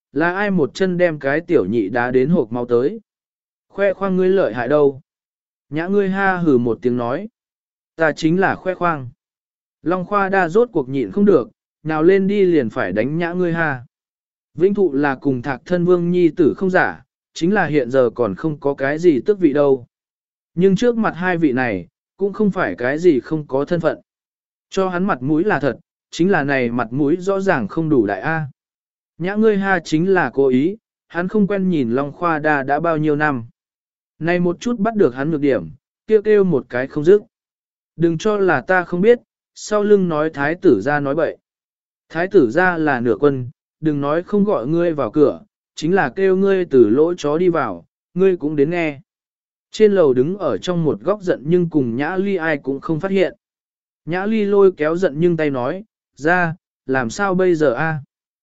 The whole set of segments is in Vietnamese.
Là ai một chân đem cái tiểu nhị đá đến hộp máu tới? Khoe khoang ngươi lợi hại đâu? Nhã ngươi ha hừ một tiếng nói. Ta chính là khoe khoang. Long Khoa Đa rốt cuộc nhịn không được, nào lên đi liền phải đánh nhã ngươi ha. Vĩnh Thụ là cùng Thạc Thân Vương nhi tử không giả, chính là hiện giờ còn không có cái gì tước vị đâu. Nhưng trước mặt hai vị này, cũng không phải cái gì không có thân phận. Cho hắn mặt mũi là thật, chính là này mặt mũi rõ ràng không đủ đại A. Nhã ngươi ha chính là cố ý, hắn không quen nhìn Long Khoa Đa đã bao nhiêu năm. Này một chút bắt được hắn nhược điểm, kêu một cái không dứt. Đừng cho là ta không biết, sau lưng nói thái tử ra nói bậy. Thái tử ra là nửa quân, đừng nói không gọi ngươi vào cửa, chính là kêu ngươi từ lỗ chó đi vào, ngươi cũng đến nghe. Trên lầu đứng ở trong một góc giận nhưng cùng Nhã Ly ai cũng không phát hiện. Nhã Ly lôi kéo giận nhưng tay nói, ra, làm sao bây giờ a?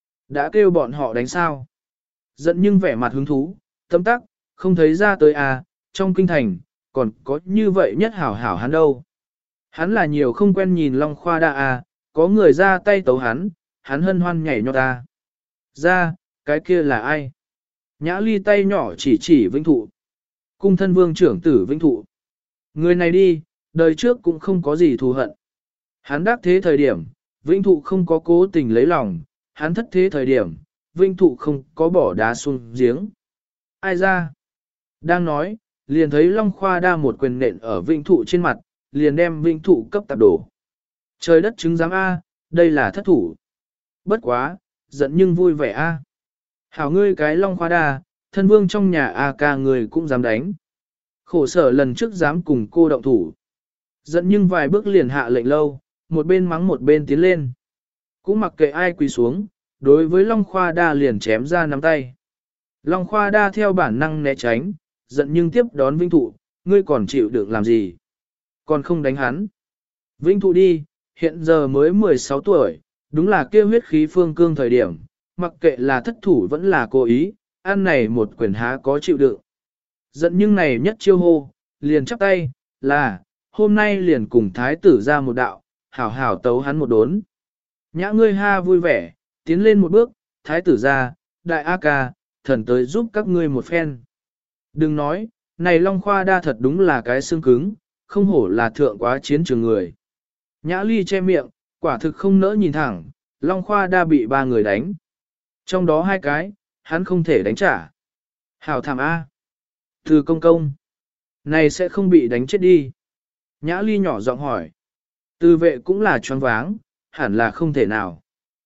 Đã kêu bọn họ đánh sao? Giận nhưng vẻ mặt hứng thú, tâm tắc, không thấy ra tới a, trong kinh thành, còn có như vậy nhất hảo hảo hắn đâu. Hắn là nhiều không quen nhìn Long Khoa Đa a, có người ra tay tấu hắn hân hoan nhảy nhót ta. Ra, cái kia là ai? Nhã Ly tay nhỏ chỉ Vĩnh Thụ. Cung thân vương trưởng tử Vĩnh Thụ. Người này đi, đời trước cũng không có gì thù hận. Hắn đắc thế thời điểm, Vĩnh Thụ không có cố tình lấy lòng, hắn thất thế thời điểm, Vĩnh Thụ không có bỏ đá xuống giếng. Ai ra? Đang nói, liền thấy Long Khoa Đa một quyền nện ở Vĩnh Thụ trên mặt, liền đem Vĩnh Thụ cấp tạp đổ. Trời đất chứng giám A, đây là thất thủ. Bất quá, giận nhưng vui vẻ A. Hảo ngươi cái Long Khoa Đa, thân vương trong nhà A ca người cũng dám đánh. Khổ sở lần trước dám cùng cô động thủ. Giận nhưng vài bước liền hạ lệnh lâu, một bên mắng một bên tiến lên. Cũng mặc kệ ai quỳ xuống, đối với Long Khoa Đa liền chém ra nắm tay. Long Khoa Đa theo bản năng né tránh, giận nhưng tiếp đón Vĩnh Thụ, ngươi còn chịu được làm gì? Còn không đánh hắn. Vĩnh Thụ đi, hiện giờ mới 16 tuổi, đúng là kêu huyết khí phương cương thời điểm, mặc kệ là thất thủ vẫn là cố ý, ăn này một quyền há có chịu đựng. Giận nhưng này nhất chiêu hô, liền chắp tay, là, hôm nay liền cùng thái tử ra một đạo, hảo hảo tấu hắn một đốn. Nhã ngươi ha vui vẻ, tiến lên một bước, thái tử ra, đại A ca, thần tới giúp các ngươi một phen. Đừng nói, này Long Khoa Đa thật đúng là cái xương cứng, không hổ là thượng quá chiến trường người. Nhã Ly che miệng, quả thực không nỡ nhìn thẳng, Long Khoa Đa bị 3 người đánh. Trong đó 2 cái, hắn không thể đánh trả. Hảo thảm A. Từ công công. Này sẽ không bị đánh chết đi. Nhã Ly nhỏ giọng hỏi. Từ vệ cũng là choáng váng, hẳn là không thể nào.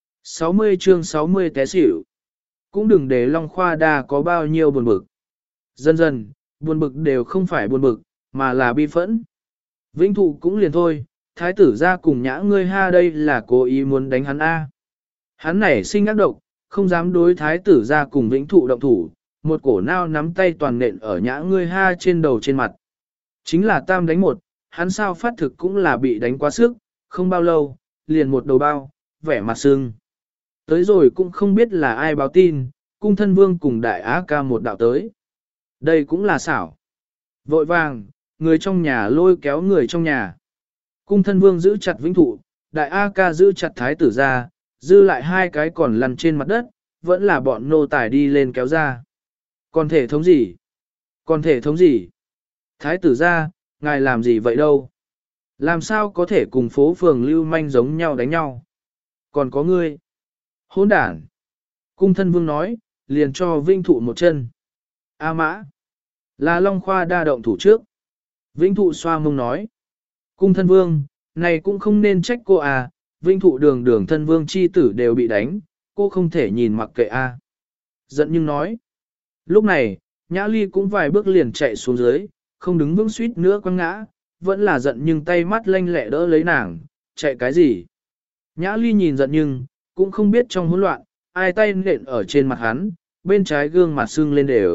60 chương 60 té xỉu. Cũng đừng để Long Khoa Đa có bao nhiêu buồn bực. Dần dần, buồn bực đều không phải buồn bực, mà là bi phẫn. Vĩnh Thụ cũng liền thôi, thái tử ra cùng nhã ngươi ha đây là cố ý muốn đánh hắn A. Hắn này sinh ác độc, không dám đối thái tử ra cùng Vĩnh Thụ động thủ, một cổ nao nắm tay toàn nện ở nhã ngươi ha trên đầu trên mặt. Chính là tam đánh một, hắn sao phát thực cũng là bị đánh quá sức, không bao lâu, liền một đầu bao, vẻ mặt sưng. Tới rồi cũng không biết là ai báo tin, cung thân vương cùng đại á ca một đạo tới. Đây cũng là xảo. Vội vàng, người trong nhà lôi kéo người trong nhà. Cung thân vương giữ chặt Vĩnh Thụ, đại A ca giữ chặt thái tử ra, dư lại 2 cái còn lăn trên mặt đất, vẫn là bọn nô tài đi lên kéo ra. Còn thể thống gì? Còn thể thống gì? Thái tử ra, ngài làm gì vậy đâu? Làm sao có thể cùng phố phường lưu manh giống nhau đánh nhau? Còn có ngươi. Hỗn đản. Cung thân vương nói, liền cho Vĩnh Thụ một chân. A mã. Là Long Khoa Đa động thủ trước. Vĩnh Thụ xoa mông nói. Cung thân vương, này cũng không nên trách cô à, Vĩnh Thụ đường thân vương chi tử đều bị đánh, cô không thể nhìn mặc kệ a. Giận nhưng nói. Lúc này, Nhã Ly cũng vài bước liền chạy xuống dưới, không đứng vững suýt nữa quăng ngã, vẫn là giận nhưng tay mắt lanh lẹ đỡ lấy nàng, chạy cái gì. Nhã Ly nhìn giận nhưng, cũng không biết trong hỗn loạn, ai tay nện ở trên mặt hắn, bên trái gương mặt sưng lên đều.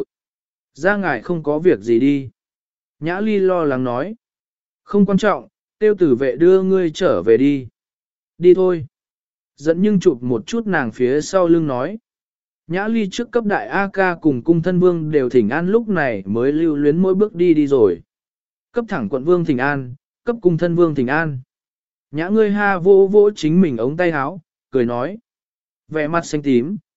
Ra ngài không có việc gì đi. Nhã Ly lo lắng nói. Không quan trọng, tiêu tử vệ đưa ngươi trở về đi. Đi thôi. Giận nhưng chụp một chút nàng phía sau lưng nói. Nhã Ly trước cấp đại A ca cùng cung thân vương đều thỉnh an lúc này mới lưu luyến mỗi bước đi rồi. Cấp thẳng quận vương thỉnh an, cấp cung thân vương thỉnh an. Nhã ngươi ha vô vô chính mình ống tay áo, cười nói. Vẻ mặt xanh tím,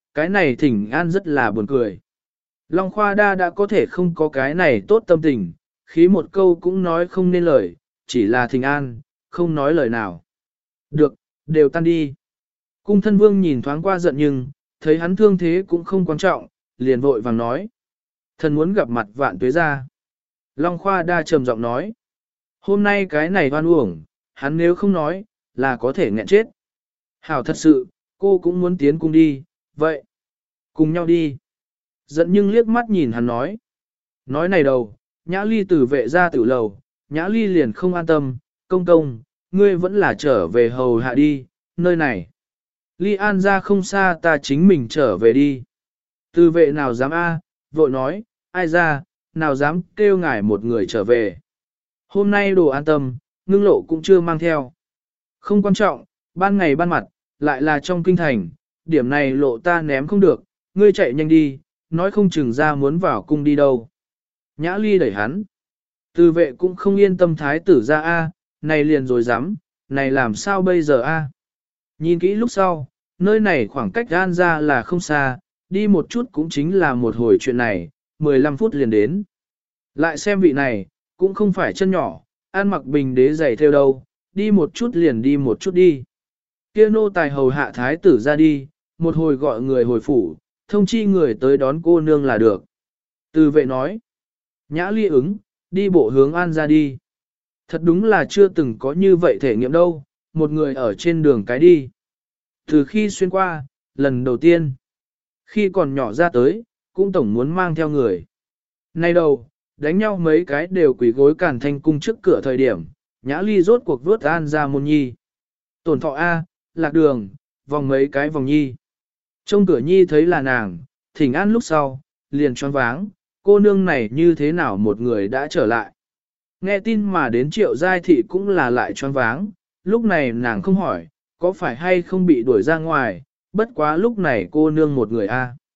cái này thỉnh an rất là buồn cười. Long Khoa Đa đã có thể không có cái này tốt tâm tình, khí một câu cũng nói không nên lời, chỉ là thỉnh an, không nói lời nào. Được, đều tan đi. Cung thân vương nhìn thoáng qua giận nhưng, thấy hắn thương thế cũng không quan trọng, liền vội vàng nói. Thần muốn gặp mặt Vạn Tuế gia. Long Khoa Đa trầm giọng nói. Hôm nay cái này hoan uổng, hắn nếu không nói, là có thể nghẹn chết. Hảo thật sự, cô cũng muốn tiến cung đi, vậy. Cùng nhau đi. Giận nhưng liếc mắt nhìn hắn nói. Nói này đầu, Nhã Ly từ vệ ra tử lầu, Nhã Ly liền không an tâm, công công, ngươi vẫn là trở về hầu hạ đi, nơi này. Ly An ra không xa ta chính mình trở về đi. Từ vệ nào dám vội nói, ai ra, nào dám kêu ngài một người trở về. Hôm nay đồ an tâm, ngưng lộ cũng chưa mang theo. Không quan trọng, ban ngày ban mặt, lại là trong kinh thành, điểm này lộ ta ném không được, ngươi chạy nhanh đi, nói không chừng ra muốn vào cung đi đâu. Nhã Ly đẩy hắn. Từ vệ cũng không yên tâm thái tử ra này liền rồi dám, này làm sao bây giờ Nhìn kỹ lúc sau, nơi này khoảng cách An ra là không xa, đi một chút cũng chính là một hồi chuyện này, 15 phút liền đến. Lại xem vị này, cũng không phải chân nhỏ, ăn mặc bình đế giày theo đâu, đi một chút liền đi một chút đi. Kia nô tài hầu hạ thái tử ra đi, một hồi gọi người hồi phủ, thông chi người tới đón cô nương là được. Từ vệ nói, Nhã Ly ứng, đi bộ hướng An ra đi. Thật đúng là chưa từng có như vậy thể nghiệm đâu, một người ở trên đường cái đi. Từ khi xuyên qua, lần đầu tiên, khi còn nhỏ ra tới, cũng tổng muốn mang theo người. Nay đầu, đánh nhau mấy cái đều quỳ gối Càn Thanh cung trước cửa thời điểm, Nhã Ly rốt cuộc vớt An ra môn nhi. Tổn thọ lạc đường, vòng mấy cái vòng nhi. Trong cửa nhi thấy là nàng, thỉnh an lúc sau, liền choáng váng, cô nương này như thế nào một người đã trở lại. Nghe tin mà đến Triệu Giai Thị cũng là lại choáng váng, lúc này nàng không hỏi, có phải hay không bị đuổi ra ngoài, bất quá lúc này cô nương một người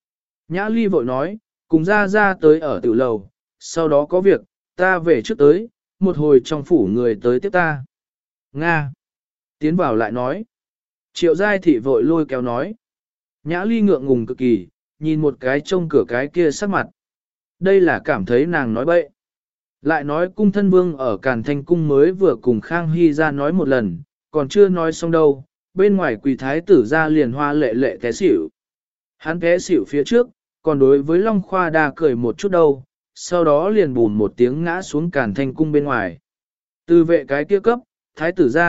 Nhã Ly vội nói, cùng ra tới ở tiểu lầu, sau đó có việc, ta về trước tới, một hồi trong phủ người tới tiếp ta. Nga. Tiến vào lại nói. Triệu Giai Thị vội lôi kéo nói. Nhã Ly ngượng ngùng cực kỳ, nhìn một cái trông cửa cái kia sắc mặt. Đây là cảm thấy nàng nói bậy. Lại nói cung thân vương ở Càn Thanh cung mới vừa cùng Khang Hy ra nói một lần, còn chưa nói xong đâu, bên ngoài quỳ thái tử ra liền hoa lệ lệ té xỉu. Hắn té xỉu phía trước, còn đối với Long Khoa Đa cười một chút đâu, sau đó liền bùn một tiếng ngã xuống Càn Thanh cung bên ngoài. Từ vệ cái kia cấp, thái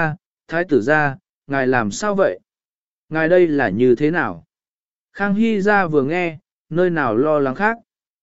tử ra, ngài làm sao vậy? Ngài đây là như thế nào? Khang Hy ra vừa nghe, nơi nào lo lắng khác.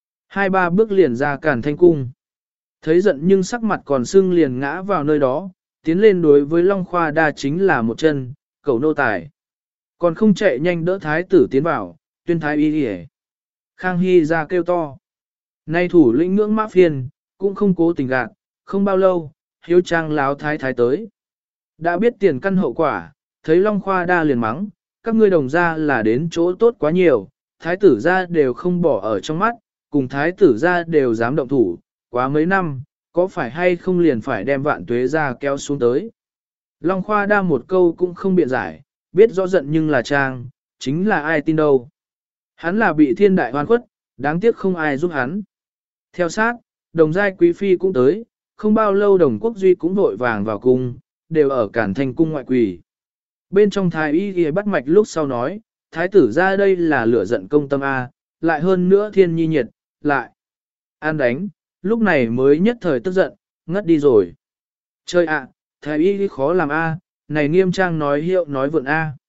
2-3 bước liền ra Càn Thanh cung. Thấy giận nhưng sắc mặt còn sưng liền ngã vào nơi đó, tiến lên đối với Long Khoa Đa chính là một chân, cầu nô tài. Còn không chạy nhanh đỡ thái tử tiến vào, tuyên thái y đi. Khang Hy ra kêu to. Nay thủ lĩnh ngưỡng mã phiền, cũng không cố tình gạt, không bao lâu, hiếu trang láo thái tới. Đã biết tiền căn hậu quả, thấy Long Khoa Đa liền mắng, các ngươi đồng ra là đến chỗ tốt quá nhiều, thái tử ra đều không bỏ ở trong mắt, cùng thái tử ra đều dám động thủ, quá mấy năm, có phải hay không liền phải đem Vạn Tuế ra kéo xuống tới. Long Khoa Đa một câu cũng không biện giải, biết rõ giận nhưng là trang, chính là ai tin đâu. Hắn là bị thiên đại hoan khuất, đáng tiếc không ai giúp hắn. Theo sát, đồng giai quý phi cũng tới, không bao lâu đồng quốc duy cũng vội vàng vào cung, đều ở Càn Thanh cung ngoại quỳ. Bên trong thái y ghi bắt mạch lúc sau nói, thái tử ra đây là lửa giận công tâm lại hơn nữa thiên nhi nhiệt, lại an đánh, lúc này mới nhất thời tức giận, ngất đi rồi. Trời thái y khó làm này nghiêm trang nói hiệu nói vượn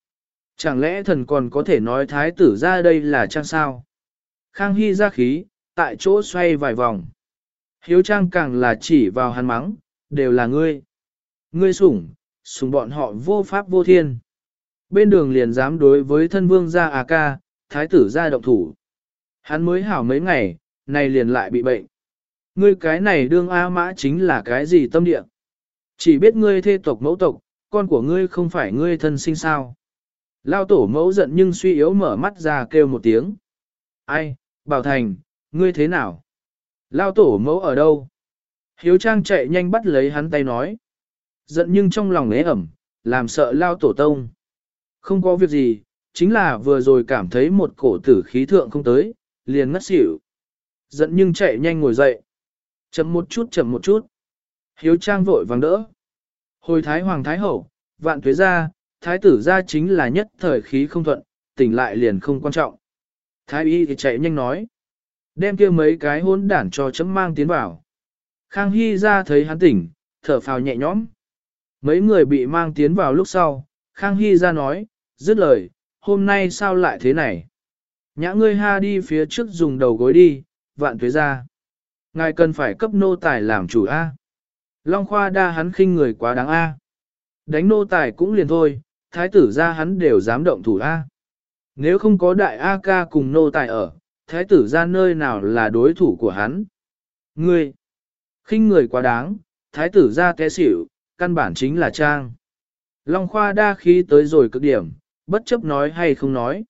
Chẳng lẽ thần còn có thể nói thái tử ra đây là trang sao? Khang Hy ra khí, tại chỗ xoay vài vòng. Hiếu trang càng là chỉ vào hắn mắng, đều là ngươi. Ngươi sủng bọn họ vô pháp vô thiên. Bên đường liền dám đối với thân vương gia ca, thái tử gia động thủ. Hắn mới hảo mấy ngày, này liền lại bị bệnh. Ngươi cái này đương A Mã chính là cái gì tâm địa? Chỉ biết ngươi thê tộc mẫu tộc, con của ngươi không phải ngươi thân sinh sao. Lao tổ mẫu giận nhưng suy yếu mở mắt ra kêu một tiếng. Ai, Bảo Thành, ngươi thế nào? Lao tổ mẫu ở đâu? Hiếu Trang chạy nhanh bắt lấy hắn tay nói. Giận nhưng trong lòng ế ẩm, làm sợ Lao tổ tông. Không có việc gì, chính là vừa rồi cảm thấy một cổ tử khí thượng không tới, liền ngất xỉu. Giận nhưng chạy nhanh ngồi dậy. Chậm một chút chậm một chút. Hiếu Trang vội vàng đỡ. Hồi Thái Hoàng Thái Hậu, vạn tuế gia, Thái tử gia chính là nhất thời khí không thuận, tỉnh lại liền không quan trọng. Thái y thì chạy nhanh nói. Đem kia mấy cái hỗn đản cho chấm mang tiến vào. Khang Hy ra thấy hắn tỉnh, thở phào nhẹ nhõm. Mấy người bị mang tiến vào lúc sau, Khang Hy ra nói, dứt lời, hôm nay sao lại thế này? Nhã ngươi ha đi phía trước dùng đầu gối đi, vạn tuế ra. Ngài cần phải cấp nô tài làm chủ A. Long Khoa đa hắn khinh người quá đáng A. Đánh nô tài cũng liền thôi, thái tử ra hắn đều dám động thủ A. Nếu không có đại A ca cùng nô tài ở, thái tử ra nơi nào là đối thủ của hắn. Ngươi, khinh người quá đáng, thái tử ra té xỉu, căn bản chính là trang. Long Khoa đa khí tới rồi cực điểm, bất chấp nói hay không nói.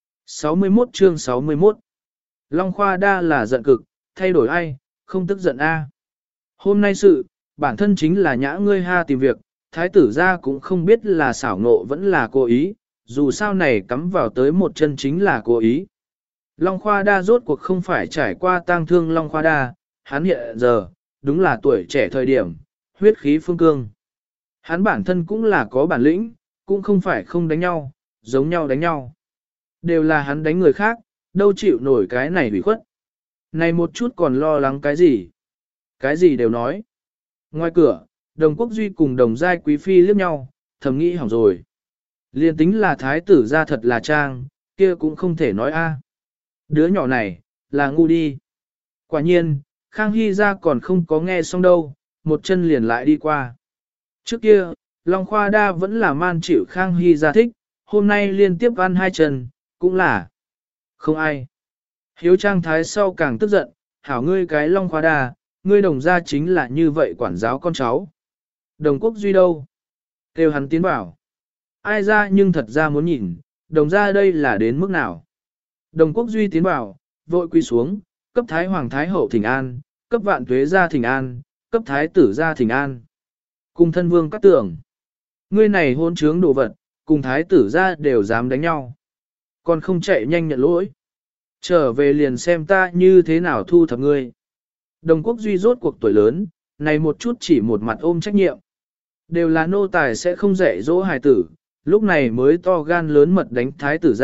61 chương 61 Long Khoa đa là giận cực, thay đổi ai, không tức giận A. Hôm nay sự, bản thân chính là nhã ngươi ha tìm việc, thái tử ra cũng không biết là xảo nộ vẫn là cố ý, dù sao này cắm vào tới một chân chính là cố ý. Long Khoa đa rốt cuộc không phải trải qua tang thương Long Khoa đa, hắn hiện giờ, đúng là tuổi trẻ thời điểm, huyết khí phương cương. Hắn bản thân cũng là có bản lĩnh, cũng không phải không đánh nhau, giống nhau đánh nhau. Đều là hắn đánh người khác, đâu chịu nổi cái này ủy khuất. Này một chút còn lo lắng cái gì? Cái gì đều nói. Ngoài cửa, Đồng Quốc Duy cùng Đồng Giai Quý Phi liếc nhau, thầm nghĩ hỏng rồi. Liên tính là thái tử ra thật là trang, kia cũng không thể nói a. Đứa nhỏ này, là ngu đi. Quả nhiên, Khang Hy ra còn không có nghe xong đâu, một chân liền lại đi qua. Trước kia, Long Khoa đa vẫn là man chịu Khang Hy ra thích, hôm nay liên tiếp ăn hai chân, cũng là không ai. Hiếu Trang thái sau càng tức giận, hảo ngươi cái Long Khoa đa, ngươi đồng gia chính là như vậy quản giáo con cháu. Đồng Quốc Duy đâu? Kêu hắn tiến bảo. Ai ra nhưng thật ra muốn nhìn, đồng gia đây là đến mức nào? Đồng Quốc Duy tiến bảo, vội quy xuống, cấp Thái Hoàng Thái Hậu thỉnh an, cấp Vạn Tuế gia thỉnh an, cấp Thái tử gia thỉnh an. Cùng thân vương cắt tưởng. Ngươi này hôn trướng đồ vật, cùng Thái tử gia đều dám đánh nhau. Còn không chạy nhanh nhận lỗi. Trở về liền xem ta như thế nào thu thập ngươi. Đồng Quốc Duy rốt cuộc tuổi lớn, này một chút chỉ một mặt ôm trách nhiệm. Đều là nô tài sẽ không dạy dỗ hài tử, lúc này mới to gan lớn mật đánh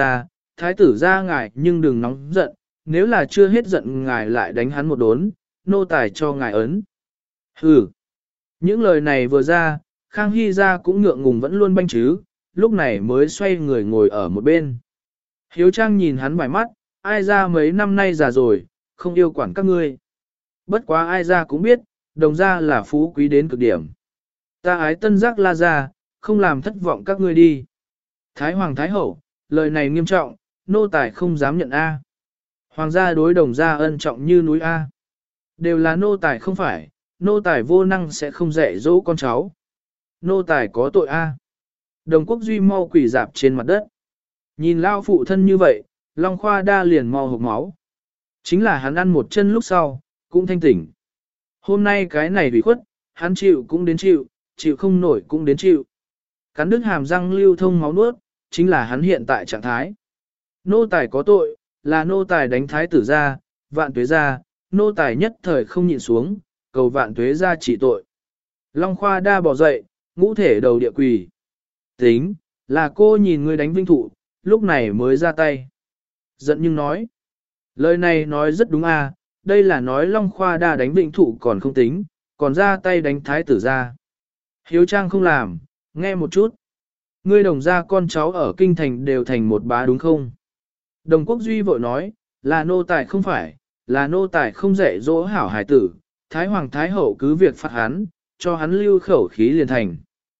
thái tử ra ngài nhưng đừng nóng giận, nếu là chưa hết giận ngài lại đánh hắn một đốn, nô tài cho ngài ấn. Hừ, những lời này vừa ra, Khang Hy ra cũng ngượng ngùng vẫn luôn banh chứ, lúc này mới xoay người ngồi ở một bên. Hiếu Trang nhìn hắn vài mắt, ai ra mấy năm nay già rồi, không yêu quản các ngươi. Bất quá ai ra cũng biết, đồng ra là phú quý đến cực điểm. Ta ái tân giác la ra, không làm thất vọng các ngươi đi. Thái Hoàng Thái Hậu, lời này nghiêm trọng, nô tài không dám nhận A. Hoàng gia đối đồng gia ân trọng như núi A. Đều là nô tài không phải, nô tài vô năng sẽ không dạy dỗ con cháu. Nô tài có tội A. Đồng Quốc Duy mau quỳ dạp trên mặt đất. Nhìn lao phụ thân như vậy, Long Khoa đa liền mau hộc máu. Chính là hắn ăn một chân lúc sau, cũng thanh tỉnh. Hôm nay cái này bị khuất, hắn chịu cũng đến chịu, chịu không nổi cũng đến chịu. Cắn đứt hàm răng lưu thông máu nuốt, chính là hắn hiện tại trạng thái. Nô tài có tội, là nô tài đánh thái tử ra, Vạn Tuế ra, nô tài nhất thời không nhịn xuống, cầu Vạn Tuế ra trị tội. Long Khoa đa bỏ dậy, ngũ thể đầu địa quỳ. Tính, là cô nhìn người đánh vinh thụ, lúc này mới ra tay. Giận nhưng nói. Lời này nói rất đúng à, đây là nói Long Khoa đa đánh vinh thụ còn không tính, còn ra tay đánh thái tử ra. Hiếu Trang không làm, nghe một chút. Ngươi đồng gia con cháu ở kinh thành đều thành một bá đúng không? Đồng Quốc Duy vội nói, là nô tài không phải, là nô tài không dạy dỗ hảo hải tử, Thái Hoàng Thái Hậu cứ việc phạt hắn, cho hắn lưu khẩu khí liền thành.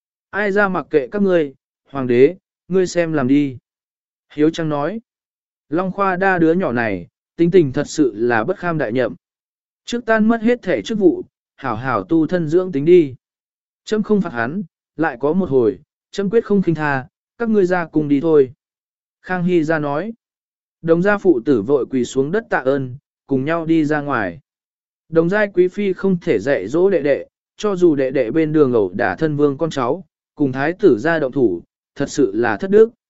Ai ra mặc kệ các ngươi, Hoàng đế, ngươi xem làm đi. Hiếu Trang nói, Long Khoa đa đứa nhỏ này, tính tình thật sự là bất kham đại nhậm. Trước tan mất hết thể chức vụ, hảo hảo tu thân dưỡng tính đi. Chấm không phạt hắn, lại có một hồi, chấm quyết không khinh tha, các ngươi ra cùng đi thôi. Khang Hy ra nói. Đồng gia phụ tử vội quỳ xuống đất tạ ơn, cùng nhau đi ra ngoài. Đồng giai quý phi không thể dạy dỗ đệ đệ, cho dù đệ đệ bên đường ẩu đả thân vương con cháu, cùng thái tử ra động thủ, thật sự là thất đức.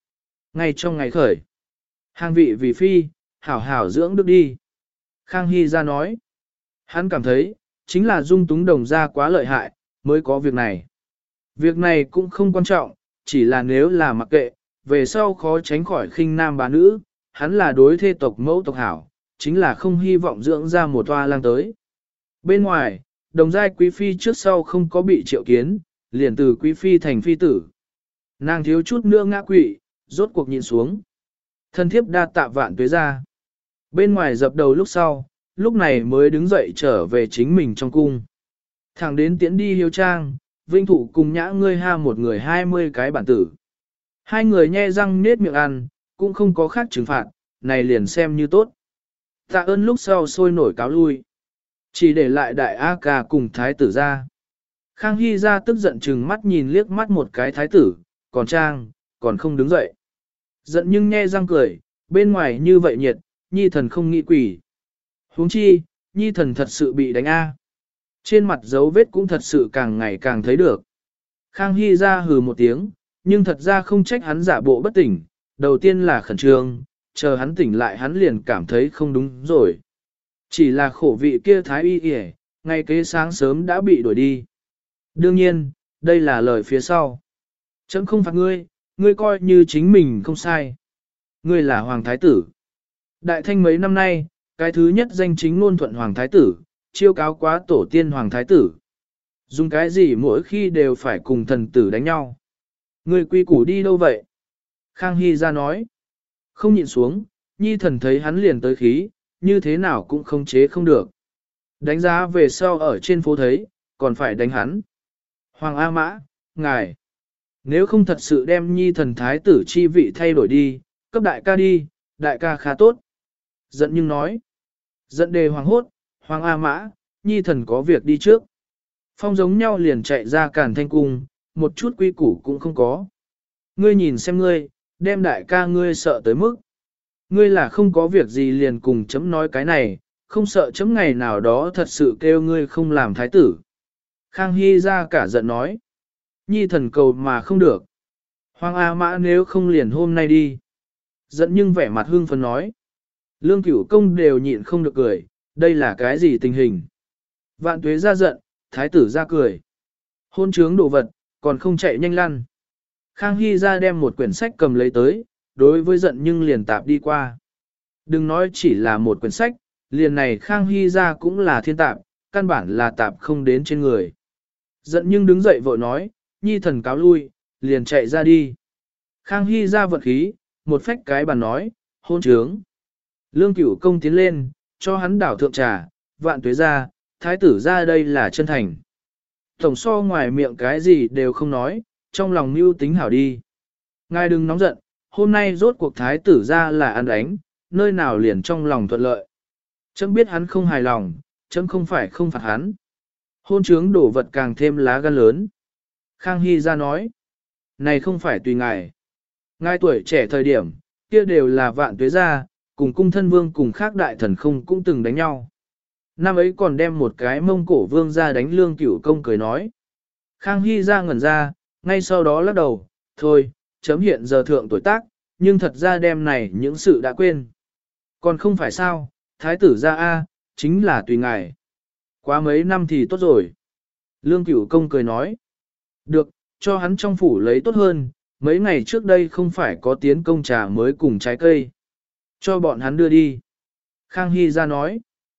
Ngay trong ngày khởi, hàng vị vì phi, hảo hảo dưỡng đức đi. Khang Hy ra nói, hắn cảm thấy, chính là dung túng đồng gia quá lợi hại, mới có việc này. Việc này cũng không quan trọng, chỉ là nếu là mặc kệ, về sau khó tránh khỏi khinh nam bá nữ, hắn là đối thê tộc mẫu tộc hảo, chính là không hy vọng dưỡng ra một toa lang tới. Bên ngoài, đồng giai quý phi trước sau không có bị triệu kiến, liền từ quý phi thành phi tử. Nàng thiếu chút nữa ngã quỵ, rốt cuộc nhìn xuống. Thân thiếp đa tạ vạn tuế ra. Bên ngoài dập đầu lúc sau, lúc này mới đứng dậy trở về chính mình trong cung. Thẳng đến tiễn đi hiếu trang, vinh thủ cùng nhã ngươi ha một người 20 cái bản tử. Hai người nhe răng nết miệng ăn, cũng không có khác trừng phạt, này liền xem như tốt. Tạ ơn lúc sau sôi nổi cáo lui. Chỉ để lại đại A ca cùng thái tử ra. Khang Hy ra tức giận chừng mắt nhìn liếc mắt một cái thái tử, còn trang, còn không đứng dậy. Giận nhưng nhe răng cười, bên ngoài như vậy nhiệt, nhi thần không nghĩ quỷ. Huống chi, nhi thần thật sự bị đánh A. Trên mặt dấu vết cũng thật sự càng ngày càng thấy được. Khang Hy ra hừ một tiếng, nhưng thật ra không trách hắn giả bộ bất tỉnh, đầu tiên là khẩn trương, chờ hắn tỉnh lại hắn liền cảm thấy không đúng rồi. Chỉ là khổ vị kia thái y kìa, ngay kế sáng sớm đã bị đuổi đi. Đương nhiên, đây là lời phía sau. Chấm không phạt ngươi, ngươi coi như chính mình không sai. Ngươi là hoàng thái tử. Đại thanh mấy năm nay, cái thứ nhất danh chính ngôn thuận hoàng thái tử, chiêu cáo quá tổ tiên hoàng thái tử. Dùng cái gì mỗi khi đều phải cùng thần tử đánh nhau. Ngươi quy củ đi đâu vậy? Khang Hy ra nói. Không nhịn xuống, nhi thần thấy hắn liền tới khí, như thế nào cũng không chế không được. Đánh giá về sau ở trên phố thấy, còn phải đánh hắn. Hoàng A Mã, ngài, nếu không thật sự đem nhi thần thái tử chi vị thay đổi đi, cấp đại ca đi, đại ca khá tốt. Giận nhưng nói. Giận đề hoàng hốt, Hoàng A Mã, nhi thần có việc đi trước. Phong giống nhau liền chạy ra Càn Thanh Cung, một chút quy củ cũng không có. Ngươi nhìn xem ngươi, đem đại ca ngươi sợ tới mức. Ngươi là không có việc gì liền cùng chấm nói cái này, không sợ chấm ngày nào đó thật sự kêu ngươi không làm thái tử. Khang Hy ra cả giận nói. Nhi thần cầu mà không được. Hoàng A Mã nếu không liền hôm nay đi. Giận nhưng vẻ mặt hương phấn nói. Lương Cửu Công đều nhịn không được cười, đây là cái gì tình hình. Vạn Tuế ra giận, thái tử ra cười. Hôn trướng đồ vật, còn không chạy nhanh lăn. Khang Hy ra đem một quyển sách cầm lấy tới, đối với giận nhưng liền tạp đi qua. Đừng nói chỉ là một quyển sách, liền này Khang Hy ra cũng là thiên tạp, căn bản là tạp không đến trên người. Giận nhưng đứng dậy vội nói, nhi thần cáo lui, liền chạy ra đi. Khang Hy ra vật khí, một phách cái bàn nói, hôn trướng. Lương Cửu Công tiến lên, cho hắn đảo thượng trà, Vạn Tuế ra, thái tử ra đây là chân thành. Tổng so ngoài miệng cái gì đều không nói, trong lòng mưu tính hảo đi. Ngài đừng nóng giận, hôm nay rốt cuộc thái tử ra là ăn đánh, nơi nào liền trong lòng thuận lợi. Chấm biết hắn không hài lòng, chấm không phải không phạt hắn. Hôn trướng đổ vật càng thêm lá gan lớn. Khang Hy ra nói, này không phải tùy ngài. Ngài tuổi trẻ thời điểm, kia đều là Vạn Tuế ra, cùng cung thân vương cùng khác đại thần không cũng từng đánh nhau. Năm ấy còn đem một cái Mông Cổ vương ra đánh Lương Cửu Công cười nói. Khang Hy ra ngẩn ra, ngay sau đó lắc đầu, thôi, chấm hiện giờ thượng tuổi tác, nhưng thật ra đem này những sự đã quên. Còn không phải sao, thái tử ra A, chính là tùy ngài. Quá mấy năm thì tốt rồi. Lương Cửu Công cười nói. Được, cho hắn trong phủ lấy tốt hơn, mấy ngày trước đây không phải có tiến công trà mới cùng trái cây. Cho bọn hắn đưa đi. Khang Hy ra nói.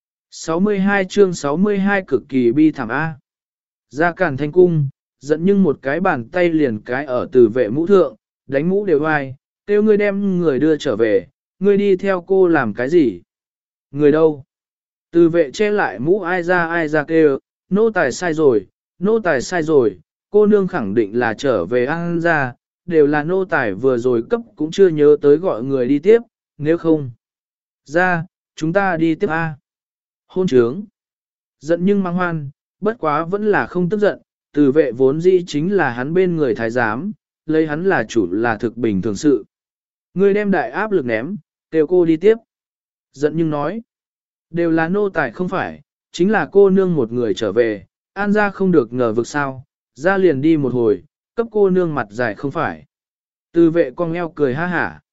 62 chương 62 cực kỳ bi thảm A. Ra Càn Thanh Cung, giận nhưng một cái bàn tay liền cái ở từ vệ mũ thượng, đánh mũ đều ai, kêu ngươi đem người đưa trở về, ngươi đi theo cô làm cái gì? Người đâu? Từ vệ che lại mũ ai ra kêu, nô tài sai rồi, nô tài sai rồi, cô nương khẳng định là trở về ăn ra, đều là nô tài vừa rồi cấp cũng chưa nhớ tới gọi người đi tiếp, nếu không. Ra, chúng ta đi tiếp A. Hôn trướng. Giận nhưng mang hoan, bất quá vẫn là không tức giận, từ vệ vốn dĩ chính là hắn bên người thái giám, lấy hắn là chủ là thực bình thường sự. Người đem đại áp lực ném, kêu cô đi tiếp. Giận nhưng nói, đều là nô tài không phải, chính là cô nương một người trở về, an ra không được ngờ vực sao, ra liền đi một hồi, cấp cô nương mặt dài không phải. Từ vệ con eo cười ha hả.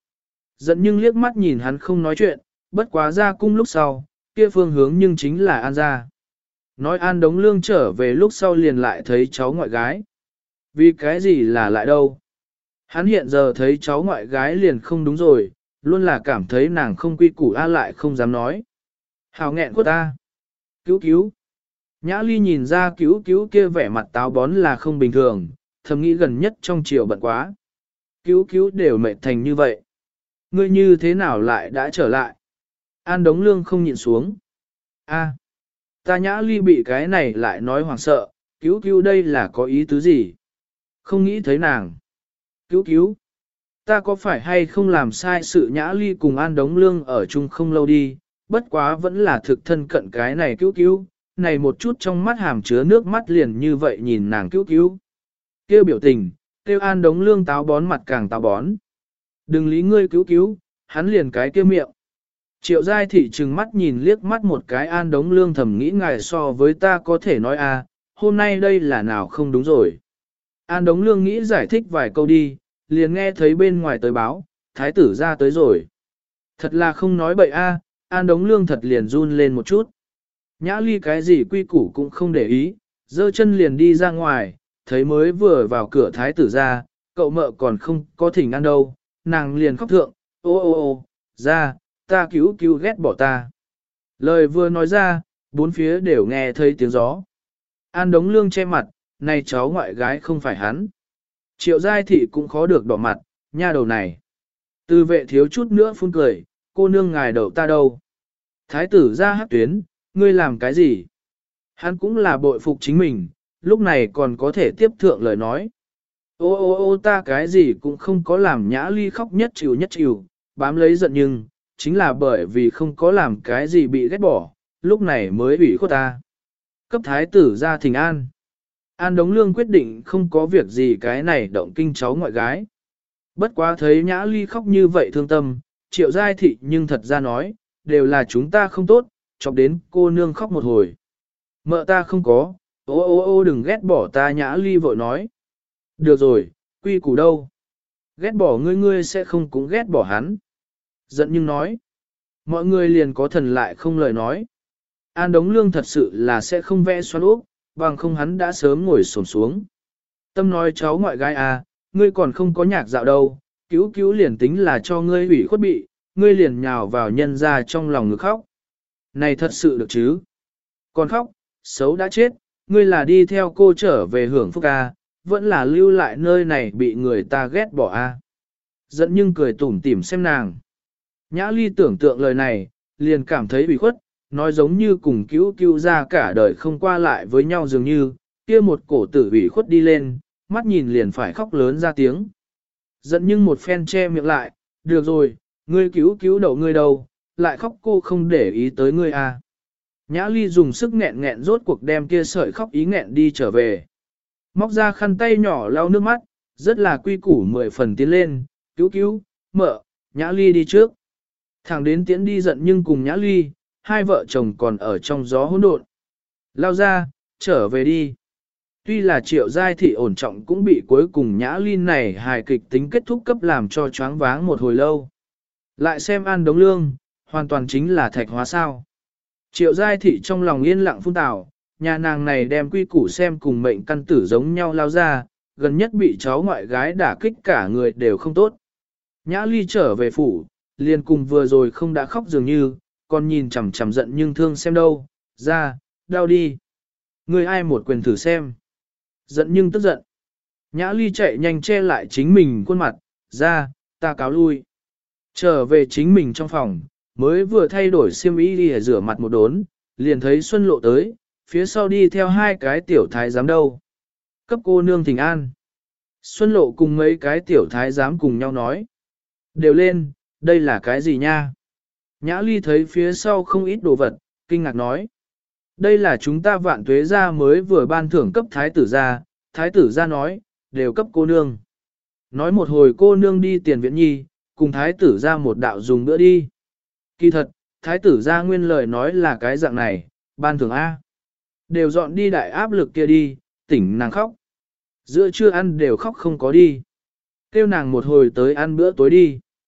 Giận nhưng liếc mắt nhìn hắn không nói chuyện, bất quá ra cung lúc sau, kia phương hướng nhưng chính là An gia. Nói An Đống Lương trở về lúc sau liền lại thấy cháu ngoại gái. Vì cái gì là lại đâu? Hắn hiện giờ thấy cháu ngoại gái liền không đúng rồi, luôn là cảm thấy nàng không quy củ lại không dám nói. Hào nghẹn của ta. Cứu cứu. Nhã Ly nhìn ra cứu cứu kia vẻ mặt táo bón là không bình thường, thầm nghĩ gần nhất trong chiều bận quá. Cứu cứu đều mệt thành như vậy. Ngươi như thế nào lại đã trở lại? An Đống Lương không nhịn xuống. A, ta Nhã Ly bị cái này lại nói hoảng sợ, cứu cứu đây là có ý tứ gì? Không nghĩ thấy nàng. Cứu cứu. Ta có phải hay không làm sai sự Nhã Ly cùng An Đống Lương ở chung không lâu đi, bất quá vẫn là thực thân cận cái này cứu cứu, này một chút trong mắt hàm chứa nước mắt liền như vậy nhìn nàng cứu cứu. Kêu biểu tình, kêu An Đống Lương táo bón mặt càng táo bón. Đừng lý ngươi cứu cứu, hắn liền cái kêu miệng. Triệu Giai Thị trừng mắt nhìn liếc mắt một cái An Đống Lương thầm nghĩ ngài so với ta có thể nói hôm nay đây là nào không đúng rồi. An Đống Lương nghĩ giải thích vài câu đi, liền nghe thấy bên ngoài tới báo, thái tử ra tới rồi. Thật là không nói bậy An Đống Lương thật liền run lên một chút. Nhã Ly cái gì quy củ cũng không để ý, giơ chân liền đi ra ngoài, thấy mới vừa vào cửa thái tử ra, cậu mợ còn không có thỉnh ăn đâu, nàng liền khóc thượng, ô, ra, ta cứu ghét bỏ ta. Lời vừa nói ra, bốn phía đều nghe thấy tiếng gió. An Đống Lương che mặt, này cháu ngoại gái không phải hắn. Triệu Giai Thị cũng khó được đỏ mặt, nha đầu này. Từ vệ thiếu chút nữa phun cười, cô nương ngài đậu ta đâu. Thái tử ra hát tuyến, ngươi làm cái gì? Hắn cũng là bội phục chính mình, lúc này còn có thể tiếp thượng lời nói. Ô ta cái gì cũng không có làm. Nhã Ly khóc nhất chịu, bám lấy giận nhưng, chính là bởi vì không có làm cái gì bị ghét bỏ, lúc này mới ủy khuất ta. Cấp thái tử ra thỉnh an. An Đống Lương quyết định không có việc gì cái này động kinh cháu ngoại gái. Bất quá thấy Nhã Ly khóc như vậy thương tâm, Triệu Giai Thị nhưng thật ra nói, đều là chúng ta không tốt, chọc đến cô nương khóc một hồi. Mợ ta không có, ô đừng ghét bỏ ta. Nhã Ly vội nói. Được rồi, quy củ đâu? Ghét bỏ ngươi sẽ không cũng ghét bỏ hắn. Giận nhưng nói. Mọi người liền có thần lại không lời nói. An Đống Lương thật sự là sẽ không vẽ xoắn úp, bằng không hắn đã sớm ngồi xổm xuống. Tâm nói cháu ngoại gái ngươi còn không có nhạc dạo đâu, cứu liền tính là cho ngươi ủy khuất bị, ngươi liền nhào vào nhân ra trong lòng ngực khóc. Này thật sự được chứ? Còn khóc, xấu đã chết, ngươi là đi theo cô trở về hưởng phúc vẫn là lưu lại nơi này bị người ta ghét bỏ Giận nhưng cười tủm tỉm xem nàng. Nhã Ly tưởng tượng lời này, liền cảm thấy ủy khuất, nói giống như cùng cứu ra cả đời không qua lại với nhau dường như, kia một cổ tử ủy khuất đi lên, mắt nhìn liền phải khóc lớn ra tiếng. Giận nhưng một phen che miệng lại, được rồi, ngươi cứu đậu ngươi đâu, lại khóc cô không để ý tới ngươi Nhã Ly dùng sức nghẹn rốt cuộc đem kia sợi khóc ý nghẹn đi trở về. Móc ra khăn tay nhỏ lau nước mắt, rất là quy củ 10 phần tiến lên, cứu, mợ, Nhã Ly đi trước. Thẳng đến tiễn đi giận nhưng cùng Nhã Ly, hai vợ chồng còn ở trong gió hỗn độn. Lao ra, trở về đi. Tuy là Triệu Giai Thị ổn trọng cũng bị cuối cùng Nhã Ly này hài kịch tính kết thúc cấp làm cho choáng váng một hồi lâu. Lại xem An Đống Lương, hoàn toàn chính là thạch hóa sao. Triệu Giai Thị trong lòng yên lặng phun tào, nhà nàng này đem quy củ xem cùng mệnh căn tử giống nhau lao ra, gần nhất bị cháu ngoại gái đả kích cả người đều không tốt. Nhã Ly trở về phủ, liền cùng vừa rồi không đã khóc dường như, còn nhìn chằm chằm giận nhưng thương xem đâu, ra, đau đi. Người ai một quyền thử xem. Giận nhưng tức giận. Nhã Ly chạy nhanh che lại chính mình khuôn mặt, ra, ta cáo lui. Trở về chính mình trong phòng, mới vừa thay đổi xiêm y đi rửa mặt một đốn, liền thấy Xuân Lộ tới, phía sau đi theo hai cái tiểu thái giám đâu. Cấp cô nương thỉnh an. Xuân Lộ cùng mấy cái tiểu thái giám cùng nhau nói. Đều lên, đây là cái gì nha? Nhã Ly thấy phía sau không ít đồ vật, kinh ngạc nói. Đây là chúng ta Vạn Tuế gia mới vừa ban thưởng cấp thái tử gia nói, đều cấp cô nương. Nói một hồi cô nương đi tiền viện nhi, cùng thái tử gia một đạo dùng bữa đi. Kỳ thật, thái tử gia nguyên lời nói là cái dạng này, ban thưởng A. Đều dọn đi đại áp lực kia đi, tỉnh nàng khóc. Giữa trưa ăn đều khóc không có đi. Kêu nàng một hồi tới ăn bữa tối đi.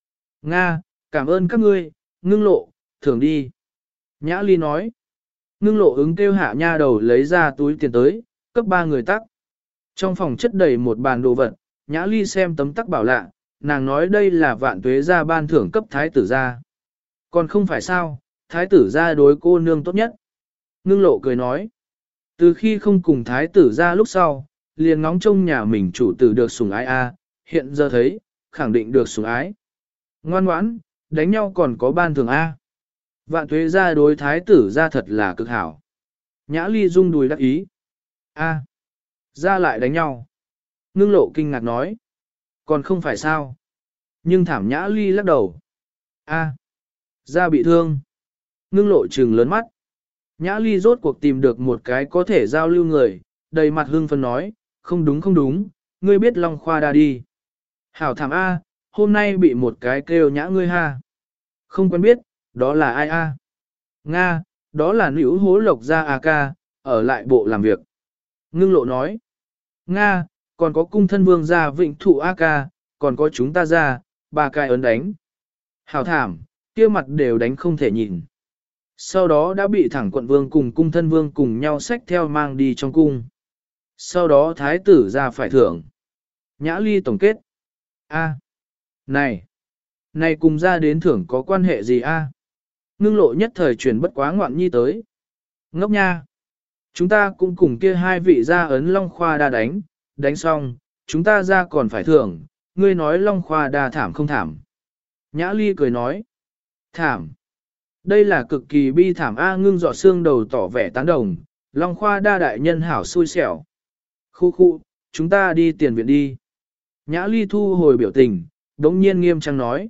Nga, cảm ơn các ngươi, ngưng lộ, thưởng đi. Nhã ly nói. Ngưng lộ ứng kêu hạ nha đầu lấy ra túi tiền tới, cấp 3 người tắc. Trong phòng chất đầy một bàn đồ vật, nhã ly xem tấm tắc bảo lạ, nàng nói đây là vạn tuế gia ban thưởng cấp thái tử gia. Còn không phải sao, thái tử gia đối cô nương tốt nhất. Ngưng lộ cười nói. Từ khi không cùng thái tử gia lúc sau, liền ngóng trông nhà mình chủ tử được sủng ái a, hiện giờ thấy, khẳng định được sủng ái. Ngoan ngoãn, đánh nhau còn có ban thưởng a. Vạn tuế gia đối thái tử gia thật là cực hảo. Nhã ly rung đùi đắc ý. A, ra lại đánh nhau. Ngưng lộ kinh ngạc nói. Còn không phải sao. Nhưng thảm nhã ly lắc đầu. A, ra bị thương. Ngưng lộ trừng lớn mắt. Nhã ly rốt cuộc tìm được một cái có thể giao lưu người, đầy mặt hưng phấn nói, không đúng không đúng, ngươi biết Long Khoa Đa đi. Hảo thảm A, hôm nay bị một cái kêu nhã ngươi ha. Không quen biết, đó là ai A? Nga, đó là nữ hố lộc gia A ca, ở lại bộ làm việc. Ngưng lộ nói. Nga, còn có cung thân vương gia vịnh thụ A ca, còn có chúng ta ra, ba cái ấn đánh. Hảo thảm, kia mặt đều đánh không thể nhìn. Sau đó đã bị thẳng quận vương cùng cung thân vương cùng nhau xách theo mang đi trong cung. Sau đó thái tử ra phải thưởng. Nhã ly tổng kết. A. Này. Này cùng ra đến thưởng có quan hệ gì a? Ngưng lộ nhất thời chuyển bất quá ngoạn nhi tới. Ngốc nha. Chúng ta cũng cùng kia hai vị ra ấn Long Khoa Đa đánh, đánh xong, chúng ta ra còn phải thưởng, ngươi nói Long Khoa Đa thảm không thảm. Nhã ly cười nói. Thảm. Đây là cực kỳ bi thảm A. Ngưng dọ xương đầu tỏ vẻ tán đồng, Long Khoa Đa đại nhân hảo xui xẻo. Khu khu, chúng ta đi tiền viện đi. Nhã ly thu hồi biểu tình, đống nhiên nghiêm trang nói.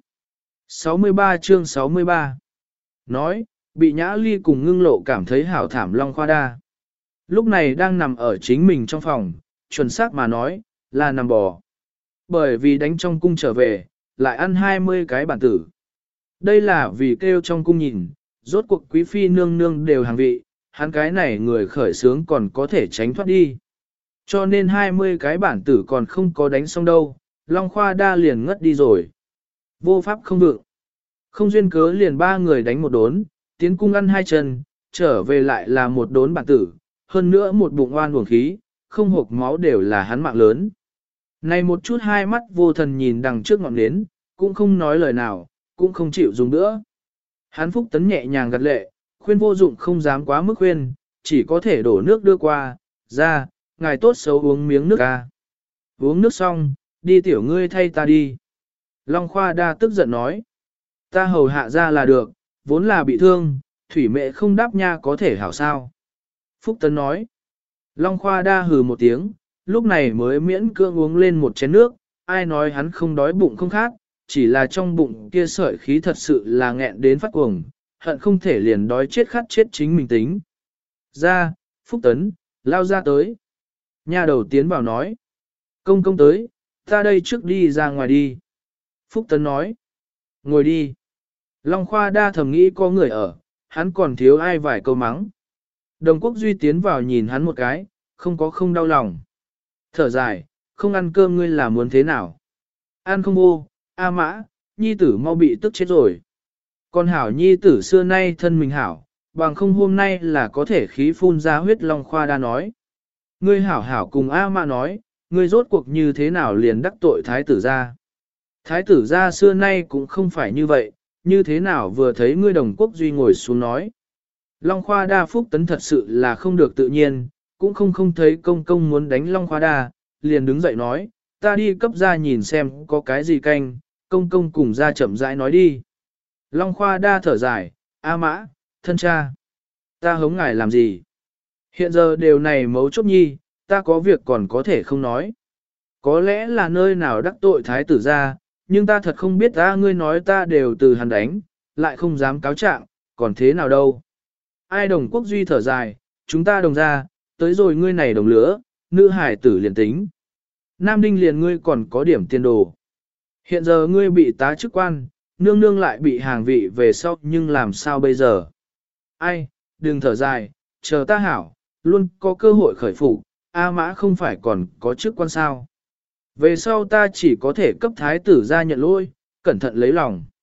63 chương 63 nói, bị nhã ly cùng ngưng lộ cảm thấy hảo thảm Long Khoa Đa. Lúc này đang nằm ở chính mình trong phòng, chuẩn xác mà nói, là nằm bò. Bởi vì đánh trong cung trở về, lại ăn 20 cái bản tử. Đây là vì kêu trong cung nhìn, rốt cuộc quý phi nương nương đều hàng vị, hắn cái này người khởi sướng còn có thể tránh thoát đi. Cho nên 20 cái bản tử còn không có đánh xong đâu, Long Khoa Đa liền ngất đi rồi. Vô pháp không vượng. Không duyên cớ liền 3 người đánh một đốn, tiến cung ăn 2 chân, trở về lại là một đốn bản tử, hơn nữa một bụng oan uổng khí, không hộp máu đều là hắn mạng lớn. Này một chút hai mắt vô thần nhìn đằng trước ngọn nến, cũng không nói lời nào, cũng không chịu dùng nữa. Hắn Phúc Tấn nhẹ nhàng gật lệ, khuyên vô dụng không dám quá mức khuyên, chỉ có thể đổ nước đưa qua, ra, ngài tốt xấu uống miếng nước ca. Uống nước xong, đi tiểu ngươi thay ta đi. Long Khoa Đa tức giận nói, ta hầu hạ ra là được, vốn là bị thương, thủy mẹ không đáp nha có thể hảo sao. Phúc Tấn nói, Long Khoa Đa hừ một tiếng, lúc này mới miễn cưỡng uống lên một chén nước, ai nói hắn không đói bụng không khát, chỉ là trong bụng kia sợi khí thật sự là nghẹn đến phát cuồng, hận không thể liền đói chết khát chết chính mình tính. Ra, Phúc Tấn, lao ra tới. Nhà đầu tiến vào nói. Công công tới, ta đây trước đi ra ngoài đi. Phúc Tấn nói. Ngồi đi. Long Khoa Đa thầm nghĩ có người ở, hắn còn thiếu ai vài câu mắng. Đồng Quốc Duy tiến vào nhìn hắn một cái, không đau lòng. Thở dài, không ăn cơm ngươi là muốn thế nào? Ăn không vô, A Mã, nhi tử mau bị tức chết rồi. Con hảo nhi tử xưa nay thân mình hảo, bằng không hôm nay là có thể khí phun ra huyết. Long Khoa Đa nói. Ngươi hảo hảo cùng A Mã nói, ngươi rốt cuộc như thế nào liền đắc tội thái tử gia. Thái tử gia xưa nay cũng không phải như vậy, như thế nào vừa thấy ngươi Đồng Quốc Duy ngồi xuống nói. Long Khoa Đa Phúc Tấn thật sự là không được tự nhiên, cũng không thấy công công muốn đánh Long Khoa Đa, liền đứng dậy nói, ta đi cấp ra nhìn xem có cái gì canh, công công cùng ra chậm rãi nói đi. Long Khoa Đa thở dài, A Mã, thân cha, ta hống ngài làm gì? Hiện giờ đều này mấu chốt nhi, ta có việc còn có thể không nói. Có lẽ là nơi nào đắc tội thái tử ra, nhưng ta thật không biết ta ngươi nói ta đều từ hắn đánh, lại không dám cáo trạng, còn thế nào đâu. Ai Đồng Quốc Duy thở dài, chúng ta đồng ra, tới rồi ngươi này đồng lứa, nữ hải tử liền tính. Nam Đinh liền ngươi còn có điểm tiền đồ. Hiện giờ ngươi bị tá chức quan, nương nương lại bị hàng vị về sau nhưng làm sao bây giờ? Ai, đừng thở dài, chờ ta hảo, luôn có cơ hội khởi phục, A Mã không phải còn có chức quan sao. Về sau ta chỉ có thể cấp thái tử ra nhận lỗi, cẩn thận lấy lòng.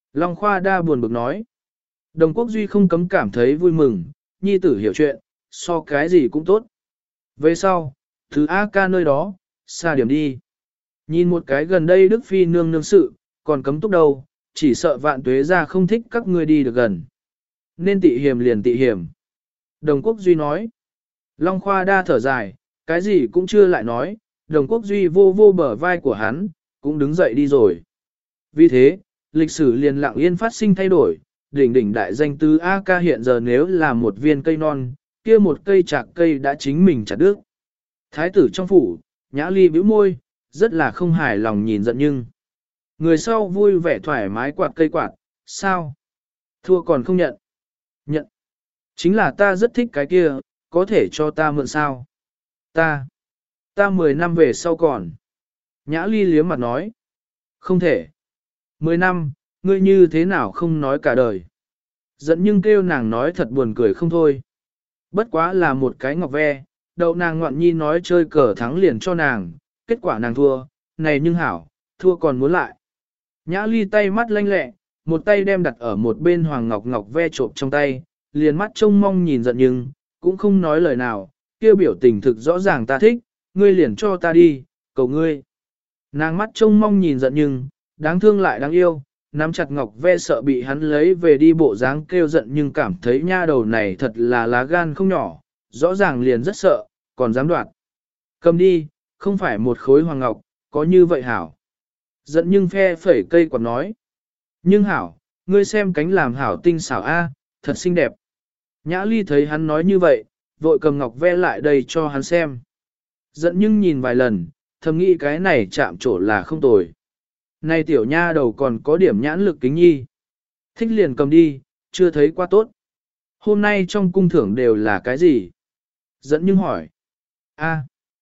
Long Khoa Đa buồn bực nói. Đồng Quốc Duy không cấm cảm thấy vui mừng, nhi tử hiểu chuyện, so cái gì cũng tốt. Về sau, thứ A ca nơi đó, xa điểm đi. Nhìn một cái gần đây Đức Phi nương nương sự, còn cấm túc đâu, chỉ sợ Vạn Tuế ra không thích các ngươi đi được gần. Nên tị hiểm liền tị hiểm. Đồng Quốc Duy nói. Long Khoa Đa thở dài, cái gì cũng chưa lại nói, Đồng Quốc Duy vô vô bờ vai của hắn, cũng đứng dậy đi rồi. Vì thế, lịch sử liền lặng yên phát sinh thay đổi, đỉnh đỉnh đại danh tứ A ca hiện giờ nếu là một viên cây non, kia một cây chạc cây đã chính mình chặt đứt. Thái tử trong phủ, Nhã Ly bĩu môi, rất là không hài lòng nhìn giận nhưng. Người sau vui vẻ thoải mái quạt cây quạt, sao? Thua còn không nhận. Nhận. Chính là ta rất thích cái kia, có thể cho ta mượn sao? Ta 10 năm về sau còn. Nhã Ly liếm mặt nói. Không thể. 10 năm, ngươi như thế nào không nói cả đời. Giận nhưng kêu nàng nói thật buồn cười không thôi. Bất quá là một cái ngọc ve, đậu nàng ngoạn nhi nói chơi cờ thắng liền cho nàng, kết quả nàng thua, này nhưng hảo, thua còn muốn lại. Nhã Ly tay mắt lanh lẹ, một tay đem đặt ở một bên hoàng ngọc ngọc ve trộm trong tay, liền mắt trông mong nhìn giận nhưng, cũng không nói lời nào, kêu biểu tình thực rõ ràng ta thích, ngươi liền cho ta đi, cầu ngươi. Nàng mắt trông mong nhìn giận nhưng, đáng thương lại đáng yêu, nắm chặt ngọc ve sợ bị hắn lấy về đi bộ dáng kêu giận nhưng cảm thấy nha đầu này thật là lá gan không nhỏ, rõ ràng liền rất sợ, còn dám đoạt. Cầm đi, không phải một khối hoàng ngọc, có như vậy hảo. Giận nhưng phe phẩy cây quạt nói. Nhưng hảo, ngươi xem cánh làm hảo tinh xảo a, thật xinh đẹp. Nhã Ly thấy hắn nói như vậy, vội cầm ngọc ve lại đây cho hắn xem. Giận nhưng nhìn vài lần, thầm nghĩ cái này chạm trổ là không tồi. Này tiểu nha đầu còn có điểm nhãn lực kính nhi. Thích liền cầm đi, chưa thấy qua tốt. Hôm nay trong cung thưởng đều là cái gì? Giận nhưng hỏi. A,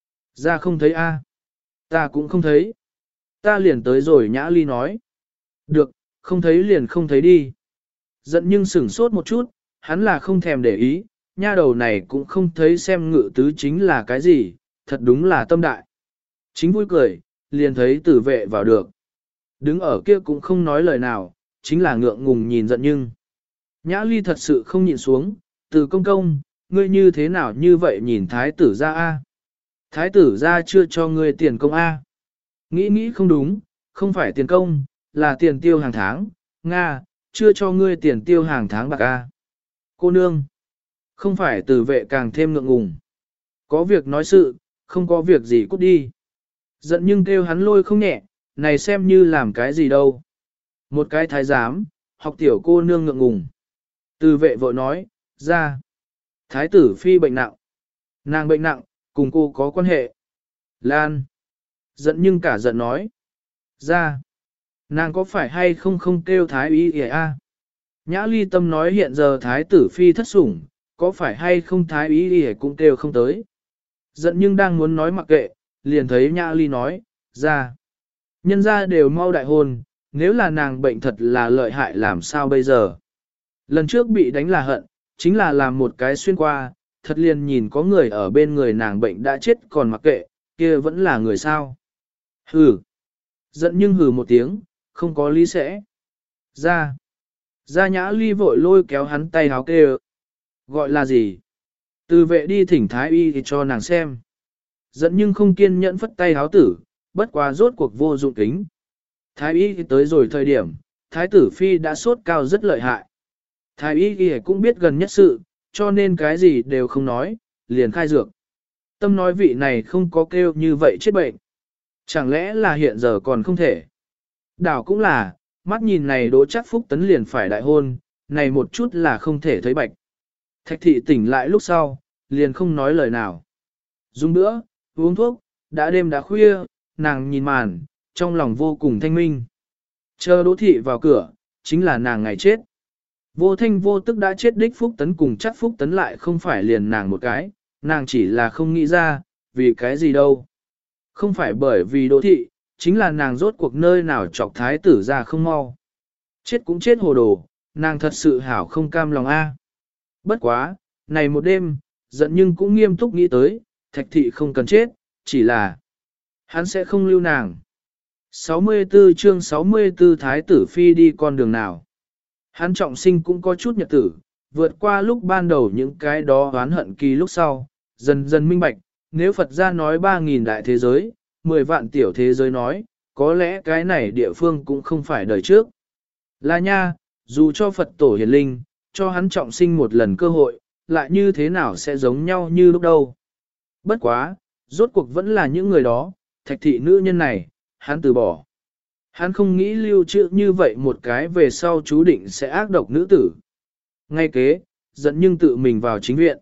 ra không thấy a, ta cũng không thấy. Ta liền tới rồi Nhã Ly nói. Được, không thấy liền không thấy đi. Giận nhưng sửng sốt một chút, hắn là không thèm để ý, nha đầu này cũng không thấy xem ngự tứ chính là cái gì, thật đúng là tâm đại. Chính vui cười, liền thấy tử vệ vào được. Đứng ở kia cũng không nói lời nào, chính là ngượng ngùng nhìn giận nhưng. Nhã Ly thật sự không nhịn xuống, từ công công, ngươi như thế nào như vậy nhìn thái tử ra a? Thái tử ra chưa cho ngươi tiền công a? Nghĩ không đúng, không phải tiền công, là tiền tiêu hàng tháng, Nga, chưa cho ngươi tiền tiêu hàng tháng bạc a. Cô nương, không phải tử vệ càng thêm ngượng ngùng. Có việc nói sự, không có việc gì cút đi. Giận nhưng kêu hắn lôi không nhẹ, này xem như làm cái gì đâu. Một cái thái giám, học tiểu cô nương ngượng ngùng. Từ vệ vội nói, ra. Thái tử phi bệnh nặng. Nàng bệnh nặng, cùng cô có quan hệ. Lan. Giận nhưng cả giận nói. Ra. Nàng có phải hay không không kêu thái ý kìa a? Nhã Ly tâm nói hiện giờ thái tử phi thất sủng, có phải hay không thái ý kìa cũng kêu không tới. Giận nhưng đang muốn nói mặc kệ, liền thấy Nhã Ly nói, ra. Nhân ra đều mau đại hôn, nếu là nàng bệnh thật là lợi hại làm sao bây giờ. Lần trước bị đánh là hận, chính là làm một cái xuyên qua, thật liền nhìn có người ở bên người nàng bệnh đã chết còn mặc kệ, kia vẫn là người sao. Hừ. Giận nhưng hừ một tiếng, không có lý sẽ. Ra. Ra Nhã Ly vội lôi kéo hắn tay háo kêu. Gọi là gì? Từ vệ đi thỉnh thái y thì cho nàng xem. Giận nhưng không kiên nhẫn phất tay háo tử, bất quá rốt cuộc vô dụng kính. Thái y thì tới rồi thời điểm, thái tử phi đã sốt cao rất lợi hại. Thái y thì cũng biết gần nhất sự, cho nên cái gì đều không nói, liền khai dược. Tâm nói vị này không có kêu như vậy chết bệnh. Chẳng lẽ là hiện giờ còn không thể. Đảo cũng là, mắt nhìn này Đỗ Trác Phúc Tấn liền phải đại hôn, này một chút là không thể thấy bạch. Thạch thị tỉnh lại lúc sau, liền không nói lời nào. Dùng nữa, uống thuốc, đã đêm đã khuya, nàng nhìn màn, trong lòng vô cùng thanh minh. Chờ Đỗ thị vào cửa, chính là nàng ngày chết. Vô thanh vô tức đã chết đích Phúc Tấn cùng Trác Phúc Tấn lại không phải liền nàng một cái, nàng chỉ là không nghĩ ra, vì cái gì đâu. Không phải bởi vì Đỗ thị, chính là nàng rốt cuộc nơi nào chọc thái tử ra không mau. Chết cũng chết hồ đồ, nàng thật sự hảo không cam lòng a. Bất quá, này một đêm, giận nhưng cũng nghiêm túc nghĩ tới, thạch thị không cần chết, chỉ là hắn sẽ không lưu nàng. 64 chương 64 Thái tử Phi đi con đường nào. Hắn trọng sinh cũng có chút nhật tử, vượt qua lúc ban đầu những cái đó oán hận kỳ lúc sau, dần dần minh bạch, nếu Phật gia nói 3.000 đại thế giới, 10 vạn tiểu thế giới nói, có lẽ cái này địa phương cũng không phải đời trước. Là nha, dù cho Phật tổ hiền linh, cho hắn trọng sinh một lần cơ hội, lại như thế nào sẽ giống nhau như lúc đầu. Bất quá, rốt cuộc vẫn là những người đó, thạch thị nữ nhân này, hắn từ bỏ. Hắn không nghĩ lưu trữ như vậy một cái về sau chú định sẽ ác độc nữ tử. Ngay kế, giận nhưng tự mình vào chính viện.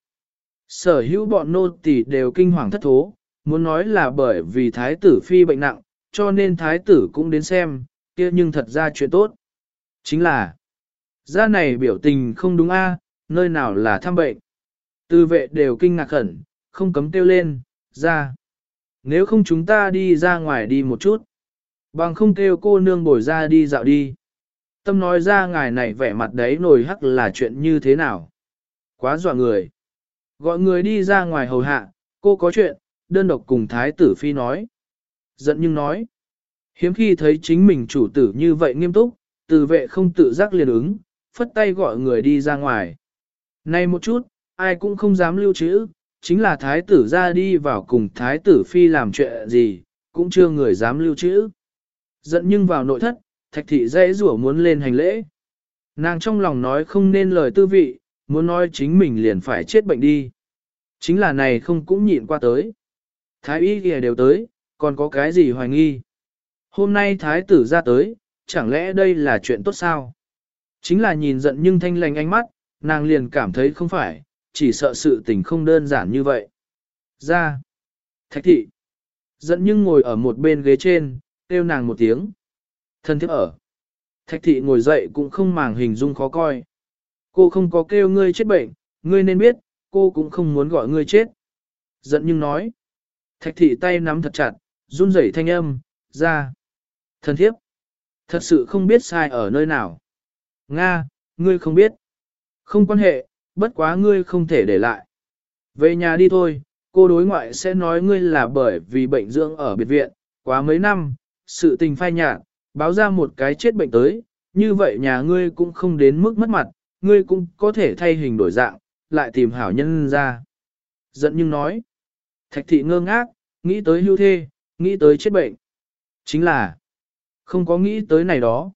Sở hữu bọn nô tỳ đều kinh hoàng thất thố, muốn nói là bởi vì thái tử phi bệnh nặng, cho nên thái tử cũng đến xem, kia nhưng thật ra chuyện tốt. Chính là, ra này biểu tình không đúng a, nơi nào là thăm bệnh. Tư vệ đều kinh ngạc khẩn, không cấm kêu lên, ra. Nếu không chúng ta đi ra ngoài đi một chút. Bằng không kêu cô nương bồi ra đi dạo đi. Tâm nói ra ngài này vẻ mặt đấy nổi hắc là chuyện như thế nào. Quá dọa người. Gọi người đi ra ngoài hầu hạ, cô có chuyện, đơn độc cùng thái tử phi nói. Giận nhưng nói. Hiếm khi thấy chính mình chủ tử như vậy nghiêm túc, từ vệ không tự giác liền ứng, phất tay gọi người đi ra ngoài. Này một chút, ai cũng không dám lưu trữ, chính là thái tử ra đi vào cùng thái tử phi làm chuyện gì, cũng chưa người dám lưu trữ. Giận nhưng vào nội thất, thạch thị dễ rủa muốn lên hành lễ. Nàng trong lòng nói không nên lời tư vị, muốn nói chính mình liền phải chết bệnh đi. Chính là này không cũng nhịn qua tới. Thái y kìa đều tới, còn có cái gì hoài nghi. Hôm nay thái tử ra tới, chẳng lẽ đây là chuyện tốt sao? Chính là nhìn giận nhưng thanh lành ánh mắt, nàng liền cảm thấy không phải, chỉ sợ sự tình không đơn giản như vậy. Ra. Thạch thị. Giận nhưng ngồi ở một bên ghế trên, kêu nàng một tiếng. Thân thiết ở. Thạch thị ngồi dậy cũng không màng hình dung khó coi. Cô không có kêu ngươi chết bệnh, ngươi nên biết, cô cũng không muốn gọi ngươi chết. Giận nhưng nói. Thạch thị tay nắm thật chặt, run rẩy thanh âm, ra. Thân thiếp. Thật sự không biết sai ở nơi nào. Nga, ngươi không biết. Không quan hệ, bất quá ngươi không thể để lại. Về nhà đi thôi, cô đối ngoại sẽ nói ngươi là bởi vì bệnh dưỡng ở biệt viện, quá mấy năm, sự tình phai nhạt, báo ra một cái chết bệnh tới, như vậy nhà ngươi cũng không đến mức mất mặt, ngươi cũng có thể thay hình đổi dạng, lại tìm hảo nhân ra. Giận nhưng nói, thạch thị ngơ ngác, nghĩ tới hưu thê, nghĩ tới chết bệnh. Chính là, không có nghĩ tới này đó.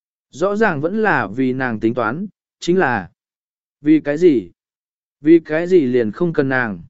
Rõ ràng vẫn là vì nàng tính toán, chính là, vì cái gì? Vì cái gì liền không cần nàng?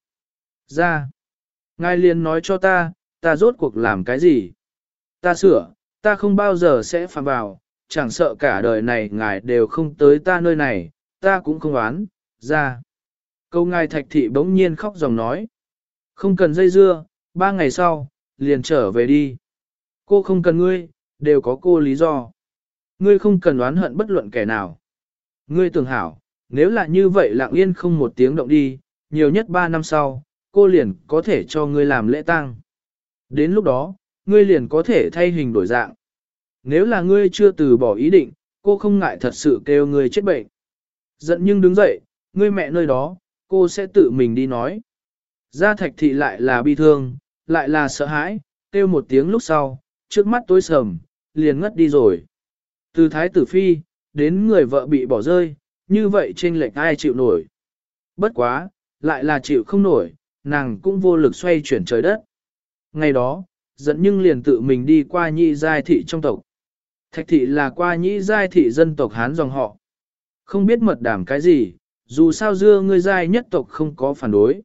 Ra, ngài liền nói cho ta rốt cuộc làm cái gì? Ta sửa, ta không bao giờ sẽ phạm vào, chẳng sợ cả đời này ngài đều không tới ta nơi này, ta cũng không oán, ra. Câu ngài thạch thị bỗng nhiên khóc dòng nói. Không cần dây dưa, 3 ngày sau, liền trở về đi. Cô không cần ngươi, đều có cô lý do. Ngươi không cần oán hận bất luận kẻ nào. Ngươi tưởng hảo, nếu là như vậy lặng yên không một tiếng động đi, nhiều nhất 3 năm sau, cô liền có thể cho ngươi làm lễ tang. Đến lúc đó, ngươi liền có thể thay hình đổi dạng. Nếu là ngươi chưa từ bỏ ý định, cô không ngại thật sự kêu ngươi chết bệnh. Giận nhưng đứng dậy, ngươi mẹ nơi đó, cô sẽ tự mình đi nói. Gia thạch thị lại là bi thương, lại là sợ hãi, kêu một tiếng lúc sau, trước mắt tối sầm, liền ngất đi rồi. Từ thái tử phi, đến người vợ bị bỏ rơi, như vậy trên lệch ai chịu nổi. Bất quá, lại là chịu không nổi, nàng cũng vô lực xoay chuyển trời đất. Ngày đó, giận nhưng liền tự mình đi qua nhị giai thị trong tộc. Thạch thị là qua nhị giai thị dân tộc Hán dòng họ. Không biết mật đảm cái gì, dù sao dưa ngươi giai nhất tộc không có phản đối.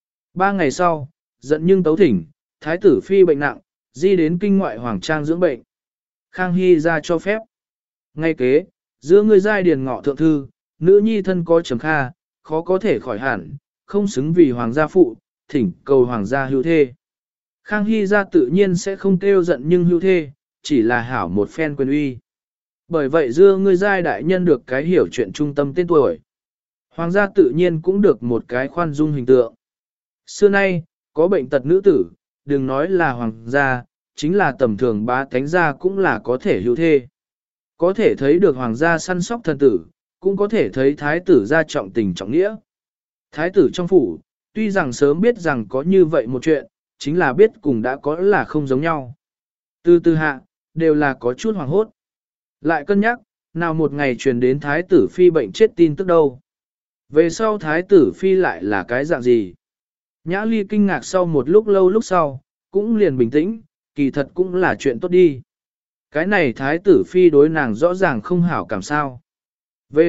3 ngày sau, giận nhưng tấu thỉnh, thái tử phi bệnh nặng, di đến kinh ngoại hoàng trang dưỡng bệnh. Khang Hy ra cho phép. Ngay kế, giữa ngươi giai điền ngọ thượng thư, nữ nhi thân có trầm kha, khó có thể khỏi hẳn, không xứng vì hoàng gia phụ, thỉnh cầu hoàng gia hưu thê. Khang Hy ra tự nhiên sẽ không kêu giận nhưng hưu thê, chỉ là hảo một phen quyền uy. Bởi vậy dưa ngươi giai đại nhân được cái hiểu chuyện trung tâm tên tuổi. Hoàng gia tự nhiên cũng được một cái khoan dung hình tượng. Xưa nay, có bệnh tật nữ tử, đừng nói là hoàng gia, chính là tầm thường bá tánh gia cũng là có thể hưu thê. Có thể thấy được hoàng gia săn sóc thân tử, cũng có thể thấy thái tử gia trọng tình trọng nghĩa. Thái tử trong phủ, tuy rằng sớm biết rằng có như vậy một chuyện, chính là biết cùng đã có là không giống nhau. Từ từ hạ, đều là có chút hoảng hốt. Lại cân nhắc, nào một ngày truyền đến thái tử phi bệnh chết tin tức đâu. Về sau thái tử phi lại là cái dạng gì? Nhã Ly kinh ngạc sau một lúc lâu lúc sau, cũng liền bình tĩnh, kỳ thật cũng là chuyện tốt đi. Cái này thái tử phi đối nàng rõ ràng không hảo cảm sao. Về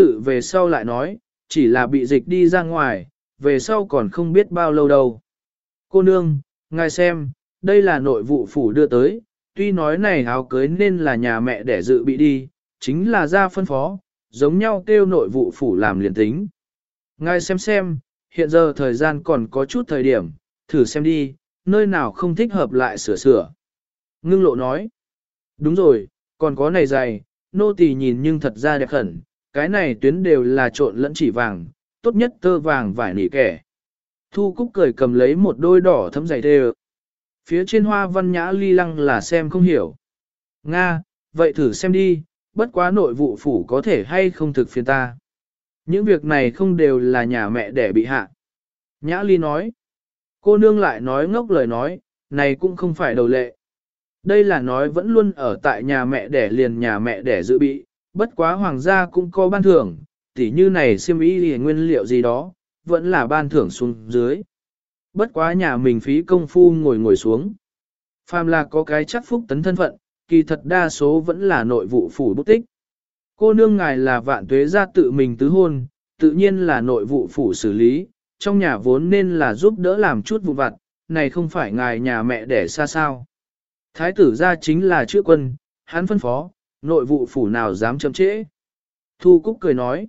sau lại nói, chỉ là bị dịch đi ra ngoài, về sau còn không biết bao lâu đâu. Cô nương, ngài xem, đây là nội vụ phủ đưa tới, tuy nói này áo cưới nên là nhà mẹ để dự bị đi, chính là ra phân phó, giống nhau kêu nội vụ phủ làm liền tính. Ngài xem, hiện giờ thời gian còn có chút thời điểm, thử xem đi, nơi nào không thích hợp lại sửa. Ngưng lộ nói, đúng rồi, còn có này dày, nô tỳ nhìn nhưng thật ra đẹp khẩn, cái này tuyến đều là trộn lẫn chỉ vàng, tốt nhất tơ vàng vải nỉ kẻ. Thu Cúc cười cầm lấy một đôi đỏ thấm giày thề. Phía trên hoa văn Nhã Ly lăng là xem không hiểu. Nga, vậy thử xem đi, bất quá nội vụ phủ có thể hay không thực phiền ta. Những việc này không đều là nhà mẹ để bị hạ. Nhã Ly nói. Cô nương lại nói ngốc lời nói, này cũng không phải đầu lệ. Đây là nói vẫn luôn ở tại nhà mẹ đẻ liền nhà mẹ đẻ dự bị, bất quá hoàng gia cũng có ban thưởng, tỉ như này xiêm y nguyên liệu gì đó, vẫn là ban thưởng xuống dưới. Bất quá nhà mình phí công phu ngồi xuống. Phàm là có cái chắc phúc tấn thân phận, kỳ thật đa số vẫn là nội vụ phủ bút tích. Cô nương ngài là Vạn Tuế gia tự mình tứ hôn, tự nhiên là nội vụ phủ xử lý, trong nhà vốn nên là giúp đỡ làm chút vụ vặt, này không phải ngài nhà mẹ đẻ xa sao. Thái tử gia chính là chữ quân, hắn phân phó, nội vụ phủ nào dám chậm trễ. Thu Cúc cười nói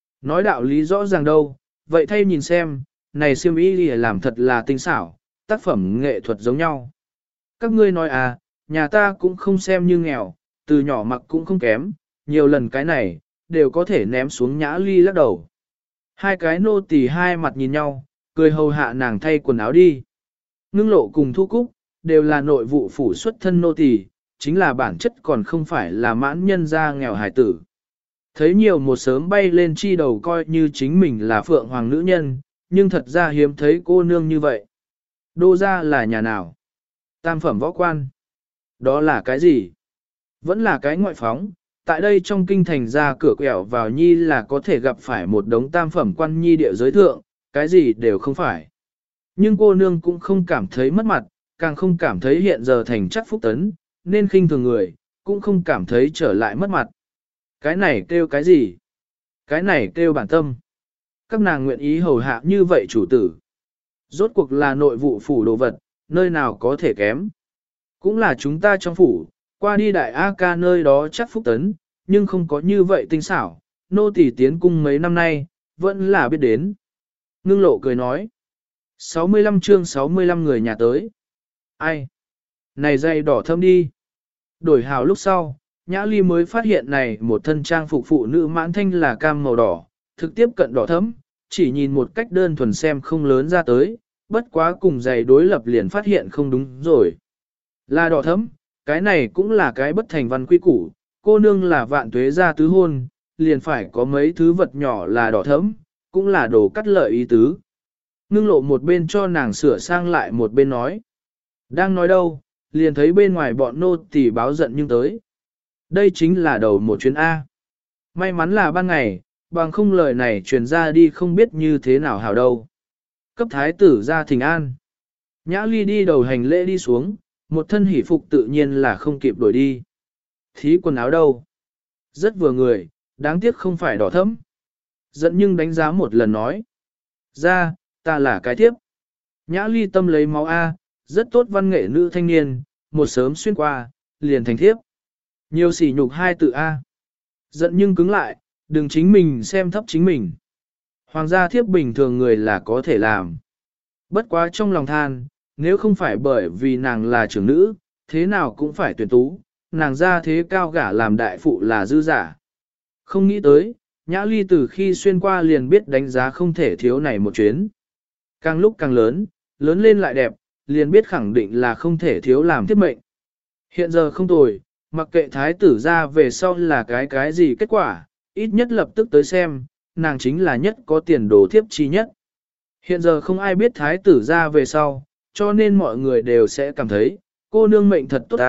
đạo lý rõ ràng đâu, vậy thay nhìn xem, này xiêm y làm thật là tinh xảo, tác phẩm nghệ thuật giống nhau. Các ngươi nói à, nhà ta cũng không xem như nghèo, từ nhỏ mặc cũng không kém, nhiều lần cái này, đều có thể ném xuống Nhã Ly lắc đầu. Hai cái nô tỳ hai mặt nhìn nhau, cười hầu hạ nàng thay quần áo đi. Ngưng lộ cùng Thu Cúc, đều là nội vụ phủ xuất thân nô tỳ, chính là bản chất còn không phải là mãn nhân gia nghèo hải tử. Thấy nhiều một sớm bay lên chi đầu coi như chính mình là phượng hoàng nữ nhân, nhưng thật ra hiếm thấy cô nương như vậy. Đô gia là nhà nào? Tam phẩm võ quan. Đó là cái gì? Vẫn là cái ngoại phóng, tại đây trong kinh thành ra cửa quẹo vào nhi là có thể gặp phải một đống tam phẩm quan nhi địa giới thượng, cái gì đều không phải. Nhưng cô nương cũng không cảm thấy mất mặt, càng không cảm thấy hiện giờ thành chắc phúc tấn, nên khinh thường người, cũng không cảm thấy trở lại mất mặt. Cái này kêu cái gì? Cái này kêu bản tâm. Các nàng nguyện ý hầu hạ như vậy chủ tử. Rốt cuộc là nội vụ phủ đồ vật, nơi nào có thể kém. Cũng là chúng ta trong phủ, qua đi đại A ca nơi đó chắc phúc tấn, nhưng không có như vậy tinh xảo, nô tỳ tiến cung mấy năm nay, vẫn là biết đến. Ngưng lộ cười nói. 65 chương 65 người nhà tới. Ai? Này dây đỏ thâm đi. Đổi hào lúc sau, Nhã Ly mới phát hiện này một thân trang phục phụ nữ mãn thanh là cam màu đỏ, thực tiếp cận đỏ thấm, chỉ nhìn một cách đơn thuần xem không lớn ra tới, bất quá cùng giày đối lập liền phát hiện không đúng rồi. Là đỏ thấm, cái này cũng là cái bất thành văn quy củ, cô nương là Vạn Tuế gia tứ hôn, liền phải có mấy thứ vật nhỏ là đỏ thấm, cũng là đồ cắt lợi ý tứ. Ngưng lộ một bên cho nàng sửa sang lại một bên nói. Đang nói đâu, liền thấy bên ngoài bọn nô tỳ báo giận nhưng tới. Đây chính là đầu một chuyến A. May mắn là ban ngày, bằng không lời này truyền ra đi không biết như thế nào hảo đâu. Cấp thái tử ra thỉnh an. Nhã Ly đi đầu hành lễ đi xuống, một thân hỷ phục tự nhiên là không kịp đổi đi. Thí quần áo đâu? Rất vừa người, đáng tiếc không phải đỏ thẫm. Giận nhưng đánh giá một lần nói. Ra, ta là cái tiếp. Nhã Ly tâm lấy máu A, rất tốt văn nghệ nữ thanh niên, một sớm xuyên qua, liền thành thiếp. Nhiều sỉ nhục hai tự A. Giận nhưng cứng lại, đừng chính mình xem thấp chính mình. Hoàng gia thiếp bình thường người là có thể làm. Bất quá trong lòng than, nếu không phải bởi vì nàng là trưởng nữ, thế nào cũng phải tuyển tú, nàng ra thế cao gả làm đại phụ là dư giả. Không nghĩ tới, Nhã Ly từ khi xuyên qua liền biết đánh giá không thể thiếu này một chuyến. Càng lúc càng lớn, lớn lên lại đẹp, liền biết khẳng định là không thể thiếu làm thiết mệnh. Hiện giờ không tồi, mặc kệ thái tử ra về sau là cái gì kết quả, ít nhất lập tức tới xem, nàng chính là nhất có tiền đồ thiếp chi nhất. Hiện giờ không ai biết thái tử ra về sau, cho nên mọi người đều sẽ cảm thấy, cô nương mệnh thật tốt ta,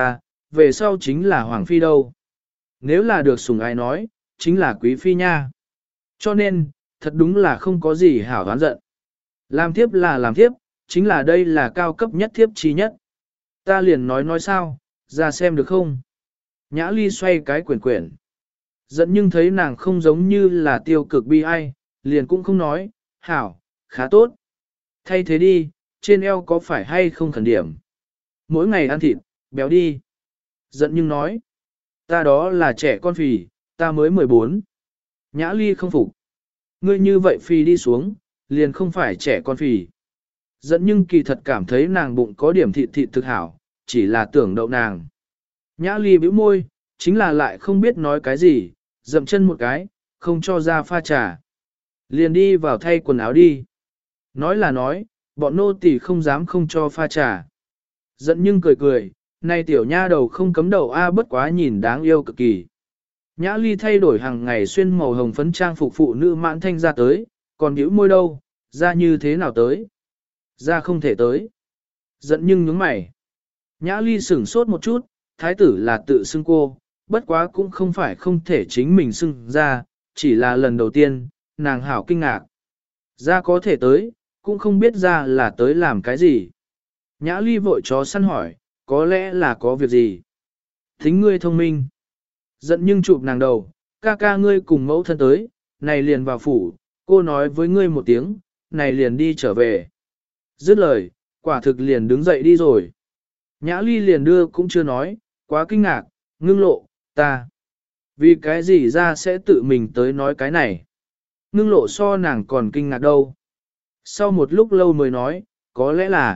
về sau chính là hoàng phi đâu. Nếu là được sủng ái nói, chính là quý phi nha. Cho nên, thật đúng là không có gì hảo đoán giận. Làm thiếp là làm thiếp, chính là đây là cao cấp nhất thiếp chi nhất. Ta liền nói sao, ra xem được không? Nhã Ly xoay cái quyển quyển. Giận nhưng thấy nàng không giống như là tiêu cực bi ai, liền cũng không nói, hảo, khá tốt. Thay thế đi, trên eo có phải hay không khẩn điểm. Mỗi ngày ăn thịt, béo đi. Giận nhưng nói, ta đó là trẻ con phì, ta mới 14. Nhã Ly không phục. Ngươi như vậy phì đi xuống, liền không phải trẻ con phì. Giận nhưng kỳ thật cảm thấy nàng bụng có điểm thịt thịt thực hảo, chỉ là tưởng đậu nàng. Nhã Ly bĩu môi, chính là lại không biết nói cái gì, dậm chân một cái, không cho ra pha trà. Liền đi vào thay quần áo đi. Nói là nói, bọn nô tỳ không dám không cho pha trà. Giận nhưng cười cười, này tiểu nha đầu không cấm đầu bất quá nhìn đáng yêu cực kỳ. Nhã Ly thay đổi hàng ngày xuyên màu hồng phấn trang phục phụ nữ mãn thanh ra tới, còn bĩu môi đâu, ra như thế nào tới? Ra không thể tới. Giận nhưng nhướng mày. Nhã Ly sửng sốt một chút, thái tử là tự xưng cô, bất quá cũng không phải không thể chính mình xưng ra, chỉ là lần đầu tiên, nàng hảo kinh ngạc. Ra có thể tới, cũng không biết ra là tới làm cái gì. Nhã Ly vội chó săn hỏi, có lẽ là có việc gì? Thính ngươi thông minh. Giận nhưng chụp nàng đầu, ca ca ngươi cùng mẫu thân tới, này liền vào phủ, cô nói với ngươi một tiếng, này liền đi trở về. Dứt lời, quả thực liền đứng dậy đi rồi. Nhã Ly liền đưa cũng chưa nói, quá kinh ngạc, ngưng lộ, ta. Vì cái gì ra sẽ tự mình tới nói cái này? Ngưng lộ so nàng còn kinh ngạc đâu. Sau một lúc lâu mới nói, có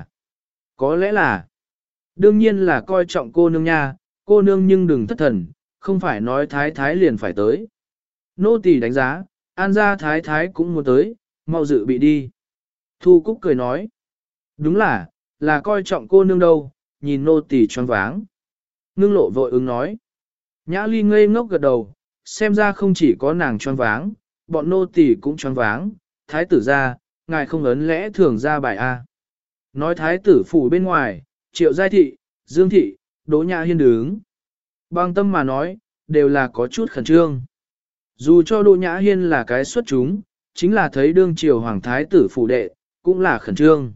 lẽ là, đương nhiên là coi trọng cô nương nha, cô nương nhưng đừng thất thần, không phải nói thái thái liền phải tới. Nô tỳ đánh giá, an gia thái thái cũng muốn tới, mau dự bị đi. Thu Cúc cười nói, đúng là coi trọng cô nương đâu, nhìn nô tỳ choáng váng. Ngưng lộ vội ứng nói, Nhã Ly ngây ngốc gật đầu, xem ra không chỉ có nàng choáng váng, bọn nô tỳ cũng choáng váng, thái tử ra, ngài không ấn lẽ thường ra bài A. Nói thái tử phủ bên ngoài, Triệu Giai Thị, Dương Thị, Đỗ Nhã Hiên đứng. Bằng tâm mà nói, đều là có chút khẩn trương. Dù cho Đỗ Nhã Hiên là cái xuất chúng, chính là thấy đương triều hoàng thái tử phủ đệ, cũng là khẩn trương.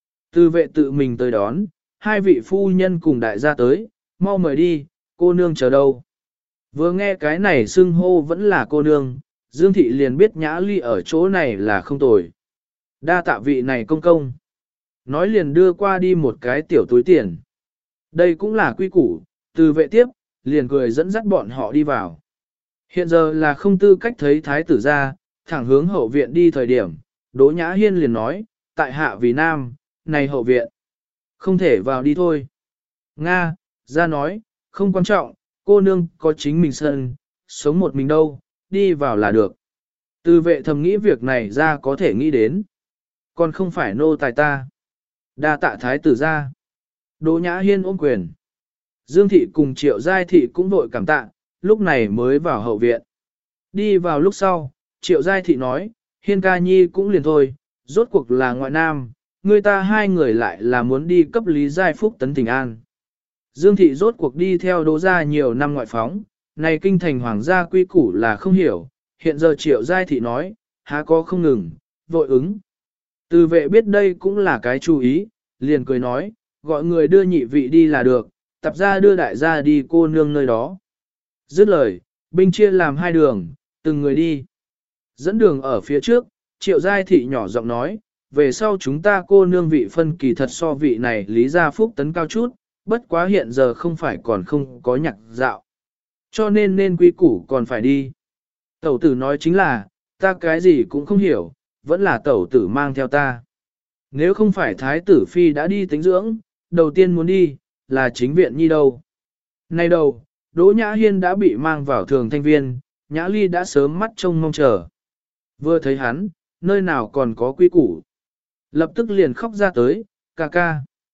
Tư vệ tự mình tới đón, hai vị phu nhân cùng đại gia tới, mau mời đi, cô nương chờ đâu. Vừa nghe cái này xưng hô vẫn là cô nương, Dương Thị liền biết Nhã Ly ở chỗ này là không tồi. Đa tạ vị này công công. Nói liền đưa qua đi một cái tiểu túi tiền. Đây cũng là quy củ, từ vệ tiếp, liền cười dẫn dắt bọn họ đi vào. Hiện giờ là không tư cách thấy thái tử ra, thẳng hướng hậu viện đi thời điểm, Đỗ Nhã Hiên liền nói, tại hạ vì nam, này hậu viện, không thể vào đi thôi. Nga, ra nói, không quan trọng, cô nương có chính mình sân, sống một mình đâu, đi vào là được. Từ vệ thầm nghĩ việc này ra có thể nghĩ đến, còn không phải nô tài ta. Đa tạ thái tử ra. Đỗ Nhã Hiên ôm quyền. Dương Thị cùng Triệu Giai Thị cũng vội cảm tạ, lúc này mới vào hậu viện. Đi vào lúc sau, Triệu Giai Thị nói, Hiên ca nhi cũng liền thôi, rốt cuộc là ngoại nam, người ta hai người lại là muốn đi cấp Lý Giai Phúc tấn tình an. Dương Thị rốt cuộc đi theo Đỗ gia nhiều năm ngoại phóng, này kinh thành hoàng gia quy củ là không hiểu, hiện giờ Triệu Giai Thị nói, há có không ngừng, vội ứng. Từ vệ biết đây cũng là cái chú ý, liền cười nói, gọi người đưa nhị vị đi là được, tập ra đưa đại gia đi cô nương nơi đó. Dứt lời, binh chia làm hai đường, từng người đi. Dẫn đường ở phía trước, Triệu Giai Thị nhỏ giọng nói, về sau chúng ta cô nương vị phân kỳ thật so vị này Lý Gia Phúc tấn cao chút, bất quá hiện giờ không phải còn không có nhạc dạo. Cho nên quy củ còn phải đi. Tẩu tử nói chính là, ta cái gì cũng không hiểu, vẫn là tẩu tử mang theo ta. Nếu không phải thái tử phi đã đi tính dưỡng, đầu tiên muốn đi, là chính viện nhi đâu. Nay đầu, Đỗ Nhã Hiên đã bị mang vào thường thanh viên, Nhã Ly đã sớm mắt trông mong chờ. Vừa thấy hắn, nơi nào còn có quy củ. Lập tức liền khóc ra tới, ca ca.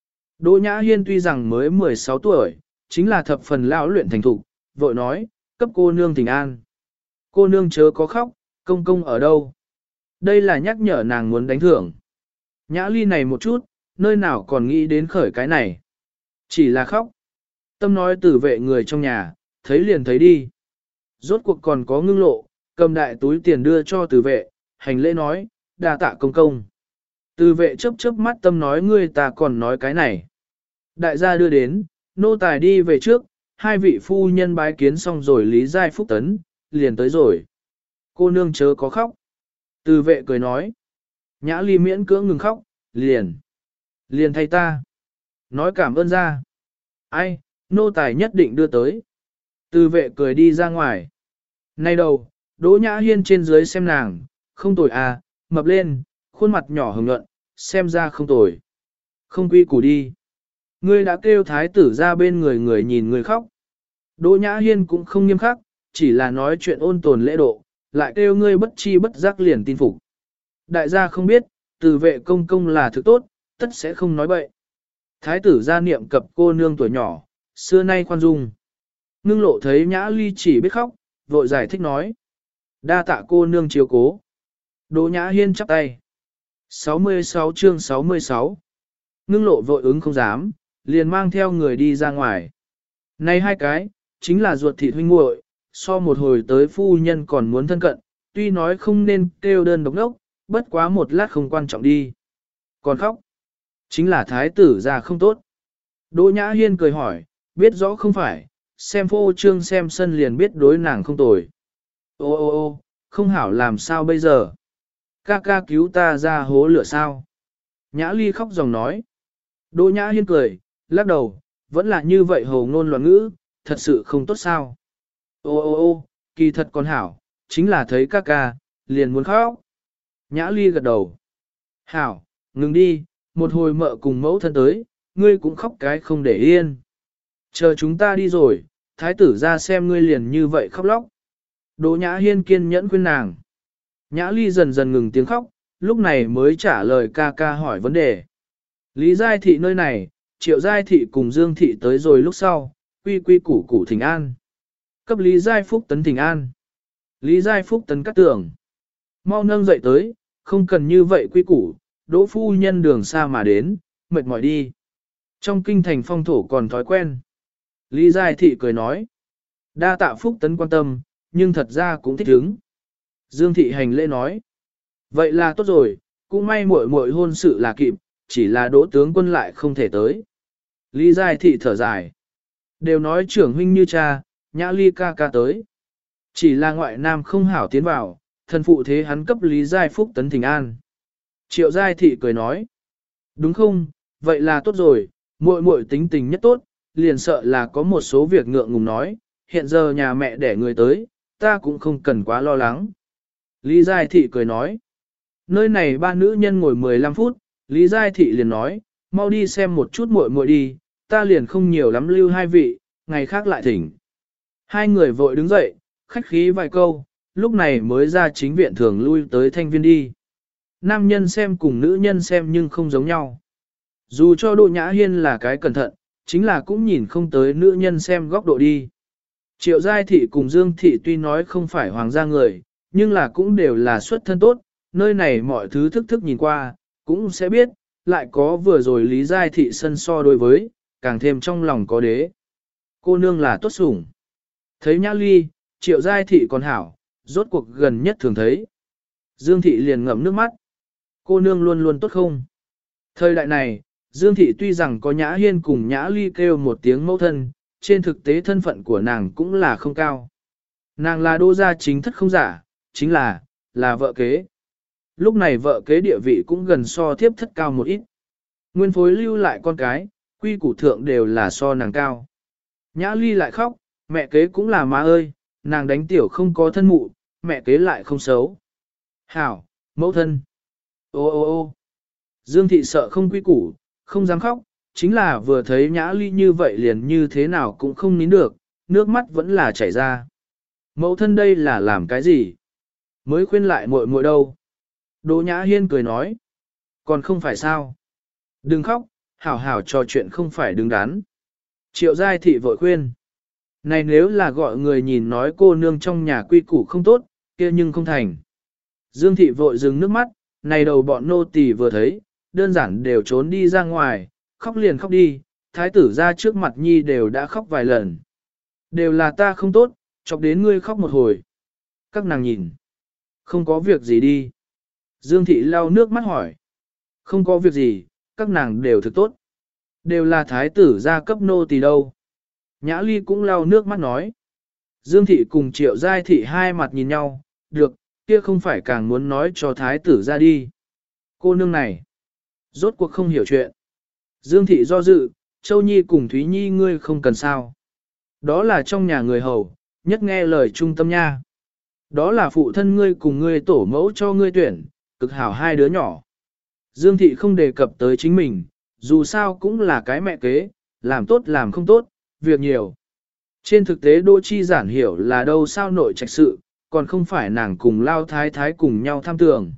Đỗ Nhã Hiên tuy rằng mới 16 tuổi, chính là thập phần lão luyện thành thục, vội nói, cấp cô nương tình an. Cô nương chớ có khóc, công công ở đâu? Đây là nhắc nhở nàng muốn đánh thưởng. Nhã Ly này một chút, nơi nào còn nghĩ đến khởi cái này. Chỉ là khóc. Tâm nói Tử Vệ người trong nhà, thấy liền thấy đi. Rốt cuộc còn có Ngưng Lộ, cầm đại túi tiền đưa cho Tử Vệ, hành lễ nói, đa tạ công công. Tử Vệ chớp chớp mắt Tâm nói ngươi ta còn nói cái này. Đại gia đưa đến, nô tài đi về trước, hai vị phu nhân bái kiến xong rồi Lý Giai Phúc tấn, liền tới rồi. Cô nương chớ có khóc. Tử Vệ cười nói. Nhã Ly miễn cưỡng ngừng khóc, liền thay ta. Nói cảm ơn ra. Ai, nô tài nhất định đưa tới. Tử Vệ cười đi ra ngoài. Nay đầu, Đỗ Nhã Hiên trên dưới xem nàng, không tồi à, mập lên, khuôn mặt nhỏ hồng nhuận, xem ra không tồi. Không quy củ đi. Ngươi đã kêu thái tử ra bên người người nhìn người khóc. Đỗ Nhã Hiên cũng không nghiêm khắc, chỉ là nói chuyện ôn tồn lễ độ, lại kêu ngươi bất chi bất giác liền tin phục. Đại gia không biết, Tử Vệ công công là thứ tốt, tất sẽ không nói bậy. Thái tử gia niệm cập cô nương tuổi nhỏ, xưa nay khoan dung. Ngưng Lộ thấy Nhã Ly chỉ biết khóc, vội giải thích nói. Đa tạ cô nương chiếu cố. Đỗ Nhã Hiên chắp tay. 66 chương 66. Ngưng Lộ vội ứng không dám, liền mang theo người đi ra ngoài. Này hai cái, chính là ruột thịt huynh muội, so một hồi tới phu nhân còn muốn thân cận, tuy nói không nên kêu đơn độc đốc, bất quá một lát không quan trọng đi. Còn khóc, chính là thái tử già không tốt. Đỗ Nhã Hiên cười hỏi, biết rõ không phải, xem phô trương xem sân liền biết đối nàng không tồi. Ô ô ô, không hảo làm sao bây giờ? Ca ca cứu ta ra hố lửa sao? Nhã Ly khóc dòng nói. Đỗ Nhã Hiên cười, lắc đầu, vẫn là như vậy hồ ngôn loạn ngữ, thật sự không tốt sao? Ô ô ô, kỳ thật còn hảo, chính là thấy ca ca, liền muốn khóc. Nhã Ly gật đầu. Hảo, ngừng đi, một hồi mợ cùng mẫu thân tới, ngươi cũng khóc cái không để yên. Chờ chúng ta đi rồi, thái tử ra xem ngươi liền như vậy khóc lóc. Đỗ Nhã Hiên kiên nhẫn khuyên nàng. Nhã Ly dần dần ngừng tiếng khóc, lúc này mới trả lời ca ca hỏi vấn đề. Lý Giai Thị nơi này, Triệu Giai Thị cùng Dương Thị tới rồi lúc sau, quy quy củ củ thỉnh an. Cấp Lý Giai Phúc tấn thỉnh an. Lý Giai Phúc tấn cắt tưởng. Mau nâng dậy tới, không cần như vậy quy củ, Đỗ phu nhân đường xa mà đến, mệt mỏi đi. Trong kinh thành phong thổ còn thói quen. Lý Giai Thị cười nói. Đa tạ Phúc tấn quan tâm, nhưng thật ra cũng thích hứng. Dương Thị hành lễ nói. Vậy là tốt rồi, cũng may muội muội hôn sự là kịp, chỉ là Đỗ tướng quân lại không thể tới. Lý Giai Thị thở dài. Đều nói trưởng huynh như cha, Nhã Ly ca ca tới. Chỉ là ngoại nam không hảo tiến vào, thần phụ thế hắn cấp Lý Giai Phúc tấn thỉnh an. Triệu Giai Thị cười nói. Đúng không, vậy là tốt rồi, muội muội tính tình nhất tốt, liền sợ là có một số việc ngượng ngùng nói, hiện giờ nhà mẹ đẻ người tới, ta cũng không cần quá lo lắng. Lý Giai Thị cười nói. Nơi này ba nữ nhân ngồi 15 phút, Lý Giai Thị liền nói, mau đi xem một chút muội muội đi, ta liền không nhiều lắm lưu hai vị, ngày khác lại thỉnh. Hai người vội đứng dậy, khách khí vài câu, lúc này mới ra chính viện thường lui tới thanh viên đi. Nam nhân xem cùng nữ nhân xem nhưng không giống nhau. Dù cho Đỗ Nhã Hiên là cái cẩn thận, chính là cũng nhìn không tới nữ nhân xem góc độ đi. Triệu Giai Thị cùng Dương Thị tuy nói không phải hoàng gia người, nhưng là cũng đều là xuất thân tốt, nơi này mọi thứ thức thức nhìn qua, cũng sẽ biết, lại có vừa rồi Lý Giai Thị sân so đối với, càng thêm trong lòng có đế. Cô nương là tốt sủng. Thấy Nhã Ly, Triệu Giai Thị còn hảo, rốt cuộc gần nhất thường thấy. Dương Thị liền ngậm nước mắt. Cô nương luôn luôn tốt không? Thời đại này, Dương Thị tuy rằng có Nhã Hiên cùng Nhã Ly kêu một tiếng mẫu thân, trên thực tế thân phận của nàng cũng là không cao. Nàng là đô gia chính thất không giả, chính là vợ kế. Lúc này vợ kế địa vị cũng gần so thiếp thất cao một ít. Nguyên phối lưu lại con cái, quy củ thượng đều là so nàng cao. Nhã Ly lại khóc, mẹ kế cũng là má ơi, nàng đánh tiểu không có thân mụ, mẹ kế lại không xấu. Hảo, mẫu thân. Ô ô ô Dương Thị sợ không quy củ, không dám khóc, chính là vừa thấy Nhã Ly như vậy liền như thế nào cũng không nín được, nước mắt vẫn là chảy ra. Mẫu thân đây là làm cái gì? Mới khuyên lại muội muội đâu? Đỗ Nhã Hiên cười nói. Còn không phải sao? Đừng khóc, hảo hảo trò chuyện không phải đứng đắn. Triệu Giai Thị vội khuyên. Này nếu là gọi người nhìn nói cô nương trong nhà quy củ không tốt, kia nhưng không thành. Dương Thị vội dừng nước mắt, này đầu bọn nô tỳ vừa thấy, đơn giản đều trốn đi ra ngoài, khóc liền khóc đi, thái tử ra trước mặt nhi đều đã khóc vài lần. Đều là ta không tốt, chọc đến ngươi khóc một hồi. Các nàng nhìn. Không có việc gì đi. Dương thị lau nước mắt hỏi. Không có việc gì, các nàng đều thực tốt. Đều là thái tử gia cấp nô tỳ đâu. Nhã Ly cũng lau nước mắt nói. Dương thị cùng Triệu Giai thị hai mặt nhìn nhau, được, kia không phải càng muốn nói cho thái tử ra đi. Cô nương này, rốt cuộc không hiểu chuyện. Dương thị do dự, Châu Nhi cùng Thúy Nhi ngươi không cần sao. Đó là trong nhà người hầu, nhất nghe lời trung tâm nha. Đó là phụ thân ngươi cùng ngươi tổ mẫu cho ngươi tuyển, cực hảo hai đứa nhỏ. Dương thị không đề cập tới chính mình, dù sao cũng là cái mẹ kế, làm tốt làm không tốt, việc nhiều. Trên thực tế Đỗ Chi Giản hiểu là đâu sao nội trạch sự, còn không phải nàng cùng Lao Thái Thái cùng nhau tham tưởng.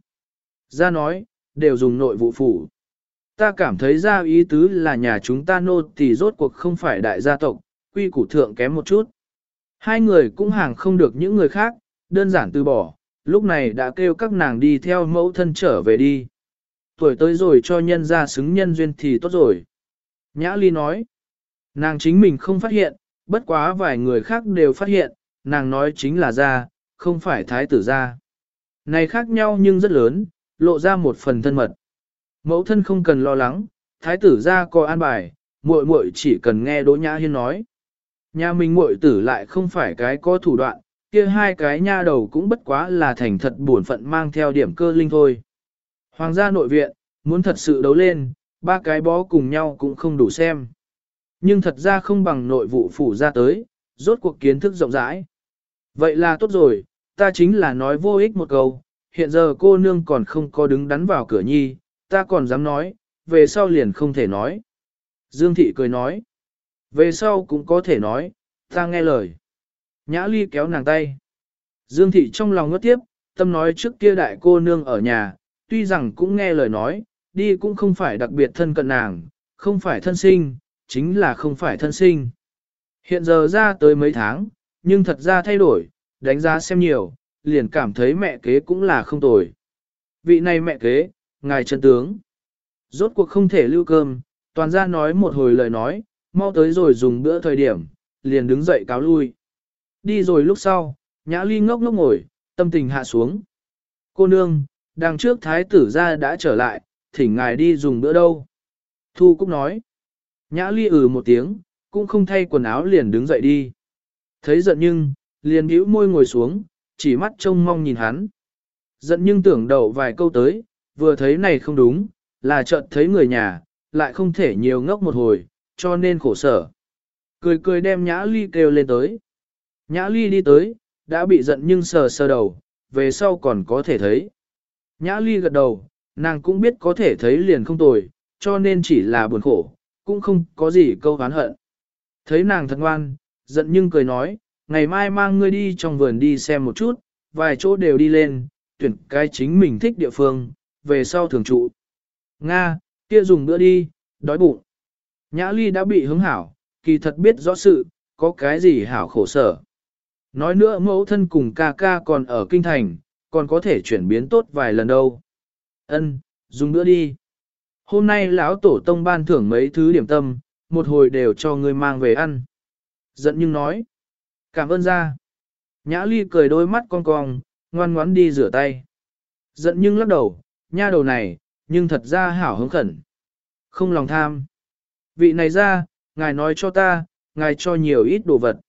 Ra nói, đều dùng nội vụ phủ. Ta cảm thấy ra ý tứ là nhà chúng ta nô tỳ rốt cuộc không phải đại gia tộc, quy củ thượng kém một chút. Hai người cũng hàng không được những người khác, đơn giản từ bỏ, lúc này đã kêu các nàng đi theo mẫu thân trở về đi. Tuổi tới rồi cho nhân ra xứng nhân duyên thì tốt rồi. Nhã Ly nói, nàng chính mình không phát hiện, bất quá vài người khác đều phát hiện, nàng nói chính là ra, không phải thái tử ra. Này khác nhau nhưng rất lớn, lộ ra một phần thân mật. Mẫu thân không cần lo lắng, thái tử ra có an bài, muội muội chỉ cần nghe Đỗ Nhã Hiên nói. Nhà mình muội tử lại không phải cái có thủ đoạn, kia hai cái nha đầu cũng bất quá là thành thật buồn phận mang theo điểm cơ linh thôi. Hoàng gia nội viện, muốn thật sự đấu lên, ba cái bó cùng nhau cũng không đủ xem. Nhưng thật ra không bằng nội vụ phủ ra tới, rốt cuộc kiến thức rộng rãi. Vậy là tốt rồi, ta chính là nói vô ích một câu, hiện giờ cô nương còn không có đứng đắn vào cửa nhi, ta còn dám nói, về sau liền không thể nói. Dương thị cười nói, về sau cũng có thể nói, ta nghe lời. Nhã Ly kéo nàng tay. Dương thị trong lòng ngất tiếp, tâm nói trước kia đại cô nương ở nhà, tuy rằng cũng nghe lời nói, đi cũng không phải đặc biệt thân cận nàng, không phải thân sinh, chính là không phải thân sinh. Hiện giờ ra tới mấy tháng, nhưng thật ra thay đổi, đánh giá xem nhiều, liền cảm thấy mẹ kế cũng là không tồi. Vị này mẹ kế, ngài chân tướng. Rốt cuộc không thể lưu cơm, toàn ra nói một hồi lời nói, mau tới rồi dùng bữa thời điểm, liền đứng dậy cáo lui. Đi rồi lúc sau, Nhã Ly ngốc ngốc ngồi, tâm tình hạ xuống. Cô nương, đằng trước thái tử gia đã trở lại, thỉnh ngài đi dùng bữa đâu. Thu Cúc nói. Nhã Ly một tiếng, cũng không thay quần áo liền đứng dậy đi. Thấy giận nhưng, liền bĩu môi ngồi xuống, chỉ mắt trông mong nhìn hắn. Giận nhưng tưởng đầu vài câu tới, vừa thấy này không đúng, là chợt thấy người nhà, lại không thể nhiều ngốc một hồi, cho nên khổ sở. Cười cười đem Nhã Ly kêu lên tới. Nhã Ly đi tới, đã bị giận nhưng sờ sờ đầu, về sau còn có thể thấy. Nhã Ly gật đầu, nàng cũng biết có thể thấy liền không tồi, cho nên chỉ là buồn khổ, cũng không có gì câu oán hận. Thấy nàng thật ngoan, giận nhưng cười nói, ngày mai mang ngươi đi trong vườn đi xem một chút, vài chỗ đều đi lên, tuyển cái chính mình thích địa phương, về sau thường trụ. Nga, kia dùng bữa đi, đói bụng. Nhã Ly đã bị hứng hảo, kỳ thật biết rõ sự, có cái gì hảo khổ sở. Nói nữa mẫu thân cùng ca ca còn ở kinh thành, còn có thể chuyển biến tốt vài lần đâu. Ân, dùng bữa đi. Hôm nay lão tổ tông ban thưởng mấy thứ điểm tâm, một hồi đều cho ngươi mang về ăn. Giận nhưng nói. Cảm ơn ra. Nhã Ly cười đôi mắt cong cong, ngoan ngoãn đi rửa tay. Giận nhưng lắc đầu, nha đầu này, nhưng thật ra hảo hứng khẩn. Không lòng tham. Vị này ra, ngài nói cho ta, ngài cho nhiều ít đồ vật.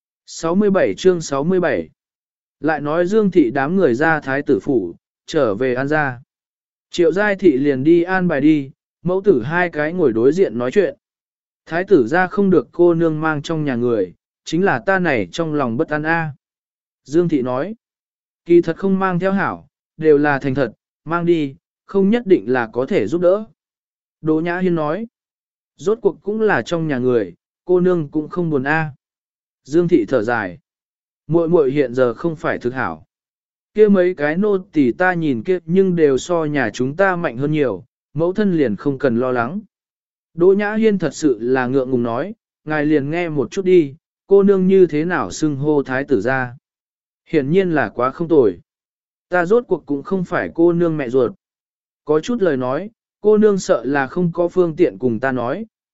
67 chương 67. Lại nói Dương thị đám người ra thái tử phủ, trở về An gia. Triệu Giai thị liền đi an bài đi, mẫu tử hai cái ngồi đối diện nói chuyện. Thái tử ra không được cô nương mang trong nhà người, chính là ta này trong lòng bất an a. Dương thị nói, kỳ thật không mang theo hảo, đều là thành thật, mang đi, không nhất định là có thể giúp đỡ. Đỗ Nhã Hiên nói, rốt cuộc cũng là trong nhà người, cô nương cũng không buồn a. Dương thị thở dài, muội muội hiện giờ không phải thực hảo. Kia mấy cái nô tỳ ta nhìn kia nhưng đều so nhà chúng ta mạnh hơn nhiều, mẫu thân liền không cần lo lắng. Đỗ Nhã Hiên thật sự là ngượng ngùng nói, ngài liền nghe một chút đi, cô nương như thế nào xưng hô thái tử ra. Hiển nhiên là quá không tồi. Ta rốt cuộc cũng không phải cô nương mẹ ruột. Có chút lời nói, cô nương sợ là không có phương tiện cùng ta nói,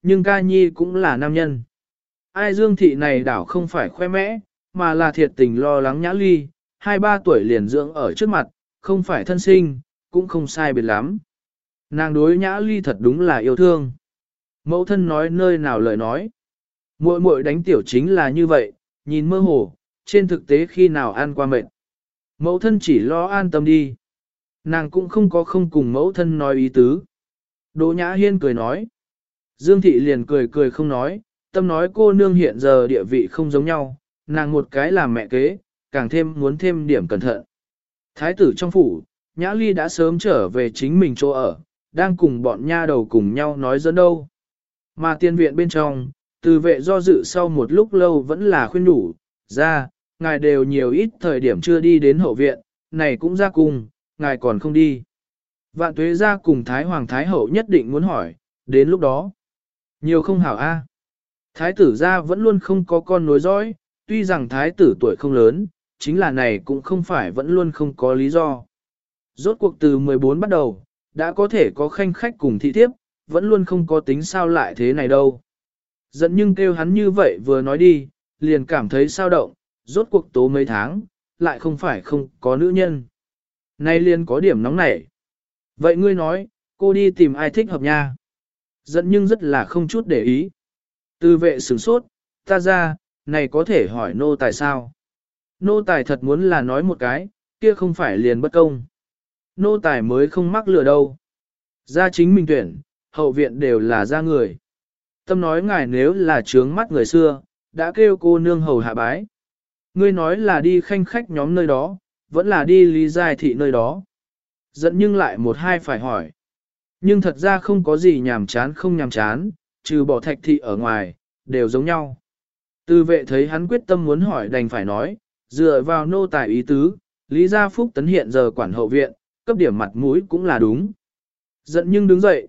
nhưng ca nhi cũng là nam nhân. Ai Dương thị này đảo không phải khoe mẽ, mà là thiệt tình lo lắng Nhã Ly, 2-3 tuổi liền dưỡng ở trước mặt, không phải thân sinh, cũng không sai biệt lắm. Nàng đối Nhã Ly thật đúng là yêu thương. Mẫu thân nói nơi nào lời nói. Muội muội đánh tiểu chính là như vậy, nhìn mơ hồ, trên thực tế khi nào ăn qua mệt. Mẫu thân chỉ lo an tâm đi. Nàng cũng không cùng mẫu thân nói ý tứ. Đỗ Nhã Hiên cười nói. Dương thị liền cười cười không nói, tâm nói cô nương hiện giờ địa vị không giống nhau, nàng một cái làm mẹ kế, càng thêm muốn thêm điểm cẩn thận. Thái tử trong phủ, Nhã Ly đã sớm trở về chính mình chỗ ở, đang cùng bọn nha đầu cùng nhau nói dẫn đâu. Mà tiên viện bên trong, từ vệ do dự sau một lúc lâu vẫn là khuyên nhủ, ra, ngài đều nhiều ít thời điểm chưa đi đến hậu viện, này cũng ra cùng, ngài còn không đi. Vạn tuế ra cùng Thái Hoàng Thái Hậu nhất định muốn hỏi, đến lúc đó, nhiều không hảo a. Thái tử ra vẫn luôn không có con nối dõi, tuy rằng thái tử tuổi không lớn, chính là này cũng không phải vẫn luôn không có lý do. Rốt cuộc từ 14 bắt đầu, đã có thể có khanh khách cùng thị thiếp, vẫn luôn không có tính sao lại thế này đâu. Giận nhưng kêu hắn như vậy vừa nói đi, liền cảm thấy sao động, rốt cuộc tố mấy tháng, lại không phải không có nữ nhân. Nay liền có điểm nóng nảy. Vậy ngươi nói, cô đi tìm ai thích hợp nha? Giận nhưng rất là không chút để ý. Từ vệ sửng sốt, ta ra, này có thể hỏi nô tài sao? Nô tài thật muốn là nói một cái, kia không phải liền bất công. Nô tài mới không mắc lừa đâu. Ra chính mình tuyển, hậu viện đều là ra người. Tâm nói ngài nếu là trướng mắt người xưa, đã kêu cô nương hầu hạ bái. Ngươi nói là đi khanh khách nhóm nơi đó, vẫn là đi lý giai thị nơi đó. Giận nhưng lại một hai phải hỏi. Nhưng thật ra không có gì nhàm chán không nhàm chán, trừ bỏ thạch thị ở ngoài, đều giống nhau. Từ vệ thấy hắn quyết tâm muốn hỏi đành phải nói, dựa vào nô tài ý tứ, Lý Gia Phúc tấn hiện giờ quản hậu viện, cấp điểm mặt mũi cũng là đúng. Giận nhưng đứng dậy,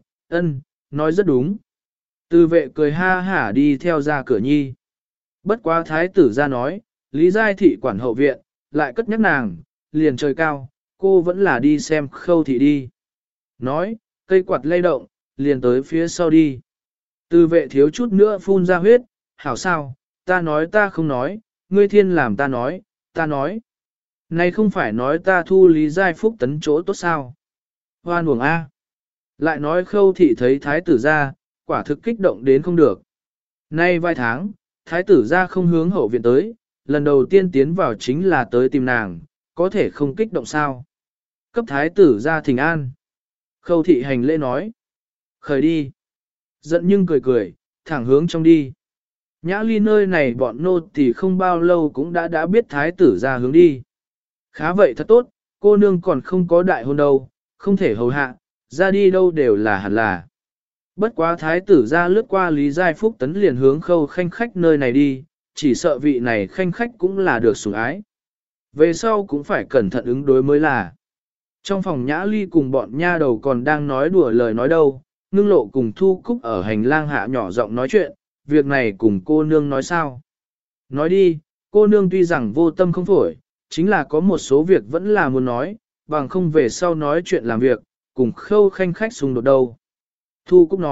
nói rất đúng. Từ vệ cười ha hả đi theo ra cửa nhi. Bất quá thái tử ra nói, Lý Giai thị quản hậu viện, lại cất nhắc nàng, liền trời cao, cô vẫn là đi xem Khâu thị đi. Nói, cây quạt lay động, liền tới phía sau đi. Từ vệ thiếu chút nữa phun ra huyết, hảo sao, ta nói ta không nói, ngươi thiên làm ta nói. Này không phải nói ta thu Lý Giai Phúc tấn chỗ tốt sao. Hoan uổng A. Lại nói Khâu thị thấy thái tử ra, quả thực kích động đến không được. Nay vài tháng, thái tử ra không hướng hậu viện tới, lần đầu tiên tiến vào chính là tới tìm nàng, có thể không kích động sao. Cấp thái tử ra thỉnh an. Khâu thị hành lễ nói. Khởi đi. Giận nhưng cười cười, thẳng hướng trong đi. Nhã Ly nơi này bọn nô thì không bao lâu cũng đã biết thái tử ra hướng đi. Khá vậy thật tốt, cô nương còn không có đại hôn đâu, không thể hầu hạ, ra đi đâu đều là hẳn là. Bất quá thái tử ra lướt qua Lý Giai Phúc tấn liền hướng Khâu khanh khách nơi này đi, chỉ sợ vị này khanh khách cũng là được sủng ái. Về sau cũng phải cẩn thận ứng đối mới là. Trong phòng Nhã Ly cùng bọn nha đầu còn đang nói đùa lời nói đâu, Ngưng Lộ cùng Thu Cúc ở hành lang hạ nhỏ giọng nói chuyện, việc này cùng cô nương nói sao. Nói đi, cô nương tuy rằng vô tâm không phổi, chính là có một số việc vẫn là muốn nói, bằng không về sau nói chuyện làm việc, cùng Khâu khanh khách xung đột đâu. Thu Cúc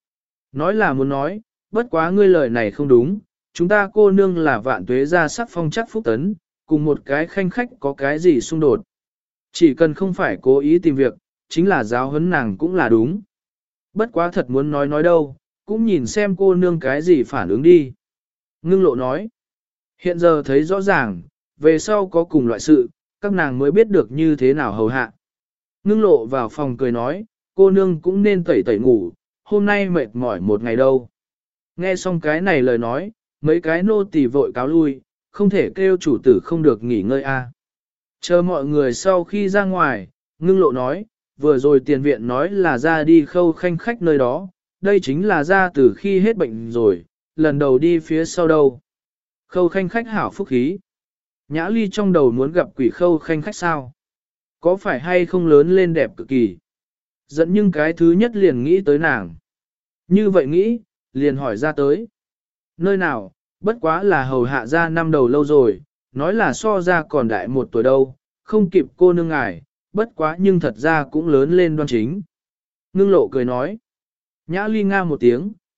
nói là muốn nói, bất quá ngươi lời này không đúng, chúng ta cô nương là vạn tuế gia sắc phong chắc phúc tấn, cùng một cái khanh khách có cái gì xung đột. Chỉ cần không phải cố ý tìm việc, chính là giáo huấn nàng cũng là đúng. Bất quá thật muốn nói đâu, cũng nhìn xem cô nương cái gì phản ứng đi. Ngưng Lộ nói, hiện giờ thấy rõ ràng, về sau có cùng loại sự, các nàng mới biết được như thế nào hầu hạ. Ngưng Lộ vào phòng cười nói, cô nương cũng nên tẩy tẩy ngủ, hôm nay mệt mỏi một ngày đâu. Nghe xong cái này lời nói, mấy cái nô tỳ vội cáo lui, không thể kêu chủ tử không được nghỉ ngơi a. Chờ mọi người sau khi ra ngoài, Ngưng Lộ nói, vừa rồi tiền viện nói là ra đi Khâu khanh khách nơi đó, đây chính là ra từ khi hết bệnh rồi, lần đầu đi phía sau đâu. Khâu khanh khách hảo phúc khí. Nhã Ly trong đầu muốn gặp quỷ Khâu khanh khách sao? Có phải hay không lớn lên đẹp cực kỳ? Dẫn nhưng cái thứ nhất liền nghĩ tới nàng. Như vậy nghĩ, liền hỏi ra tới. Nơi nào, bất quá là hầu hạ ra năm đầu lâu rồi, nói là so ra còn đại một tuổi đâu, không kịp cô nương ngài, bất quá nhưng thật ra cũng lớn lên đoan chính. Ngưng Lộ cười nói. Nhã Ly nga một tiếng,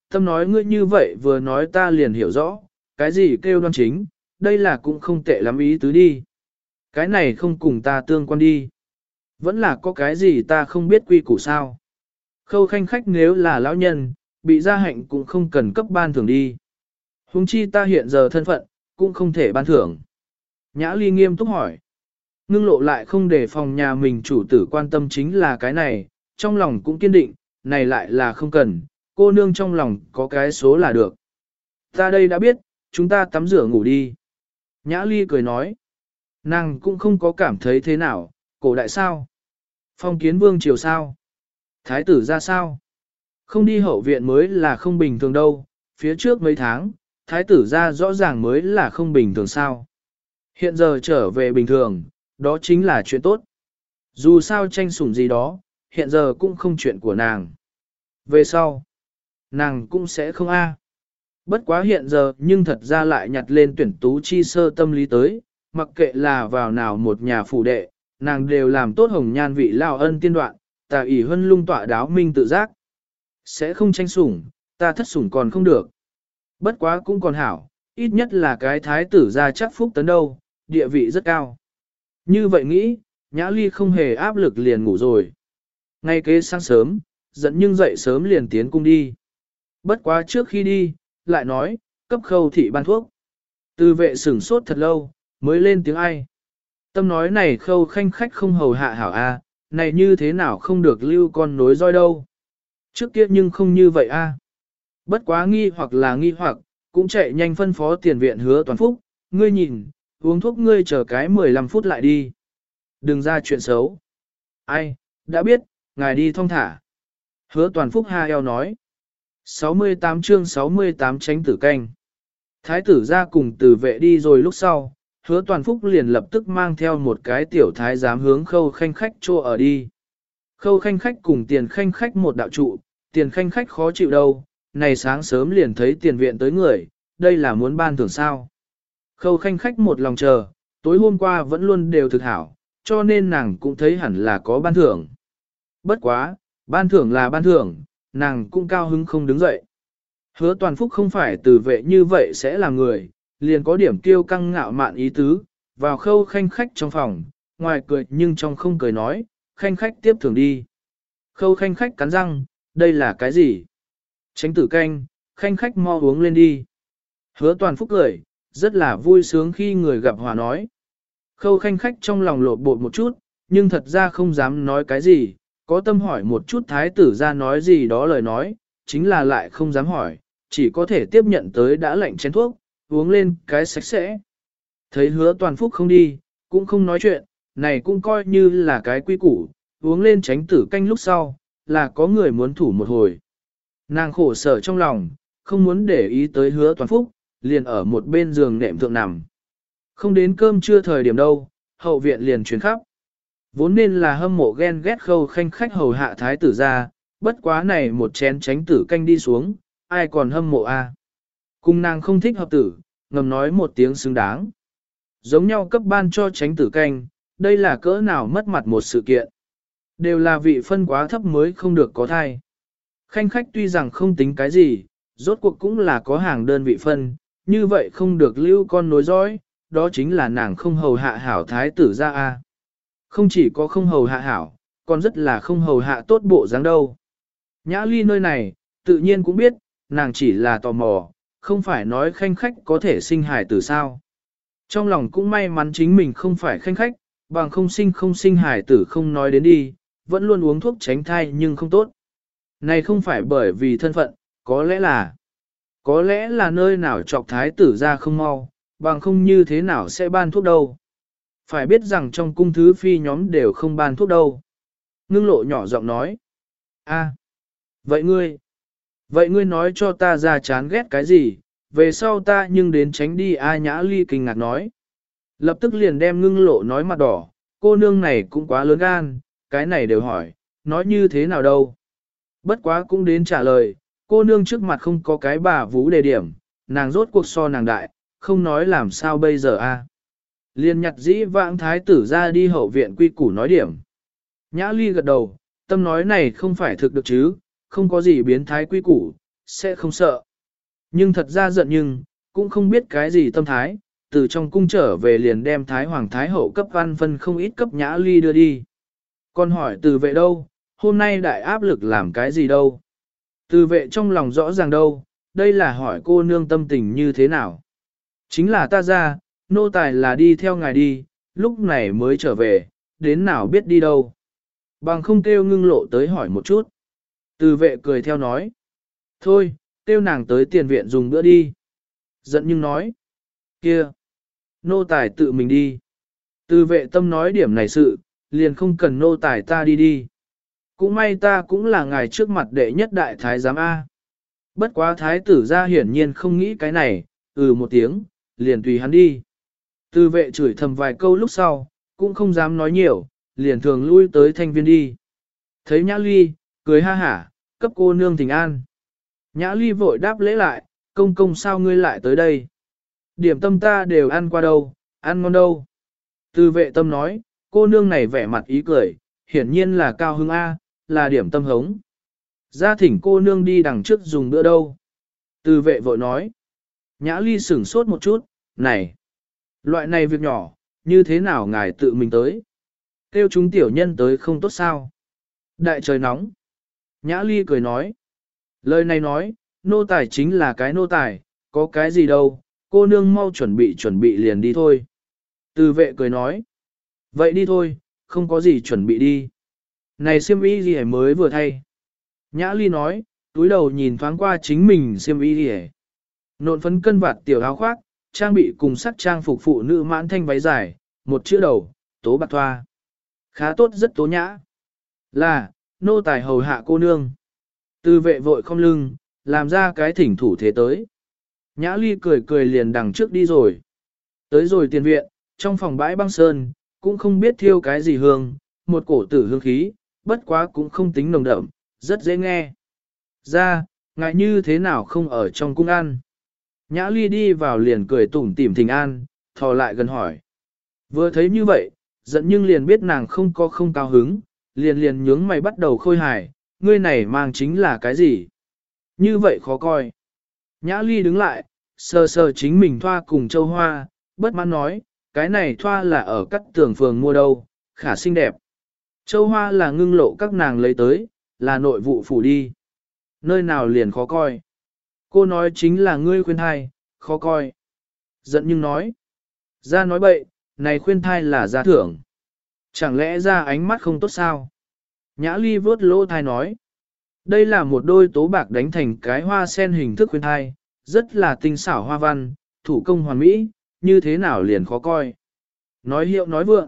Tâm nói ngươi như vậy vừa nói ta liền hiểu rõ, cái gì kêu đoan chính, đây là cũng không tệ lắm ý tứ đi. Cái này không cùng ta tương quan đi. Vẫn là có cái gì ta không biết quy củ sao. Khâu Khanh Khách nếu là lão nhân, bị gia hạnh cũng không cần cấp ban thưởng đi. Huống chi ta hiện giờ thân phận, cũng không thể ban thưởng. Nhã Ly nghiêm túc hỏi. Ngưng lộ lại không để phòng nhà mình chủ tử quan tâm chính là cái này, trong lòng cũng kiên định, này lại là không cần, cô nương trong lòng có cái số là được. Ta đây đã biết, chúng ta tắm rửa ngủ đi. Nhã Ly cười nói. Nàng cũng không có cảm thấy thế nào, cổ đại sao? Phong kiến vương triều sao? Thái tử ra sao? Không đi hậu viện mới là không bình thường đâu, phía trước mấy tháng, thái tử ra rõ ràng mới là không bình thường sao. Hiện giờ trở về bình thường, đó chính là chuyện tốt. Dù sao tranh sủng gì đó, hiện giờ cũng không chuyện của nàng. Về sau, nàng cũng sẽ không Bất quá hiện giờ nhưng thật ra lại nhặt lên tuyển tú chi sơ tâm lý tới, mặc kệ là vào nào một nhà phủ đệ, nàng đều làm tốt hồng nhan vị lao ân tiên đoạn, tà ỷ hân lung tọa đáo minh tự giác. Sẽ không tranh sủng, ta thất sủng còn không được. Bất quá cũng còn hảo, ít nhất là cái thái tử ra chắc phúc tấn đâu, địa vị rất cao. Như vậy nghĩ, Nhã Ly không hề áp lực liền ngủ rồi. Ngay kế sáng sớm, giận nhưng dậy sớm liền tiến cung đi. Bất quá trước khi đi, lại nói, cấp Khâu thị ban thuốc. Từ vệ sửng sốt thật lâu, mới lên tiếng ai. Tâm nói này Khâu Khanh Khách không hầu hạ hảo này như thế nào không được lưu con nối roi đâu. Trước kia nhưng không như vậy Bất quá nghi hoặc là nghi hoặc, cũng chạy nhanh phân phó tiền viện Hứa Toàn Phúc, ngươi nhìn, uống thuốc ngươi chờ cái 15 phút lại đi. Đừng ra chuyện xấu. Ai, đã biết, ngài đi thong thả. Hứa Toàn Phúc ha eo nói. 68 chương 68 tránh tử canh. Thái tử ra cùng tử vệ đi rồi lúc sau, Hứa Toàn Phúc liền lập tức mang theo một cái tiểu thái giám hướng Khâu Khanh Khách cho ở đi. Khâu Khanh Khách cùng Tiền Khanh Khách một đạo trụ, Tiền Khanh Khách khó chịu đâu, này sáng sớm liền thấy tiền viện tới người, đây là muốn ban thưởng sao. Khâu Khanh Khách một lòng chờ, tối hôm qua vẫn luôn đều thực hảo, cho nên nàng cũng thấy hẳn là có ban thưởng. Bất quá, ban thưởng là ban thưởng, nàng cũng cao hứng không đứng dậy. Hứa Toàn Phúc không phải từ vệ như vậy sẽ là người, liền có điểm kiêu căng ngạo mạn ý tứ, vào Khâu Khanh Khách trong phòng, ngoài cười nhưng trong không cười nói, Khanh Khách tiếp thưởng đi. Khâu Khanh Khách cắn răng, đây là cái gì? Tránh tử canh, Khanh Khách mau uống lên đi. Hứa Toàn Phúc cười, rất là vui sướng khi người gặp hòa nói. Khâu Khanh Khách trong lòng lột bột một chút, nhưng thật ra không dám nói cái gì, có tâm hỏi một chút thái tử ra nói gì đó lời nói, chính là lại không dám hỏi, chỉ có thể tiếp nhận tới đã lệnh chén thuốc, uống lên cái sạch sẽ. Thấy Hứa Toàn Phúc không đi, cũng không nói chuyện, này cũng coi như là cái quy củ, uống lên tránh tử canh lúc sau, là có người muốn thủ một hồi. Nàng khổ sở trong lòng, không muốn để ý tới Hứa Toàn Phúc, liền ở một bên giường nệm thượng nằm. Không đến cơm trưa thời điểm đâu, hậu viện liền chuyển khắp. Vốn nên là hâm mộ ghen ghét Khâu Khanh Khách hầu hạ thái tử ra, bất quá này một chén tránh tử canh đi xuống, ai còn hâm mộ Cùng nàng không thích hợp tử, ngầm nói một tiếng xứng đáng. Giống nhau cấp ban cho tránh tử canh, đây là cỡ nào mất mặt một sự kiện. Đều là vị phân quá thấp mới không được có thai. Khanh Khách tuy rằng không tính cái gì, rốt cuộc cũng là có hàng đơn vị phân, như vậy không được lưu con nối dõi, đó chính là nàng không hầu hạ hảo thái tử ra Không chỉ có không hầu hạ hảo, còn rất là không hầu hạ tốt bộ dáng đâu. Nhã Ly nơi này, tự nhiên cũng biết, nàng chỉ là tò mò, không phải nói Khanh Khách có thể sinh hài tử sao. Trong lòng cũng may mắn chính mình không phải Khanh Khách, bằng không sinh hài tử không nói đến đi, vẫn luôn uống thuốc tránh thai nhưng không tốt. Này không phải bởi vì thân phận, có lẽ là nơi nào chọc thái tử ra không mau, bằng không như thế nào sẽ ban thuốc đâu. Phải biết rằng trong cung thứ phi nhóm đều không ban thuốc đâu. Ngưng lộ nhỏ giọng nói. Vậy ngươi nói cho ta ra chán ghét cái gì, về sau ta nhưng đến tránh đi Nhã Ly kinh ngạc nói. Lập tức liền đem ngưng lộ nói mặt đỏ, cô nương này cũng quá lớn gan, cái này đều hỏi, nói như thế nào đâu. Bất quá cũng đến trả lời, cô nương trước mặt không có cái bà vú đề điểm, nàng rốt cuộc so nàng đại, không nói làm sao bây giờ Liền nhặt dĩ vãng thái tử ra đi hậu viện quy củ nói điểm. Nhã Ly gật đầu, tâm nói này không phải thực được chứ, không có gì biến thái quy củ, sẽ không sợ. Nhưng thật ra giận nhưng, cũng không biết cái gì tâm thái, từ trong cung trở về liền đem Thái Hoàng Thái Hậu cấp văn phân không ít cấp Nhã Ly đưa đi. Còn hỏi từ vệ đâu, hôm nay đại áp lực làm cái gì đâu? Từ vệ trong lòng rõ ràng đâu, đây là hỏi cô nương tâm tình như thế nào? Chính là ta ra, nô tài là đi theo ngài đi, lúc này mới trở về, đến nào biết đi đâu. Bằng không kêu ngưng lộ tới hỏi một chút. Từ vệ cười theo nói. Thôi, kêu nàng tới tiền viện dùng bữa đi. Giận nhưng nói. Kia, nô tài tự mình đi. Từ vệ tâm nói điểm này sự, liền không cần nô tài ta đi đi. Cũng may ta cũng là ngài trước mặt đệ nhất đại thái giám A. Bất quá thái tử ra hiển nhiên không nghĩ cái này, một tiếng, liền tùy hắn đi. Từ vệ chửi thầm vài câu lúc sau, cũng không dám nói nhiều, liền thường lui tới thanh viên đi. Thấy Nhã Ly, cười ha hả, cấp cô nương thỉnh an. Nhã Ly vội đáp lễ lại, công công sao ngươi lại tới đây? Điểm tâm ta đều ăn qua đâu, ăn ngon đâu. Từ vệ tâm nói, cô nương này vẻ mặt ý cười, hiển nhiên là cao hứng A, là điểm tâm hống. Ra thỉnh cô nương đi đằng trước dùng bữa đâu. Từ vệ vội nói. Nhã Ly sửng sốt một chút, này, loại này việc nhỏ, như thế nào ngài tự mình tới? Kêu chúng tiểu nhân tới không tốt sao? Đại trời nóng. Nhã Ly cười nói. Lời này nói, nô tài chính là cái nô tài, có cái gì đâu, cô nương mau chuẩn bị liền đi thôi. Từ vệ cười nói. Vậy đi thôi, không có gì chuẩn bị đi. Này xiêm y gì mới vừa thay. Nhã Ly nói, túi đầu nhìn thoáng qua chính mình xiêm y gì. Nộn phấn cân vạt tiểu áo khoác, trang bị cùng sắc trang phục phụ nữ mãn thanh váy dài, một chữ đầu, tố bạc thoa. Khá tốt rất tố nhã. Là, nô tài hầu hạ cô nương. Từ vệ vội không lưng, làm ra cái thỉnh thủ thế tới. Nhã Ly cười cười liền đằng trước đi rồi. Tới rồi tiền viện, trong phòng bãi băng sơn, cũng không biết thiêu cái gì hương, một cổ tử hương khí, bất quá cũng không tính nồng đậm, rất dễ nghe. Ra, ngại như thế nào không ở trong cung ăn. Nhã Ly đi vào liền cười tủm tỉm thình an, thò lại gần hỏi. Vừa thấy như vậy, giận nhưng liền biết nàng không cao hứng, liền nhướng mày bắt đầu khôi hài, ngươi này mang chính là cái gì? Như vậy khó coi. Nhã Ly đứng lại, sờ sờ chính mình thoa cùng châu hoa, bất mãn nói, cái này thoa là ở cắt tường phường mua đâu, khả xinh đẹp. Châu hoa là ngưng lộ các nàng lấy tới, là nội vụ phủ đi. Nơi nào liền khó coi. Cô nói chính là ngươi khuyên thai, khó coi. Giận nhưng nói. Ra nói bậy, này khuyên thai là gia thưởng. Chẳng lẽ ra ánh mắt không tốt sao? Nhã Ly vớt lỗ thai nói. Đây là một đôi tố bạc đánh thành cái hoa sen hình thức khuyên thai, rất là tinh xảo hoa văn, thủ công hoàn mỹ, như thế nào liền khó coi. Nói hiệu nói vượng.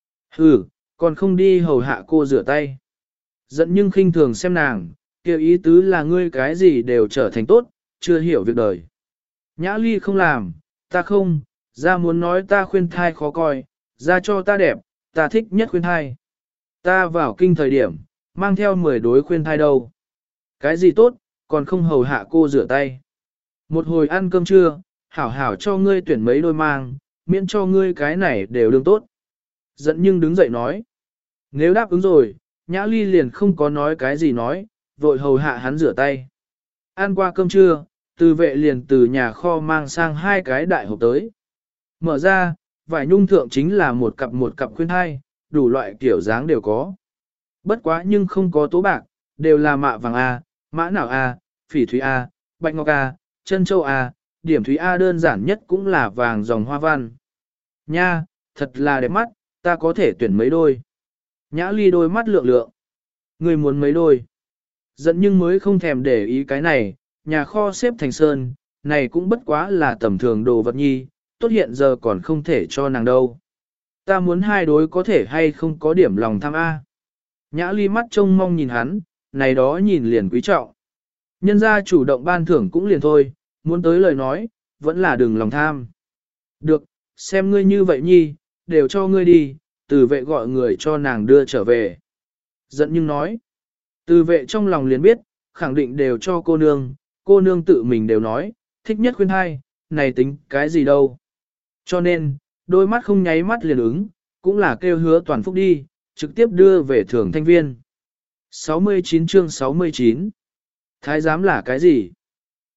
Còn không đi hầu hạ cô rửa tay. Giận nhưng khinh thường xem nàng, kêu ý tứ là ngươi cái gì đều trở thành tốt, chưa hiểu việc đời. Nhã Ly không làm, ta không, ra muốn nói ta khuyên thai khó coi, ra cho ta đẹp, ta thích nhất khuyên thai. Ta vào kinh thời điểm, mang theo 10 đối khuyên thai đâu. Cái gì tốt, còn không hầu hạ cô rửa tay. Một hồi ăn cơm trưa, hảo hảo cho ngươi tuyển mấy đôi mang, miễn cho ngươi cái này đều đương tốt. Giận nhưng đứng dậy nói. Nếu đáp ứng rồi, Nhã Ly liền không có nói cái gì nói, vội hầu hạ hắn rửa tay. Ăn qua cơm trưa, từ vệ liền từ nhà kho mang sang 2 cái đại hộp tới. Mở ra, vải nhung thượng chính là một cặp khuyên thai, đủ loại kiểu dáng đều có. Bất quá nhưng không có tố bạc, đều là mạ vàng A, mã nào A, phỉ thúy A, bạch ngọc A, chân châu A, điểm thúy A đơn giản nhất cũng là vàng dòng hoa văn. Nha, thật là đẹp mắt, ta có thể tuyển mấy đôi. Nhã Ly đôi mắt lượng lượng. Người muốn mấy đôi. Giận nhưng mới không thèm để ý cái này, nhà kho xếp thành sơn, này cũng bất quá là tầm thường đồ vật nhi, tốt hiện giờ còn không thể cho nàng đâu. Ta muốn 2 đối có thể hay không có điểm lòng tham A. Nhã Ly mắt trông mong nhìn hắn, này đó nhìn liền quý trọng. Nhân gia chủ động ban thưởng cũng liền thôi, muốn tới lời nói, vẫn là đừng lòng tham. Được, xem ngươi như vậy nhi, đều cho ngươi đi, từ vệ gọi người cho nàng đưa trở về. Giận nhưng nói, từ vệ trong lòng liền biết, khẳng định đều cho cô nương tự mình đều nói, thích nhất khuyên hai, này tính cái gì đâu. Cho nên, đôi mắt không nháy mắt liền ứng, cũng là kêu hứa toàn phúc đi, trực tiếp đưa về thưởng thanh viên. 69 chương 69 Thái giám là cái gì?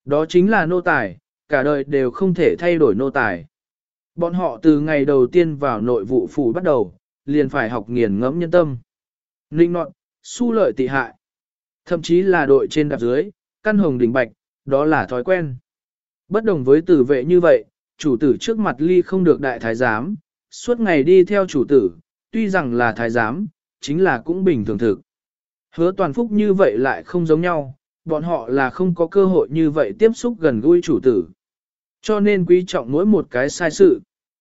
Đó chính là nô tài, cả đời đều không thể thay đổi nô tài. Bọn họ từ ngày đầu tiên vào nội vụ phủ bắt đầu, liền phải học nghiền ngẫm nhân tâm. Ninh nọt, su lợi tị hại. Thậm chí là đội trên đạp dưới, căn hồng đỉnh bạch, đó là thói quen. Bất đồng với tử vệ như vậy, chủ tử trước mặt ly không được đại thái giám, suốt ngày đi theo chủ tử, tuy rằng là thái giám, chính là cũng bình thường thực. Hứa toàn phúc như vậy lại không giống nhau, bọn họ là không có cơ hội như vậy tiếp xúc gần gũi chủ tử. Cho nên quý trọng mỗi một cái sai sự.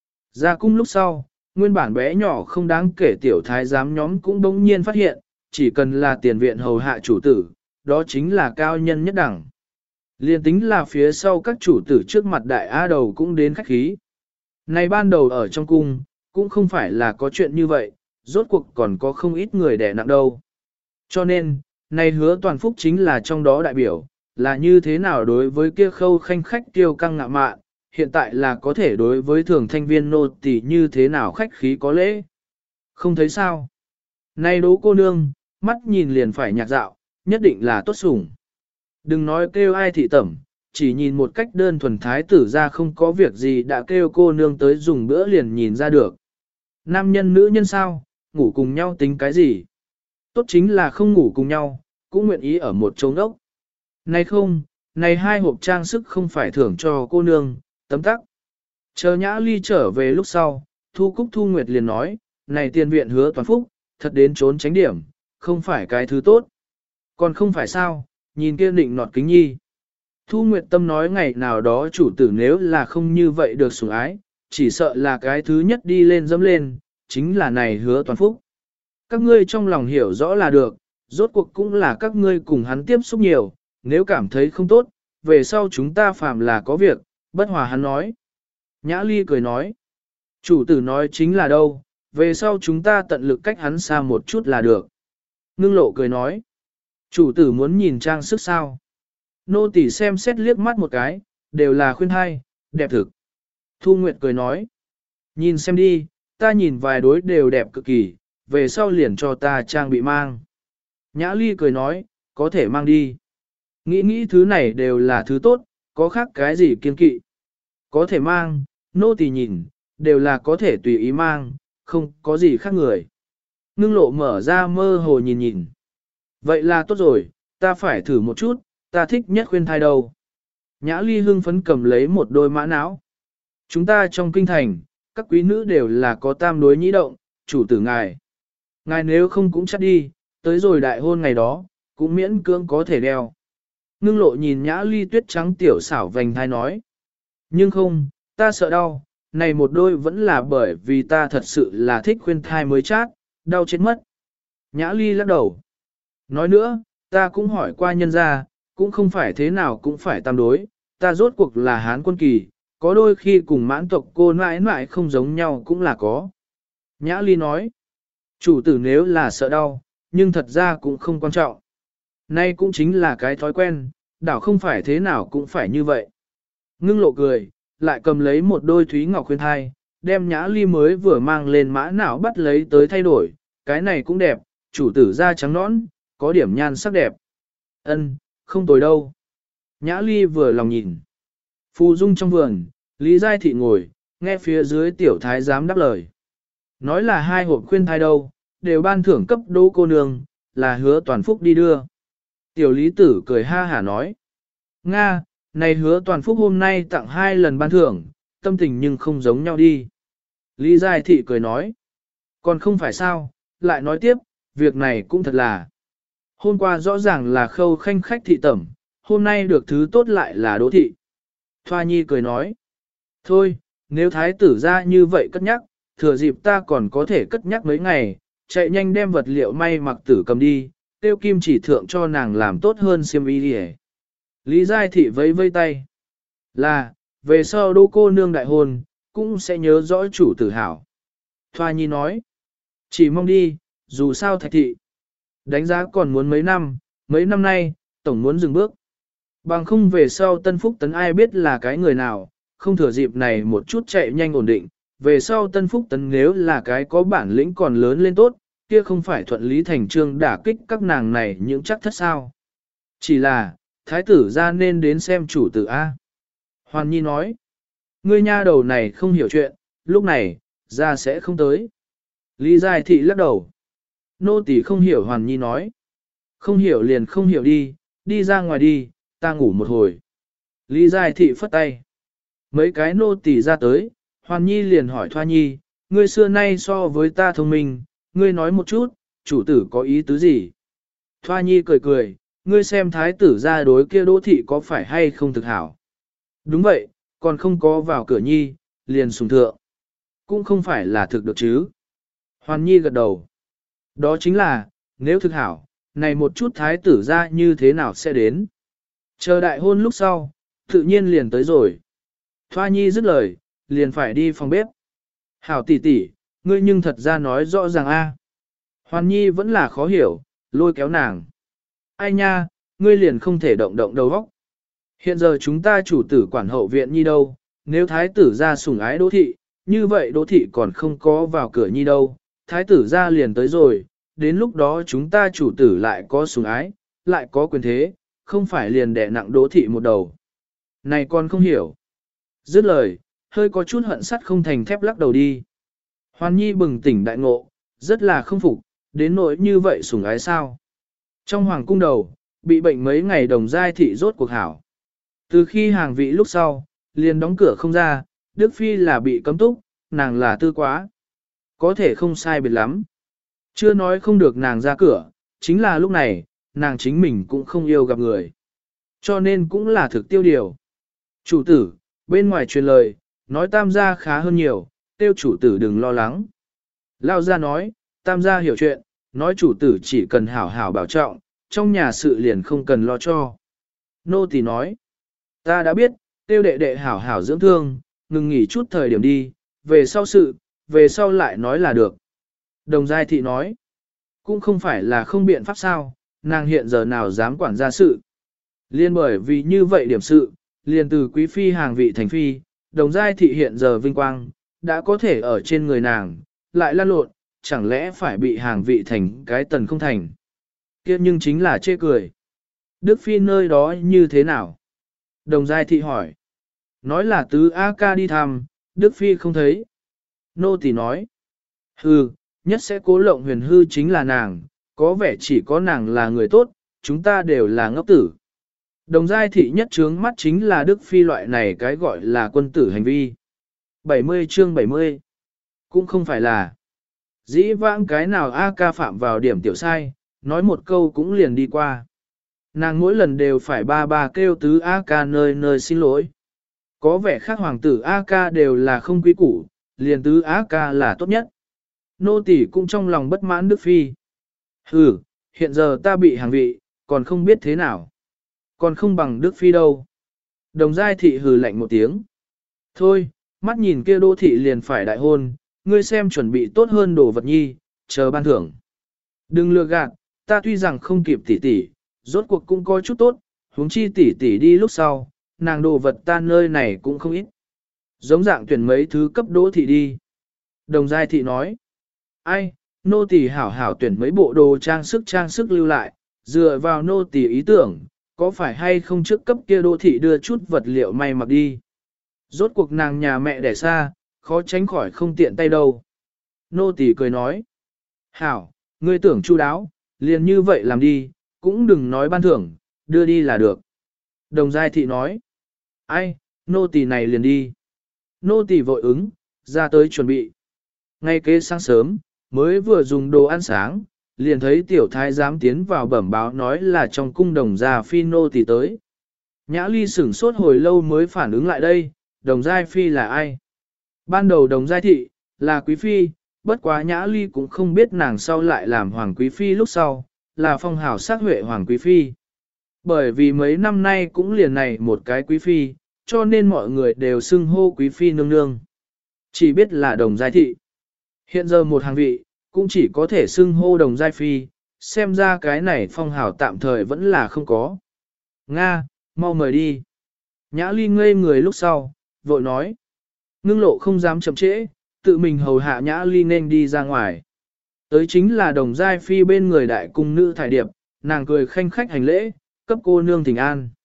Ra cung lúc sau, nguyên bản bé nhỏ không đáng kể tiểu thái giám nhóm cũng bỗng nhiên phát hiện, chỉ cần là tiền viện hầu hạ chủ tử, đó chính là cao nhân nhất đẳng. Liên tính là phía sau các chủ tử trước mặt đại á đầu cũng đến khách khí. Này ban đầu ở trong cung, cũng không phải là có chuyện như vậy, rốt cuộc còn có không ít người đẻ nặng đâu. Cho nên, này hứa toàn phúc chính là trong đó đại biểu, là như thế nào đối với kia khâu khanh khách tiêu căng ngạ mạn, hiện tại là có thể đối với thường thanh viên nô tỳ như thế nào khách khí có lễ. Không thấy sao? Này đố cô nương, mắt nhìn liền phải nhạc dạo, nhất định là tốt sủng. Đừng nói kêu ai thị tẩm, chỉ nhìn một cách đơn thuần thái tử ra không có việc gì đã kêu cô nương tới dùng bữa liền nhìn ra được. Nam nhân nữ nhân sao, ngủ cùng nhau tính cái gì? Tốt chính là không ngủ cùng nhau, cũng nguyện ý ở một chỗ ốc. Này không, này hai hộp trang sức không phải thưởng cho cô nương, tấm tắc. Chờ Nhã Ly trở về lúc sau, Thu Cúc Thu Nguyệt liền nói, này tiền viện hứa toàn phúc, thật đến trốn tránh điểm, không phải cái thứ tốt. Còn không phải sao, nhìn kia định nọt kính nhi. Thu Nguyệt Tâm nói ngày nào đó chủ tử nếu là không như vậy được sủng ái, chỉ sợ là cái thứ nhất đi lên dẫm lên, chính là này hứa toàn phúc. Các ngươi trong lòng hiểu rõ là được, rốt cuộc cũng là các ngươi cùng hắn tiếp xúc nhiều, nếu cảm thấy không tốt, về sau chúng ta phàm là có việc, bất hòa hắn nói. Nhã Ly cười nói, chủ tử nói chính là đâu, về sau chúng ta tận lực cách hắn xa một chút là được. Ngưng lộ cười nói, chủ tử muốn nhìn trang sức sao. Nô tỳ xem xét liếc mắt một cái, đều là khuyên hay, đẹp thực. Thu Nguyệt cười nói, nhìn xem đi, ta nhìn vài đối đều đẹp cực kỳ, về sau liền cho ta trang bị mang. Nhã Ly cười nói, có thể mang đi. Nghĩ thứ này đều là thứ tốt, có khác cái gì kiên kỵ. Có thể mang, nô tỳ nhìn, đều là có thể tùy ý mang, không có gì khác người. Ngưng lộ mở ra mơ hồ nhìn nhìn. Vậy là tốt rồi, ta phải thử một chút, ta thích nhất khuyên thai đâu. Nhã Ly hưng phấn cầm lấy một đôi mã não. Chúng ta trong kinh thành, các quý nữ đều là có tam đối nhĩ động, chủ tử ngài. Ngài nếu không cũng chắc đi, tới rồi đại hôn ngày đó, cũng miễn cưỡng có thể đeo. Ngưng lộ nhìn Nhã Ly tuyết trắng tiểu xảo vành thai nói. Nhưng không, ta sợ đau, này một đôi vẫn là bởi vì ta thật sự là thích khuyên thai mới chát, đau chết mất. Nhã Ly lắc đầu. Nói nữa, ta cũng hỏi qua nhân gia, cũng không phải thế nào cũng phải tam đối, ta rốt cuộc là Hán quân kỳ, có đôi khi cùng mãn tộc cô mãi mãi không giống nhau cũng là có. Nhã Ly nói, chủ tử nếu là sợ đau, nhưng thật ra cũng không quan trọng. Nay cũng chính là cái thói quen, đảo không phải thế nào cũng phải như vậy. Ngưng lộ cười, lại cầm lấy một đôi thúy ngọc khuyên thai, đem Nhã Ly mới vừa mang lên mã não bắt lấy tới thay đổi, cái này cũng đẹp, chủ tử da trắng nõn, có điểm nhan sắc đẹp. Ân, không tồi đâu. Nhã Ly vừa lòng nhìn. Phù dung trong vườn, Lý Giai Thị ngồi, nghe phía dưới tiểu thái giám đáp lời. Nói là hai hộp khuyên thai đâu, đều ban thưởng cấp đỗ cô nương, là hứa toàn phúc đi đưa. Tiểu Lý Tử cười ha hả nói. Nga, này hứa toàn phúc hôm nay tặng 2 lần ban thưởng, tâm tình nhưng không giống nhau đi. Lý Giai Thị cười nói. Còn không phải sao, lại nói tiếp, việc này cũng thật là. Hôm qua rõ ràng là khâu khanh khách thị tẩm, hôm nay được thứ tốt lại là đỗ thị. Thoa Nhi cười nói. Thôi, nếu thái tử ra như vậy cất nhắc, thừa dịp ta còn có thể cất nhắc mấy ngày, chạy nhanh đem vật liệu may mặc tử cầm đi, tiêu kim chỉ thượng cho nàng làm tốt hơn xiêm y đi. Lý Giai Thị vẫy vây tay. Là, về sau đô cô nương đại hôn, cũng sẽ nhớ rõ chủ tử hảo. Thoa Nhi nói. Chỉ mong đi, dù sao Thạch Thị. Đánh giá còn muốn mấy năm nay, tổng muốn dừng bước. Bằng không về sau Tân Phúc Tấn ai biết là cái người nào, không thừa dịp này một chút chạy nhanh ổn định. Về sau Tân Phúc Tấn nếu là cái có bản lĩnh còn lớn lên tốt, kia không phải thuận lý thành trương đả kích các nàng này những chắc thất sao. Chỉ là, thái tử ra nên đến xem chủ tử A. Hoàn Nhi nói, ngươi nha đầu này không hiểu chuyện, lúc này, ra sẽ không tới. Lý Giai Thị lắc đầu. Nô tỳ không hiểu Hoàn Nhi nói. Không hiểu liền không hiểu đi ra ngoài đi, ta ngủ một hồi. Lý Giai Thị phất tay. Mấy cái nô tỳ ra tới, Hoàn Nhi liền hỏi Thoa Nhi, ngươi xưa nay so với ta thông minh, ngươi nói một chút, chủ tử có ý tứ gì? Thoa Nhi cười cười, ngươi xem thái tử ra đối kia Đỗ thị có phải hay không thực hảo? Đúng vậy, còn không có vào cửa Nhi, liền sùng thượng. Cũng không phải là thực được chứ. Hoàn Nhi gật đầu. Đó chính là, nếu thực hảo, này một chút thái tử ra như thế nào sẽ đến? Chờ đại hôn lúc sau, tự nhiên liền tới rồi. Thoa Nhi dứt lời, liền phải đi phòng bếp. Hảo tỷ tỷ, ngươi nhưng thật ra nói rõ ràng a. Hoàn Nhi vẫn là khó hiểu, lôi kéo nàng. Ai nha, ngươi liền không thể động động đầu óc. Hiện giờ chúng ta chủ tử quản hậu viện Nhi đâu, nếu thái tử ra sủng ái Đỗ thị, như vậy Đỗ thị còn không có vào cửa Nhi đâu, thái tử ra liền tới rồi, đến lúc đó chúng ta chủ tử lại có sủng ái, lại có quyền thế, không phải liền đè nặng Đỗ thị một đầu. Này con không hiểu. Dứt lời, hơi có chút hận sắt không thành thép lắc đầu đi. Hoàn Nhi bừng tỉnh đại ngộ, rất là không phục, đến nỗi như vậy sủng ái sao. Trong hoàng cung đầu, bị bệnh mấy ngày Đồng Giai Thị rốt cuộc hảo. Từ khi hàng vị lúc sau, liền đóng cửa không ra, Đức Phi là bị cấm túc, nàng là tư quá. Có thể không sai biệt lắm. Chưa nói không được nàng ra cửa, chính là lúc này, nàng chính mình cũng không yêu gặp người. Cho nên cũng là thực tiêu điều. Chủ tử, bên ngoài truyền lời, nói tam gia khá hơn nhiều, tiêu chủ tử đừng lo lắng. Lao gia nói, tam gia hiểu chuyện, nói chủ tử chỉ cần hảo hảo bảo trọng, trong nhà sự liền không cần lo cho. Nô tỳ nói, ta đã biết, tiêu đệ đệ hảo hảo dưỡng thương, ngừng nghỉ chút thời điểm đi, về sau sự, về sau lại nói là được. Đồng Giai Thị nói, cũng không phải là không biện pháp sao, nàng hiện giờ nào dám quản gia sự. Liên bởi vì như vậy điểm sự, liền từ quý phi hàng vị thành phi, Đồng Giai Thị hiện giờ vinh quang, đã có thể ở trên người nàng, lại lan lộn, chẳng lẽ phải bị hàng vị thành cái tần không thành. Kia nhưng chính là chê cười. Đức Phi nơi đó như thế nào? Đồng Giai Thị hỏi. Nói là tứ A ca đi thăm, Đức Phi không thấy. Nô tỳ nói. Hừ, nhất sẽ cố lộng huyền hư chính là nàng, có vẻ chỉ có nàng là người tốt, chúng ta đều là ngốc tử. Đồng Giai Thị nhất trướng mắt chính là Đức Phi loại này cái gọi là quân tử hành vi. 70 chương 70. Cũng không phải là. Dĩ vãng cái nào A ca phạm vào điểm tiểu sai, nói một câu cũng liền đi qua. Nàng mỗi lần đều phải ba ba kêu tứ A ca nơi nơi xin lỗi. Có vẻ khác hoàng tử A ca đều là không quý củ, liền tứ A ca là tốt nhất. Nô tỳ cũng trong lòng bất mãn Đức Phi. Hừ, hiện giờ ta bị hàng vị, còn không biết thế nào. Còn không bằng Đức Phi đâu. Đồng Giai Thị hừ lạnh một tiếng. Thôi, mắt nhìn kia Đỗ thị liền phải đại hôn, ngươi xem chuẩn bị tốt hơn đồ vật nhi, chờ ban thưởng. Đừng lừa gạt, ta tuy rằng không kịp tỷ tỷ, rốt cuộc cũng có chút tốt, huống chi tỷ tỷ đi lúc sau, nàng đồ vật ta nơi này cũng không ít. Giống dạng tuyển mấy thứ cấp Đỗ thị đi. Đồng Giai Thị nói, ai, nô tỳ hảo hảo tuyển mấy bộ đồ trang sức lưu lại, dựa vào nô tỳ ý tưởng, có phải hay không trước cấp kia Đỗ thị đưa chút vật liệu may mặc đi. Rốt cuộc nàng nhà mẹ đẻ xa, khó tránh khỏi không tiện tay đâu. Nô tỳ cười nói, hảo, ngươi tưởng chu đáo, liền như vậy làm đi, cũng đừng nói ban thưởng, đưa đi là được. Đồng Giai Thị nói, ai, nô tỳ này liền đi. Nô tỳ vội ứng, ra tới chuẩn bị. Ngay kế sáng sớm, mới vừa dùng đồ ăn sáng, liền thấy tiểu thái giám tiến vào bẩm báo nói là trong cung Đồng gia phi nô tỳ tới. Nhã Ly sửng sốt hồi lâu mới phản ứng lại đây, Đồng Giai Phi là ai? Ban đầu Đồng Giai Thị, là Quý Phi, bất quá Nhã Ly cũng không biết nàng sau lại làm Hoàng Quý Phi lúc sau, là phong hào sắc huệ Hoàng Quý Phi. Bởi vì mấy năm nay cũng liền này một cái Quý Phi, cho nên mọi người đều xưng hô Quý Phi nương nương. Chỉ biết là Đồng Giai Thị. Hiện giờ một hàng vị, cũng chỉ có thể xưng hô Đồng Giai Phi, xem ra cái này phong hào tạm thời vẫn là không có. Nga, mau mời đi. Nhã Ly ngây người lúc sau, vội nói. Ngưng lộ không dám chậm trễ, tự mình hầu hạ Nhã Ly nên đi ra ngoài. Tới chính là Đồng Giai Phi bên người đại cung nữ thải điệp, nàng cười khanh khách hành lễ, cấp cô nương thỉnh an.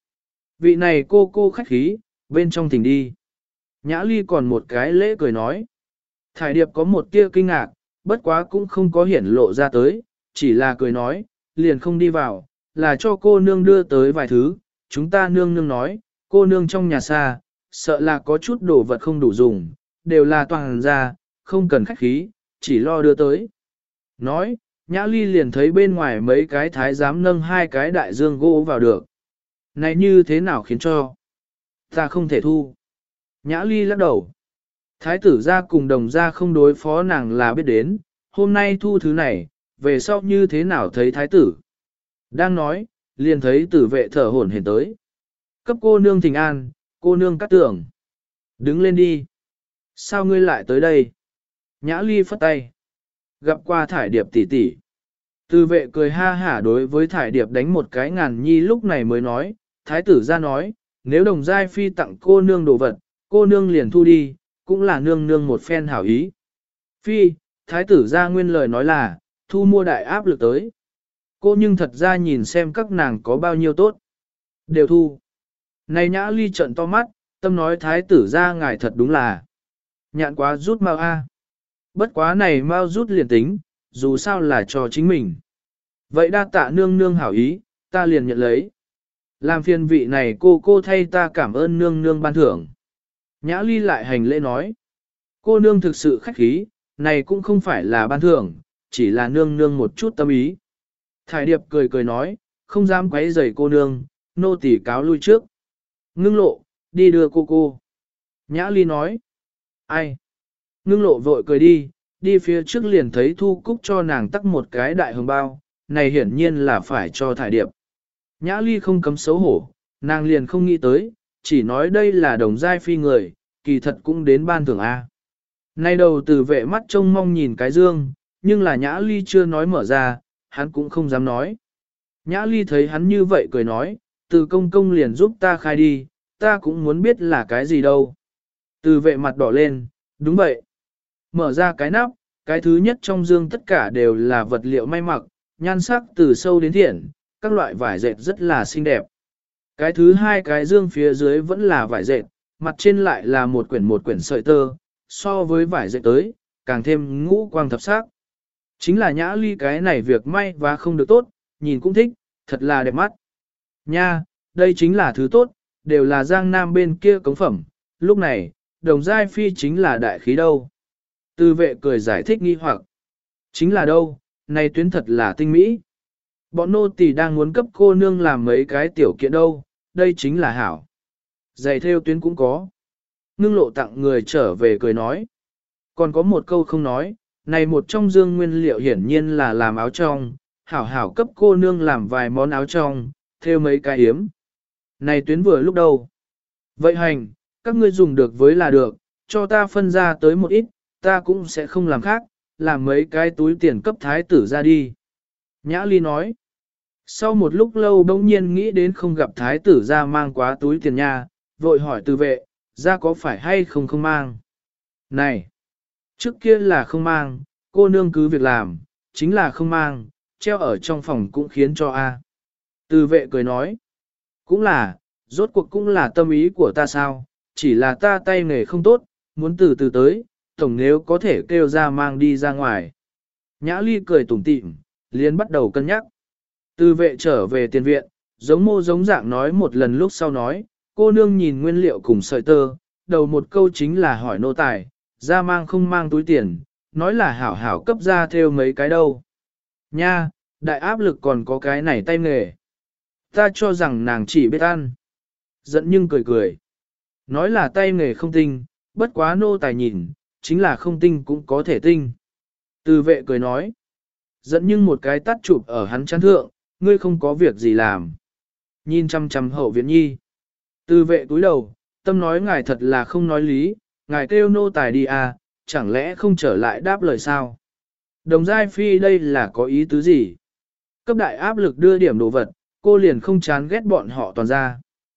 vị này cô khách khí, bên trong thỉnh đi. Nhã Ly còn một cái lễ cười nói. Thải điệp có một tia kinh ngạc, bất quá cũng không có hiển lộ ra tới, chỉ là cười nói, liền không đi vào, là cho cô nương đưa tới vài thứ, chúng ta nương nương nói, cô nương trong nhà xa, sợ là có chút đồ vật không đủ dùng, đều là toàn ra, không cần khách khí, chỉ lo đưa tới. Nói, Nhã Ly liền thấy bên ngoài mấy cái thái giám nâng hai cái đại dương gỗ vào được. Này như thế nào khiến cho ta không thể thu? Nhã Ly lắc đầu. Thái tử gia cùng đồng gia không đối phó nàng là biết đến, hôm nay thu thứ này, về sau như thế nào thấy thái tử. Đang nói, liền thấy tử vệ thở hổn hển tới. Cấp cô nương thỉnh an, cô nương cắt tưởng. Đứng lên đi. Sao ngươi lại tới đây? Nhã Ly phất tay. Gặp qua thải điệp tỷ tỷ. Tử vệ cười ha hả đối với thải điệp đánh một cái ngàn nhi lúc này mới nói, thái tử gia nói, nếu đồng giai phi tặng cô nương đồ vật, cô nương liền thu đi, cũng là nương nương một phen hảo ý. Phi, thái tử gia nguyên lời nói là, thu mua đại áp lực tới. Cô nhưng thật ra nhìn xem các nàng có bao nhiêu tốt. Đều thu. Này Nhã Ly trợn to mắt, tâm nói thái tử gia ngài thật đúng là. Nhạn quá rút mau a. Bất quá này mau rút liền tính, dù sao là cho chính mình. Vậy đa tạ nương nương hảo ý, ta liền nhận lấy. Làm phiền vị này cô thay ta cảm ơn nương nương ban thưởng. Nhã Ly lại hành lễ nói. Cô nương thực sự khách khí, này cũng không phải là ban thưởng, chỉ là nương nương một chút tâm ý. Thải điệp cười cười nói, không dám quấy rầy cô nương, nô tỳ cáo lui trước. Ngưng lộ, đi đưa cô. Nhã Ly nói. Ai? Ngưng lộ vội cười đi phía trước liền thấy Thu Cúc cho nàng tắc một cái đại hồng bao, này hiển nhiên là phải cho thải điệp. Nhã Ly không cấm xấu hổ, nàng liền không nghĩ tới, chỉ nói đây là đồng giai phi người, kỳ thật cũng đến ban thưởng A. Nay đầu từ vệ mắt trông mong nhìn cái dương, nhưng là Nhã Ly chưa nói mở ra, hắn cũng không dám nói. Nhã Ly thấy hắn như vậy cười nói, từ công công liền giúp ta khai đi, ta cũng muốn biết là cái gì đâu. Từ vệ mặt đỏ lên, đúng vậy. Mở ra cái nắp, cái thứ nhất trong dương tất cả đều là vật liệu may mặc, nhan sắc từ sâu đến thiện, các loại vải dệt rất là xinh đẹp. Cái thứ hai cái dương phía dưới vẫn là vải dệt, mặt trên lại là một quyển sợi tơ, so với vải dệt tới, càng thêm ngũ quang thập sắc. Chính là Nhã Ly cái này việc may và không được tốt, nhìn cũng thích, thật là đẹp mắt. Nha, đây chính là thứ tốt, đều là Giang Nam bên kia cống phẩm, lúc này, đồng giai phi chính là đại khí đâu. Tư vệ cười giải thích nghi hoặc, chính là đâu, này tuyến thật là tinh mỹ. Bọn nô tỳ đang muốn cấp cô nương làm mấy cái tiểu kiện đâu, đây chính là hảo. Giày theo tuyến cũng có. Ngưng lộ tặng người trở về cười nói. Còn có một câu không nói, này một trong dương nguyên liệu hiển nhiên là làm áo trong, hảo hảo cấp cô nương làm vài món áo trong, theo mấy cái hiếm. Này tuyến vừa lúc đầu. Vậy hành, các ngươi dùng được với là được, cho ta phân ra tới một ít, ta cũng sẽ không làm khác, làm mấy cái túi tiền cấp thái tử ra đi. Nhã Ly nói. Sau một lúc lâu bỗng nhiên nghĩ đến không gặp thái tử ra mang quá túi tiền nha, vội hỏi từ vệ, ra có phải hay không không mang. Này, trước kia là không mang, cô nương cứ việc làm, chính là không mang, treo ở trong phòng cũng khiến cho a. Từ vệ cười nói, cũng là, rốt cuộc cũng là tâm ý của ta sao, chỉ là ta tay nghề không tốt, muốn từ từ tới, tổng nếu có thể kêu ra mang đi ra ngoài. Nhã Ly cười tủm tỉm, liền bắt đầu cân nhắc. Từ vệ trở về tiền viện, giống mô giống dạng nói một lần lúc sau nói, cô nương nhìn nguyên liệu cùng sợi tơ, đầu một câu chính là hỏi nô tài, ra mang không mang túi tiền, nói là hảo hảo cấp ra theo mấy cái đâu. Nha, đại áp lực còn có cái này tay nghề. Ta cho rằng nàng chỉ biết ăn. Giận nhưng cười cười. Nói là tay nghề không tinh, bất quá nô tài nhìn, chính là không tinh cũng có thể tinh. Từ vệ cười nói. Giận nhưng một cái tắt chụp ở hắn chán thượng, ngươi không có việc gì làm. Nhìn chăm chăm hậu viện nhi. Từ vệ túi đầu, tâm nói ngài thật là không nói lý, ngài kêu nô tài đi à, chẳng lẽ không trở lại đáp lời sao? Đồng giai phi đây là có ý tứ gì? Cấp đại áp lực đưa điểm đồ vật, cô liền không chán ghét bọn họ toàn ra.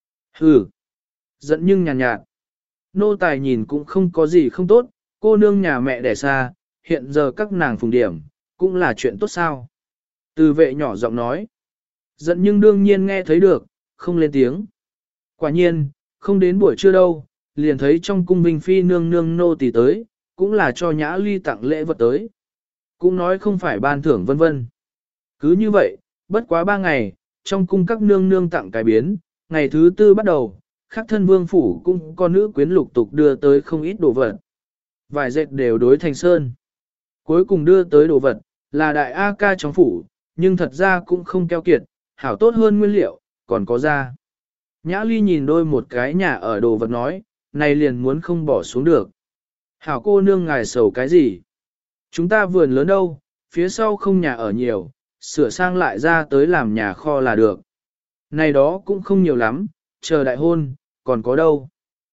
Hừ, giận nhưng nhàn nhạt. Nô tài nhìn cũng không có gì không tốt, cô nương nhà mẹ đẻ xa, hiện giờ các nàng phùng điểm, cũng là chuyện tốt sao? Từ vệ nhỏ giọng nói. Giận nhưng đương nhiên nghe thấy được, không lên tiếng. Quả nhiên, không đến buổi trưa đâu, liền thấy trong cung Vinh Phi nương nương nô tỳ tới, cũng là cho Nhã Ly tặng lễ vật tới. Cũng nói không phải ban thưởng vân vân. Cứ như vậy, bất quá 3 ngày, trong cung các nương nương tặng cái biến, ngày thứ 4 bắt đầu, khắc thân vương phủ cũng có nữ quyến lục tục đưa tới không ít đồ vật. Vài dệt đều đối thành sơn. Cuối cùng đưa tới đồ vật, là đại A ca trong phủ, nhưng thật ra cũng không keo kiệt, hảo tốt hơn nguyên liệu, còn có da. Nhã Ly nhìn đôi một cái nhà ở đồ vật nói, này liền muốn không bỏ xuống được. Hảo cô nương ngài sầu cái gì? Chúng ta vườn lớn đâu, phía sau không nhà ở nhiều, sửa sang lại ra tới làm nhà kho là được. Này đó cũng không nhiều lắm, chờ đại hôn, còn có đâu.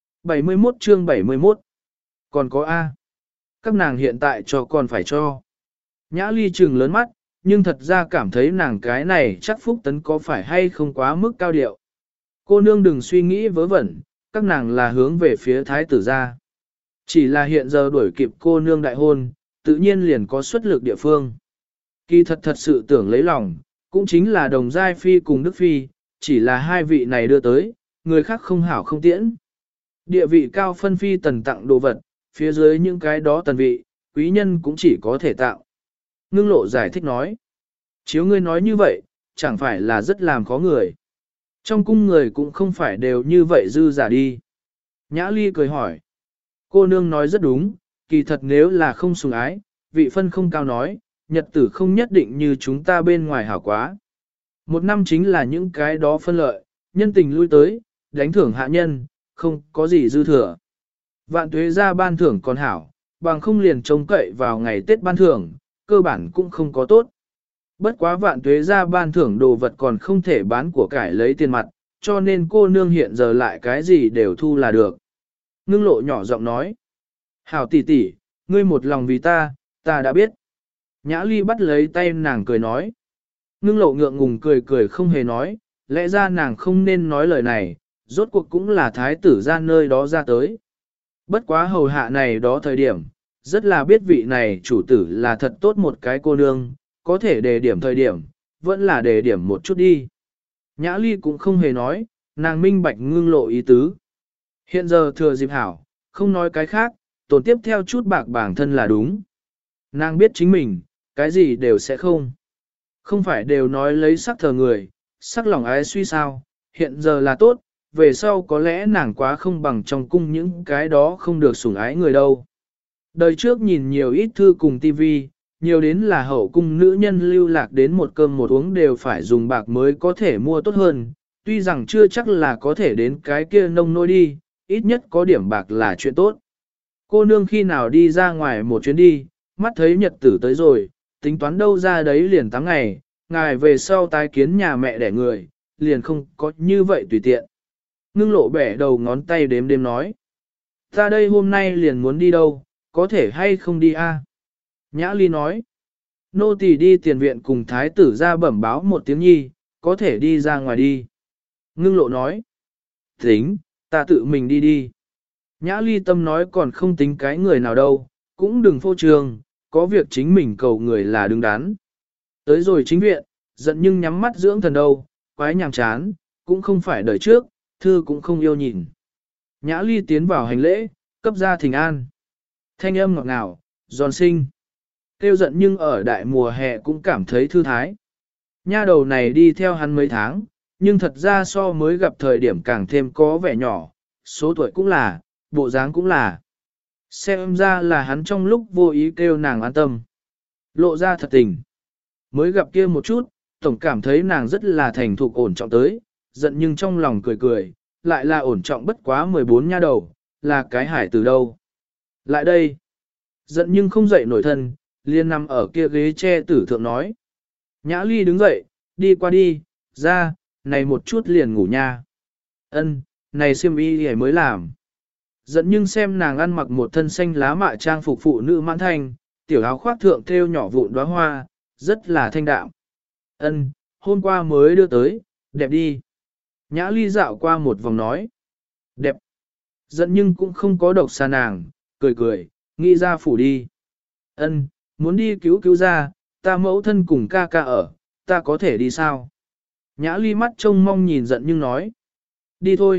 71 chương 71. Còn có A. Các nàng hiện tại cho còn phải cho. Nhã Ly trừng lớn mắt, nhưng thật ra cảm thấy nàng cái này chắc phúc tấn có phải hay không quá mức cao điệu. Cô nương đừng suy nghĩ vớ vẩn, các nàng là hướng về phía thái tử gia. Chỉ là hiện giờ đuổi kịp cô nương đại hôn, tự nhiên liền có xuất lực địa phương. Kỳ thật sự tưởng lấy lòng, cũng chính là đồng giai phi cùng Đức Phi, chỉ là hai vị này đưa tới, người khác không hảo không tiễn. Địa vị cao phân phi tần tặng đồ vật, phía dưới những cái đó tần vị, quý nhân cũng chỉ có thể tạo. Ngưng lộ giải thích nói, chiếu ngươi nói như vậy, chẳng phải là rất làm khó người. Trong cung người cũng không phải đều như vậy dư giả đi. Nhã Ly cười hỏi, cô nương nói rất đúng, kỳ thật nếu là không sủng ái, vị phân không cao nói, nhật tử không nhất định như chúng ta bên ngoài hảo quá. Một năm chính là những cái đó phân lợi, nhân tình lui tới, đánh thưởng hạ nhân, không có gì dư thừa. Vạn tuế ra ban thưởng còn hảo, bằng không liền trông cậy vào ngày Tết ban thưởng, cơ bản cũng không có tốt. Bất quá vạn tuế ra ban thưởng đồ vật còn không thể bán của cải lấy tiền mặt, cho nên cô nương hiện giờ lại cái gì đều thu là được. Ngưng lộ nhỏ giọng nói, hảo tỷ tỷ, ngươi một lòng vì ta, ta đã biết. Nhã Ly bắt lấy tay nàng cười nói. Ngưng lộ ngượng ngùng cười cười không hề nói, lẽ ra nàng không nên nói lời này, rốt cuộc cũng là thái tử ra nơi đó ra tới. Bất quá hầu hạ này đó thời điểm, rất là biết vị này chủ tử là thật tốt một cái cô nương, có thể đề điểm thời điểm, vẫn là đề điểm một chút đi. Nhã Ly cũng không hề nói, nàng minh bạch ngưng lộ ý tứ. Hiện giờ thừa dịp hảo, không nói cái khác, tổn tiếp theo chút bạc bản thân là đúng. Nàng biết chính mình, cái gì đều sẽ không. Không phải đều nói lấy sắc thờ người, sắc lòng ái suy sao, hiện giờ là tốt, về sau có lẽ nàng quá không bằng trong cung những cái đó không được sủng ái người đâu. Đời trước nhìn nhiều ít thư cùng tivi, nhiều đến là hậu cung nữ nhân lưu lạc đến một cơm một uống đều phải dùng bạc mới có thể mua tốt hơn, tuy rằng chưa chắc là có thể đến cái kia nông nôi đi, ít nhất có điểm bạc là chuyện tốt. Cô nương khi nào đi ra ngoài một chuyến đi, mắt thấy nhật tử tới rồi, tính toán đâu ra đấy liền 8 ngày, ngài về sau tái kiến nhà mẹ đẻ người, liền không có như vậy tùy tiện. Ngưng lộ bẻ đầu ngón tay đếm đếm nói. Ta đây hôm nay liền muốn đi đâu, có thể hay không đi a? Nhã Ly nói. Nô tỳ đi tiền viện cùng thái tử ra bẩm báo một tiếng nhi, có thể đi ra ngoài đi. Ngưng lộ nói. Tính, ta tự mình đi đi. Nhã Ly tâm nói còn không tính cái người nào đâu, cũng đừng phô trương, có việc chính mình cầu người là đứng đắn. Tới rồi chính viện, giận nhưng nhắm mắt dưỡng thần đâu, quái nhàm chán, cũng không phải đời trước, thư cũng không yêu nhìn. Nhã Ly tiến vào hành lễ, cấp ra thỉnh an. Thanh âm ngọt ngào, giòn sinh. Tiêu giận nhưng ở đại mùa hè cũng cảm thấy thư thái. Nha đầu này đi theo hắn mấy tháng, nhưng thật ra so mới gặp thời điểm càng thêm có vẻ nhỏ, số tuổi cũng là, bộ dáng cũng là. Xem ra là hắn trong lúc vô ý kêu nàng an tâm. Lộ ra thật tình. Mới gặp kia một chút, tổng cảm thấy nàng rất là thành thục ổn trọng tới, giận nhưng trong lòng cười cười, lại là ổn trọng bất quá 14 nha đầu, là cái hải từ đâu. Lại đây. Giận nhưng không dậy nổi thân, liền nằm ở kia ghế tre tử thượng nói. Nhã Ly đứng dậy, đi qua đi, ra, này một chút liền ngủ nha. Ân, này xiêm y thì mới làm. Giận nhưng xem nàng ăn mặc một thân xanh lá mạ trang phục phụ nữ mãn thanh, tiểu áo khoác thượng thêu nhỏ vụn đóa hoa, rất là thanh đạm. Ân, hôm qua mới đưa tới, đẹp đi. Nhã Ly dạo qua một vòng nói. Đẹp. Giận nhưng cũng không có độc xa nàng, cười cười, nghĩ ra phủ đi. Ân, muốn đi cứu cứu ra, ta mẫu thân cùng ca ca ở, ta có thể đi sao? Nhã Ly mắt trông mong nhìn giận nhưng nói. Đi thôi,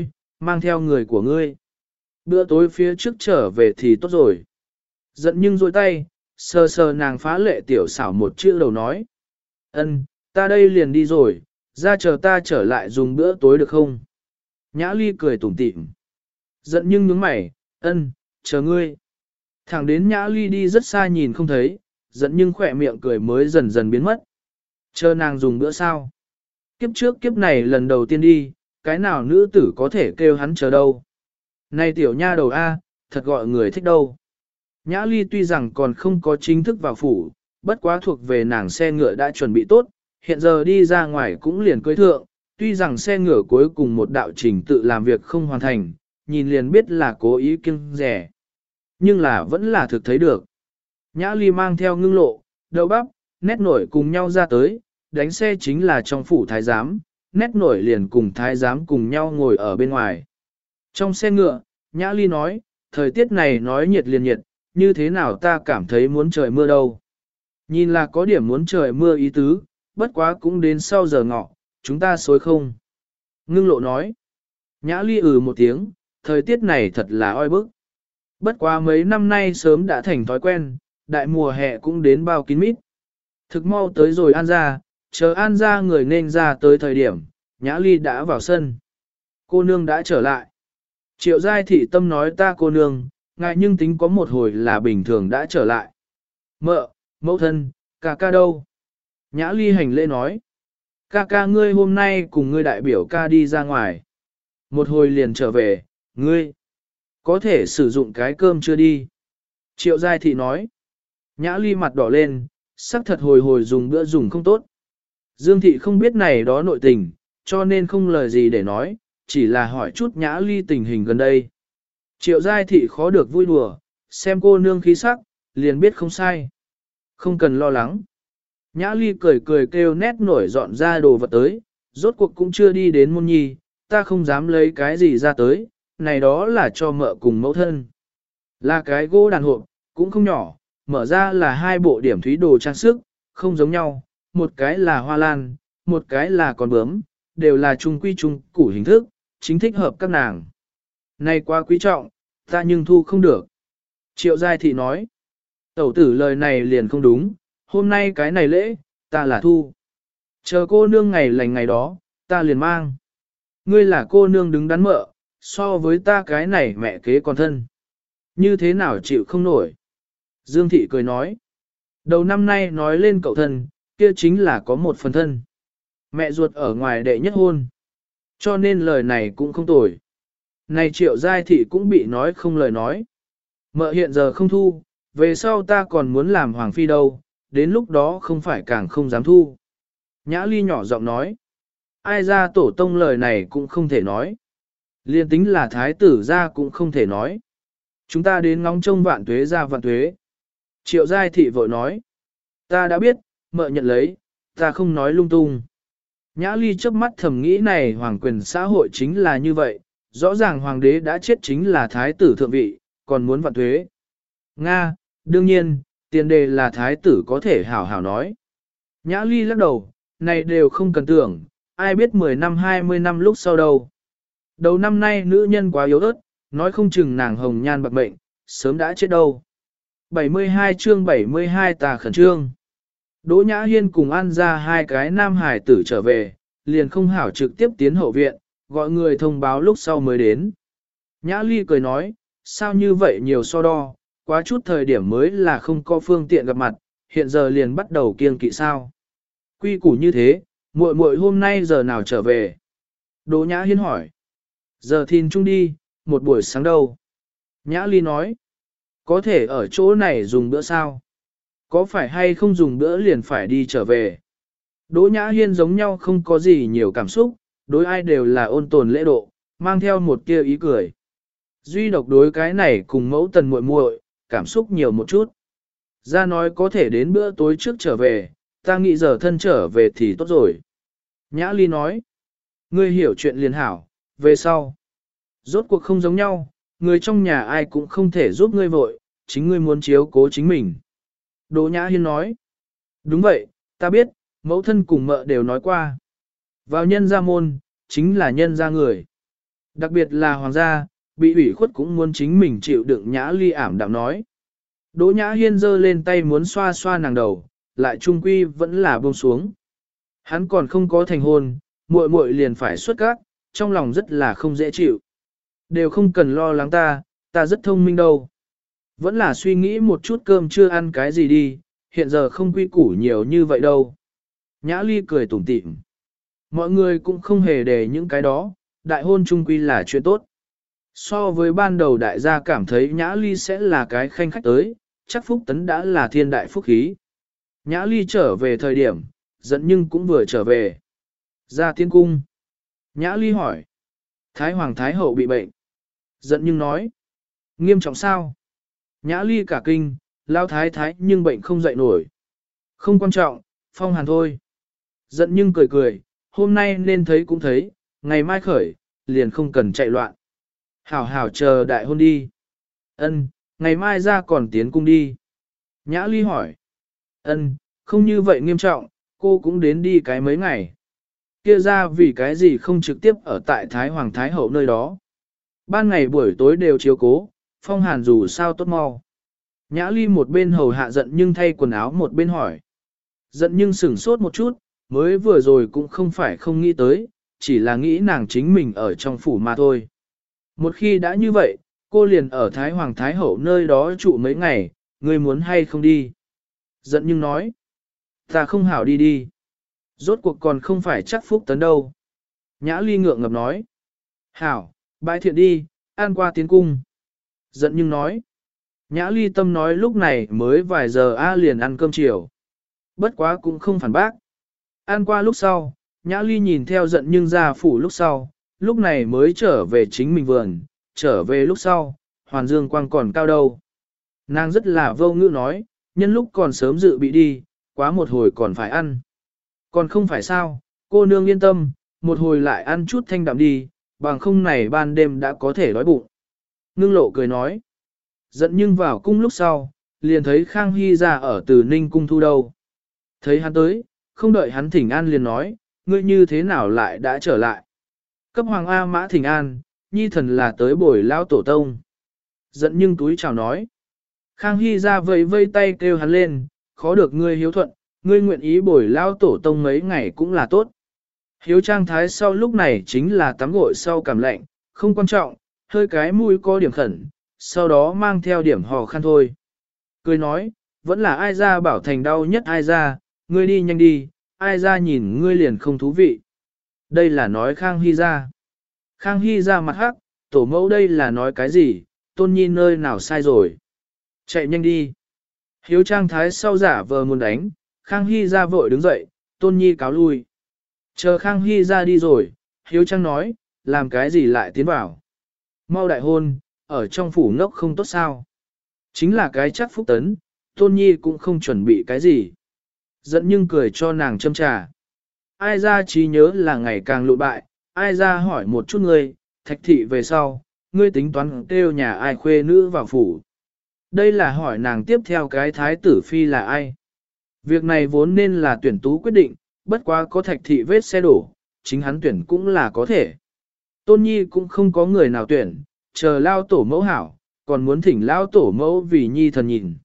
mang theo người của ngươi. Bữa tối phía trước trở về thì tốt rồi. Giận nhưng dôi tay, sờ sờ nàng phá lệ tiểu xảo một chữ đầu nói. Ân, ta đây liền đi rồi, ra chờ ta trở lại dùng bữa tối được không? Nhã Ly cười tủm tỉm. Giận nhưng nhướng mày, ân, chờ ngươi. Thẳng đến Nhã Ly đi rất xa nhìn không thấy, giận nhưng khỏe miệng cười mới dần dần biến mất. Chờ nàng dùng bữa sao? Kiếp trước kiếp này lần đầu tiên đi, cái nào nữ tử có thể kêu hắn chờ đâu? Này tiểu nha đầu A, thật gọi người thích đâu. Nhã Ly tuy rằng còn không có chính thức vào phủ, bất quá thuộc về nàng xe ngựa đã chuẩn bị tốt, hiện giờ đi ra ngoài cũng liền cưới thượng, tuy rằng xe ngựa cuối cùng một đạo trình tự làm việc không hoàn thành, nhìn liền biết là cố ý kiêng rẻ. Nhưng là vẫn là thực thấy được. Nhã Ly mang theo ngưng lộ, đậu bắp, nét nổi cùng nhau ra tới, đánh xe chính là trong phủ thái giám, nét nổi liền cùng thái giám cùng nhau ngồi ở bên ngoài. Trong xe ngựa, Nhã Ly nói, thời tiết này nói nhiệt liền nhiệt, như thế nào ta cảm thấy muốn trời mưa đâu. Nhìn là có điểm muốn trời mưa ý tứ, bất quá cũng đến sau giờ ngọ, chúng ta xối không. Ngưng lộ nói, Nhã Ly một tiếng, thời tiết này thật là oi bức. Bất quá mấy năm nay sớm đã thành thói quen, đại mùa hè cũng đến bao kín mít. Thực mau tới rồi An ra, chờ An ra người nên ra tới thời điểm, Nhã Ly đã vào sân. Cô nương đã trở lại. Triệu giai thị tâm nói ta cô nương, ngại nhưng tính có một hồi là bình thường đã trở lại. Mợ, mẫu thân, ca ca đâu? Nhã Ly hành lễ nói. Ca ca ngươi hôm nay cùng ngươi đại biểu ca đi ra ngoài. Một hồi liền trở về, ngươi có thể sử dụng cái cơm chưa đi. Triệu giai thị nói. Nhã Ly mặt đỏ lên, sắc thật hồi hồi dùng bữa dùng không tốt. Dương thị không biết này đó nội tình, cho nên không lời gì để nói, chỉ là hỏi chút Nhã Ly tình hình gần đây. Triệu giai thị khó được vui đùa, xem cô nương khí sắc, liền biết không sai. Không cần lo lắng. Nhã Ly cười cười kêu nét nổi dọn ra đồ vật tới, rốt cuộc cũng chưa đi đến môn nhi, ta không dám lấy cái gì ra tới, này đó là cho mợ cùng mẫu thân. Là cái gỗ đàn hộp, cũng không nhỏ, mở ra là hai bộ điểm thúy đồ trang sức, không giống nhau, một cái là hoa lan, một cái là con bướm, đều là trung quy trung củ hình thức, chính thích hợp các nàng. Này quá quý trọng, ta nhưng thu không được. Triệu giai thị nói, tẩu tử lời này liền không đúng, hôm nay cái này lễ, ta là thu. Chờ cô nương ngày lành ngày đó, ta liền mang. Ngươi là cô nương đứng đắn mợ, so với ta cái này mẹ kế còn thân. Như thế nào chịu không nổi? Dương thị cười nói. Đầu năm nay nói lên cậu thân, kia chính là có một phần thân. Mẹ ruột ở ngoài đệ nhất hôn. Cho nên lời này cũng không tồi. Này triệu giai thị cũng bị nói không lời nói. Mợ hiện giờ không thu, về sau ta còn muốn làm hoàng phi đâu, đến lúc đó không phải càng không dám thu. Nhã Ly nhỏ giọng nói. Ai ra tổ tông lời này cũng không thể nói. Liên tính là thái tử ra cũng không thể nói. Chúng ta đến ngóng trông vạn tuế ra vạn tuế. Triệu giai thị vội nói. Ta đã biết, mợ nhận lấy, ta không nói lung tung. Nhã Ly chớp mắt thầm nghĩ này hoàng quyền xã hội chính là như vậy, rõ ràng hoàng đế đã chết chính là thái tử thượng vị, còn muốn vạn tuế. Nga, đương nhiên, tiền đề là thái tử có thể hảo hảo nói. Nhã Ly lắc đầu, này đều không cần tưởng, ai biết 10 năm 20 năm lúc sau đâu. Đầu năm nay nữ nhân quá yếu ớt, nói không chừng nàng hồng nhan bạc mệnh, sớm đã chết đâu. 72 chương 72 tà khẩn trương. Đỗ Nhã Hiên cùng An ra hai cái nam hải tử trở về, liền không hảo trực tiếp tiến hậu viện, gọi người thông báo lúc sau mới đến. Nhã Ly cười nói, sao như vậy nhiều so đo, quá chút thời điểm mới là không có phương tiện gặp mặt, hiện giờ liền bắt đầu kiêng kỵ sao. Quy củ như thế, muội muội hôm nay giờ nào trở về? Đỗ Nhã Hiên hỏi. Giờ thìn chung đi, một buổi sáng đâu? Nhã Ly nói. Có thể ở chỗ này dùng bữa sao? Có phải hay không dùng bữa liền phải đi trở về? Đỗ Nhã Hiên giống nhau không có gì nhiều cảm xúc, đối ai đều là ôn tồn lễ độ, mang theo một tia ý cười. Duy độc đối cái này cùng mẫu tần muội muội, cảm xúc nhiều một chút. Ra nói có thể đến bữa tối trước trở về, ta nghĩ giờ thân trở về thì tốt rồi. Nhã Ly nói, ngươi hiểu chuyện liền hảo, về sau. Rốt cuộc không giống nhau, người trong nhà ai cũng không thể giúp ngươi vội, chính ngươi muốn chiếu cố chính mình. Đỗ Nhã Hiên nói, đúng vậy, ta biết, mẫu thân cùng mợ đều nói qua. Vào nhân gia môn, chính là nhân gia người. Đặc biệt là hoàng gia, bị ủy khuất cũng muốn chính mình chịu đựng Nhã Ly ảm đạm nói. Đỗ Nhã Hiên giơ lên tay muốn xoa xoa nàng đầu, lại trung quy vẫn là buông xuống. Hắn còn không có thành hôn, muội muội liền phải xuất các, trong lòng rất là không dễ chịu. Đều không cần lo lắng ta rất thông minh đâu. Vẫn là suy nghĩ một chút cơm chưa ăn cái gì đi, hiện giờ không quy củ nhiều như vậy đâu. Nhã Ly cười tủm tỉm. Mọi người cũng không hề để những cái đó, đại hôn trung quy là chuyện tốt. So với ban đầu đại gia cảm thấy Nhã Ly sẽ là cái khanh khách tới, chắc Phúc Tấn đã là thiên đại phúc khí. Nhã Ly trở về thời điểm, giận nhưng cũng vừa trở về. Ra tiên cung. Nhã Ly hỏi. Thái Hoàng Thái Hậu bị bệnh. Giận nhưng nói. Nghiêm trọng sao? Nhã Ly cả kinh, lao thái thái nhưng bệnh không dậy nổi. Không quan trọng, phong hàn thôi. Giận nhưng cười cười, hôm nay nên thấy cũng thấy, ngày mai khởi, liền không cần chạy loạn. Hảo hảo chờ đại hôn đi. Ân, ngày mai ra còn tiến cung đi. Nhã Ly hỏi. Ân, không như vậy nghiêm trọng, cô cũng đến đi cái mấy ngày. Kia ra vì cái gì không trực tiếp ở tại Thái Hoàng Thái Hậu nơi đó. Ban ngày buổi tối đều chiếu cố, phong hàn dù sao tốt mau. Nhã Ly một bên hầu hạ giận nhưng thay quần áo một bên hỏi. Giận nhưng sửng sốt một chút, mới vừa rồi cũng không phải không nghĩ tới, chỉ là nghĩ nàng chính mình ở trong phủ mà thôi. Một khi đã như vậy, cô liền ở Thái Hoàng Thái Hậu nơi đó trụ mấy ngày, ngươi muốn hay không đi? Giận nhưng nói, ta không hảo đi đi. Rốt cuộc còn không phải chắc Phúc Tấn đâu. Nhã Ly ngượng ngập nói, hảo, bãi thiện đi, ăn qua tiến cung. Giận nhưng nói, Nhã Ly tâm nói lúc này mới vài giờ liền ăn cơm chiều. Bất quá cũng không phản bác. Ăn qua lúc sau, Nhã Ly nhìn theo giận nhưng ra phủ lúc sau, lúc này mới trở về chính mình vườn, trở về lúc sau, hoàn dương quang còn cao đâu. Nàng rất là vô ngữ nói, nhân lúc còn sớm dự bị đi, quá một hồi còn phải ăn. Còn không phải sao, cô nương yên tâm, một hồi lại ăn chút thanh đạm đi, bằng không này ban đêm đã có thể đói bụng. Ngưng lộ cười nói, giận nhưng vào cung lúc sau, liền thấy Khang Hy ra ở Từ Ninh cung thu đâu. Thấy hắn tới, không đợi hắn thỉnh an liền nói, ngươi như thế nào lại đã trở lại. Cấp Hoàng A Mã thỉnh an, nhi thần là tới bồi lao tổ tông. Giận nhưng túi chào nói. Khang Hy ra vẫy vây tay kêu hắn lên, khó được ngươi hiếu thuận, ngươi nguyện ý bồi lao tổ tông mấy ngày cũng là tốt. Hiếu trang thái sau lúc này chính là tắm gội sau cảm lạnh, không quan trọng, hơi cái mũi có điểm khẩn, sau đó mang theo điểm hò khăn thôi. Cười nói, vẫn là ai ra bảo thành đau nhất ai ra, ngươi đi nhanh đi, ai ra nhìn ngươi liền không thú vị. Đây là nói Khang Hy ra. Khang Hy ra mặt hắc, tổ mẫu đây là nói cái gì, tôn nhi nơi nào sai rồi. Chạy nhanh đi. Hiếu trang thái sau giả vờ muốn đánh, Khang Hy ra vội đứng dậy, tôn nhi cáo lui. Chờ Khang Hy ra đi rồi, Hiếu trang nói, làm cái gì lại tiến vào. Mau đại hôn, ở trong phủ ngốc không tốt sao. Chính là cái chắc Phúc Tấn, tôn nhi cũng không chuẩn bị cái gì. Giận nhưng cười cho nàng châm trà. Ai ra trí nhớ là ngày càng lụ bại, ai ra hỏi một chút ngươi, thạch thị về sau, ngươi tính toán kêu nhà ai khuê nữ vào phủ. Đây là hỏi nàng tiếp theo cái thái tử phi là ai. Việc này vốn nên là tuyển tú quyết định, bất quá có thạch thị vết xe đổ, chính hắn tuyển cũng là có thể. Tôn nhi cũng không có người nào tuyển, chờ lao tổ mẫu hảo, còn muốn thỉnh lao tổ mẫu vì nhi thần nhìn.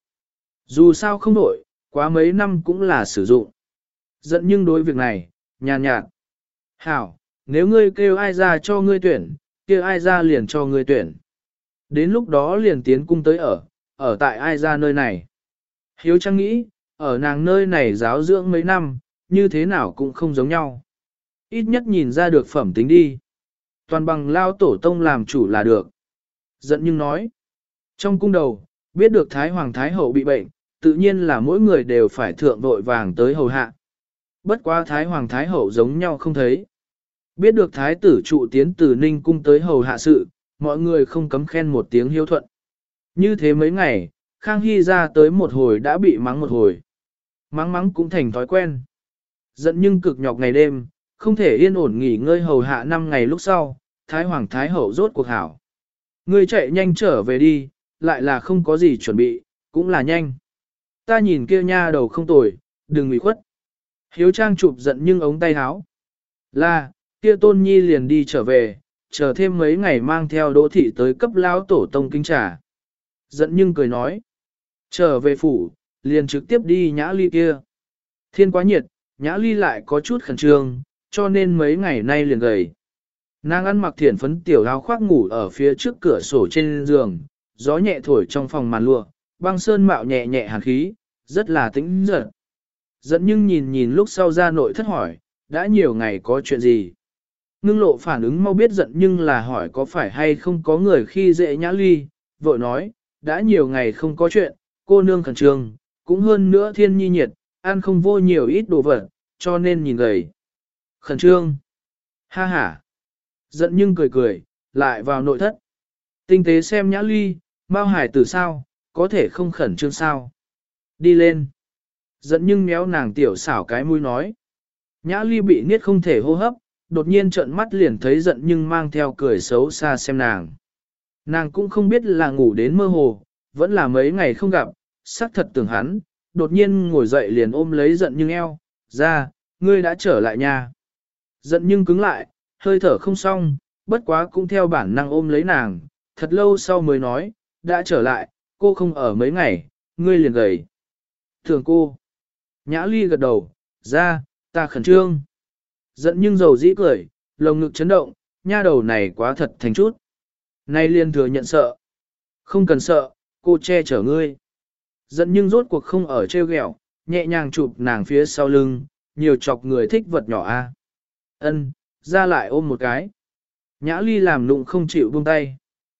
Dù sao không đổi, quá mấy năm cũng là sử dụng. Giận nhưng đối việc này, nhàn nhạt. Hảo, nếu ngươi kêu ai ra cho ngươi tuyển, kia ai ra liền cho ngươi tuyển. Đến lúc đó liền tiến cung tới ở tại ai ra nơi này. Hiếu Trang nghĩ, ở nàng nơi này giáo dưỡng mấy năm, như thế nào cũng không giống nhau. Ít nhất nhìn ra được phẩm tính đi. Toàn bằng lao tổ tông làm chủ là được. Giận nhưng nói. Trong cung đầu, biết được Thái Hoàng Thái Hậu bị bệnh, tự nhiên là mỗi người đều phải thượng vội vàng tới hầu hạ. Bất quá Thái Hoàng Thái Hậu giống nhau không thấy. Biết được Thái tử trụ tiến từ Ninh cung tới hầu hạ sự, mọi người không cấm khen một tiếng hiếu thuận. Như thế mấy ngày, Khang Hy ra tới một hồi đã bị mắng một hồi. Mắng mắng cũng thành thói quen. Giận nhưng cực nhọc ngày đêm, không thể yên ổn nghỉ ngơi hầu hạ 5 ngày lúc sau, Thái Hoàng Thái Hậu rốt cuộc hảo. Ngươi chạy nhanh trở về đi, lại là không có gì chuẩn bị, cũng là nhanh. Ta nhìn kia nha đầu không tồi, đừng ủy khuất. Hiếu Trang chụp giận nhưng ống tay háo. Là, kia tôn nhi liền đi trở về, chờ thêm mấy ngày mang theo Đỗ thị tới cấp lão tổ tông kính trà. Giận nhưng cười nói, trở về phủ, liền trực tiếp đi Nhã Ly kia. Thiên quá nhiệt, Nhã Ly lại có chút khẩn trương, cho nên mấy ngày nay liền gầy. Nàng ăn mặc thiển phấn tiểu áo khoác ngủ ở phía trước cửa sổ trên giường, gió nhẹ thổi trong phòng màn lụa, băng sơn mạo nhẹ nhẹ hàn khí, rất là tĩnh giận. Giận nhưng nhìn lúc sau ra nội thất hỏi, đã nhiều ngày có chuyện gì? Ngưng lộ phản ứng mau biết giận nhưng là hỏi có phải hay không có người khi dễ Nhã Ly, vội nói, đã nhiều ngày không có chuyện, cô nương khẩn trương, cũng hơn nữa thiên nhi nhiệt, ăn không vô nhiều ít đồ vật, cho nên nhìn gầy. Khẩn trương. Ha ha. Giận nhưng cười, lại vào nội thất. Tinh tế xem Nhã Ly, Mao Hải tử sao, có thể không khẩn trương sao. Đi lên. Giận nhưng méo nàng tiểu xảo cái mũi nói. Nhã Ly bị niết không thể hô hấp, đột nhiên trợn mắt liền thấy giận nhưng mang theo cười xấu xa xem nàng. Nàng cũng không biết là ngủ đến mơ hồ, vẫn là mấy ngày không gặp, xác thật tưởng hắn, đột nhiên ngồi dậy liền ôm lấy giận nhưng eo, ra, ngươi đã trở lại nhà. Giận nhưng cứng lại, hơi thở không xong, bất quá cũng theo bản năng ôm lấy nàng, thật lâu sau mới nói, đã trở lại, cô không ở mấy ngày, ngươi liền gầy. Thường cô. Nhã Ly gật đầu, ra, ta khẩn trương. Giận nhưng dầu dĩ cười, lồng ngực chấn động, nha đầu này quá thật thành chút. Nay liền thừa nhận sợ. Không cần sợ, cô che chở ngươi. Giận nhưng rốt cuộc không ở treo ghẹo, nhẹ nhàng chụp nàng phía sau lưng, nhiều chọc người thích vật nhỏ a. Ân, ra lại ôm một cái. Nhã Ly làm nụng không chịu buông tay.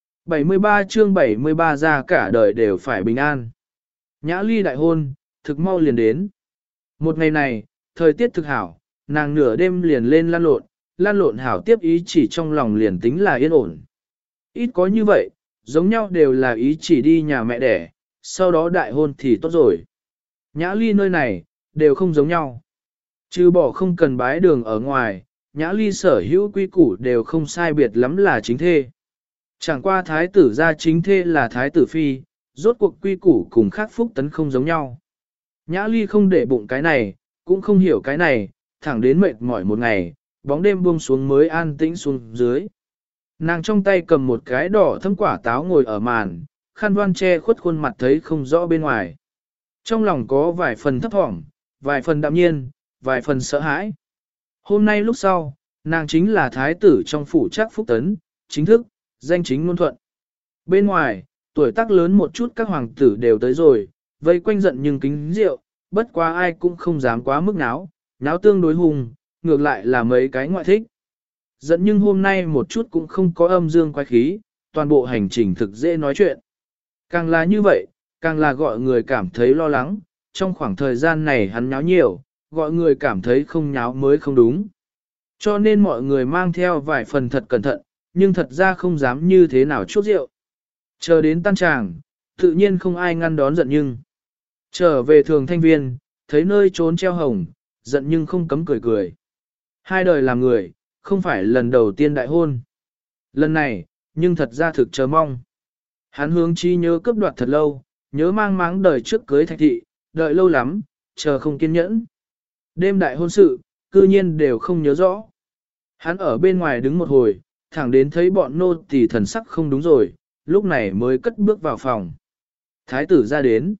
73 chương 73 ra cả đời đều phải bình an. Nhã Ly đại hôn, thực mau liền đến. Một ngày này, thời tiết thực hảo, nàng nửa đêm liền lên lan lộn hảo tiếp ý chỉ trong lòng liền tính là yên ổn. Ít có như vậy, giống nhau đều là ý chỉ đi nhà mẹ đẻ, sau đó đại hôn thì tốt rồi. Nhã Ly nơi này, đều không giống nhau. Trừ bỏ không cần bái đường ở ngoài, Nhã Ly sở hữu quy củ đều không sai biệt lắm là chính thê. Chẳng qua thái tử gia chính thê là thái tử phi, rốt cuộc quy củ cùng khác phúc tấn không giống nhau. Nhã Ly không để bụng cái này, cũng không hiểu cái này, thẳng đến mệt mỏi một ngày, bóng đêm buông xuống mới an tĩnh xuống dưới. Nàng trong tay cầm một cái đỏ thâm quả táo ngồi ở màn, khăn voan che khuất khuôn mặt thấy không rõ bên ngoài. Trong lòng có vài phần thấp thỏm, vài phần đạm nhiên, vài phần sợ hãi. Hôm nay lúc sau, nàng chính là thái tử trong phủ trác phúc tấn, chính thức, danh chính ngôn thuận. Bên ngoài, tuổi tác lớn một chút các hoàng tử đều tới rồi, vây quanh giận nhưng kính rượu, bất quá ai cũng không dám quá mức náo tương đối hùng, ngược lại là mấy cái ngoại thích. Giận nhưng hôm nay một chút cũng không có âm dương quái khí, toàn bộ hành trình thực dễ nói chuyện. Càng là như vậy, càng là gọi người cảm thấy lo lắng, trong khoảng thời gian này hắn nháo nhiều, gọi người cảm thấy không nháo mới không đúng. Cho nên mọi người mang theo vài phần thật cẩn thận, nhưng thật ra không dám như thế nào chuốc rượu. Chờ đến tan tràng, tự nhiên không ai ngăn đón giận nhưng. Trở về thường thanh viên, thấy nơi trốn treo hồng, giận nhưng không cấm cười. Hai đời làm người, không phải lần đầu tiên đại hôn. Lần này, nhưng thật ra thực chờ mong. Hắn hướng chi nhớ cấp đoạt thật lâu, nhớ mang máng đời trước cưới thạch thị, đợi lâu lắm, chờ không kiên nhẫn. Đêm đại hôn sự, cư nhiên đều không nhớ rõ. Hắn ở bên ngoài đứng một hồi, thẳng đến thấy bọn nô tỳ thần sắc không đúng rồi, lúc này mới cất bước vào phòng. Thái tử ra đến.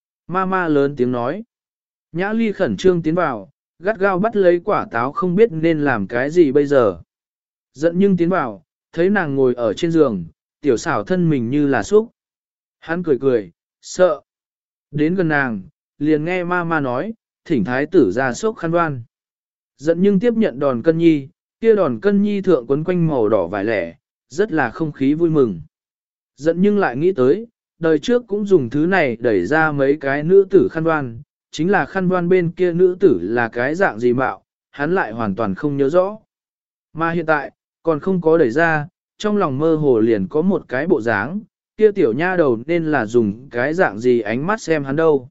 Ma lớn tiếng nói. Nhã Ly khẩn trương tiến vào, gắt gao bắt lấy quả táo không biết nên làm cái gì bây giờ. Giận nhưng tiến vào, thấy nàng ngồi ở trên giường, tiểu xảo thân mình như là xúc. Hắn cười, sợ. Đến gần nàng, liền nghe ma nói, thỉnh thái tử ra sốc khăn đoan. Giận nhưng tiếp nhận đòn cân nhi, kia đòn cân nhi thượng quấn quanh màu đỏ vải lẻ, rất là không khí vui mừng. Giận nhưng lại nghĩ tới, đời trước cũng dùng thứ này đẩy ra mấy cái nữ tử khăn đoan, chính là khăn đoan bên kia nữ tử là cái dạng gì mạo, hắn lại hoàn toàn không nhớ rõ. Mà hiện tại, còn không có đẩy ra, trong lòng mơ hồ liền có một cái bộ dáng, kia tiểu nha đầu nên là dùng cái dạng gì ánh mắt xem hắn đâu.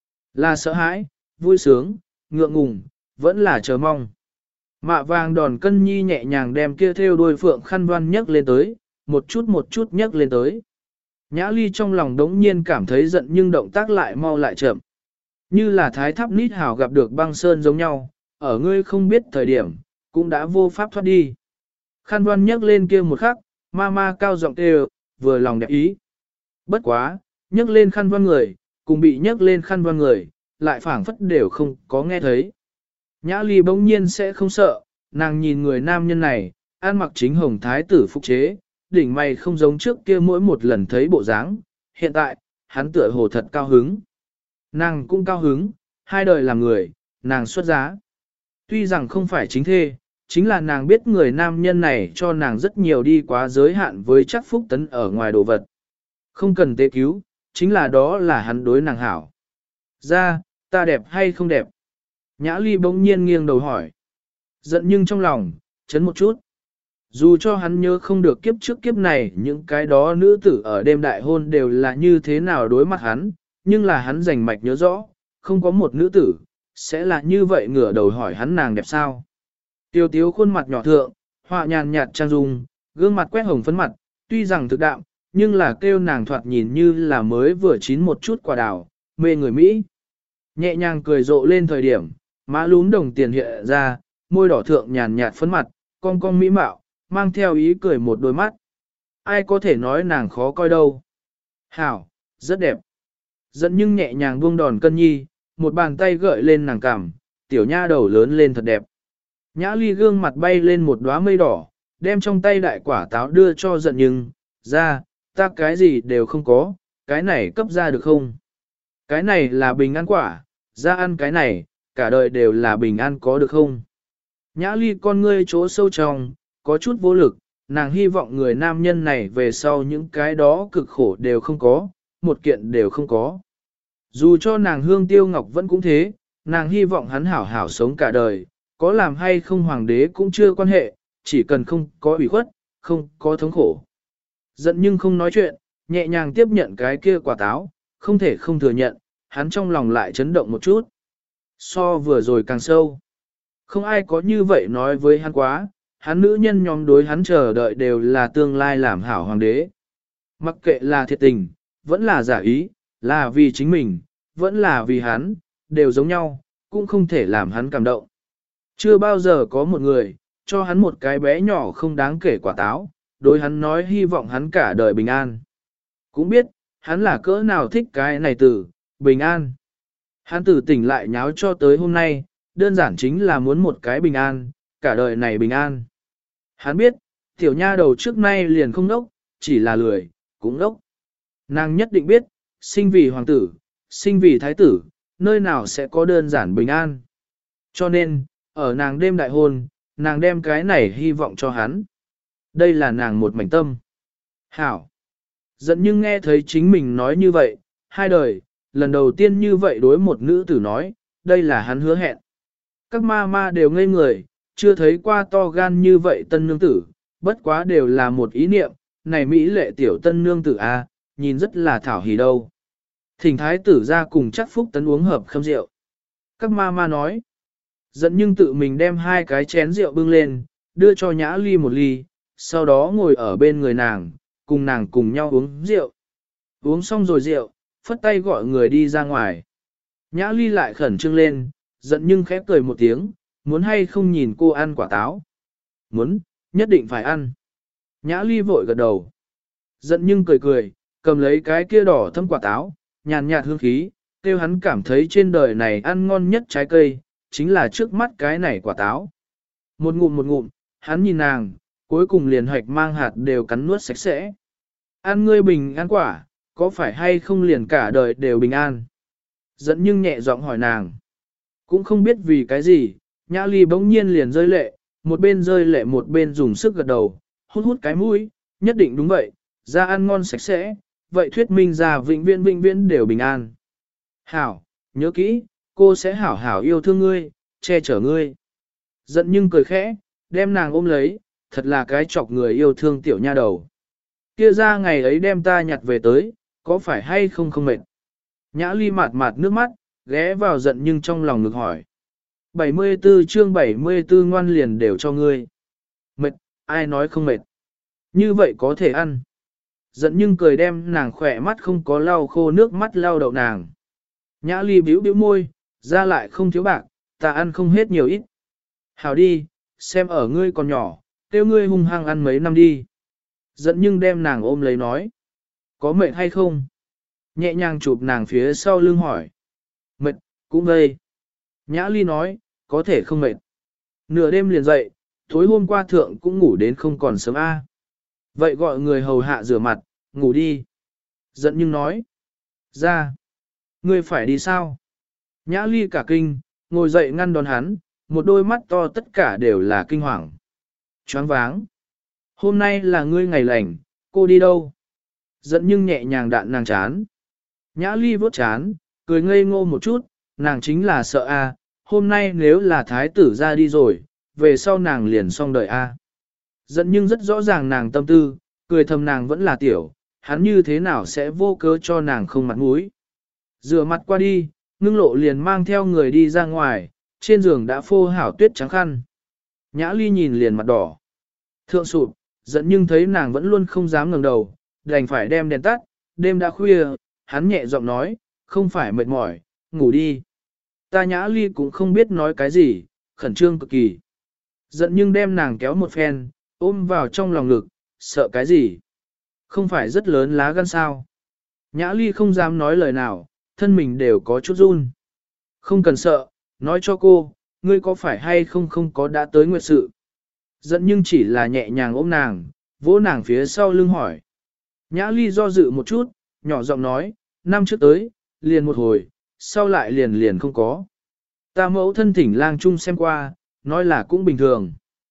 Là sợ hãi, vui sướng, ngượng ngùng, vẫn là chờ mong. Mạ vàng đòn cân nhi nhẹ nhàng đem kia theo đuôi phượng khăn đoan nhấc lên tới, một chút nhấc lên tới. Nhã Ly trong lòng đống nhiên cảm thấy giận nhưng động tác lại mau lại chậm. Như là thái tháp nít hào gặp được băng sơn giống nhau, ở ngươi không biết thời điểm, cũng đã vô pháp thoát đi. Khăn Đoan nhấc lên kia một khắc, ma ma cao giọng kêu, vừa lòng đẹp ý. Bất quá, nhấc lên Khăn Đoan người, cùng bị nhấc lên Khăn Đoan người, lại phảng phất đều không có nghe thấy. Nhã Ly bỗng nhiên sẽ không sợ, nàng nhìn người nam nhân này, ăn mặc chính hồng thái tử phục chế, đỉnh mày không giống trước kia mỗi một lần thấy bộ dáng, hiện tại, hắn tựa hồ thật cao hứng. Nàng cũng cao hứng, hai đời làm người, nàng xuất giá. Tuy rằng không phải chính thê, chính là nàng biết người nam nhân này cho nàng rất nhiều đi quá giới hạn với chắc phúc tấn ở ngoài đồ vật. Không cần tế cứu, chính là đó là hắn đối nàng hảo. Ra, ta đẹp hay không đẹp? Nhã Ly bỗng nhiên nghiêng đầu hỏi. Giận nhưng trong lòng, chấn một chút. Dù cho hắn nhớ không được kiếp trước kiếp này những cái đó nữ tử ở đêm đại hôn đều là như thế nào đối mặt hắn, nhưng là hắn rành mạch nhớ rõ, không có một nữ tử, sẽ là như vậy ngửa đầu hỏi hắn nàng đẹp sao. Tiêu tiếu khuôn mặt nhỏ thượng, họa nhàn nhạt trang dung, gương mặt quét hồng phấn mặt, tuy rằng thực đạm, nhưng là kêu nàng thoạt nhìn như là mới vừa chín một chút quả đào, mê người Mỹ. Nhẹ nhàng cười rộ lên thời điểm, má lún đồng tiền hiện ra, môi đỏ thượng nhàn nhạt phấn mặt, cong cong mỹ mạo, mang theo ý cười một đôi mắt. Ai có thể nói nàng khó coi đâu. Hảo, rất đẹp. Giận nhưng nhẹ nhàng buông đòn cân nhi, một bàn tay gợi lên nàng cằm, tiểu nha đầu lớn lên thật đẹp. Nhã Ly gương mặt bay lên một đóa mây đỏ, đem trong tay đại quả táo đưa cho giận nhưng, ra, ta cái gì đều không có, cái này cấp ra được không? Cái này là bình an quả, ra ăn cái này, cả đời đều là bình an có được không? Nhã Ly con ngươi chỗ sâu trong, có chút vô lực, nàng hy vọng người nam nhân này về sau những cái đó cực khổ đều không có, một kiện đều không có. Dù cho nàng Hương Tiêu Ngọc vẫn cũng thế, nàng hy vọng hắn hảo hảo sống cả đời, có làm hay không hoàng đế cũng chưa quan hệ, chỉ cần không có ủy khuất, không có thống khổ. Giận nhưng không nói chuyện, nhẹ nhàng tiếp nhận cái kia quả táo, không thể không thừa nhận, hắn trong lòng lại chấn động một chút. So vừa rồi càng sâu. Không ai có như vậy nói với hắn quá, hắn nữ nhân nhóm đối hắn chờ đợi đều là tương lai làm hảo hoàng đế. Mặc kệ là thiệt tình, vẫn là giả ý, là vì chính mình, vẫn là vì hắn, đều giống nhau, cũng không thể làm hắn cảm động. Chưa bao giờ có một người, cho hắn một cái bé nhỏ không đáng kể quả táo, đối hắn nói hy vọng hắn cả đời bình an. Cũng biết, hắn là cỡ nào thích cái này từ, bình an. Hắn từ tỉnh lại nháo cho tới hôm nay, đơn giản chính là muốn một cái bình an, cả đời này bình an. Hắn biết, tiểu nha đầu trước nay liền không nốc, chỉ là lười, cũng nốc. Nàng nhất định biết, sinh vì hoàng tử, sinh vì thái tử, nơi nào sẽ có đơn giản bình an. Cho nên, ở nàng đêm đại hôn, nàng đem cái này hy vọng cho hắn. Đây là nàng một mảnh tâm. Hảo. Giận nhưng nghe thấy chính mình nói như vậy, hai đời, lần đầu tiên như vậy đối một nữ tử nói, đây là hắn hứa hẹn. Các ma ma đều ngây người, chưa thấy qua to gan như vậy tân nương tử, bất quá đều là một ý niệm, này Mỹ lệ tiểu tân nương tử a, nhìn rất là thảo hỉ đâu. Thỉnh thái tử ra cùng chắc phúc tấn uống hợp khâm rượu. Các ma ma nói, giận nhưng tự mình đem hai cái chén rượu bưng lên, đưa cho Nhã Ly một ly, sau đó ngồi ở bên người nàng, cùng nàng cùng nhau uống rượu. Uống xong rồi rượu, phất tay gọi người đi ra ngoài. Nhã Ly lại khẩn trương lên, giận nhưng khép cười một tiếng, muốn hay không nhìn cô ăn quả táo. Muốn, nhất định phải ăn. Nhã Ly vội gật đầu. Giận nhưng cười cười, cầm lấy cái kia đỏ thâm quả táo, nhàn nhạt hương khí, kêu hắn cảm thấy trên đời này ăn ngon nhất trái cây, chính là trước mắt cái này quả táo. Một ngụm, hắn nhìn nàng, cuối cùng liền hoạch mang hạt đều cắn nuốt sạch sẽ. Ăn ngươi bình an quả, có phải hay không liền cả đời đều bình an? Giận nhưng nhẹ giọng hỏi nàng. Cũng không biết vì cái gì, Nhã Ly bỗng nhiên liền rơi lệ, một bên rơi lệ một bên dùng sức gật đầu, hút hút cái mũi, nhất định đúng vậy, ra ăn ngon sạch sẽ, vậy thuyết minh ra vĩnh viễn đều bình an. Hảo, nhớ kỹ, cô sẽ hảo hảo yêu thương ngươi, che chở ngươi. Giận nhưng cười khẽ, đem nàng ôm lấy, thật là cái chọc người yêu thương tiểu nha đầu. Kia ra ngày ấy đem ta nhặt về tới, có phải hay không không mệt? Nhã Ly mạt mạt nước mắt, ghé vào giận nhưng trong lòng ngực hỏi. 74 chương 74 ngoan liền đều cho ngươi. Mệt, ai nói không mệt? Như vậy có thể ăn. Giận nhưng cười đem nàng khỏe mắt không có lau khô nước mắt lau đậu nàng. Nhã Ly bĩu bĩu môi, ra lại không thiếu bạc, ta ăn không hết nhiều ít. Hảo đi, xem ở ngươi còn nhỏ, kêu ngươi hung hăng ăn mấy năm đi. Giận nhưng đem nàng ôm lấy nói. Có mệt hay không? Nhẹ nhàng chụp nàng phía sau lưng hỏi. Mệt, cũng vây. Nhã Ly nói, có thể không mệt. Nửa đêm liền dậy, tối hôm qua thượng cũng ngủ đến không còn sớm a. Vậy gọi người hầu hạ rửa mặt, ngủ đi. Giận nhưng nói. Ra. Ngươi phải đi sao? Nhã Ly cả kinh, ngồi dậy ngăn đón hắn, một đôi mắt to tất cả đều là kinh hoàng. Choáng váng. Hôm nay là ngươi ngày lành, cô đi đâu? Giận nhưng nhẹ nhàng đạn nàng chán. Nhã Ly vuốt chán, cười ngây ngô một chút, nàng chính là sợ a. Hôm nay nếu là thái tử ra đi rồi, về sau nàng liền xong đời a. Giận nhưng rất rõ ràng nàng tâm tư, cười thầm nàng vẫn là tiểu, hắn như thế nào sẽ vô cớ cho nàng không mặt mũi. Rửa mặt qua đi, Ngưng Lộ liền mang theo người đi ra ngoài, trên giường đã phô hảo tuyết trắng khăn. Nhã Ly nhìn liền mặt đỏ. Thượng sụp, giận nhưng thấy nàng vẫn luôn không dám ngẩng đầu, đành phải đem đèn tắt, đêm đã khuya, hắn nhẹ giọng nói, không phải mệt mỏi, ngủ đi. Ta Nhã Ly cũng không biết nói cái gì, khẩn trương cực kỳ. Giận nhưng đem nàng kéo một phen, ôm vào trong lòng ngực, sợ cái gì? Không phải rất lớn lá gan sao? Nhã Ly không dám nói lời nào, thân mình đều có chút run. Không cần sợ, nói cho cô, ngươi có phải hay không có đã tới nguyệt sự. Giận nhưng chỉ là nhẹ nhàng ôm nàng, vỗ nàng phía sau lưng hỏi. Nhã Ly do dự một chút, nhỏ giọng nói, năm trước tới, liền một hồi, sau lại liền không có. Ta mẫu thân thỉnh lang chung xem qua, nói là cũng bình thường.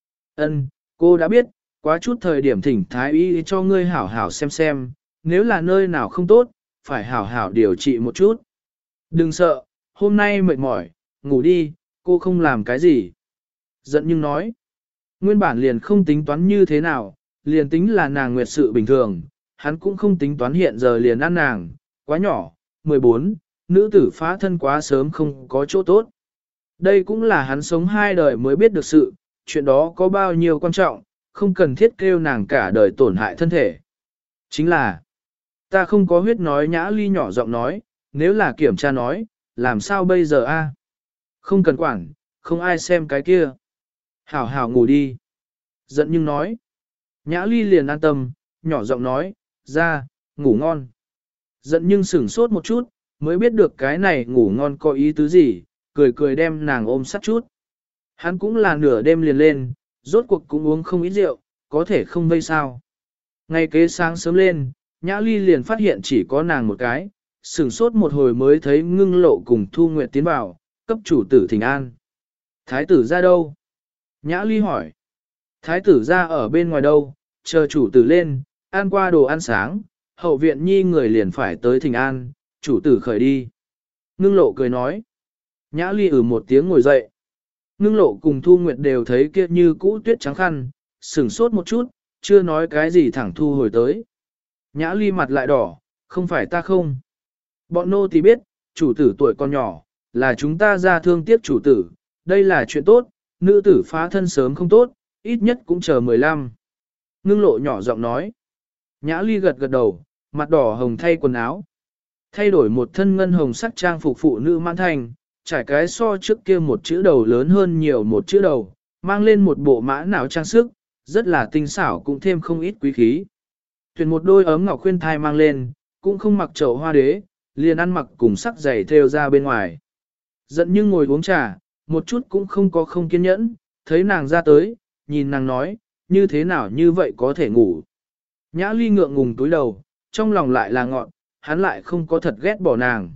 Ân, cô đã biết, quá chút thời điểm thỉnh thái y cho ngươi hảo hảo xem, nếu là nơi nào không tốt, phải hảo hảo điều trị một chút. Đừng sợ, hôm nay mệt mỏi, ngủ đi, cô không làm cái gì. Giận nhưng nói, nguyên bản liền không tính toán như thế nào, liền tính là nàng nguyệt sự bình thường, hắn cũng không tính toán hiện giờ liền ăn nàng, quá nhỏ, 14, nữ tử phá thân quá sớm không có chỗ tốt. Đây cũng là hắn sống 2 đời mới biết được sự, chuyện đó có bao nhiêu quan trọng, không cần thiết kêu nàng cả đời tổn hại thân thể. Chính là, ta không có huyết nói. Nhã Ly nhỏ giọng nói, nếu là kiểm tra nói, làm sao bây giờ a? Không cần quản, không ai xem cái kia. Hảo hảo ngủ đi. Giận nhưng nói. Nhã Ly liền an tâm, nhỏ giọng nói, ra, ngủ ngon. Giận nhưng sửng sốt một chút, mới biết được cái này ngủ ngon có ý tứ gì, cười cười đem nàng ôm sát chút. Hắn cũng là nửa đêm liền lên, rốt cuộc cũng uống không ít rượu, có thể không vây sao. Ngày kế sáng sớm lên, Nhã Ly liền phát hiện chỉ có nàng một cái, sửng sốt một hồi mới thấy Ngưng Lộ cùng Thu Nguyệt tiến vào, cấp chủ tử thỉnh an. Thái tử ra đâu? Nhã Ly hỏi. Thái tử ra ở bên ngoài đâu, chờ chủ tử lên, ăn qua đồ ăn sáng, hậu viện nhi người liền phải tới thỉnh an, chủ tử khởi đi. Ngưng Lộ cười nói. Nhã Ly một tiếng ngồi dậy. Ngưng Lộ cùng Thu Nguyệt đều thấy kia như cũ tuyết trắng khăn, sửng sốt một chút, chưa nói cái gì thẳng thu hồi tới. Nhã Ly mặt lại đỏ, không phải ta không. Bọn nô thì biết, chủ tử tuổi còn nhỏ, là chúng ta ra thương tiếc chủ tử, đây là chuyện tốt, nữ tử phá thân sớm không tốt, ít nhất cũng chờ 15. Ngưng Lộ nhỏ giọng nói. Nhã Ly gật gật đầu, mặt đỏ hồng thay quần áo. Thay đổi một thân ngân hồng sắc trang phục phụ nữ mãn thành, trải cái so trước kia một chữ đầu lớn hơn nhiều một chữ đầu, mang lên một bộ mã não trang sức, rất là tinh xảo cũng thêm không ít quý khí. Tuyển một đôi ấm ngọc khuyên thai mang lên, cũng không mặc chậu hoa đế, liền ăn mặc cùng sắc giày theo ra bên ngoài. Giận nhưng ngồi uống trà, một chút cũng không có không kiên nhẫn, thấy nàng ra tới, nhìn nàng nói, như thế nào như vậy có thể ngủ. Nhã Ly ngượng ngùng túi đầu, trong lòng lại là ngọn, hắn lại không có thật ghét bỏ nàng.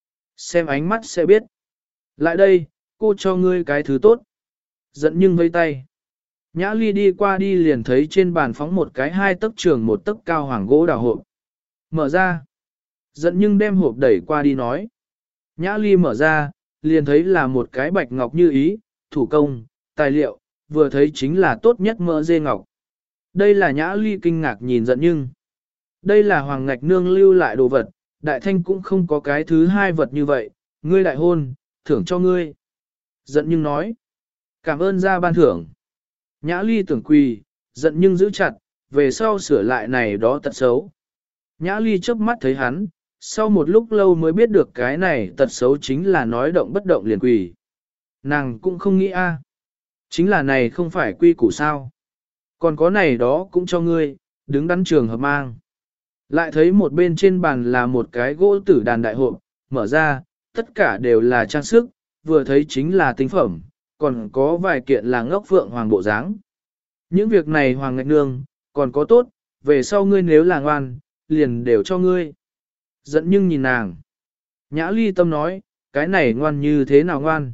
Xem ánh mắt sẽ biết. Lại đây, cô cho ngươi cái thứ tốt. Giận nhưng vây tay. Nhã Ly đi qua đi liền thấy trên bàn phóng một cái 2 tấc trường 1 tấc cao hoàng gỗ đào hộp. Mở ra. Giận nhưng đem hộp đẩy qua đi nói. Nhã Ly mở ra, liền thấy là một cái bạch ngọc như ý, thủ công, tài liệu, vừa thấy chính là tốt nhất mỡ dê ngọc. Đây là Nhã Ly kinh ngạc nhìn giận nhưng. Đây là hoàng ngạch nương lưu lại đồ vật, đại thanh cũng không có cái thứ 2 vật như vậy, ngươi đại hôn, thưởng cho ngươi. Giận nhưng nói. Cảm ơn ra ban thưởng. Nhã Ly tưởng quỳ, giận nhưng giữ chặt, về sau sửa lại này đó tật xấu. Nhã Ly chớp mắt thấy hắn, sau một lúc lâu mới biết được cái này tật xấu chính là nói động bất động liền quỳ. Nàng cũng không nghĩ a, chính là này không phải quy củ sao. Còn có này đó cũng cho ngươi, đứng đắn trường hợp mang. Lại thấy một bên trên bàn là một cái gỗ tử đàn đại hộp, mở ra, tất cả đều là trang sức, vừa thấy chính là tinh phẩm, còn có vài kiện là ngốc phượng hoàng bộ dáng. Những việc này hoàng ngạch nương, còn có tốt, về sau ngươi nếu là ngoan, liền đều cho ngươi. Giận nhưng nhìn nàng. Nhã ly tâm nói, cái này ngoan như thế nào ngoan?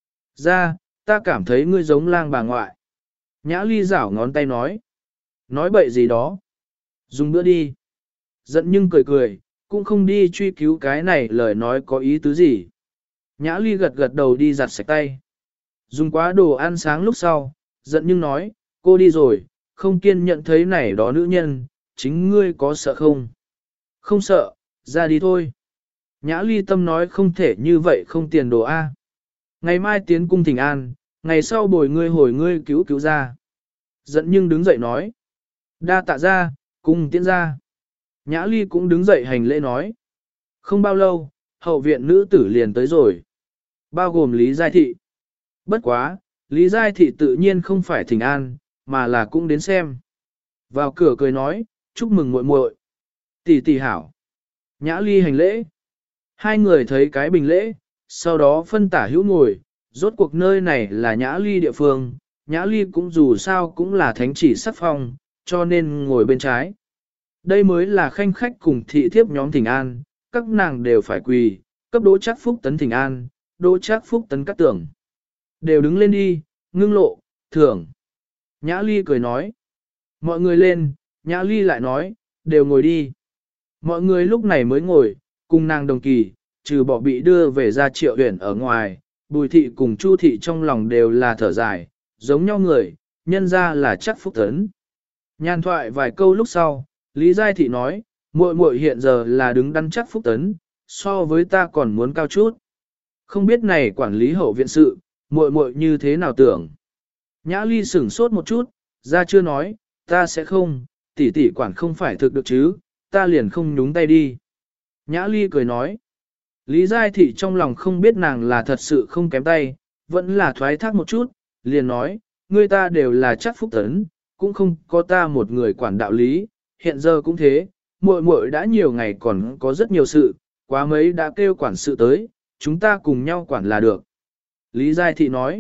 Ra, ta cảm thấy ngươi giống lang bà ngoại. Nhã ly giảo ngón tay nói. Nói bậy gì đó. Dùng bữa đi. Giận nhưng cười cười, cũng không đi truy cứu cái này lời nói có ý tứ gì. Nhã ly gật gật đầu đi giặt sạch tay. Dùng quá đồ ăn sáng lúc sau, giận nhưng nói, cô đi rồi, không kiên nhận thấy này đó nữ nhân, chính ngươi có sợ không? Không sợ, ra đi thôi. Nhã ly tâm nói không thể như vậy không tiền đồ A. Ngày mai tiến cung thỉnh an, ngày sau bồi ngươi hồi ngươi cứu cứu ra. Giận nhưng đứng dậy nói. Đa tạ ra, cung tiễn ra. Nhã ly cũng đứng dậy hành lễ nói. Không bao lâu, hậu viện nữ tử liền tới rồi. Bao gồm Lý Giai Thị. Bất quá, Lý Giai Thị tự nhiên không phải thỉnh an, mà là cũng đến xem. Vào cửa cười nói, chúc mừng muội muội. Tỷ tỷ hảo. Nhã ly hành lễ. Hai người thấy cái bình lễ, sau đó phân tả hữu ngồi, rốt cuộc nơi này là Nhã ly địa phương, Nhã ly cũng dù sao cũng là thánh chỉ sắc phong, cho nên ngồi bên trái. Đây mới là khanh khách cùng thị thiếp nhóm thỉnh an, các nàng đều phải quỳ, cấp Đỗ Trác Phúc tấn thỉnh an, Đỗ Trác Phúc tấn cát tưởng. Đều đứng lên đi, ngưng lộ, thưởng. Nhã ly cười nói. Mọi người lên, Nhã ly lại nói, đều ngồi đi. Mọi người lúc này mới ngồi, cùng nàng đồng kỳ, trừ bỏ bị đưa về ra Triệu Uyển ở ngoài, Bùi thị cùng Chu thị trong lòng đều là thở dài, giống nhau người, nhân ra là Trác Phúc tấn. Nhàn thoại vài câu lúc sau, Lý Giai Thị nói, muội muội hiện giờ là đứng đắn Trác Phúc tấn, so với ta còn muốn cao chút. Không biết này quản lý hậu viện sự, muội muội như thế nào tưởng. Nhã ly sửng sốt một chút, ra chưa nói, ta sẽ không, tỷ tỷ quản không phải thực được chứ, ta liền không nhúng tay đi. Nhã ly cười nói, Lý Giai Thị trong lòng không biết nàng là thật sự không kém tay, vẫn là thoái thác một chút, liền nói, người ta đều là Trác Phúc tấn, cũng không có ta một người quản đạo lý, hiện giờ cũng thế, muội muội đã nhiều ngày còn có rất nhiều sự, quá mấy đã kêu quản sự tới, chúng ta cùng nhau quản là được. Lý Giai Thị nói,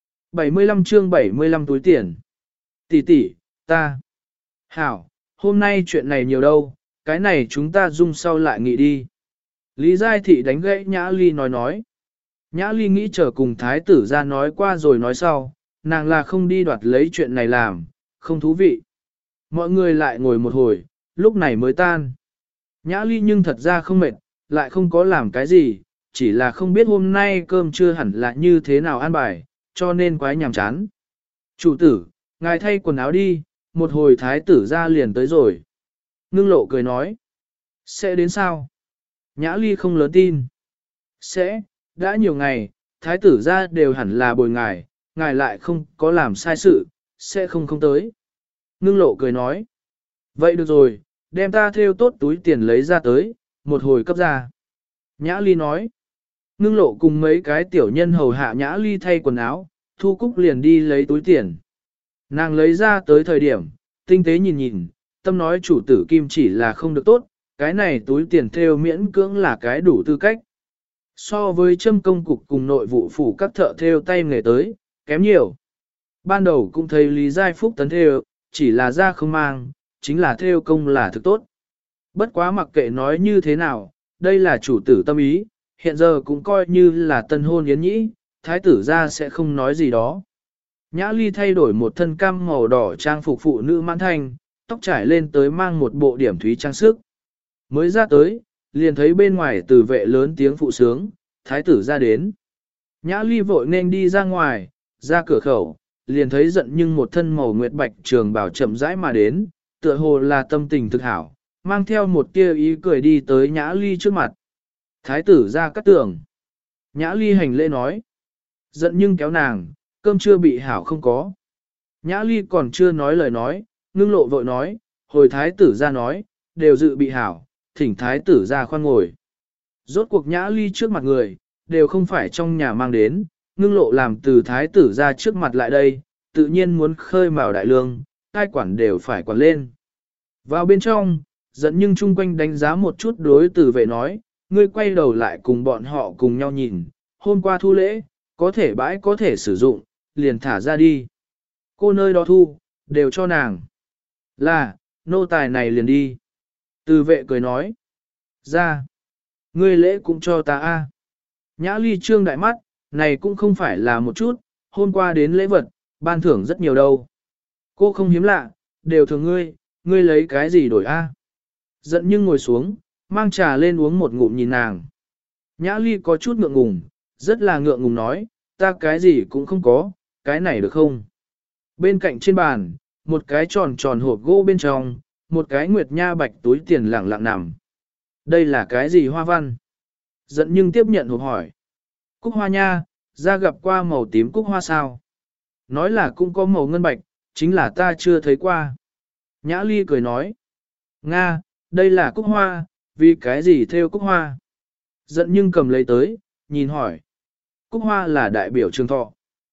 75 chương 75 túi tiền. Tỷ tỷ, ta. Hảo, hôm nay chuyện này nhiều đâu, cái này chúng ta dung sau lại nghĩ đi. Lý Giai Thị đánh gãy Nhã ly nói. Nhã ly nghĩ chờ cùng thái tử ra nói qua rồi nói sau, nàng là không đi đoạt lấy chuyện này làm, không thú vị. Mọi người lại ngồi một hồi, lúc này mới tan. Nhã ly nhưng thật ra không mệt, lại không có làm cái gì, chỉ là không biết hôm nay cơm trưa hẳn là như thế nào ăn bài, cho nên quái nhàm chán. Chủ tử, ngài thay quần áo đi, một hồi thái tử ra liền tới rồi. Ngưng lộ cười nói. Sẽ đến sao? Nhã ly không lớn tin. Sẽ, đã nhiều ngày, thái tử ra đều hẳn là bồi ngài lại không có làm sai sự, sẽ không tới. Ngưng lộ cười nói. Vậy được rồi, đem ta thêu tốt túi tiền lấy ra tới, một hồi cấp ra. Nhã ly nói. Ngưng lộ cùng mấy cái tiểu nhân hầu hạ Nhã ly thay quần áo, Thu Cúc liền đi lấy túi tiền. Nàng lấy ra tới thời điểm, tinh tế nhìn nhìn, tâm nói chủ tử kim chỉ là không được tốt, cái này túi tiền thêu miễn cưỡng là cái đủ tư cách. So với châm công cục cùng nội vụ phủ các thợ thêu tay nghề tới, kém nhiều. Ban đầu cũng thấy Lý Giai Phúc tấn thêu, chỉ là ra không mang, chính là thêu công là thực tốt. Bất quá mặc kệ nói như thế nào, đây là chủ tử tâm ý, hiện giờ cũng coi như là tân hôn yến nhĩ, thái tử ra sẽ không nói gì đó. Nhã ly thay đổi một thân cam màu đỏ trang phục phụ nữ mãn thanh, tóc trải lên tới mang một bộ điểm thúy trang sức. Mới ra tới, liền thấy bên ngoài tử vệ lớn tiếng phụ sướng, thái tử ra đến. Nhã ly vội nên đi ra ngoài, ra cửa khẩu, liền thấy giận nhưng một thân màu nguyệt bạch trường bào chậm rãi mà đến, tựa hồ là tâm tình thực hảo, mang theo một tia ý cười đi tới Nhã ly trước mặt. Thái tử ra cắt tường. Nhã ly hành lễ nói. Giận nhưng kéo nàng, cơm chưa bị hảo không có. Nhã ly còn chưa nói lời nói, ngưng lộ vội nói, hồi thái tử ra nói, đều dự bị hảo, thỉnh thái tử ra khoan ngồi. Rốt cuộc Nhã ly trước mặt người, đều không phải trong nhà mang đến, ngưng lộ làm từ thái tử ra trước mặt lại đây, tự nhiên muốn khơi mào đại lương, cai quản đều phải quản lên. Vào bên trong, giận nhưng chung quanh đánh giá một chút đối tử vệ nói, ngươi quay đầu lại cùng bọn họ cùng nhau nhìn, hôm qua thu lễ, có thể bãi có thể sử dụng, liền thả ra đi. Cô nơi đó thu, đều cho nàng. Là, nô tài này liền đi. Tử vệ cười nói, ra, ngươi lễ cũng cho ta a. Nhã ly trương đại mắt, này cũng không phải là một chút, hôm qua đến lễ vật, ban thưởng rất nhiều đâu. Cô không hiếm lạ, đều thường ngươi lấy cái gì đổi a? Giận nhưng ngồi xuống, mang trà lên uống một ngụm nhìn nàng. Nhã ly có chút ngượng ngùng, rất là ngượng ngùng nói, ta cái gì cũng không có, cái này được không? Bên cạnh trên bàn, một cái tròn tròn hộp gỗ bên trong, một cái nguyệt nha bạch túi tiền lẳng lặng nằm. Đây là cái gì hoa văn? Giận nhưng tiếp nhận hộp hỏi. Cúc hoa nha, ra gặp qua màu tím cúc hoa sao? Nói là cũng có màu ngân bạch, chính là ta chưa thấy qua. Nhã ly cười nói. Nga, đây là cúc hoa, vì cái gì theo cúc hoa? Giận nhưng cầm lấy tới, nhìn hỏi. Cúc hoa là đại biểu trường thọ.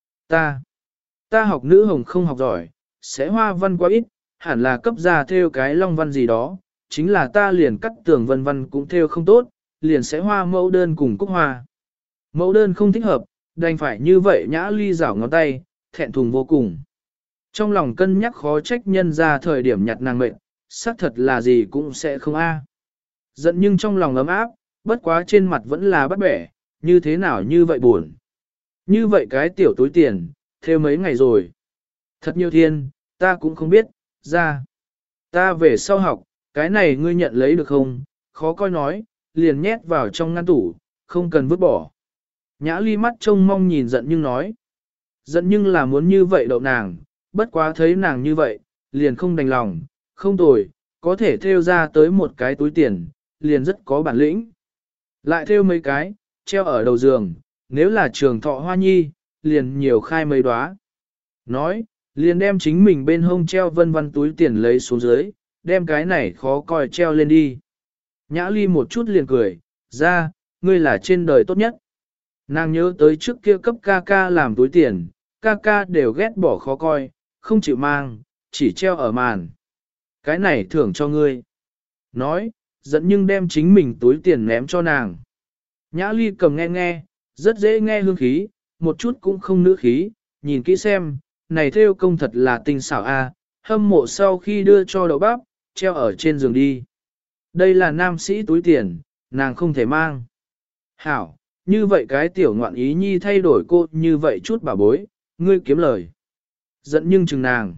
Ta học nữ hồng không học giỏi, sẽ hoa văn quá ít, hẳn là cấp ra theo cái long văn gì đó, chính là ta liền cắt tường vân văn cũng theo không tốt, liền sẽ hoa mẫu đơn cùng cúc hoa. Mẫu đơn không thích hợp, đành phải như vậy nhã ly rảo ngón tay, thẹn thùng vô cùng. Trong lòng cân nhắc khó trách nhân ra thời điểm nhặt nàng mệnh, xác thật là gì cũng sẽ không a. Giận nhưng trong lòng ấm áp, bất quá trên mặt vẫn là bắt bẻ, như thế nào như vậy buồn. Như vậy cái tiểu túi tiền, theo mấy ngày rồi. Thật nhiều thiên, ta cũng không biết, ra. Ta về sau học, cái này ngươi nhận lấy được không, khó coi nói, liền nhét vào trong ngăn tủ, không cần vứt bỏ. Nhã ly mắt trông mong nhìn giận nhưng nói. Giận nhưng là muốn như vậy đậu nàng, bất quá thấy nàng như vậy, liền không đành lòng, không tồi, có thể thêu ra tới một cái túi tiền, liền rất có bản lĩnh. Lại thêu mấy cái, treo ở đầu giường, nếu là trường thọ hoa nhi, liền nhiều khai mấy đóa. Nói, liền đem chính mình bên hông treo vân vân túi tiền lấy xuống dưới, đem cái này khó coi treo lên đi. Nhã ly một chút liền cười, ra, ngươi là trên đời tốt nhất. Nàng nhớ tới trước kia cấp ca ca làm túi tiền, ca ca đều ghét bỏ khó coi, không chịu mang, chỉ treo ở màn. Cái này thưởng cho ngươi. Nói, giận nhưng đem chính mình túi tiền ném cho nàng. Nhã ly cầm nghe nghe, rất dễ nghe hương khí, một chút cũng không nữ khí, nhìn kỹ xem, này theo công thật là tinh xảo a, hâm mộ sau khi đưa cho đậu bắp, treo ở trên giường đi. Đây là nam sĩ túi tiền, nàng không thể mang. Hảo, như vậy cái tiểu ngoạn ý nhi thay đổi cô như vậy chút bà bối, ngươi kiếm lời. Giận nhưng chừng nàng.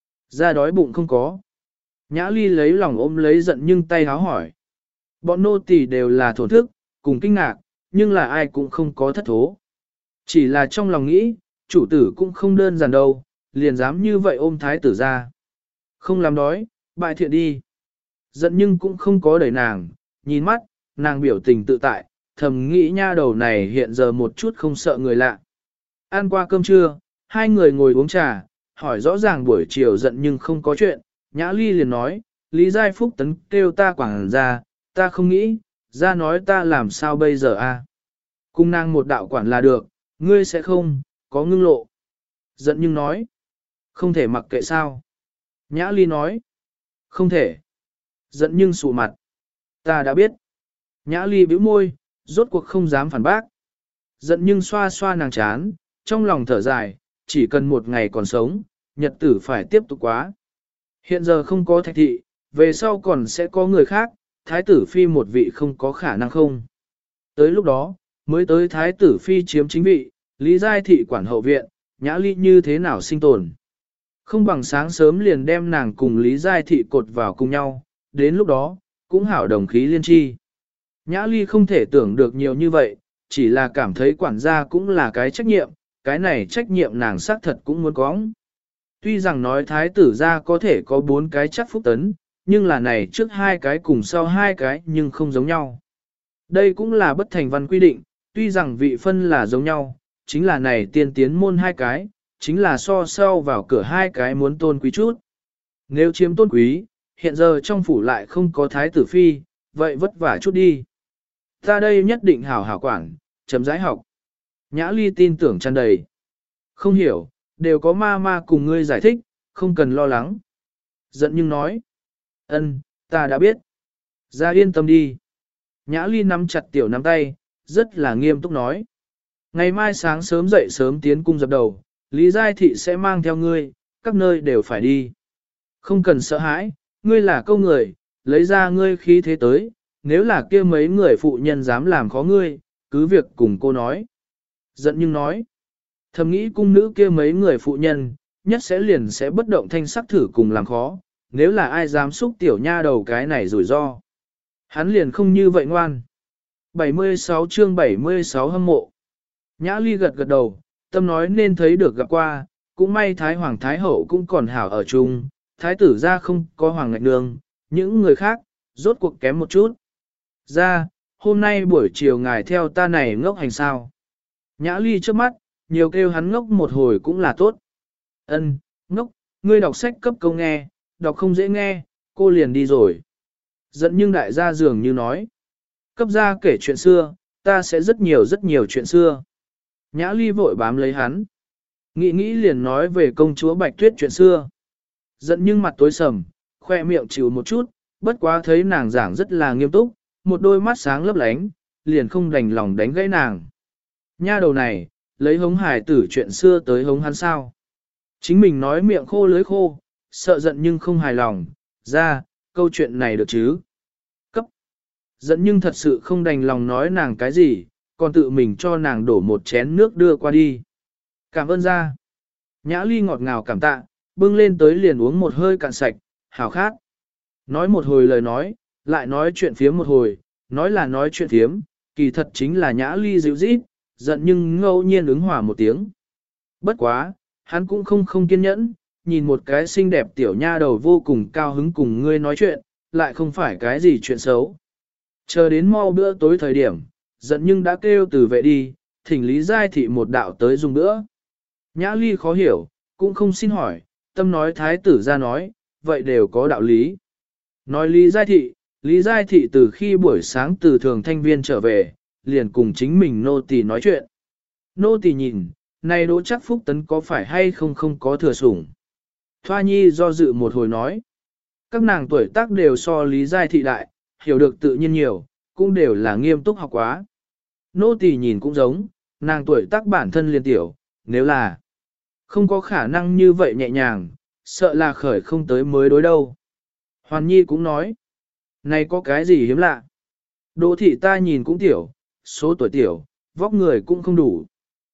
Ra đói bụng không có. Nhã ly lấy lòng ôm lấy giận nhưng tay háo hỏi. Bọn nô tỳ đều là thổn thức, cùng kinh ngạc, nhưng là ai cũng không có thất thố. Chỉ là trong lòng nghĩ, chủ tử cũng không đơn giản đâu, liền dám như vậy ôm thái tử ra. Không làm đói, bại thiện đi. Giận nhưng cũng không có đẩy nàng, nhìn mắt, nàng biểu tình tự tại, thầm nghĩ nha đầu này hiện giờ một chút không sợ người lạ. Ăn qua cơm trưa, hai người ngồi uống trà, hỏi rõ ràng buổi chiều giận nhưng không có chuyện, Nhã Ly liền nói, Lý Giai Phúc tấn kêu ta quảng ra, ta không nghĩ, ra nói ta làm sao bây giờ a? Cung nàng một đạo quản là được, ngươi sẽ không, có ngưng lộ. Giận nhưng nói, không thể mặc kệ sao. Nhã Ly nói, không thể. Giận nhưng sụ mặt, ta đã biết. Nhã Ly bĩu môi, rốt cuộc không dám phản bác. Giận nhưng xoa xoa nàng chán, trong lòng thở dài, chỉ cần một ngày còn sống, nhật tử phải tiếp tục quá. Hiện giờ không có thạch thị, về sau còn sẽ có người khác, thái tử phi một vị không có khả năng không. Tới lúc đó, mới tới thái tử phi chiếm chính vị, Lý Giai thị quản hậu viện, Nhã Ly như thế nào sinh tồn. Không bằng sáng sớm liền đem nàng cùng Lý Giai thị cột vào cùng nhau, đến lúc đó, cũng hảo đồng khí liên tri. Nhã Ly không thể tưởng được nhiều như vậy, chỉ là cảm thấy quản gia cũng là cái trách nhiệm, cái này trách nhiệm nàng xác thật cũng muốn có. Tuy rằng nói thái tử gia có thể có 4 cái chắc phúc tấn, nhưng là này trước 2 cái cùng sau 2 cái nhưng không giống nhau. Đây cũng là bất thành văn quy định, tuy rằng vị phân là giống nhau, chính là này tiên tiến môn 2 cái, chính là so sau vào cửa 2 cái muốn tôn quý chút. Nếu chiếm tôn quý, hiện giờ trong phủ lại không có thái tử phi, vậy vất vả chút đi. Ta đây nhất định hảo hảo quản, chấm rãi học. Nhã Ly tin tưởng tràn đầy. Không hiểu, đều có ma ma cùng ngươi giải thích, không cần lo lắng. Giận nhưng nói. Ân, ta đã biết. Ra yên tâm đi. Nhã Ly nắm chặt tiểu nắm tay, rất là nghiêm túc nói. Ngày mai sáng sớm dậy sớm tiến cung dập đầu, Lý Giai Thị sẽ mang theo ngươi, các nơi đều phải đi. Không cần sợ hãi, ngươi là câu người, lấy ra ngươi khí thế tới, nếu là kia mấy người phụ nhân dám làm khó ngươi, cứ việc cùng cô nói. Giận nhưng nói, thầm nghĩ cung nữ kia mấy người phụ nhân, nhất sẽ liền sẽ bất động thanh sắc thử cùng làm khó, nếu là ai dám xúc tiểu nha đầu cái này rủi ro. Hắn liền không như vậy ngoan. 76 chương 76 hâm mộ. Nhã Ly gật gật đầu, tâm nói nên thấy được gặp qua, cũng may Thái Hoàng Thái Hậu cũng còn hảo ở chung, Thái tử ra không có Hoàng Ngạch Nương, những người khác, rốt cuộc kém một chút. Ra, hôm nay buổi chiều ngài theo ta này ngốc hành sao. Nhã Ly trước mắt, nhiều kêu hắn ngốc một hồi cũng là tốt. Ân, ngốc, ngươi đọc sách cấp câu nghe, đọc không dễ nghe, cô liền đi rồi. Giận nhưng đại gia dường như nói. Cấp gia kể chuyện xưa, ta sẽ rất nhiều chuyện xưa. Nhã Ly vội bám lấy hắn. Nghĩ liền nói về công chúa Bạch Tuyết chuyện xưa. Giận nhưng mặt tối sầm, khoe miệng chịu một chút, bất quá thấy nàng giảng rất là nghiêm túc, một đôi mắt sáng lấp lánh, liền không đành lòng đánh gãy nàng. Nha đầu này, lấy hống hải tử chuyện xưa tới hống hắn sao. Chính mình nói miệng khô lưới khô, sợ giận nhưng không hài lòng, ra, câu chuyện này được chứ. Cấp. Giận nhưng thật sự không đành lòng nói nàng cái gì, còn tự mình cho nàng đổ một chén nước đưa qua đi. Cảm ơn ra. Nhã Ly ngọt ngào cảm tạ, bưng lên tới liền uống một hơi cạn sạch, hào khát. Nói một hồi lời nói, lại nói chuyện phiếm một hồi, nói là nói chuyện phiếm, kỳ thật chính là Nhã Ly dịu rít, giận nhưng ngẫu nhiên ứng hòa một tiếng. Bất quá, hắn cũng không kiên nhẫn, nhìn một cái xinh đẹp tiểu nha đầu vô cùng cao hứng cùng ngươi nói chuyện, lại không phải cái gì chuyện xấu. Chờ đến mau bữa tối thời điểm, giận nhưng đã kêu từ vệ đi, thỉnh Lý Giai Thị một đạo tới dùng bữa. Nhã Ly khó hiểu, cũng không xin hỏi, tâm nói thái tử ra nói, vậy đều có đạo lý. Nói Lý Giai Thị từ khi buổi sáng từ thường thanh viên trở về, liền cùng chính mình nô tỳ nói chuyện. Nô tỳ nhìn, này Đỗ Trác Phúc Tấn có phải hay không có thừa sủng. Thoa Nhi do dự một hồi nói, các nàng tuổi tác đều so Lý Giai Thị đại, hiểu được tự nhiên nhiều, cũng đều là nghiêm túc học quá. Nô tỳ nhìn cũng giống, nàng tuổi tác bản thân liền tiểu, nếu là không có khả năng như vậy nhẹ nhàng, sợ là khởi không tới mới đối đâu. Hoàn Nhi cũng nói, này có cái gì hiếm lạ. Đỗ thị ta nhìn cũng tiểu, số tuổi tiểu, vóc người cũng không đủ.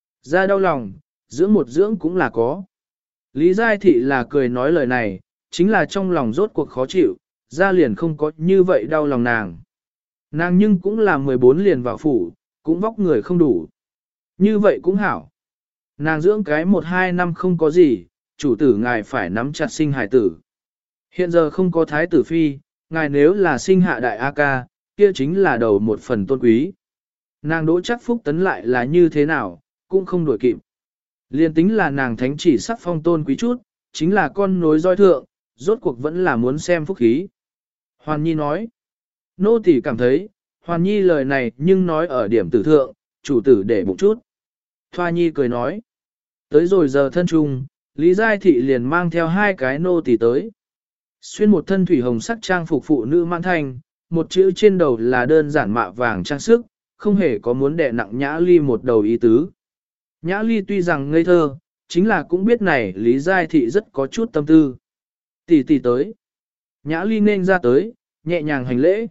Ra đau lòng, dưỡng một dưỡng cũng là có. Lý Giai Thị là cười nói lời này, chính là trong lòng rốt cuộc khó chịu, ra liền không có như vậy đau lòng nàng. Nàng nhưng cũng là 14 liền vào phủ, cũng vóc người không đủ. Như vậy cũng hảo. Nàng dưỡng cái 1-2 năm không có gì, chủ tử ngài phải nắm chặt sinh hải tử. Hiện giờ không có thái tử phi, ngài nếu là sinh hạ đại A ca, kia chính là đầu một phần tôn quý. Nàng Đỗ Trác Phúc Tấn lại là như thế nào, cũng không đổi kịp. Liên tính là nàng thánh chỉ sắc phong tôn quý chút, chính là con nối roi thượng, rốt cuộc vẫn là muốn xem phúc khí. Hoàn Nhi nói, nô tỳ cảm thấy, Hoàn Nhi lời này nhưng nói ở điểm tử thượng, chủ tử để bụng chút. Thoa Nhi cười nói, tới rồi giờ thân trung, Lý Giai Thị liền mang theo 2 cái nô tỳ tới. Xuyên một thân thủy hồng sắc trang phục phụ nữ mãn thanh, một chữ trên đầu là đơn giản mạ vàng trang sức, không hề có muốn đè nặng Nhã Ly một đầu ý tứ. Nhã Ly tuy rằng ngây thơ, chính là cũng biết này Lý Giai Thị rất có chút tâm tư. Tỷ tới. Nhã Ly nên ra tới, nhẹ nhàng hành lễ.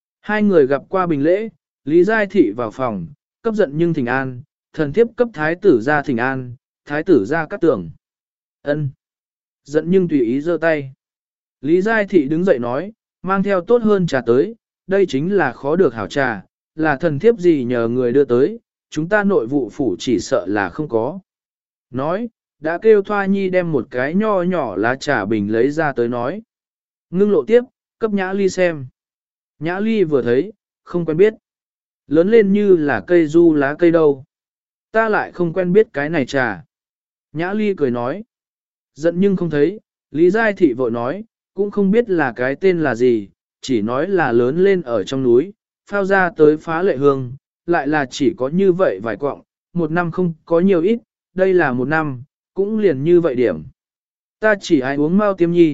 2 người gặp qua bình lễ, Lý Giai Thị vào phòng, cấp giận nhưng thỉnh an, thần thiếp cấp thái tử ra thỉnh an, thái tử ra cắt tưởng. Ân. Giận nhưng tùy ý giơ tay. Lý Giai Thị đứng dậy nói, mang theo tốt hơn trà tới, đây chính là khó được hảo trà, là thần thiếp gì nhờ người đưa tới, chúng ta nội vụ phủ chỉ sợ là không có. Nói, đã kêu Thoa Nhi đem một cái nho nhỏ lá trà bình lấy ra tới nói. Ngưng lộ tiếp, cấp Nhã Ly xem. Nhã Ly vừa thấy, không quen biết. Lớn lên như là cây du lá cây đâu. Ta lại không quen biết cái này trà. Nhã Ly cười nói. Giận nhưng không thấy, Lý Giai Thị vội nói, cũng không biết là cái tên là gì, chỉ nói là lớn lên ở trong núi, phao ra tới phá lệ hương, lại là chỉ có như vậy vài quọng, 1 năm không có nhiều ít, đây là 1 năm, cũng liền như vậy điểm. Ta chỉ ai uống mau tiêm nhi,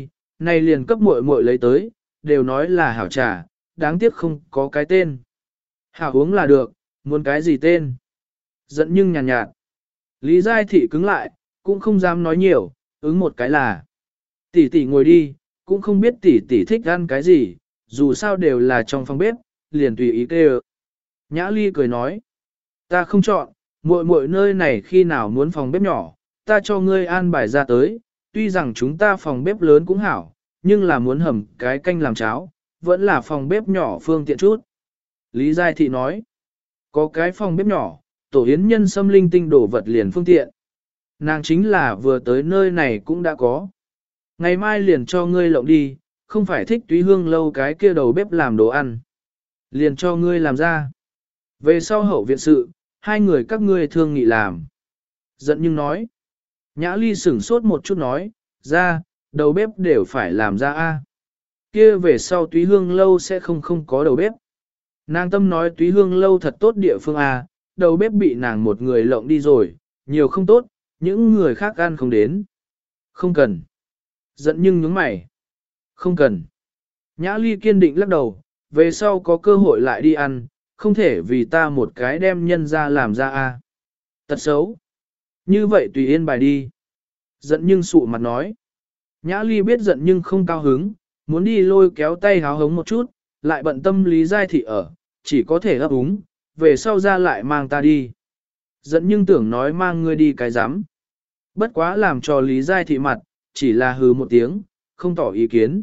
này liền cấp muội muội lấy tới, đều nói là hảo trà, đáng tiếc không có cái tên. Hảo uống là được, muốn cái gì tên? Giận nhưng nhàn nhạt. Lý Giai Thị cứng lại, cũng không dám nói nhiều, ứng một cái là. Tỷ tỷ ngồi đi, cũng không biết tỷ tỷ thích ăn cái gì, dù sao đều là trong phòng bếp, liền tùy ý kêu. Nhã Ly cười nói, ta không chọn, muội muội nơi này khi nào muốn phòng bếp nhỏ, ta cho ngươi an bài ra tới, tuy rằng chúng ta phòng bếp lớn cũng hảo, nhưng là muốn hầm cái canh làm cháo, vẫn là phòng bếp nhỏ phương tiện chút. Lý Giai Thị nói, có cái phòng bếp nhỏ, tổ yến nhân xâm linh tinh đổ vật liền phương tiện. Nàng chính là vừa tới nơi này cũng đã có. Ngày mai liền cho ngươi lộng đi, không phải thích túy hương lâu cái kia đầu bếp làm đồ ăn. Liền cho ngươi làm ra. Về sau hậu viện sự, hai người các ngươi thương nghị làm. Giận nhưng nói. Nhã Ly sửng sốt một chút nói, ra, đầu bếp đều phải làm ra a. Kia về sau túy hương lâu sẽ không có đầu bếp. Nàng tâm nói túy hương lâu thật tốt địa phương a, đầu bếp bị nàng một người lộng đi rồi, nhiều không tốt, những người khác ăn không đến. Không cần. Giận nhưng nhướng mày. Không cần. Nhã Ly kiên định lắc đầu, về sau có cơ hội lại đi ăn, không thể vì ta một cái đem nhân ra làm ra a. Tật xấu. Như vậy tùy yên bài đi. Giận nhưng sụ mặt nói. Nhã Ly biết giận nhưng không cao hứng, muốn đi lôi kéo tay háo hống một chút, lại bận tâm Lý Giai Thị ở, chỉ có thể ấp úng, về sau ra lại mang ta đi. Giận nhưng tưởng nói mang ngươi đi cái rắm Bất quá làm cho Lý Giai Thị mặt, chỉ là hừ một tiếng, không tỏ ý kiến.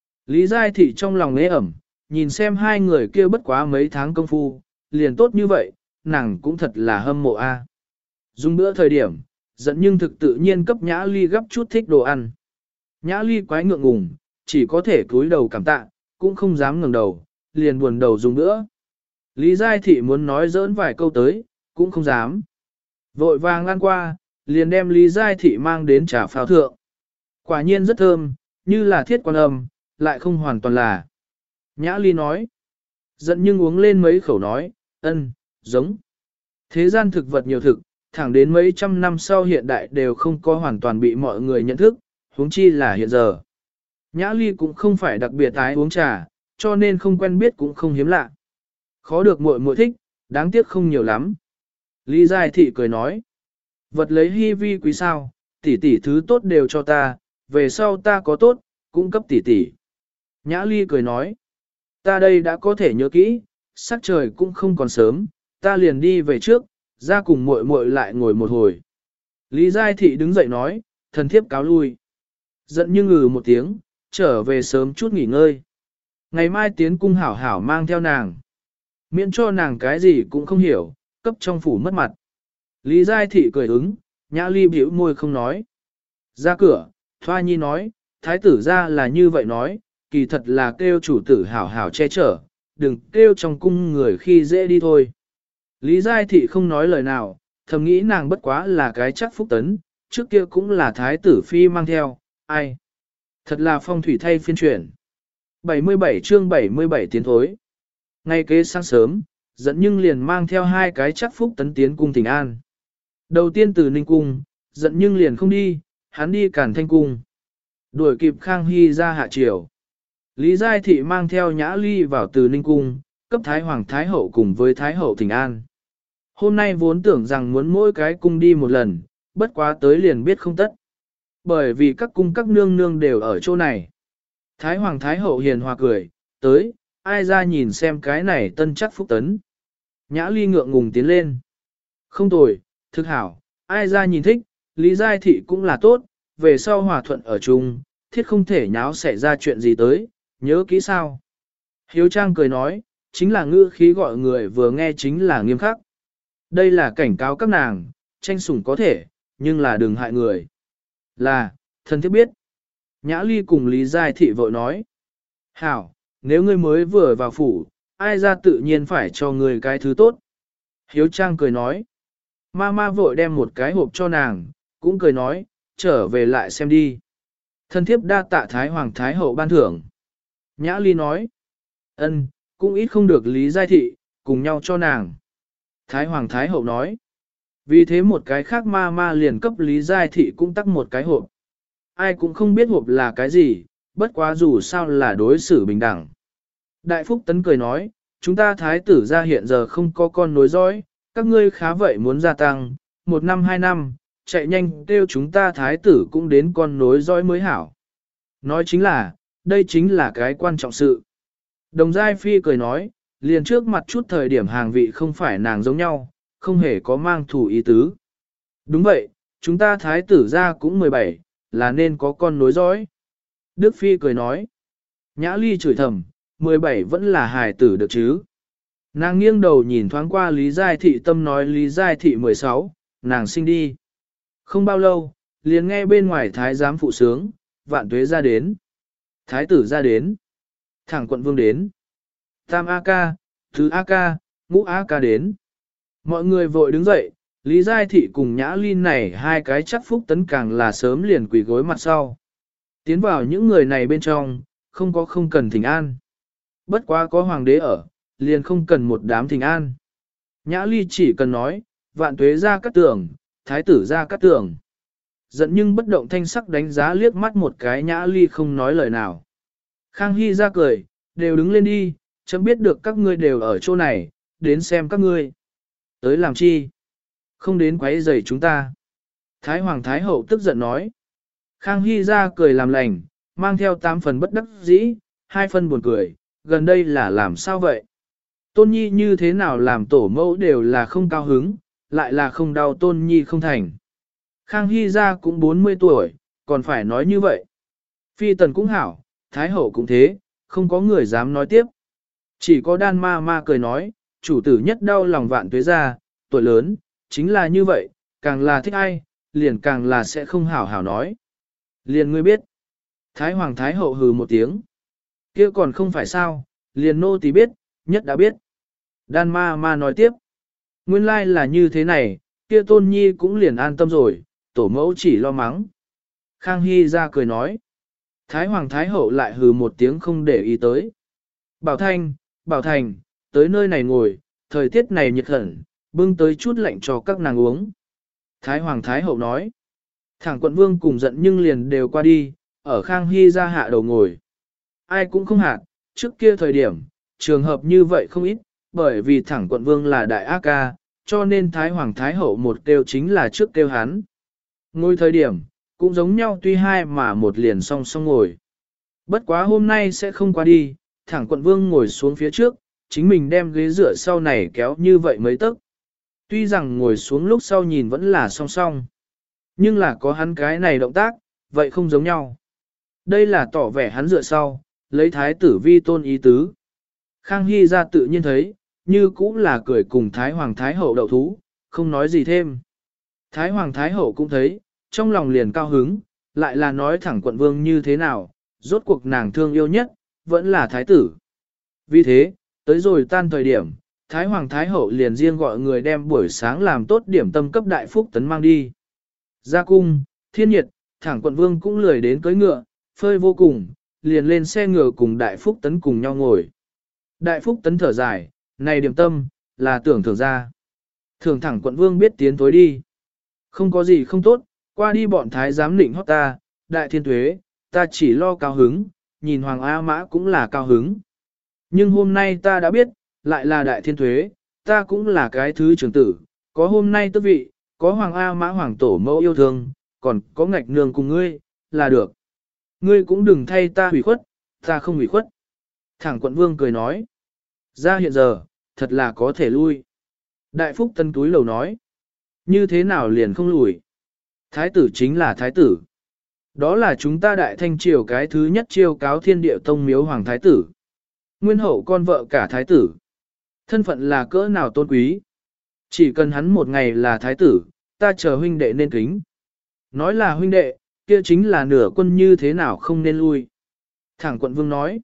Lý Giai Thị trong lòng nế ẩm, nhìn xem hai người kia bất quá mấy tháng công phu, liền tốt như vậy, nàng cũng thật là hâm mộ a. Dùng bữa thời điểm, giận nhưng thực tự nhiên cấp Nhã Ly gấp chút thích đồ ăn. Nhã Ly quái ngượng ngùng, chỉ có thể cúi đầu cảm tạ, cũng không dám ngẩng đầu, liền buồn đầu dùng bữa. Lý Giai Thị muốn nói giỡn vài câu tới, cũng không dám. Vội vàng lan qua, liền đem Lý Giai Thị mang đến trà phao thượng. Quả nhiên rất thơm, như là thiết quan âm, lại không hoàn toàn là. Nhã Ly nói. Giận nhưng uống lên mấy khẩu nói, ân, giống. Thế gian thực vật nhiều thực, thẳng đến mấy trăm năm sau hiện đại đều không có hoàn toàn bị mọi người nhận thức, huống chi là hiện giờ. Nhã Ly cũng không phải đặc biệt ái uống trà, cho nên không quen biết cũng không hiếm lạ. Khó được muội muội thích, đáng tiếc không nhiều lắm. Lý Giai Thị cười nói. Vật lấy hy vi quý sao, tỷ tỷ thứ tốt đều cho ta, về sau ta có tốt, cũng cấp tỷ tỷ. Nhã Ly cười nói. Ta đây đã có thể nhớ kỹ, sắc trời cũng không còn sớm, ta liền đi về trước, ra cùng muội muội lại ngồi một hồi. Lý Giai Thị đứng dậy nói, thần thiếp cáo lui. Giận nhưng ngừ một tiếng, trở về sớm chút nghỉ ngơi. Ngày mai tiến cung hảo hảo mang theo nàng. Miễn cho nàng cái gì cũng không hiểu, cấp trong phủ mất mặt. Lý Giai Thị cười ứng, Nhã Ly bĩu môi không nói. Ra cửa, Thoa Nhi nói, thái tử ra là như vậy nói, kỳ thật là kêu chủ tử hảo hảo che chở, đừng kêu trong cung người khi dễ đi thôi. Lý Giai Thị không nói lời nào, thầm nghĩ nàng bất quá là cái chắc phúc tấn, trước kia cũng là thái tử phi mang theo, ai. Thật là phong thủy thay phiên chuyển. 77 chương 77 tiến thối. Ngay kế sáng sớm, dẫn nhưng liền mang theo hai cái chắc phúc tấn tiến cung Thịnh An. Đầu tiên từ Ninh Cung, dẫn nhưng liền không đi, hắn đi Càn Thanh Cung. Đuổi kịp Khang Hy ra hạ triều. Lý Giai Thị mang theo Nhã Ly vào từ Ninh Cung, cấp Thái Hoàng Thái Hậu cùng với Thái Hậu Thịnh An. Hôm nay vốn tưởng rằng muốn mỗi cái cung đi một lần, bất quá tới liền biết không tất. Bởi vì các cung các nương nương đều ở chỗ này. Thái Hoàng Thái Hậu hiền hòa cười, tới, ai ra nhìn xem cái này tân chắc phúc tấn. Nhã Ly ngượng ngùng tiến lên. Không tồi, thực hảo, ai ra nhìn thích, Lý Giai Thị cũng là tốt, về sau hòa thuận ở chung, thiết không thể nháo xảy ra chuyện gì tới, nhớ kỹ sao. Hiếu Trang cười nói, chính là ngữ khí gọi người vừa nghe chính là nghiêm khắc. Đây là cảnh cáo các nàng, tranh sủng có thể, nhưng là đừng hại người. Là, thân thiết biết. Nhã Ly cùng Lý Giai Thị vội nói. Hảo, nếu ngươi mới vừa vào phủ, ai ra tự nhiên phải cho ngươi cái thứ tốt. Hiếu Trang cười nói. Ma vội đem một cái hộp cho nàng, cũng cười nói, trở về lại xem đi. Thân thiếp đa tạ Thái Hoàng Thái Hậu ban thưởng. Nhã Ly nói. Ân, cũng ít không được Lý Giai Thị, cùng nhau cho nàng. Thái Hoàng Thái Hậu nói. Vì thế một cái khác ma liền cấp Lý Giai Thị cũng tắc một cái hộp. Ai cũng không biết hộp là cái gì, bất quá dù sao là đối xử bình đẳng. Đại Phúc Tấn cười nói, chúng ta thái tử gia hiện giờ không có con nối dõi, các ngươi khá vậy muốn gia tăng, 1 năm 2 năm, chạy nhanh kêu chúng ta thái tử cũng đến con nối dõi mới hảo. Nói chính là, đây chính là cái quan trọng sự. Đồng Giai Phi cười nói, liền trước mặt chút thời điểm hàng vị không phải nàng giống nhau, không hề có mang thủ ý tứ. Đúng vậy, chúng ta thái tử gia cũng 17, là nên có con nối dõi. Đức Phi cười nói, Nhã Ly chửi thầm, 17 vẫn là hài tử được chứ. Nàng nghiêng đầu nhìn thoáng qua Lý Giai Thị tâm nói Lý Giai Thị 16, nàng sinh đi. Không bao lâu, liền nghe bên ngoài thái giám phụ sướng, Vạn Tuế ra đến. Thái tử ra đến. Thẳng quận vương đến. Tam A ca, Thứ A ca, Ngũ A ca đến. Mọi người vội đứng dậy, Lý Giai Thị cùng Nhã Ly này hai cái chắc Phúc Tấn càng là sớm liền quỳ gối mặt sau. Tiến vào những người này bên trong, không cần thỉnh an. Bất quá có hoàng đế ở, liền không cần một đám thỉnh an. Nhã Ly chỉ cần nói, Vạn Tuế ra cắt tường, thái tử ra cắt tường. Giận nhưng bất động thanh sắc đánh giá liếc mắt một cái Nhã Ly không nói lời nào. Khang Hy ra cười, đều đứng lên đi, chấm biết được các ngươi đều ở chỗ này, đến xem các ngươi. Tới làm chi? Không đến quấy rầy chúng ta. Thái Hoàng Thái Hậu tức giận nói. Khang Hy ra cười làm lành, mang theo 8 phần bất đắc dĩ, 2 phần buồn cười, gần đây là làm sao vậy? Tôn Nhi như thế nào làm tổ mẫu đều là không cao hứng, lại là không đau Tôn Nhi không thành. Khang Hy ra cũng 40 tuổi, còn phải nói như vậy. Phi tần cũng hảo, Thái Hậu cũng thế, không có người dám nói tiếp. Chỉ có Đan Ma Ma cười nói, chủ tử nhất đau lòng Vạn Tuế ra, tuổi lớn, chính là như vậy, càng là thích ai, liền càng là sẽ không hảo hảo nói. Liền ngươi biết. Thái Hoàng Thái Hậu hừ một tiếng. Kia còn không phải sao, liền nô tỳ biết, nhất đã biết. Đan Ma Ma nói tiếp. Nguyên lai là như thế này, kia Tôn Nhi cũng liền an tâm rồi, tổ mẫu chỉ lo mắng. Khang Hy ra cười nói. Thái Hoàng Thái Hậu lại hừ một tiếng không để ý tới. Bảo Thanh, Bảo Thành, tới nơi này ngồi, thời tiết này nhiệt hẳn, bưng tới chút lạnh cho các nàng uống. Thái Hoàng Thái Hậu nói. Thẳng quận vương cùng giận nhưng liền đều qua đi, ở Khang Hy ra hạ đầu ngồi. Ai cũng không hạ, trước kia thời điểm, trường hợp như vậy không ít, bởi vì thẳng quận vương là đại ác ca, cho nên Thái Hoàng Thái Hậu một kêu chính là trước kêu hắn. Ngồi thời điểm, cũng giống nhau tuy hai mà một liền song song ngồi. Bất quá hôm nay sẽ không qua đi, thẳng quận vương ngồi xuống phía trước, chính mình đem ghế dựa sau này kéo như vậy mấy tấc. Tuy rằng ngồi xuống lúc sau nhìn vẫn là song song, nhưng là có hắn cái này động tác, vậy không giống nhau. Đây là tỏ vẻ hắn dựa sau, lấy thái tử vi tôn ý tứ. Khang Hy ra tự nhiên thấy, như cũng là cười cùng Thái Hoàng Thái Hậu đậu thú, không nói gì thêm. Thái Hoàng Thái Hậu cũng thấy, trong lòng liền cao hứng, lại là nói thẳng quận vương như thế nào, rốt cuộc nàng thương yêu nhất, vẫn là thái tử. Vì thế, tới rồi tan thời điểm, Thái Hoàng Thái Hậu liền riêng gọi người đem buổi sáng làm tốt điểm tâm cấp Đại Phúc Tấn mang đi. Ra cung, thiên nhiệt, thẳng quận vương cũng lười đến cưỡi ngựa, phơi vô cùng, liền lên xe ngựa cùng Đại Phúc Tấn cùng nhau ngồi. Đại Phúc Tấn thở dài, này điểm tâm, là tưởng thưởng ra. Thường thẳng quận vương biết tiến tối đi. Không có gì không tốt, qua đi bọn thái giám định hót ta, đại thiên tuế, ta chỉ lo cao hứng, nhìn Hoàng A Mã cũng là cao hứng. Nhưng hôm nay ta đã biết, lại là đại thiên tuế, ta cũng là cái thứ trưởng tử, có hôm nay tước vị, có Hoàng A Mã Hoàng Tổ mẫu yêu thương, còn có ngạch nương cùng ngươi, là được. Ngươi cũng đừng thay ta hủy khuất, ta không hủy khuất. Thẳng quận vương cười nói, ra hiện giờ, thật là có thể lui. Đại Phúc Tân túi lầu nói, như thế nào liền không lùi. Thái tử chính là thái tử. Đó là chúng ta đại thanh triều cái thứ nhất chiêu cáo thiên địa tông miếu hoàng thái tử. Nguyên hậu con vợ cả thái tử. Thân phận là cỡ nào tôn quý. Chỉ cần hắn một ngày là thái tử, ta chờ huynh đệ nên kính. Nói là huynh đệ, kia chính là nửa quân như thế nào không nên lui. Thẳng quận vương nói.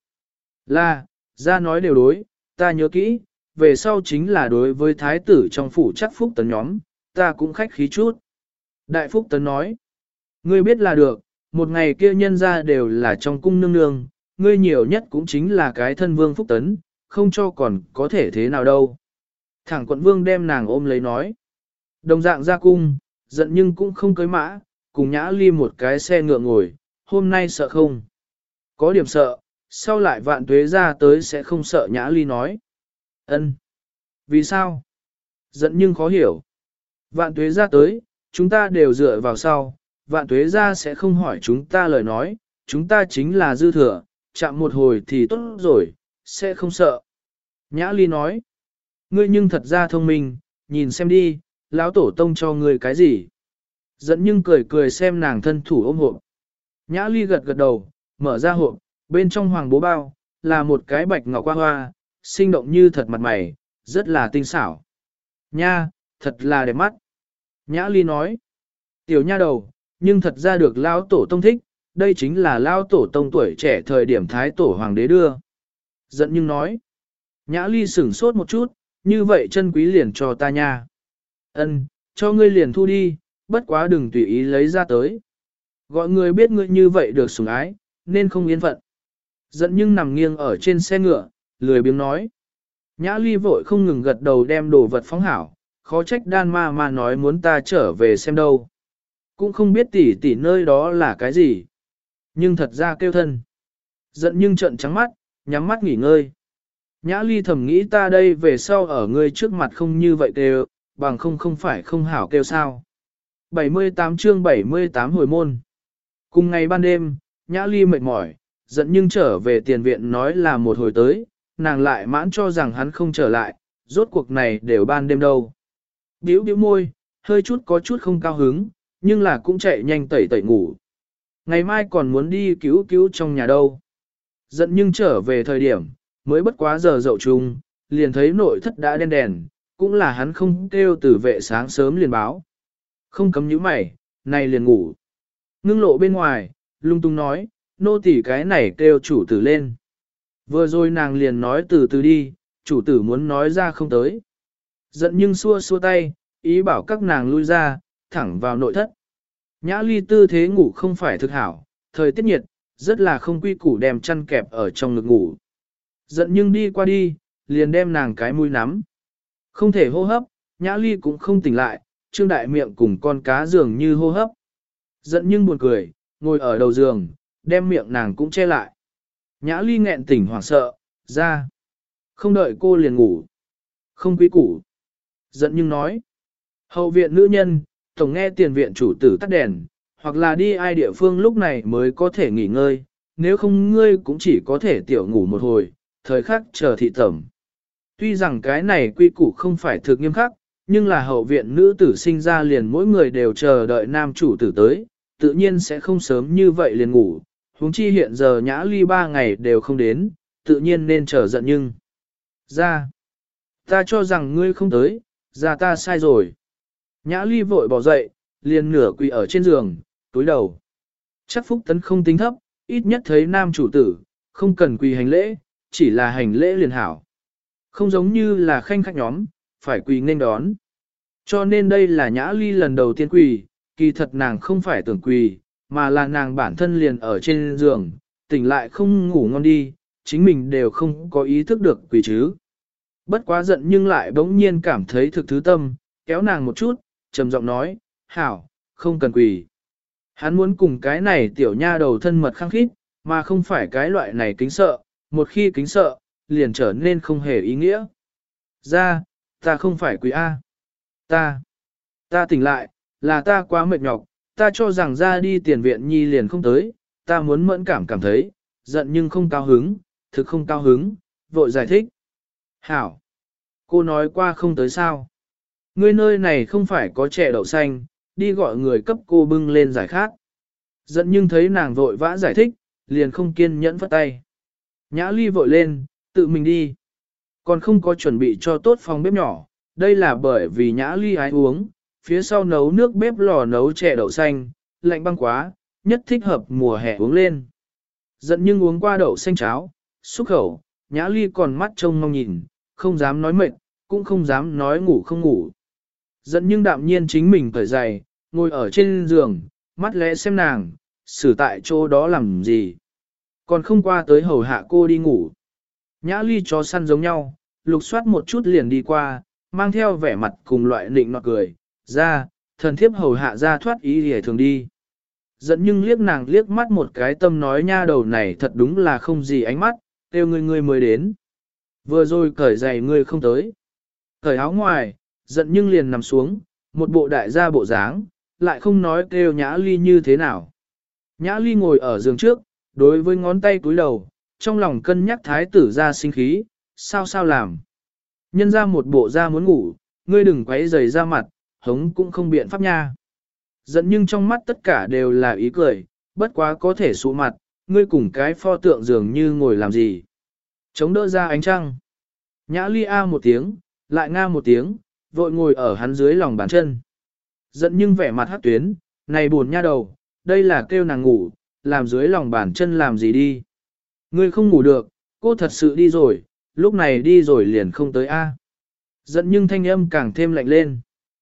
Là, ra nói đều đối, ta nhớ kỹ, về sau chính là đối với thái tử trong phủ chắc Phúc Tấn nhóm, ta cũng khách khí chút. Đại Phúc Tấn nói. Ngươi biết là được, một ngày kia nhân ra đều là trong cung nương nương, ngươi nhiều nhất cũng chính là cái thân vương Phúc Tấn, không cho còn có thể thế nào đâu. Thẳng quận vương đem nàng ôm lấy nói. Đồng dạng ra cung, giận nhưng cũng không cưới mã, cùng Nhã Ly một cái xe ngựa ngồi, hôm nay sợ không. Có điểm sợ, sau lại Vạn Tuế ra tới sẽ không sợ Nhã Ly nói. Ân. Vì sao? Giận nhưng khó hiểu. Vạn Tuế ra tới, chúng ta đều dựa vào sau, Vạn Tuế ra sẽ không hỏi chúng ta lời nói, chúng ta chính là dư thừa, chạm một hồi thì tốt rồi, sẽ không sợ. Nhã Ly nói. Ngươi nhưng thật ra thông minh, nhìn xem đi, lão tổ tông cho ngươi cái gì? Giận nhưng cười cười xem nàng thân thủ ôm hộp. Nhã Ly gật gật đầu, mở ra hộp, bên trong hoàng bố bao, là một cái bạch ngọc hoa hoa, sinh động như thật mặt mày, rất là tinh xảo. Nha, thật là đẹp mắt. Nhã Ly nói, tiểu nha đầu, nhưng thật ra được lão tổ tông thích, đây chính là lão tổ tông tuổi trẻ thời điểm thái tổ hoàng đế đưa. Giận nhưng nói, Nhã Ly sửng sốt một chút, như vậy chân quý liền cho ta nha. Ân, cho ngươi liền thu đi, bất quá đừng tùy ý lấy ra tới. Gọi người biết ngươi như vậy được sủng ái, nên không yên phận. Giận nhưng nằm nghiêng ở trên xe ngựa, lười biếng nói. Nhã Ly vội không ngừng gật đầu đem đồ vật phóng hảo, khó trách đan ma mà nói muốn ta trở về xem đâu. Cũng không biết tỉ tỉ nơi đó là cái gì. Nhưng thật ra kêu thân. Giận nhưng trợn trắng mắt, nhắm mắt nghỉ ngơi. Nhã Ly thầm nghĩ ta đây về sau ở ngươi trước mặt không như vậy kêu, bằng không phải không hảo kêu sao. 78 chương 78 hồi môn. Cùng ngày ban đêm, Nhã Ly mệt mỏi, giận nhưng trở về tiền viện nói là một hồi tới, nàng lại mãn cho rằng hắn không trở lại, rốt cuộc này đều ban đêm đâu. Biểu biểu môi, hơi chút có chút không cao hứng, nhưng là cũng chạy nhanh tẩy tẩy ngủ. Ngày mai còn muốn đi cứu cứu trong nhà đâu. Giận nhưng trở về thời điểm, mới bất quá giờ dậu chung, liền thấy nội thất đã đen đèn, cũng là hắn không kêu tử vệ sáng sớm liền báo. Không cấm nhíu mày, này liền ngủ. Ngưng lộ bên ngoài, lung tung nói, nô tỳ cái này kêu chủ tử lên. Vừa rồi nàng liền nói từ từ đi, chủ tử muốn nói ra không tới. Giận nhưng xua xua tay, ý bảo các nàng lui ra, thẳng vào nội thất. Nhã Ly tư thế ngủ không phải thực hảo, thời tiết nhiệt, rất là không quy củ đem chăn kẹp ở trong ngực ngủ. Giận nhưng đi qua đi, liền đem nàng cái mũi nắm. Không thể hô hấp, Nhã Ly cũng không tỉnh lại, trương đại miệng cùng con cá dường như hô hấp. Giận nhưng buồn cười, ngồi ở đầu giường, đem miệng nàng cũng che lại. Nhã Ly nghẹn tỉnh hoảng sợ, ra. Không đợi cô liền ngủ. Không quý củ. Giận nhưng nói. Hậu viện nữ nhân, tổng nghe tiền viện chủ tử tắt đèn, hoặc là đi ai địa phương lúc này mới có thể nghỉ ngơi, nếu không ngươi cũng chỉ có thể tiểu ngủ một hồi, thời khắc chờ thị tẩm. Tuy rằng cái này quy củ không phải thực nghiêm khắc, nhưng là hậu viện nữ tử sinh ra liền mỗi người đều chờ đợi nam chủ tử tới, tự nhiên sẽ không sớm như vậy liền ngủ, huống chi hiện giờ Nhã Ly 3 ngày đều không đến, tự nhiên nên chờ giận nhưng. Ra, ta cho rằng ngươi không tới, ra ta sai rồi. Nhã Ly vội bỏ dậy, liền nửa quỳ ở trên giường, túi đầu. Chắc Phúc Tấn không tính thấp, ít nhất thấy nam chủ tử, không cần quỳ hành lễ, chỉ là hành lễ liền hảo. Không giống như là khanh khách nhóm, phải quỳ nên đón. Cho nên đây là Nhã Ly lần đầu tiên quỳ, kỳ thật nàng không phải tưởng quỳ, mà là nàng bản thân liền ở trên giường, tỉnh lại không ngủ ngon đi, chính mình đều không có ý thức được quỳ chứ. Bất quá giận nhưng lại bỗng nhiên cảm thấy thực thứ tâm, kéo nàng một chút, trầm giọng nói, hảo, không cần quỳ. Hắn muốn cùng cái này tiểu nha đầu thân mật khăng khít, mà không phải cái loại này kính sợ, một khi kính sợ, liền trở nên không hề ý nghĩa. Ra, ta không phải quỳ A. Ta tỉnh lại, là ta quá mệt nhọc, ta cho rằng ra đi tiền viện nhi liền không tới, ta muốn mẫn cảm thấy, giận nhưng không cao hứng, thực không cao hứng, vội giải thích. Hảo, cô nói qua không tới sao. Ngươi nơi này không phải có chè đậu xanh, đi gọi người cấp cô bưng lên giải khát. Giận nhưng thấy nàng vội vã giải thích, liền không kiên nhẫn phất tay. Nhã Ly vội lên, tự mình đi. Còn không có chuẩn bị cho tốt phòng bếp nhỏ, đây là bởi vì Nhã Ly ái uống, phía sau nấu nước bếp lò nấu chè đậu xanh, lạnh băng quá, nhất thích hợp mùa hè uống lên. Giận nhưng uống qua đậu xanh cháo, xúc khẩu, Nhã Ly còn mắt trông mong nhìn, không dám nói mệt, cũng không dám nói ngủ không ngủ. Giận nhưng đạm nhiên chính mình cởi giày, ngồi ở trên giường, mắt lẽ xem nàng, xử tại chỗ đó làm gì. Còn không qua tới hầu hạ cô đi ngủ. Nhã Ly chó săn giống nhau, lục soát một chút liền đi qua, mang theo vẻ mặt cùng loại nịnh nọt cười, ra, thần thiếp hầu hạ ra thoát ý để thường đi. Giận nhưng liếc nàng liếc mắt một cái, tâm nói nha đầu này thật đúng là không gì ánh mắt, kêu ngươi mới đến. Vừa rồi cởi giày ngươi không tới. Cởi áo ngoài, giận nhưng liền nằm xuống, một bộ đại gia bộ dáng, lại không nói kêu Nhã Ly như thế nào. Nhã Ly ngồi ở giường trước, đối với ngón tay cúi đầu, trong lòng cân nhắc thái tử ra sinh khí, sao làm. Nhân ra một bộ da muốn ngủ, ngươi đừng quấy giày ra mặt, hống cũng không biện pháp nha. Giận nhưng trong mắt tất cả đều là ý cười, bất quá có thể sụ mặt, ngươi cùng cái pho tượng dường như ngồi làm gì. Chống đỡ ra ánh trăng. Nhã Ly a một tiếng, lại nga một tiếng, vội ngồi ở hắn dưới lòng bàn chân. Giận nhưng vẻ mặt hắc tuyến, này buồn nha đầu, đây là kêu nàng ngủ, làm dưới lòng bàn chân làm gì đi. Ngươi không ngủ được, cô thật sự đi rồi, lúc này đi rồi liền không tới a. Giận nhưng thanh âm càng thêm lạnh lên.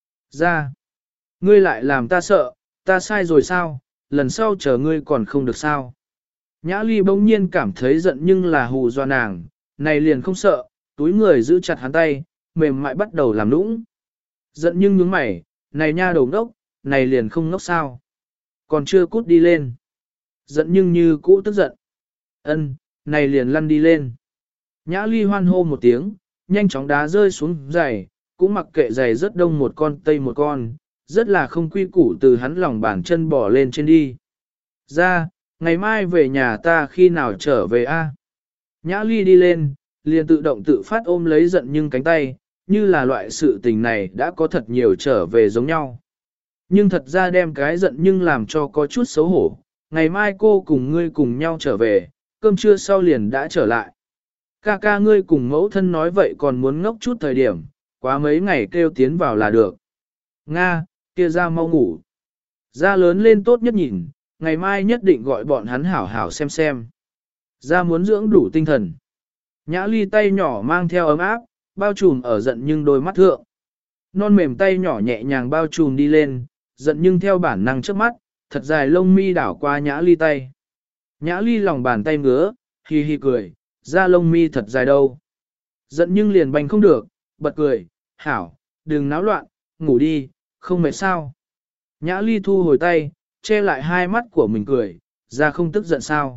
Ra, ngươi lại làm ta sợ, ta sai rồi sao, lần sau chờ ngươi còn không được sao. Nhã Ly bỗng nhiên cảm thấy giận nhưng là hù dọa nàng, này liền không sợ, túi người giữ chặt hắn tay, mềm mại bắt đầu làm nũng. Giận nhưng nhướng mày, này nha đầu ngốc, này liền không ngốc sao. Còn chưa cút đi lên. Giận nhưng như cũ tức giận. Ân, này liền lăn đi lên. Nhã Ly hoan hô một tiếng, nhanh chóng đá rơi xuống giày, cũng mặc kệ giày rất đông một con tây một con, rất là không quy củ từ hắn lòng bàn chân bỏ lên trên đi. Ra, ngày mai về nhà ta khi nào trở về a? Nhã Ly đi lên, liền tự động tự phát ôm lấy giận nhưng cánh tay, như là loại sự tình này đã có thật nhiều trở về giống nhau. Nhưng thật ra đem cái giận nhưng làm cho có chút xấu hổ, ngày mai cô cùng ngươi cùng nhau trở về, cơm trưa sau liền đã trở lại. Ca ca ngươi cùng mẫu thân nói vậy còn muốn ngốc chút thời điểm, quá mấy ngày kêu tiến vào là được. Nga, kia ra mau ngủ. Ra lớn lên tốt nhất nhìn, ngày mai nhất định gọi bọn hắn hảo hảo xem. Ra muốn dưỡng đủ tinh thần. Nhã Ly tay nhỏ mang theo ấm áp, bao trùm ở giận nhưng đôi mắt thượng. Non mềm tay nhỏ nhẹ nhàng bao trùm đi lên, giận nhưng theo bản năng trước mắt, thật dài lông mi đảo qua Nhã Ly tay. Nhã Ly lòng bàn tay ngứa, hi hi cười, da lông mi thật dài đâu. Giận nhưng liền bành không được, bật cười, hảo, đừng náo loạn, ngủ đi, không mệt sao. Nhã Ly thu hồi tay, che lại hai mắt của mình cười, ra không tức giận sao.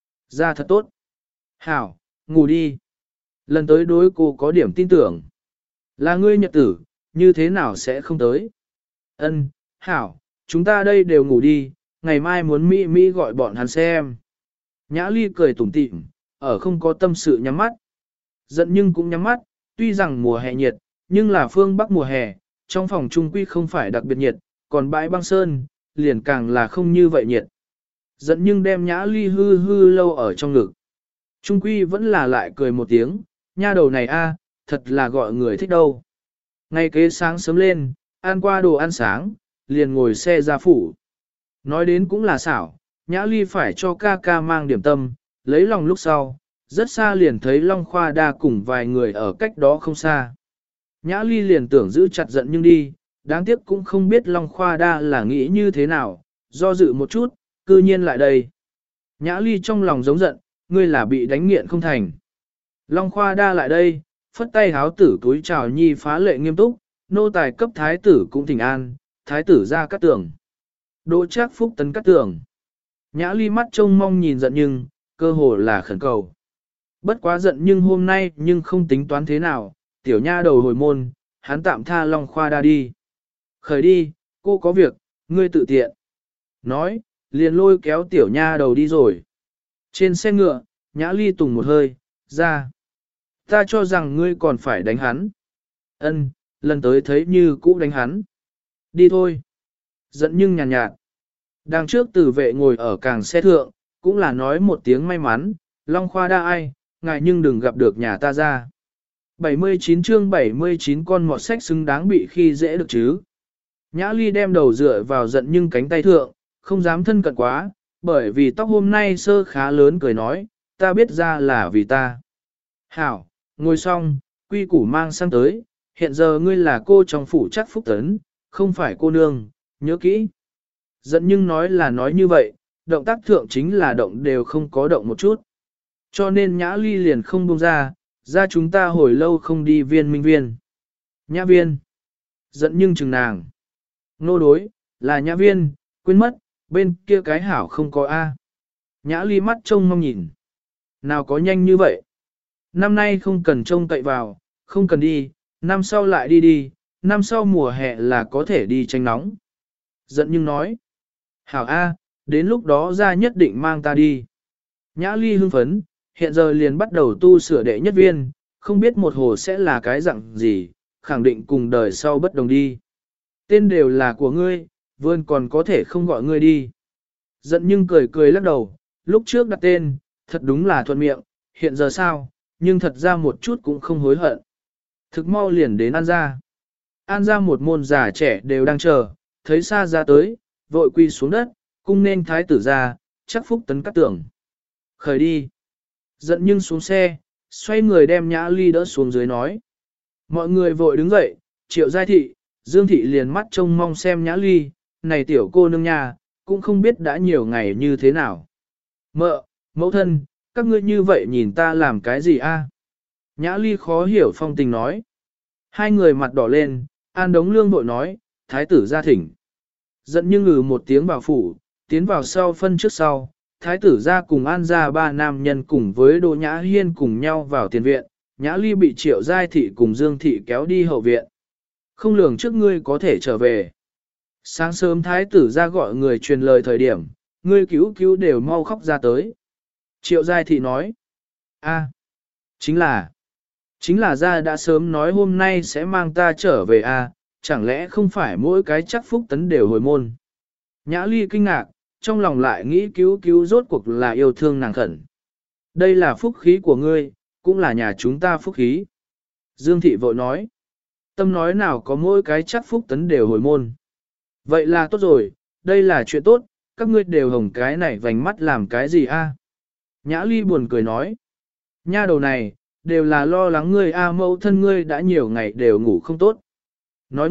Ra thật tốt. Hảo, ngủ đi. Lần tới đối cô có điểm tin tưởng. Là ngươi nhật tử, như thế nào sẽ không tới. Ân, hảo, chúng ta đây đều ngủ đi, ngày mai muốn Mỹ gọi bọn hắn xem. Nhã Ly cười tủm tỉm, ở không có tâm sự nhắm mắt. Giận nhưng cũng nhắm mắt, tuy rằng mùa hè nhiệt, nhưng là phương Bắc mùa hè, trong phòng trung quy không phải đặc biệt nhiệt, còn bãi băng sơn, liền càng là không như vậy nhiệt. Giận nhưng đem Nhã Ly hư hư lâu ở trong ngực. Trung quy vẫn là lại cười một tiếng, nha đầu này a, thật là gọi người thích đâu. Ngay kế sáng sớm lên, ăn qua đồ ăn sáng, liền ngồi xe ra phủ. Nói đến cũng là xảo, Nhã Ly phải cho ca ca mang điểm tâm, lấy lòng lúc sau, rất xa liền thấy Long Khoa Đa cùng vài người ở cách đó không xa. Nhã Ly liền tưởng giữ chặt giận nhưng đi, đáng tiếc cũng không biết Long Khoa Đa là nghĩ như thế nào, do dự một chút, cư nhiên lại đây. Nhã Ly trong lòng giống giận, ngươi là bị đánh nghiện không thành. Long Khoa Đa lại đây, phất tay háo tử túi chào nhi phá lệ nghiêm túc, nô tài cấp thái tử cũng thỉnh an, thái tử ra cắt tường. Đỗ Trác Phúc tấn cắt tường. Nhã Ly mắt trông mong nhìn giận nhưng, cơ hồ là khẩn cầu. Bất quá giận nhưng hôm nay nhưng không tính toán thế nào, tiểu nha đầu hồi môn, hắn tạm tha Long Khoa Đa đi. Khởi đi, cô có việc, ngươi tự tiện. Nói, liền lôi kéo tiểu nha đầu đi rồi. Trên xe ngựa, Nhã Ly tùng một hơi, ra. Ta cho rằng ngươi còn phải đánh hắn. Ân, lần tới thấy như cũ đánh hắn. Đi thôi. Giận nhưng nhàn nhạt. Đằng trước tử vệ ngồi ở càng xe thượng, cũng là nói một tiếng may mắn, Long Khoa Đa ai, ngài nhưng đừng gặp được nhà ta ra. 79 chương 79 con mọt sách xứng đáng bị khi dễ được chứ. Nhã Ly đem đầu dựa vào giận nhưng cánh tay thượng, không dám thân cận quá, bởi vì tóc hôm nay sơ khá lớn cười nói, ta biết ra là vì ta. Hảo, ngồi xong, quy củ mang sang tới, hiện giờ ngươi là cô trong phủ chắc Phúc Tấn, không phải cô nương, nhớ kỹ. Giận nhưng nói là nói như vậy, động tác thượng chính là động đều không có động một chút. Cho nên Nhã Ly liền không buông ra chúng ta hồi lâu không đi viên minh viên. Nhã viên. Giận nhưng chừng nàng. Nô đối, là nhã viên, quên mất, Bên kia cái hảo không có A. Nhã ly mắt trông mong nhìn. Nào có nhanh như vậy? Năm nay không cần trông cậy vào, không cần đi, năm sau lại đi đi, năm sau mùa hè là có thể đi tránh nóng. Giận nhưng nói. Hảo A, đến lúc đó ra nhất định mang ta đi. Nhã ly hưng phấn, hiện giờ liền bắt đầu tu sửa đệ nhất viên, không biết một hồ sẽ là cái dạng gì, khẳng định cùng đời sau bất đồng đi. Tên đều là của ngươi, vươn còn có thể không gọi ngươi đi. Giận nhưng cười cười lắc đầu, lúc trước đặt tên, thật đúng là thuận miệng, hiện giờ sao, nhưng thật ra một chút cũng không hối hận. Thực mau liền đến An gia. An gia một môn già trẻ đều đang chờ, thấy xa ra tới, vội quy xuống đất, cung nên thái tử ra, chắc phúc tấn cắt tưởng. Khởi đi. Giận nhưng xuống xe, xoay người đem Nhã ly đỡ xuống dưới nói. Mọi người vội đứng dậy, Triệu Giai Thị, Dương Thị liền mắt trông mong xem Nhã ly, này tiểu cô nương nhà, cũng không biết đã nhiều ngày như thế nào. Mợ, mẫu thân, các ngươi như vậy nhìn ta làm cái gì a? Nhã ly khó hiểu phong tình nói. Hai người mặt đỏ lên, An Đống Lương vội nói, thái tử ra thỉnh. Giận nhưng ngừ một tiếng vào phủ, tiến vào sau phân trước sau, thái tử ra cùng An ra ba nam nhân cùng với Đỗ Nhã Hiên cùng nhau vào tiền viện, Nhã ly bị Triệu Giai Thị cùng Dương Thị kéo đi hậu viện. Không lường trước ngươi có thể trở về. Sáng sớm thái tử ra gọi người truyền lời thời điểm, ngươi cứu cứu đều mau khóc ra tới. Triệu Giai Thị nói, chính là ra đã sớm nói hôm nay sẽ mang ta trở về chẳng lẽ không phải mỗi cái chắc phúc tấn đều hồi môn. Nhã ly kinh ngạc, trong lòng lại nghĩ cứu cứu rốt cuộc là yêu thương nàng khẩn. Đây là phúc khí của ngươi, cũng là nhà chúng ta phúc khí. Dương Thị vội nói, tâm nói nào có mỗi cái chắc phúc tấn đều hồi môn. Vậy là tốt rồi, đây là chuyện tốt, các ngươi đều hồng cái này vành mắt làm cái gì Nhã ly buồn cười nói, nha đầu này, đều là lo lắng ngươi mẫu thân ngươi đã nhiều ngày đều ngủ không tốt. Nói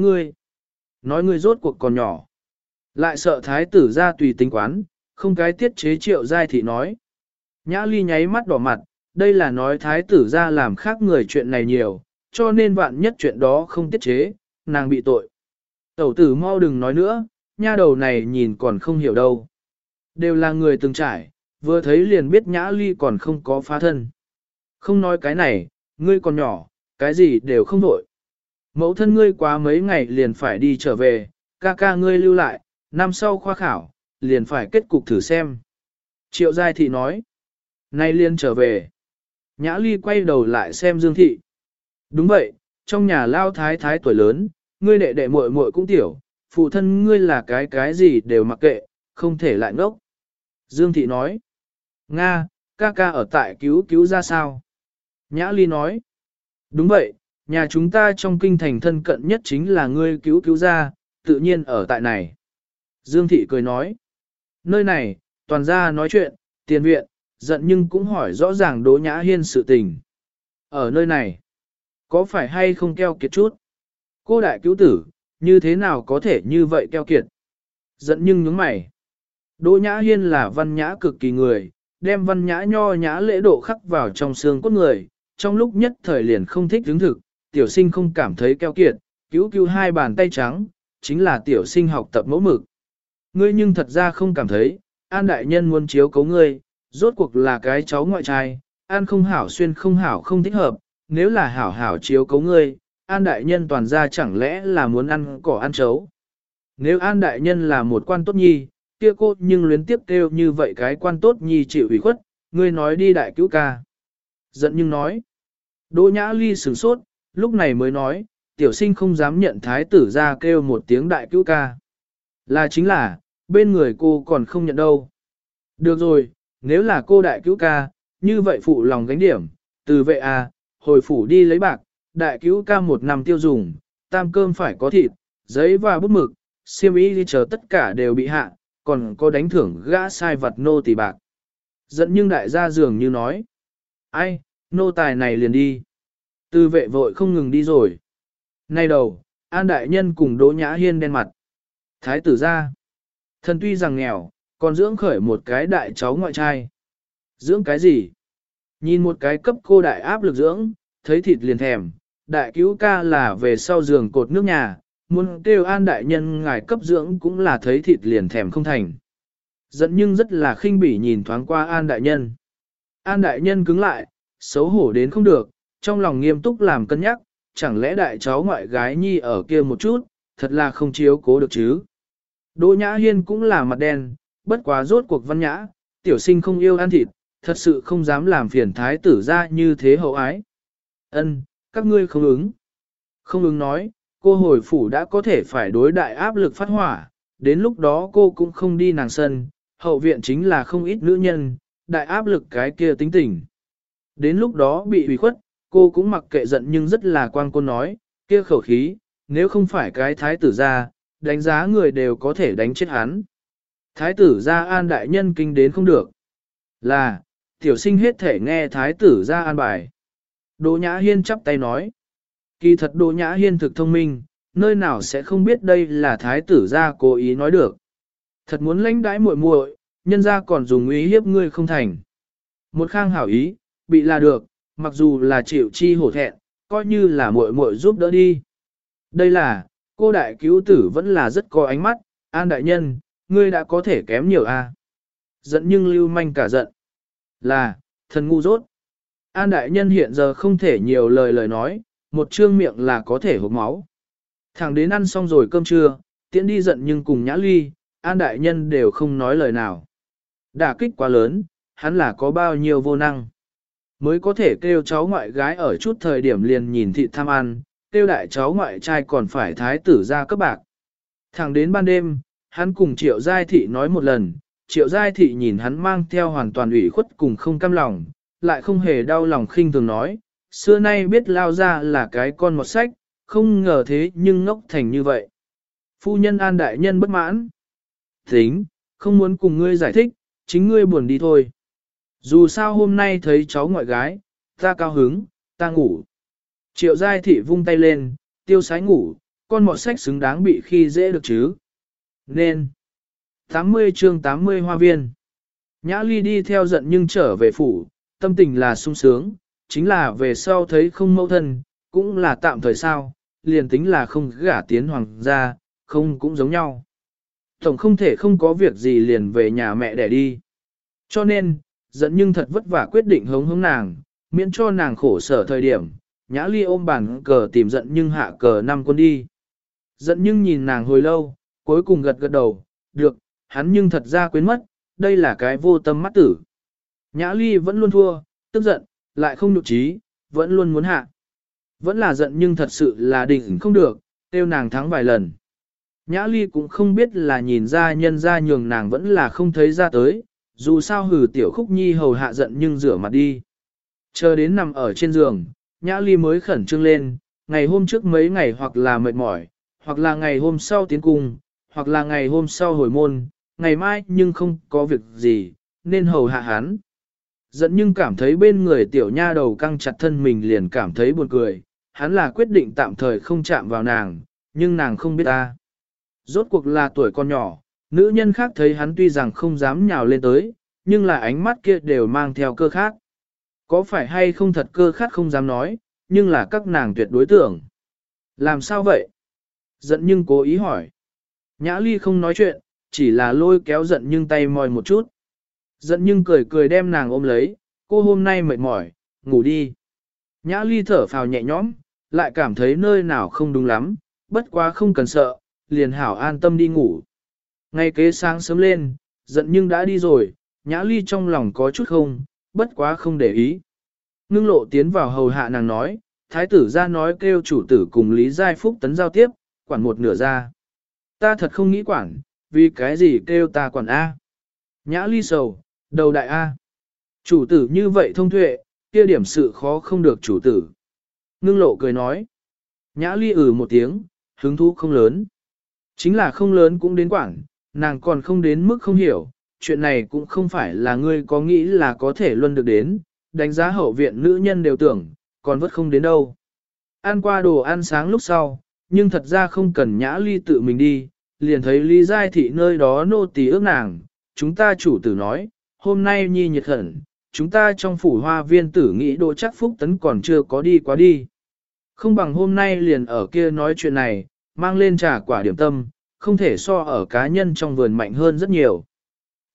ngươi rốt cuộc còn nhỏ. Lại sợ thái tử ra tùy tính quán, không cái tiết chế Triệu Giai Thị nói. Nhã ly nháy mắt đỏ mặt, đây là nói thái tử ra làm khác người chuyện này nhiều, cho nên vạn nhất chuyện đó không tiết chế, nàng bị tội. Tẩu tử mau đừng nói nữa, nha đầu này nhìn còn không hiểu đâu. Đều là người từng trải, vừa thấy liền biết Nhã ly còn không có phá thân. Không nói cái này, ngươi còn nhỏ, cái gì đều không vội. Mẫu thân ngươi quá mấy ngày liền phải đi trở về, ca ca ngươi lưu lại, năm sau khoa khảo, liền phải kết cục thử xem. Triệu Giai Thị nói, nay liền trở về. Nhã ly quay đầu lại xem Dương Thị. Đúng vậy, trong nhà lao thái thái tuổi lớn, ngươi đệ đệ muội muội cũng tiểu, phụ thân ngươi là cái gì đều mặc kệ, không thể lại ngốc. Dương Thị nói, Nga, ca ca ở tại cứu cứu ra sao? Nhã ly nói, đúng vậy, nhà chúng ta trong kinh thành thân cận nhất chính là ngươi cứu cứu ra, tự nhiên ở tại này. Dương Thị cười nói, nơi này, toàn ra nói chuyện, tiền viện, giận nhưng cũng hỏi rõ ràng Đỗ Nhã Hiên sự tình. Ở nơi này, có phải hay không keo kiệt chút? Cô đại cứu tử, như thế nào có thể như vậy keo kiệt? Giận nhưng nhướng mày. Đỗ Nhã Hiên là văn nhã cực kỳ người, đem văn nhã nho nhã lễ độ khắc vào trong xương cốt người, trong lúc nhất thời liền không thích hứng thực, tiểu sinh không cảm thấy keo kiệt, cứu cứu hai bàn tay trắng, chính là tiểu sinh học tập mẫu mực. Ngươi nhưng thật ra không cảm thấy, An đại nhân muốn chiếu cấu ngươi, rốt cuộc là cái cháu ngoại trai, An không hảo xuyên không hảo không thích hợp, nếu là hảo hảo chiếu cấu ngươi, An đại nhân toàn ra chẳng lẽ là muốn ăn cỏ ăn chấu. Nếu An đại nhân là một quan tốt nhi, kia cô nhưng luyến tiếp kêu như vậy cái quan tốt nhi chịu ủy khuất, ngươi nói đi đại cứu ca. Giận nhưng nói. Đỗ Nhã ly sửng sốt, lúc này mới nói, tiểu sinh không dám nhận thái tử ra kêu một tiếng đại cứu ca. Là chính là, bên người cô còn không nhận đâu. Được rồi, nếu là cô đại cứu ca, như vậy phụ lòng gánh điểm, từ vệ hồi phủ đi lấy bạc, đại cứu ca một năm tiêu dùng, tam cơm phải có thịt, giấy và bút mực, xiêm y đi chờ tất cả đều bị hạ, còn có đánh thưởng gã sai vật nô tỳ bạc. Giận nhưng đại gia dường như nói, ai, nô tài này liền đi. Từ vệ vội không ngừng đi rồi. Nay đầu, An đại nhân cùng Đỗ Nhã Hiên đen mặt. Thái tử ra. Thần tuy rằng nghèo, còn dưỡng khởi một cái đại cháu ngoại trai. Dưỡng cái gì? Nhìn một cái cấp cô đại áp lực dưỡng, thấy thịt liền thèm. Đại cứu ca là về sau giường cột nước nhà, muốn kêu An đại nhân ngài cấp dưỡng cũng là thấy thịt liền thèm không thành. Giận nhưng rất là khinh bỉ nhìn thoáng qua An đại nhân. An đại nhân cứng lại, xấu hổ đến không được, trong lòng nghiêm túc làm cân nhắc, chẳng lẽ đại cháu ngoại gái nhi ở kia một chút, thật là không chiếu cố được chứ. Đỗ Nhã Hiên cũng là mặt đen, bất quá rốt cuộc văn nhã, tiểu sinh không yêu ăn thịt, thật sự không dám làm phiền thái tử ra như thế hậu ái. Ân, các ngươi không ứng. Không ứng nói, cô hồi phủ đã có thể phải đối đại áp lực phát hỏa, đến lúc đó cô cũng không đi nàng sân, hậu viện chính là không ít nữ nhân, đại áp lực cái kia tính tình. Đến lúc đó bị ủy khuất, cô cũng mặc kệ giận nhưng rất là quan cô nói, kia khẩu khí, nếu không phải cái thái tử ra, đánh giá người đều có thể đánh chết hắn. Thái tử ra An đại nhân kinh đến không được. Là, tiểu sinh hết thể nghe thái tử ra an bài. Đỗ Nhã Hiên chắp tay nói. Kỳ thật Đỗ Nhã Hiên thực thông minh, nơi nào sẽ không biết đây là thái tử ra cố ý nói được. Thật muốn lãnh đãi muội muội, nhân ra còn dùng ý hiếp ngươi không thành. Một khang hảo ý, bị là được, mặc dù là chịu chi hổ thẹn, coi như là muội muội giúp đỡ đi. Đây là, cô đại cứu tử vẫn là rất có ánh mắt, An đại nhân, ngươi đã có thể kém nhiều a. Giận nhưng lưu manh cả giận. Là, thần ngu dốt. An đại nhân hiện giờ không thể nhiều lời nói, một trương miệng là có thể hộc máu. Thẳng đến ăn xong rồi cơm trưa, tiễn đi giận nhưng cùng Nhã Ly, An đại nhân đều không nói lời nào. Đả kích quá lớn, hắn là có bao nhiêu vô năng. Mới có thể kêu cháu ngoại gái ở chút thời điểm liền nhìn thị tham ăn, kêu đại cháu ngoại trai còn phải thái tử ra cấp bạc. Thẳng đến ban đêm, hắn cùng Triệu Giai Thị nói một lần, Triệu Giai Thị nhìn hắn mang theo hoàn toàn ủy khuất cùng không cam lòng, lại không hề đau lòng khinh thường nói, xưa nay biết lao ra là cái con một sách, không ngờ thế nhưng ngốc thành như vậy. Phu nhân An đại nhân bất mãn. Tính, không muốn cùng ngươi giải thích, chính ngươi buồn đi thôi. Dù sao hôm nay thấy cháu ngoại gái, ta cao hứng, ta ngủ. Triệu Giai Thị vung tay lên, tiêu sái ngủ, con mọt sách xứng đáng bị khi dễ được chứ. Nên. 80 chương 80 hoa viên. Nhã Ly đi theo giận nhưng trở về phủ, tâm tình là sung sướng, chính là về sau thấy không mẫu thân, cũng là tạm thời sao, liền tính là không gả tiến hoàng gia, không cũng giống nhau. Tổng không thể không có việc gì liền về nhà mẹ để đi. Cho nên, giận nhưng thật vất vả quyết định hống nàng, miễn cho nàng khổ sở thời điểm, Nhã Ly ôm bàn cờ tìm giận nhưng hạ cờ 5 quân đi. Giận nhưng nhìn nàng hồi lâu, cuối cùng gật gật đầu, được, hắn nhưng thật ra quên mất, đây là cái vô tâm mắt tử. Nhã Ly vẫn luôn thua, tức giận, lại không nhục trí, vẫn luôn muốn hạ. Vẫn là giận nhưng thật sự là đỉnh không được, tiêu nàng thắng vài lần. Nhã Ly cũng không biết là nhìn ra nhân ra nhường nàng vẫn là không thấy ra tới, dù sao hử tiểu khúc nhi hầu hạ giận nhưng rửa mặt đi. Chờ đến nằm ở trên giường, Nhã Ly mới khẩn trương lên, ngày hôm trước mấy ngày hoặc là mệt mỏi, hoặc là ngày hôm sau tiến cung, hoặc là ngày hôm sau hồi môn, ngày mai nhưng không có việc gì, nên hầu hạ hắn. Giận nhưng cảm thấy bên người tiểu nha đầu căng chặt thân mình liền cảm thấy buồn cười, hắn là quyết định tạm thời không chạm vào nàng, nhưng nàng không biết ta. Rốt cuộc là tuổi con nhỏ, nữ nhân khác thấy hắn tuy rằng không dám nhào lên tới, nhưng là ánh mắt kia đều mang theo cơ khác. Có phải hay không thật cơ khác không dám nói, nhưng là các nàng tuyệt đối tưởng. Làm sao vậy? Giận nhưng cố ý hỏi. Nhã Ly không nói chuyện, chỉ là lôi kéo giận nhưng tay mòi một chút. Giận nhưng cười cười đem nàng ôm lấy, cô hôm nay mệt mỏi, ngủ đi. Nhã Ly thở phào nhẹ nhõm, lại cảm thấy nơi nào không đúng lắm, bất quá không cần sợ, liền hảo an tâm đi ngủ. Ngay kế sáng sớm lên, giận nhưng đã đi rồi, Nhã Ly trong lòng có chút không, bất quá không để ý. Ngưng lộ tiến vào hầu hạ nàng nói, thái tử ra nói kêu chủ tử cùng Lý Giai Phúc tấn giao tiếp, quản một nửa ra. Ta thật không nghĩ quản, vì cái gì kêu ta quản A. Nhã Ly sầu, đầu đại A. Chủ tử như vậy thông tuệ, kia điểm sự khó không được chủ tử. Ngưng lộ cười nói. Nhã Ly một tiếng, hứng thú không lớn. Chính là không lớn cũng đến quản, nàng còn không đến mức không hiểu, chuyện này cũng không phải là ngươi có nghĩ là có thể luân được đến, đánh giá hậu viện nữ nhân đều tưởng, còn vất không đến đâu. Ăn qua đồ ăn sáng lúc sau, nhưng thật ra không cần Nhã Ly tự mình đi, liền thấy Lý Giai Thị nơi đó nô tỳ ước nàng, chúng ta chủ tử nói, hôm nay nhi nhiệt khẩn, chúng ta trong phủ hoa viên tử nghĩ Đỗ Trác Phúc tấn còn chưa có đi quá đi. Không bằng hôm nay liền ở kia nói chuyện này, mang lên trà quả điểm tâm, không thể so ở cá nhân trong vườn mạnh hơn rất nhiều.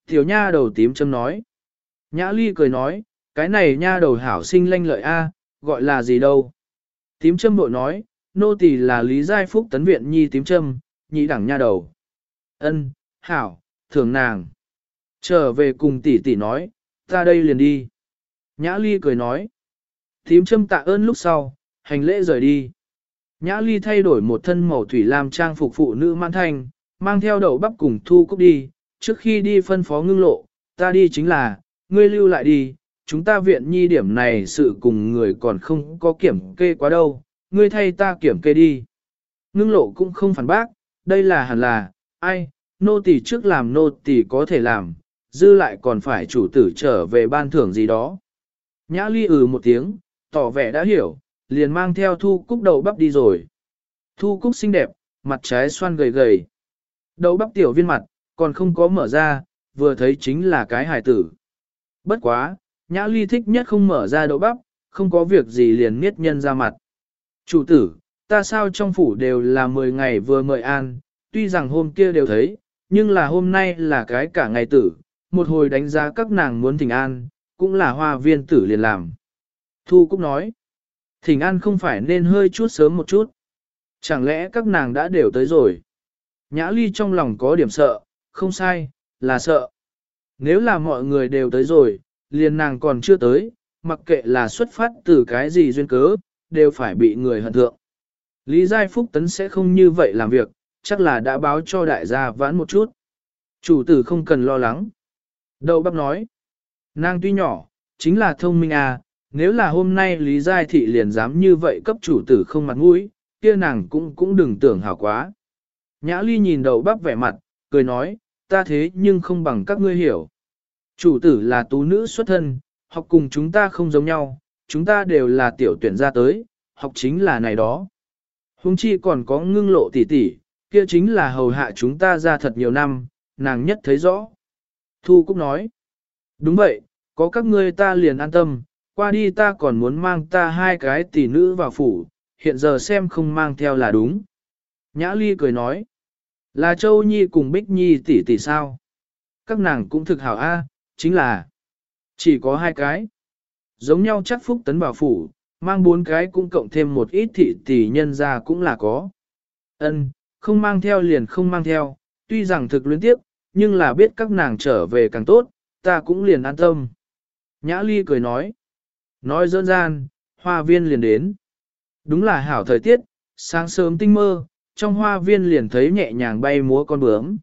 Tiểu nha đầu tím châm nói. Nhã ly cười nói, cái này nha đầu hảo sinh lanh lợi a, gọi là gì đâu. Tím châm bội nói, nô tỳ là Lý Giai Phúc tấn viện nhi tím châm, nhị đẳng nha đầu. Ân, hảo, thưởng nàng. Trở về cùng tỷ tỷ nói, ta đây liền đi. Nhã ly cười nói. Tím châm tạ ơn lúc sau, hành lễ rời đi. Nhã ly thay đổi một thân màu thủy lam trang phục phụ nữ mãn thanh, mang theo đậu bắp cùng Thu Cúc đi, trước khi đi phân phó Ngưng Lộ, ta đi chính là, ngươi lưu lại đi, chúng ta viện nhi điểm này sự cùng người còn không có kiểm kê quá đâu, ngươi thay ta kiểm kê đi. Ngưng Lộ cũng không phản bác, đây là hẳn là, ai, nô tỳ trước làm nô tỳ có thể làm, dư lại còn phải chủ tử trở về ban thưởng gì đó. Nhã ly một tiếng, tỏ vẻ đã hiểu, liền mang theo Thu Cúc đậu bắp đi rồi. Thu Cúc xinh đẹp, mặt trái xoan gầy gầy. Đậu bắp tiểu viên mặt, còn không có mở ra, vừa thấy chính là cái hài tử. Bất quá, Nhã ly thích nhất không mở ra đậu bắp, không có việc gì liền miết nhân ra mặt. Chủ tử, ta sao trong phủ đều là 10 ngày vừa mời an, tuy rằng hôm kia đều thấy, nhưng là hôm nay là cái cả ngày tử, một hồi đánh giá các nàng muốn thỉnh an, cũng là hoa viên tử liền làm. Thu Cúc nói, thỉnh an không phải nên hơi chút sớm một chút. Chẳng lẽ các nàng đã đều tới rồi? Nhã ly trong lòng có điểm sợ, không sai, là sợ. Nếu là mọi người đều tới rồi, liền nàng còn chưa tới, mặc kệ là xuất phát từ cái gì duyên cớ, đều phải bị người hận thượng. Lý Giai Phúc Tấn sẽ không như vậy làm việc, chắc là đã báo cho đại gia vãn một chút. Chủ tử không cần lo lắng. Đậu bắp nói, nàng tuy nhỏ, chính là thông minh à, nếu là hôm nay Lý Giai Thị liền dám như vậy cấp chủ tử không mặt mũi, kia nàng cũng đừng tưởng hảo quá. Nhã ly nhìn đậu bắp vẻ mặt, cười nói, ta thế nhưng không bằng các ngươi hiểu. Chủ tử là tú nữ xuất thân, học cùng chúng ta không giống nhau, chúng ta đều là tiểu tuyển ra tới, học chính là này đó. Huống chi còn có Ngưng Lộ tỷ tỷ, kia chính là hầu hạ chúng ta ra thật nhiều năm, nàng nhất thấy rõ. Thu Cúc nói, đúng vậy, có các ngươi ta liền an tâm, qua đi ta còn muốn mang ta hai cái tỷ nữ vào phủ, hiện giờ xem không mang theo là đúng. Nhã ly cười nói, là Châu Nhi cùng Bích Nhi tỷ tỷ sao? Các nàng cũng thực hảo a, chính là chỉ có hai cái. Giống nhau chắc Phúc Tấn vào phủ, mang 4 cái cũng cộng thêm một ít thị tỷ nhân ra cũng là có. Ân, không mang theo liền không mang theo, tuy rằng thực luyến tiếp, nhưng là biết các nàng trở về càng tốt, ta cũng liền an tâm. Nhã ly cười nói, nói dỡn gian, hoa viên liền đến. Đúng là hảo thời tiết, sáng sớm tinh mơ, trong hoa viên liền thấy nhẹ nhàng bay múa con bướm.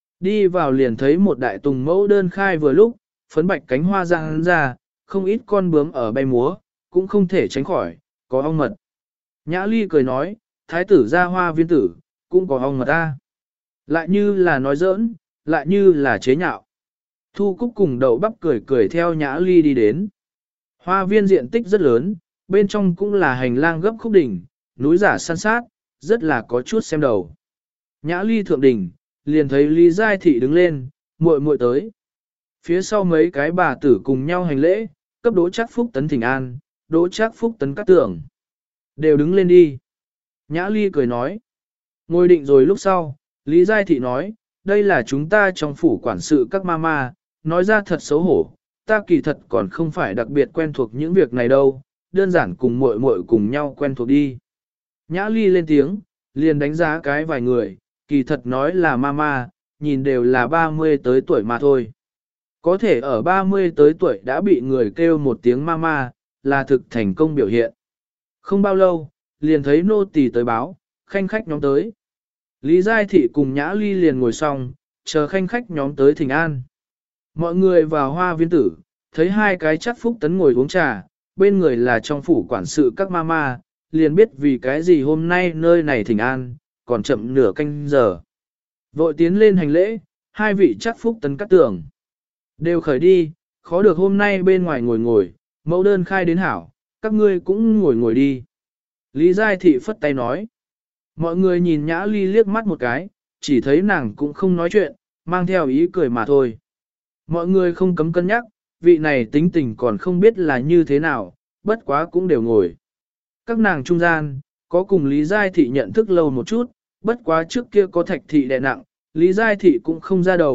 Đi vào liền thấy một đại tùng mẫu đơn khai vừa lúc, phấn bạch cánh hoa răng ra, không ít con bướm ở bay múa, cũng không thể tránh khỏi, có ong mật. Nhã ly cười nói, thái tử ra hoa viên tử, cũng có ong mật ta. Lại như là nói giỡn, lại như là chế nhạo. Thu Cúc cùng đậu bắp cười cười theo Nhã ly đi đến. Hoa viên diện tích rất lớn, bên trong cũng là hành lang gấp khúc đỉnh, núi giả san sát, rất là có chút xem đầu. Nhã ly thượng đỉnh, liền thấy Lý Giai Thị đứng lên, muội muội tới. Phía sau mấy cái bà tử cùng nhau hành lễ, cấp Đỗ Trác Phúc Tấn thỉnh an, Đỗ Trác Phúc Tấn cát tưởng. Đều đứng lên đi. Nhã ly cười nói. Ngồi định rồi lúc sau, Lý Giai Thị nói, đây là chúng ta trong phủ quản sự các mama, nói ra thật xấu hổ, ta kỳ thật còn không phải đặc biệt quen thuộc những việc này đâu, đơn giản cùng muội muội cùng nhau quen thuộc đi. Nhã ly lên tiếng, liền đánh giá cái vài người, kỳ thật nói là mama, nhìn đều là 30 tới tuổi mà thôi. Có thể ở 30 tới tuổi đã bị người kêu một tiếng mama, là thực thành công biểu hiện. Không bao lâu, liền thấy nô tỳ tới báo, khanh khách nhóm tới. Lý Giai Thị cùng Nhã ly liền ngồi xong, chờ khanh khách nhóm tới thỉnh an. Mọi người vào hoa viên tử, thấy hai cái Trác Phúc Tấn ngồi uống trà, bên người là trong phủ quản sự các mama, liền biết vì cái gì hôm nay nơi này thỉnh an, còn chậm nửa canh giờ. Vội tiến lên hành lễ, hai vị Trác Phúc Tấn cắt tưởng. Đều khởi đi, khó được hôm nay bên ngoài ngồi ngồi, mẫu đơn khai đến hảo, các ngươi cũng ngồi ngồi đi. Lý Giai Thị phất tay nói. Mọi người nhìn Nhã ly liếc mắt một cái, chỉ thấy nàng cũng không nói chuyện, mang theo ý cười mà thôi. Mọi người không cấm cân nhắc, vị này tính tình còn không biết là như thế nào, bất quá cũng đều ngồi. Các nàng trung gian, có cùng Lý Giai Thị nhận thức lâu một chút, bất quá trước kia có Thạch Thị đè nặng, Lý Giai Thị cũng không ra đầu,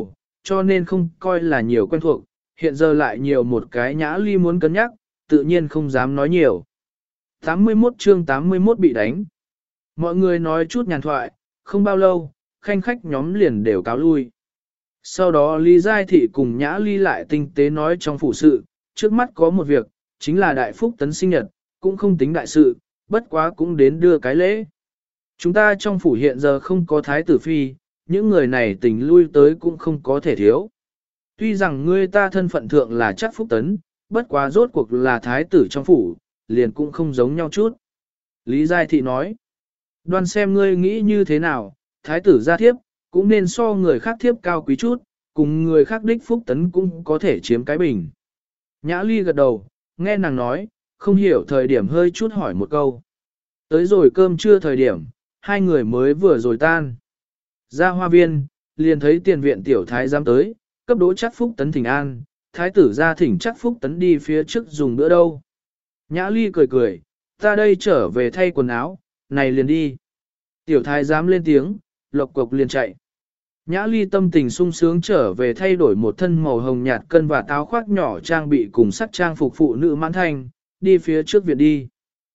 cho nên không coi là nhiều quen thuộc, hiện giờ lại nhiều một cái Nhã Ly muốn cân nhắc, tự nhiên không dám nói nhiều. 81 chương 81 bị đánh. Mọi người nói chút nhàn thoại, không bao lâu, khanh khách nhóm liền đều cáo lui. Sau đó Lý Giai Thị cùng Nhã Ly lại tinh tế nói trong phủ sự, trước mắt có một việc, chính là Đại Phúc Tấn sinh nhật, cũng không tính đại sự, bất quá cũng đến đưa cái lễ. Chúng ta trong phủ hiện giờ không có thái tử phi, những người này tình lui tới cũng không có thể thiếu. Tuy rằng ngươi ta thân phận thượng là chắc Phúc Tấn, bất quá rốt cuộc là thái tử trong phủ, liền cũng không giống nhau chút. Lý Giai Thị nói, đoan xem ngươi nghĩ như thế nào, thái tử gia thiếp, cũng nên so người khác thiếp cao quý chút, cùng người khác đích Phúc Tấn cũng có thể chiếm cái bình. Nhã Ly gật đầu, nghe nàng nói, không hiểu thời điểm hơi chút hỏi một câu. Tới rồi cơm trưa thời điểm, hai người mới vừa rồi tan. Ra hoa viên, liền thấy tiền viện tiểu thái giám tới, cấp đỗ chắc Phúc Tấn thỉnh an, thái tử ra thỉnh chắc Phúc Tấn đi phía trước dùng bữa đâu. Nhã Ly cười cười, ta đây trở về thay quần áo, này liền đi. Tiểu thái giám lên tiếng, lộc cộc liền chạy. Nhã Ly tâm tình sung sướng trở về thay đổi một thân màu hồng nhạt cân và áo khoác nhỏ trang bị cùng sắc trang phục phụ nữ mãn thanh, đi phía trước viện đi.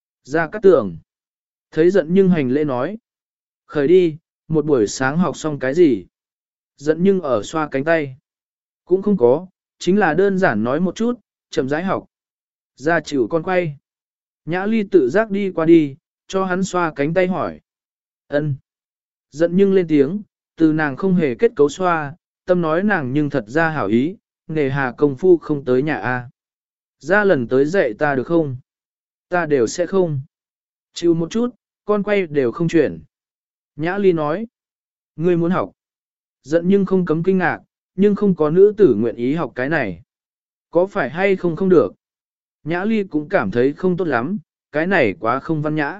Ra cắt tưởng. Thấy giận nhưng hành lễ nói. Khởi đi, một buổi sáng học xong cái gì? Giận nhưng ở xoa cánh tay. Cũng không có, chính là đơn giản nói một chút, chậm rãi học. Ra chịu con quay. Nhã Ly tự giác đi qua đi, cho hắn xoa cánh tay hỏi. Ân. Giận nhưng lên tiếng, từ nàng không hề kết cấu xoa, tâm nói nàng nhưng thật ra hảo ý, nề hà công phu không tới nhà A. Ra lần tới dạy ta được không? Ta đều sẽ không. Chịu một chút, con quay đều không chuyển. Nhã Ly nói. Ngươi muốn học. Giận nhưng không cấm kinh ngạc, nhưng không có nữ tử nguyện ý học cái này. Có phải hay không không được? Nhã Ly cũng cảm thấy không tốt lắm, cái này quá không văn nhã.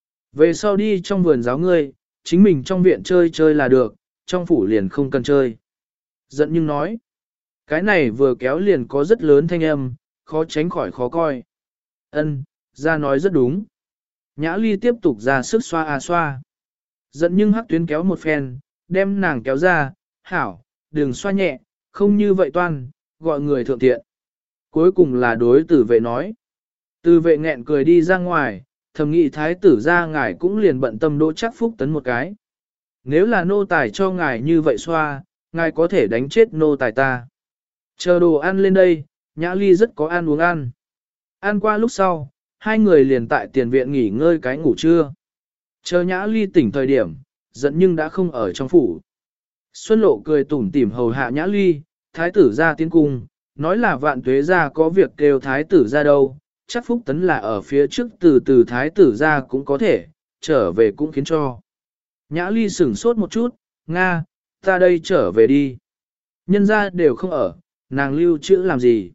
Về sau đi trong vườn giáo ngươi, chính mình trong viện chơi chơi là được, trong phủ liền không cần chơi. Giận nhưng nói, cái này vừa kéo liền có rất lớn thanh âm, khó tránh khỏi khó coi. Ân, ra nói rất đúng. Nhã Ly tiếp tục ra sức xoa xoa. Giận nhưng hắc tuyến kéo một phen, đem nàng kéo ra, hảo, đừng xoa nhẹ, không như vậy toan, gọi người thượng tiện. Cuối cùng là đối tử vệ nói. Tử vệ nghẹn cười đi ra ngoài, thầm nghĩ thái tử ra ngài cũng liền bận tâm đỗ chắc Phúc Tấn một cái. Nếu là nô tài cho ngài như vậy xoa, ngài có thể đánh chết nô tài ta. Chờ đồ ăn lên đây, Nhã Ly rất có ăn uống ăn. Ăn qua lúc sau, hai người liền tại tiền viện nghỉ ngơi cái ngủ trưa. Chờ Nhã Ly tỉnh thời điểm, giận nhưng đã không ở trong phủ. Xuân Lộ cười tủm tỉm hầu hạ Nhã Ly, thái tử ra tiến cung, nói là Vạn Tuế ra có việc kêu thái tử ra đâu, chắc Phúc Tấn là ở phía trước từ thái tử ra cũng có thể, trở về cũng khiến cho. Nhã Ly sửng sốt một chút, Nga, ta đây trở về đi. Nhân ra đều không ở, nàng lưu trữ làm gì.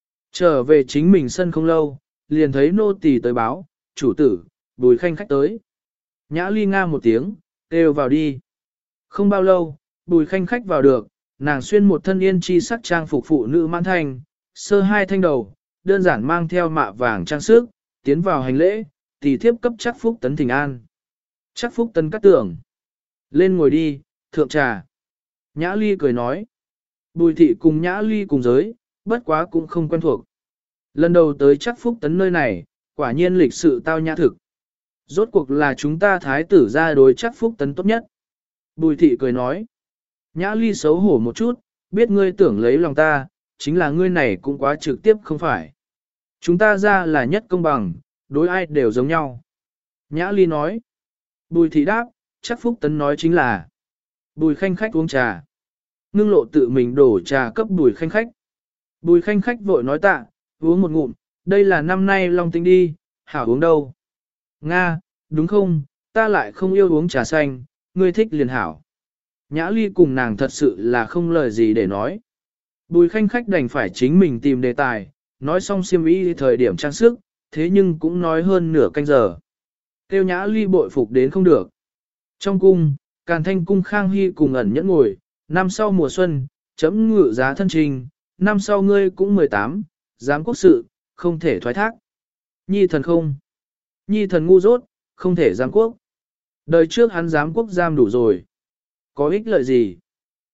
Trở về chính mình sân không lâu, liền thấy nô tỳ tới báo, chủ tử, Bùi Khanh khách tới. Nhã Ly nga một tiếng, kêu vào đi. Không bao lâu, Bùi Khanh khách vào được, nàng xuyên một thân yên chi sắc trang phục phụ nữ mãn thanh, sơ hai thanh đầu, đơn giản mang theo mạ vàng trang sức, tiến vào hành lễ, tỷ thiếp cấp chắc Phúc Tấn thỉnh an. Chắc Phúc Tấn cắt tưởng. Lên ngồi đi, thượng trà. Nhã Ly cười nói. Bùi thị cùng Nhã Ly cùng giới, bất quá cũng không quen thuộc. Lần đầu tới chắc Phúc Tấn nơi này, quả nhiên lịch sự tao nhã thực. Rốt cuộc là chúng ta thái tử ra đối chắc Phúc Tấn tốt nhất. Bùi thị cười nói. Nhã Ly xấu hổ một chút, biết ngươi tưởng lấy lòng ta, chính là ngươi này cũng quá trực tiếp không phải. Chúng ta ra là nhất công bằng, đối ai đều giống nhau. Nhã Ly nói. Bùi thị đáp, chắc Phúc Tấn nói chính là. Bùi Khanh khách uống trà. Ngưng Lộ tự mình đổ trà cấp Bùi Khanh khách. Bùi Khanh khách vội nói tạ, uống một ngụm, đây là năm nay long tính đi, hảo uống đâu. Nga, đúng không, ta lại không yêu uống trà xanh, ngươi thích liền hảo. Nhã Ly cùng nàng thật sự là không lời gì để nói. Bùi Khanh khách đành phải chính mình tìm đề tài, nói xong xiêm y thời điểm trang sức, thế nhưng cũng nói hơn nửa canh giờ. Tiêu Nhã Ly bội phục đến không được. Trong cung, Càn Thanh cung Khang Hy cùng ẩn nhẫn ngồi, năm sau mùa xuân, chấm ngự giá thân trình, năm sau ngươi cũng 18, giám quốc sự, không thể thoái thác. Nhi thần không. Nhi thần ngu dốt, không thể giám quốc. Đời trước hắn giám quốc giam đủ rồi. Có ích lợi gì?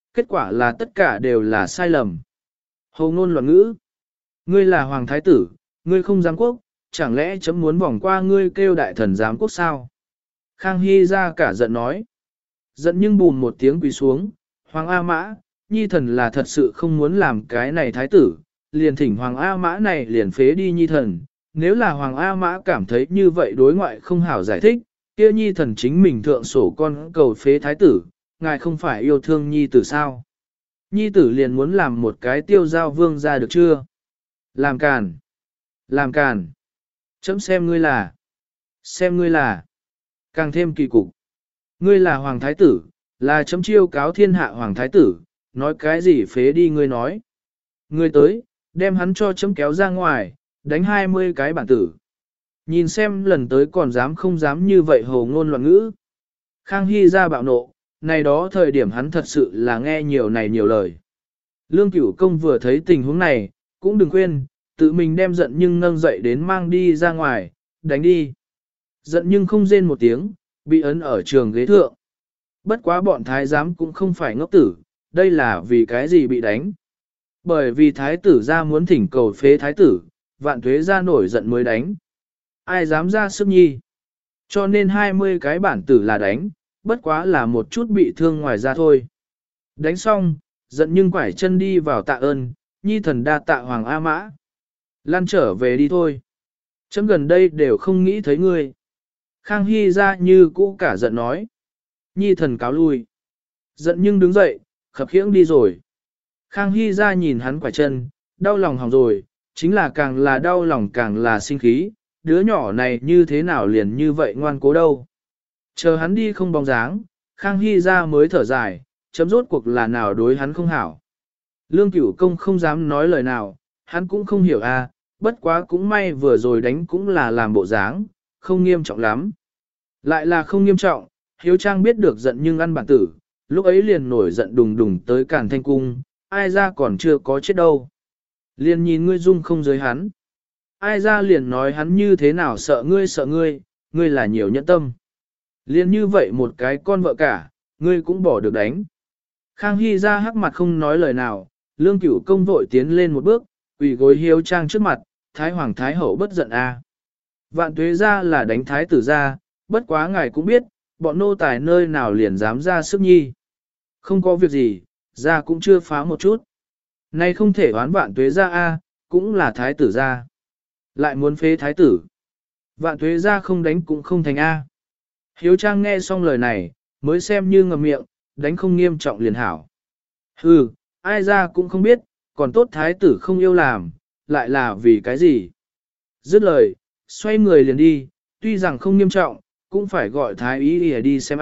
Kết quả là tất cả đều là sai lầm. Hồ ngôn loạn ngữ. Ngươi là hoàng thái tử, ngươi không giám quốc, chẳng lẽ chấm muốn vòng qua ngươi kêu đại thần giám quốc sao? Khang Hy ra cả giận nói. Giận nhưng bùn một tiếng quỳ xuống, Hoàng A Mã, nhi thần là thật sự không muốn làm cái này thái tử, liền thỉnh Hoàng A Mã này liền phế đi nhi thần. Nếu là Hoàng A Mã cảm thấy như vậy đối ngoại không hảo giải thích, kia nhi thần chính mình thượng sổ con cầu phế thái tử, ngài không phải yêu thương nhi tử sao? Nhi tử liền muốn làm một cái tiêu giao vương ra được chưa? Làm càn! Làm càn! Chấm xem ngươi là, càng thêm kỳ cục. Ngươi là hoàng thái tử, là chấm chiêu cáo thiên hạ hoàng thái tử, nói cái gì phế đi ngươi nói. Ngươi tới, đem hắn cho chấm kéo ra ngoài, đánh 20 cái bản tử. Nhìn xem lần tới còn dám không dám như vậy hồ ngôn loạn ngữ. Khang Hy ra bạo nộ, này đó thời điểm hắn thật sự là nghe nhiều này nhiều lời. Lương Cửu Công vừa thấy tình huống này, cũng đừng quên, tự mình đem giận nhưng nâng dậy đến mang đi ra ngoài, đánh đi. Giận nhưng không rên một tiếng, bị ấn ở trường ghế thượng. Bất quá bọn thái giám cũng không phải ngốc tử, đây là vì cái gì bị đánh. Bởi vì thái tử ra muốn thỉnh cầu phế thái tử, vạn tuế ra nổi giận mới đánh. Ai dám ra sức nhi. Cho nên 20 cái bản tử là đánh, bất quá là một chút bị thương ngoài ra thôi. Đánh xong, giận nhưng quải chân đi vào tạ ơn, nhi thần đa tạ Hoàng A Mã. Lan trở về đi thôi. Chấm gần đây đều không nghĩ thấy ngươi. Khang Hy ra như cũ cả giận nói. Nhi thần cáo lui. Giận nhưng đứng dậy, khập khiễng đi rồi. Khang Hy ra nhìn hắn quải chân, đau lòng hỏng rồi, chính là càng là đau lòng càng là sinh khí, đứa nhỏ này như thế nào liền như vậy ngoan cố đâu. Chờ hắn đi không bóng dáng, Khang Hy ra mới thở dài, chấm rốt cuộc là nào đối hắn không hảo. Lương Cửu Công không dám nói lời nào, hắn cũng không hiểu bất quá cũng may vừa rồi đánh cũng là làm bộ dáng, không nghiêm trọng lắm. Lại là không nghiêm trọng, Hiếu Trang biết được giận nhưng ăn bản tử, lúc ấy liền nổi giận đùng đùng tới Càn Thanh Cung, ai ra còn chưa có chết đâu. Liền nhìn ngươi dung không giới hắn. Ai ra liền nói hắn như thế nào sợ ngươi là nhiều nhẫn tâm. Liền như vậy một cái con vợ cả, ngươi cũng bỏ được đánh. Khang Hy ra hắc mặt không nói lời nào, Lương Cửu Công vội tiến lên một bước, quỳ gối Hiếu Trang trước mặt, Thái Hoàng Thái Hậu bất giận Vạn tuế ra là đánh Thái tử ra, bất quá ngài cũng biết, bọn nô tài nơi nào liền dám ra sức nhi. Không có việc gì, ra cũng chưa phá một chút. Nay không thể oán vạn tuế ra cũng là Thái tử ra. Lại muốn phế Thái tử. Vạn tuế ra không đánh cũng không thành Hiếu Trang nghe xong lời này, mới xem như ngậm miệng, đánh không nghiêm trọng liền hảo. Hừ, ai ra cũng không biết, còn tốt thái tử không yêu làm, lại là vì cái gì. Dứt lời, xoay người liền đi, tuy rằng không nghiêm trọng, cũng phải gọi thái ý đi xem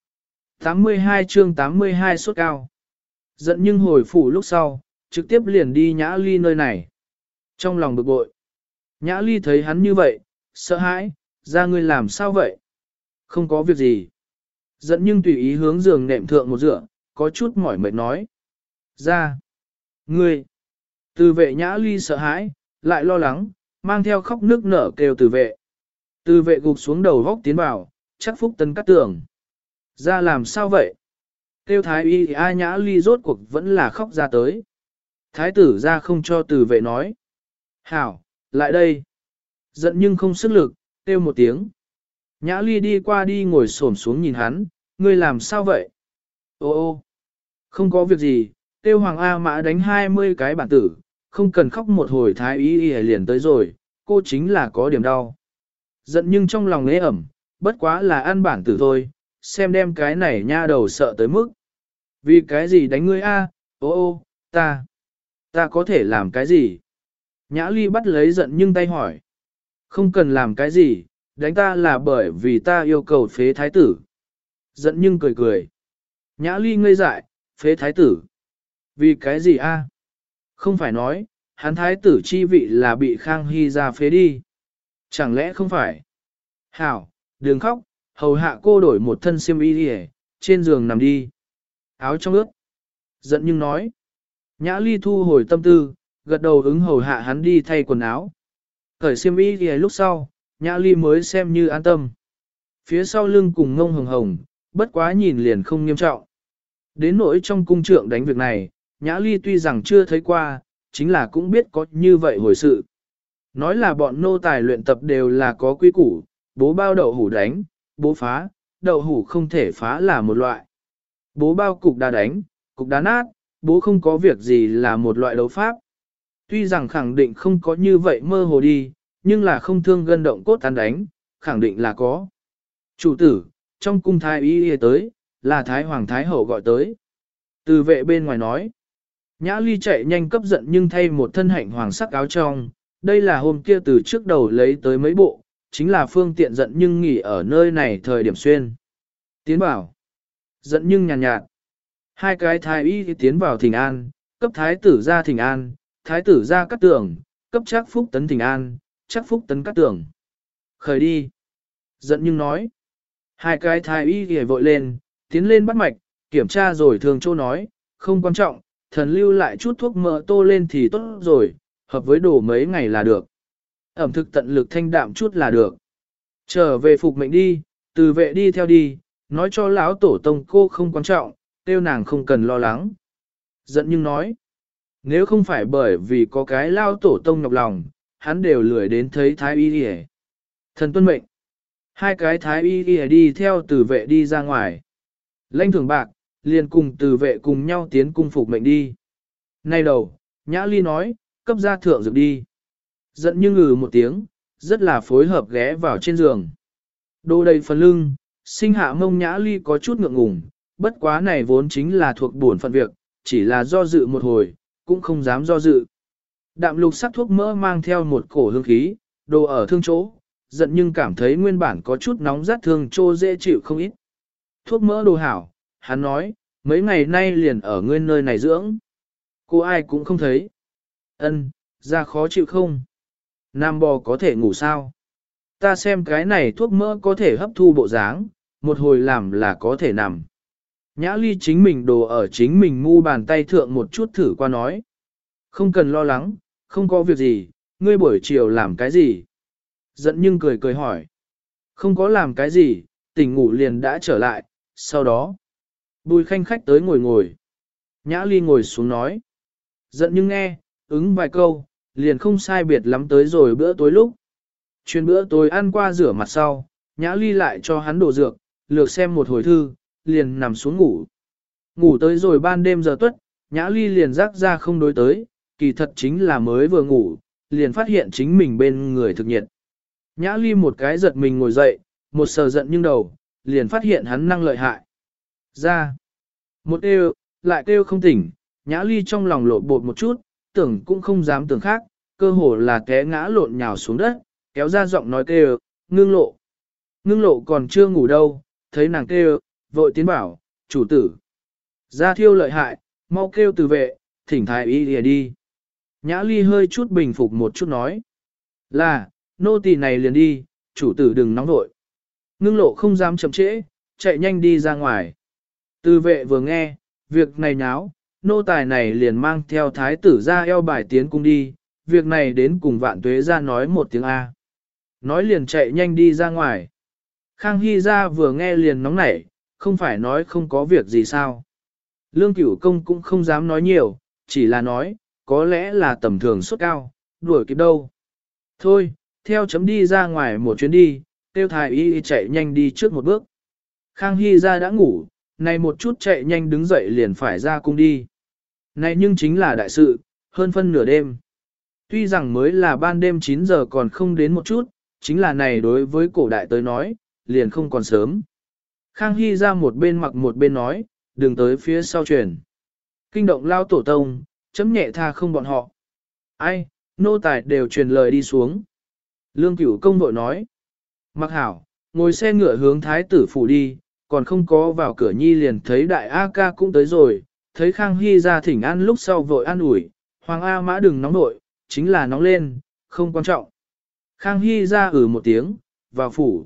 82 chương 82 sốt cao. Giận nhưng hồi phủ lúc sau, trực tiếp liền đi Nhã Ly nơi này. Trong lòng bực bội, Nhã Ly thấy hắn như vậy, sợ hãi, ra ngươi làm sao vậy? Không có việc gì. Giận nhưng tùy ý hướng giường nệm thượng một dựa, có chút mỏi mệt nói. Ra. Ngươi. Từ vệ Nhã Ly sợ hãi, lại lo lắng, mang theo khóc nước nở kêu từ vệ. Từ vệ gục xuống đầu góc tiến vào, chắc Phúc Tấn cắt tường. Ra làm sao vậy? Kêu thái y Nhã Ly rốt cuộc vẫn là khóc ra tới. Thái tử ra không cho từ vệ nói. Hảo, lại đây. Giận nhưng không sức lực, kêu một tiếng. Nhã Ly đi qua đi ngồi xổm xuống nhìn hắn, ngươi làm sao vậy? Ô, không có việc gì, tiêu Hoàng A Mã đánh 20 cái bản tử, không cần khóc một hồi thái y liền tới rồi, cô chính là có điểm đau. Giận nhưng trong lòng ế ẩm, bất quá là ăn bản tử thôi, xem đem cái này nha đầu sợ tới mức. Vì cái gì đánh ngươi ta có thể làm cái gì? Nhã Ly bắt lấy giận nhưng tay hỏi. Không cần làm cái gì, đánh ta là bởi vì ta yêu cầu phế thái tử. Giận nhưng cười cười. Nhã Ly ngây dại, phế thái tử. Vì cái gì Không phải nói, hắn thái tử chi vị là bị Khang Hy ra phế đi. Chẳng lẽ không phải? Hảo, đừng khóc, hầu hạ cô đổi một thân xiêm y đi trên giường nằm đi. Áo trong ướt. Giận nhưng nói. Nhã Ly thu hồi tâm tư, gật đầu ứng hầu hạ hắn đi thay quần áo. Cởi xiêm y đi lúc sau, Nhã Ly mới xem như an tâm. Phía sau lưng cùng ngông hồng hồng, bất quá nhìn liền không nghiêm trọng. Đến nỗi trong cung trượng đánh việc này, Nhã Ly tuy rằng chưa thấy qua, chính là cũng biết có như vậy hồi sự. Nói là bọn nô tài luyện tập đều là có quy củ, bố bao đậu hủ đánh, bố phá, đậu hủ không thể phá là một loại. Bố bao cục đá đánh, cục đá nát, bố không có việc gì là một loại đấu pháp. Tuy rằng khẳng định không có như vậy mơ hồ đi, nhưng là không thương gân động cốt tán đánh, khẳng định là có. Chủ tử, trong cung thái y tới, là thái hoàng thái hậu gọi tới. Từ vệ bên ngoài nói, Nhã Ly chạy nhanh cấp giận nhưng thay một thân hạnh hoàng sắc áo trong, đây là hôm kia từ trước đầu lấy tới mấy bộ, chính là phương tiện giận nhưng nghỉ ở nơi này thời điểm xuyên. Tiến bảo, giận nhưng nhàn nhạt, hai cái thái y tiến vào thỉnh an, cấp thái tử ra thỉnh an, thái tử ra cắt tường, cấp Trác Phúc Tấn thỉnh an, Trác Phúc Tấn cắt tường. Khởi đi. Giận nhưng nói. Hai cái thái y ghề vội lên, tiến lên bắt mạch, kiểm tra rồi thường châu nói, không quan trọng, thần lưu lại chút thuốc mỡ tô lên thì tốt rồi, hợp với đồ mấy ngày là được. Ẩm thực tận lực thanh đạm chút là được. Trở về phục mệnh đi, từ vệ đi theo đi, nói cho lão tổ tông cô không quan trọng, tiêu nàng không cần lo lắng. Giận nhưng nói. Nếu không phải bởi vì có cái lao tổ tông nhọc lòng, hắn đều lười đến thấy thái y y. Thần tuân mệnh. Hai cái thái y y đi theo từ vệ đi ra ngoài. Lãnh thưởng bạc, liền cùng từ vệ cùng nhau tiến cung phục mệnh đi. Nay đầu, Nhã Ly nói, cấp gia thượng dược đi. Giận như ngừ một tiếng, rất là phối hợp ghé vào trên giường. Đồ đầy phần lưng, sinh hạ mông Nhã Ly có chút ngượng ngùng, bất quá này vốn chính là thuộc bổn phận việc, chỉ là do dự một hồi, cũng không dám do dự. Đạm lục sắc thuốc mỡ mang theo một cổ hương khí, đồ ở thương chỗ, giận nhưng cảm thấy nguyên bản có chút nóng rát thương chỗ dễ chịu không ít. Thuốc mỡ đồ hảo, hắn nói, mấy ngày nay liền ở ngươi nơi này dưỡng. Cô ai cũng không thấy. Ân, ra khó chịu không? Nam bò có thể ngủ sao? Ta xem cái này thuốc mỡ có thể hấp thu bộ dáng, một hồi làm là có thể nằm. Nhã Ly chính mình đồ ở chính mình ngu bàn tay thượng một chút thử qua nói. Không cần lo lắng, không có việc gì, ngươi buổi chiều làm cái gì? Giận nhưng cười cười hỏi. Không có làm cái gì, tỉnh ngủ liền đã trở lại, sau đó. Bùi khanh khách tới ngồi ngồi. Nhã Ly ngồi xuống nói. Giận nhưng nghe, ứng vài câu, liền không sai biệt lắm tới rồi bữa tối lúc. Chuyên bữa tối ăn qua rửa mặt sau, Nhã Ly lại cho hắn đổ dược, lược xem một hồi thư, liền nằm xuống ngủ. Ngủ tới rồi ban đêm giờ tuất, Nhã Ly liền rắc ra không đối tới, kỳ thật chính là mới vừa ngủ, liền phát hiện chính mình bên người thực nhiệt. Nhã Ly một cái giật mình ngồi dậy, một sờ giận nhưng đầu, liền phát hiện hắn năng lợi hại. Ra, một kêu, lại kêu không tỉnh, Nhã Ly trong lòng lộn bột một chút, tưởng cũng không dám tưởng khác, cơ hồ là té ngã lộn nhào xuống đất, kéo ra giọng nói kêu, ngưng lộ. Ngưng lộ còn chưa ngủ đâu, thấy nàng kêu, vội tiến bảo, chủ tử. Ra thiêu lợi hại, mau kêu từ vệ, thỉnh thái y lìa đi. Nhã Ly hơi chút bình phục một chút nói. Là, nô tỳ này liền đi, chủ tử đừng nóng vội. Ngưng lộ không dám chậm trễ, chạy nhanh đi ra ngoài. Từ vệ vừa nghe, việc này nháo, nô tài này liền mang theo thái tử ra eo bài tiến cung đi, việc này đến cùng vạn tuế ra nói một tiếng A. Nói liền chạy nhanh đi ra ngoài. Khang Hy ra vừa nghe liền nóng nảy, không phải nói không có việc gì sao. Lương Cửu Công cũng không dám nói nhiều, chỉ là nói, có lẽ là tầm thường sốt cao, đuổi kịp đâu. Thôi, theo chấm đi ra ngoài một chuyến đi, tiêu thái y chạy nhanh đi trước một bước. Khang Hy ra đã ngủ, này một chút chạy nhanh đứng dậy liền phải ra cung đi. Này nhưng chính là đại sự, hơn phân nửa đêm. Tuy rằng mới là ban đêm 9 giờ còn không đến một chút, chính là này đối với cổ đại tới nói, liền không còn sớm. Khang Hy ra một bên mặc một bên nói, đừng tới phía sau truyền. Kinh động lao tổ tông, chấm nhẹ tha không bọn họ. Ai, nô tài đều truyền lời đi xuống. Lương Cửu Công vội nói. Mặc hảo, ngồi xe ngựa hướng thái tử phủ đi, còn không có vào cửa nhi liền thấy đại A ca cũng tới rồi, thấy Khang Hy ra thỉnh an lúc sau vội an ủi, Hoàng A mã đừng nóng nội, chính là nóng lên, không quan trọng. Khang Hy ra một tiếng, vào phủ.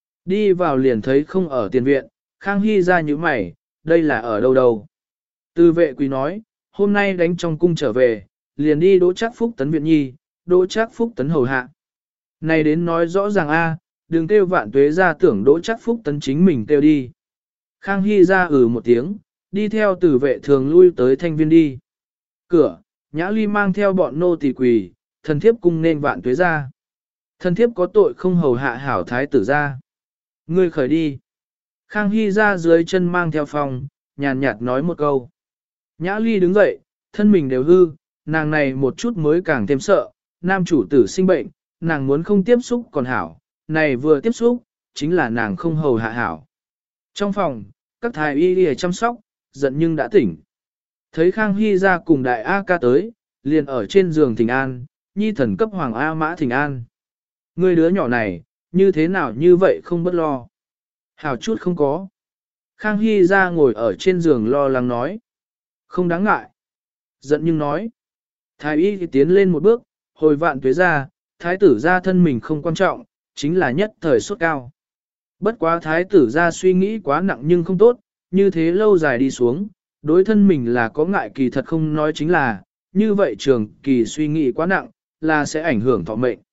Đi vào liền thấy không ở tiền viện, Khang Hy ra như mày, đây là ở đâu đâu. Từ vệ quý nói, hôm nay đánh trong cung trở về, liền đi Đỗ Trác Phúc Tấn viện nhi, Đỗ Trác Phúc Tấn hầu hạ. Này đến nói rõ ràng a, đừng kêu vạn tuế ra tưởng Đỗ Trác Phúc Tấn chính mình kêu đi. Khang Hy ra một tiếng, đi theo tử vệ thường lui tới thanh viên đi. Cửa, Nhã Ly mang theo bọn nô tỳ quỳ, thần thiếp cung nên vạn tuế ra. Thần thiếp có tội không hầu hạ hảo thái tử ra. Ngươi khởi đi. Khang Hy ra dưới chân mang theo phòng, nhàn nhạt nói một câu. Nhã Ly đứng dậy, thân mình đều hư, nàng này một chút mới càng thêm sợ, nam chủ tử sinh bệnh, nàng muốn không tiếp xúc còn hảo, này vừa tiếp xúc, chính là nàng không hầu hạ hảo. Trong phòng, các thái y đi chăm sóc, giận nhưng đã tỉnh. Thấy Khang Hy ra cùng đại A ca tới, liền ở trên giường thỉnh an, nhi thần cấp hoàng A mã thỉnh an. Người đứa nhỏ này, như thế nào như vậy không bất lo. Hảo chút không có. Khang Hy ra ngồi ở trên giường lo lắng nói. Không đáng ngại. Giận nhưng nói. Thái y thì tiến lên một bước, hồi vạn tuế ra, thái tử ra thân mình không quan trọng, chính là nhất thời sốt cao. Bất quá thái tử ra suy nghĩ quá nặng nhưng không tốt, như thế lâu dài đi xuống, đối thân mình là có ngại kỳ thật không nói chính là, như vậy trường kỳ suy nghĩ quá nặng, là sẽ ảnh hưởng thọ mệnh.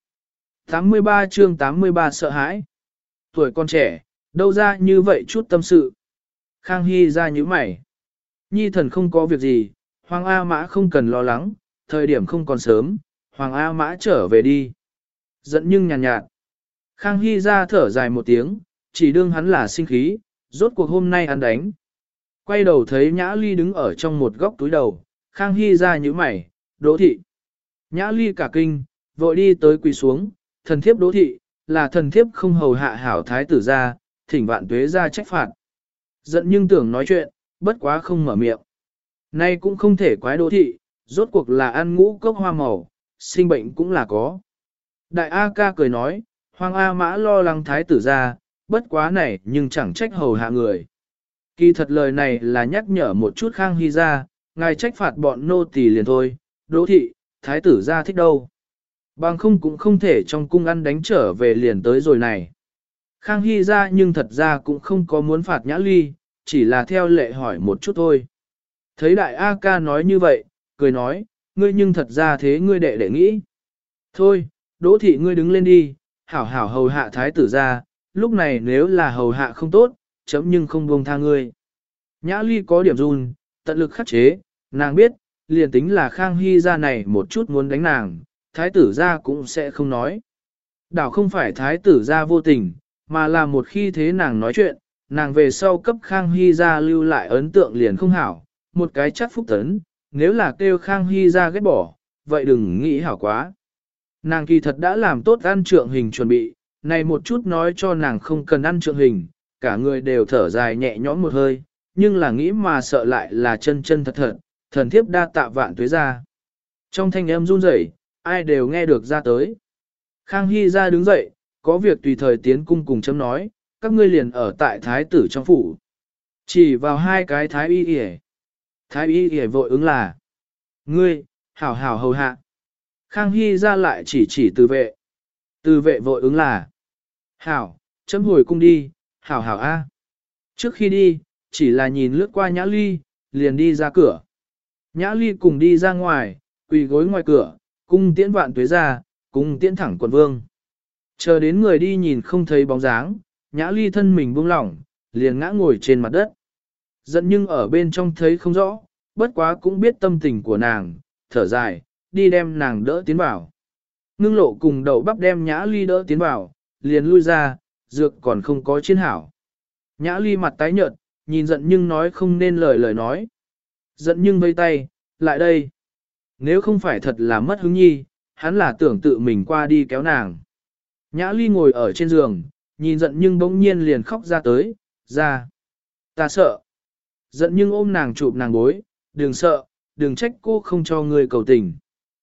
83 chương 83 sợ hãi. Tuổi con trẻ, đâu ra như vậy chút tâm sự. Khang Hy ra như mày. Nhi thần không có việc gì, Hoàng A Mã không cần lo lắng, thời điểm không còn sớm, Hoàng A Mã trở về đi. Giận nhưng nhàn nhạt. Khang Hy ra thở dài một tiếng, chỉ đương hắn là sinh khí, rốt cuộc hôm nay hắn đánh. Quay đầu thấy Nhã Ly đứng ở trong một góc túi đầu, Khang Hy ra như mày, Đỗ thị. Nhã Ly cả kinh, vội đi tới quỳ xuống, thần thiếp Đỗ thị, là thần thiếp không hầu hạ hảo thái tử ra, thỉnh vạn tuế ra trách phạt. Giận nhưng tưởng nói chuyện, bất quá không mở miệng. Nay cũng không thể quái Đỗ thị, rốt cuộc là ăn ngũ cốc hoa màu, sinh bệnh cũng là có. Đại A ca cười nói, Hoàng A Mã lo lắng thái tử ra, bất quá này nhưng chẳng trách hầu hạ người. Kỳ thật lời này là nhắc nhở một chút Khang Hy ra, ngài trách phạt bọn nô tỳ liền thôi, Đỗ thị, thái tử ra thích đâu. Bằng không cũng không thể trong cung ăn đánh trở về liền tới rồi này. Khang Hy ra nhưng thật ra cũng không có muốn phạt Nhã Ly, chỉ là theo lệ hỏi một chút thôi. Thấy đại A ca nói như vậy, cười nói, ngươi nhưng thật ra thế ngươi đệ nghĩ. Thôi, Đỗ thị ngươi đứng lên đi, hảo hảo hầu hạ thái tử ra, lúc này nếu là hầu hạ không tốt, chấm nhưng không buông tha ngươi. Nhã Ly có điểm run, tận lực khắc chế, nàng biết, liền tính là Khang Hy ra này một chút muốn đánh nàng, thái tử ra cũng sẽ không nói. Đảo không phải thái tử ra vô tình, mà là một khi thế nàng nói chuyện, nàng về sau cấp Khang Hy ra lưu lại ấn tượng liền không hảo, một cái chắc phúc tấn, nếu là kêu Khang Hy ra ghét bỏ, vậy đừng nghĩ hảo quá. Nàng kỳ thật đã làm tốt ăn trượng hình chuẩn bị, này một chút nói cho nàng không cần ăn trượng hình, cả người đều thở dài nhẹ nhõm một hơi, nhưng là nghĩ mà sợ lại là chân chân thật thật, thần thiếp đa tạ vạn tuế ra. Trong thanh âm run rẩy, ai đều nghe được ra tới. Khang Hy ra đứng dậy, có việc tùy thời tiến cung cùng chấm nói, các ngươi liền ở tại thái tử trong phủ. Chỉ vào hai cái thái y yể. Thái y yể vội ứng là, ngươi, hảo hảo hầu hạ. Khang Hy ra lại chỉ từ vệ. Từ vệ vội ứng là, hảo, chấm hồi cung đi, hảo hảo a. Trước khi đi, chỉ là nhìn lướt qua Nhã Ly, liền đi ra cửa. Nhã Ly cùng đi ra ngoài, quỳ gối ngoài cửa, cung tiễn vạn tuế ra, cung tiễn thẳng quận vương. Chờ đến người đi nhìn không thấy bóng dáng, Nhã Ly thân mình buông lỏng, liền ngã ngồi trên mặt đất. Giận nhưng ở bên trong thấy không rõ, bất quá cũng biết tâm tình của nàng, thở dài, đi đem nàng đỡ tiến vào. Ngưng lộ cùng đầu bắp đem Nhã Ly đỡ tiến vào, liền lui ra, dược còn không có chiến hảo. Nhã Ly mặt tái nhợt, nhìn giận nhưng nói không nên lời nói. Giận nhưng vây tay, lại đây. Nếu không phải thật là mất hứng nhi, hắn là tưởng tự mình qua đi kéo nàng. Nhã Ly ngồi ở trên giường, nhìn giận nhưng bỗng nhiên liền khóc ra tới, ra. Ta sợ. Giận nhưng ôm nàng chụp nàng gối, đừng sợ, đừng trách cô không cho người cầu tình.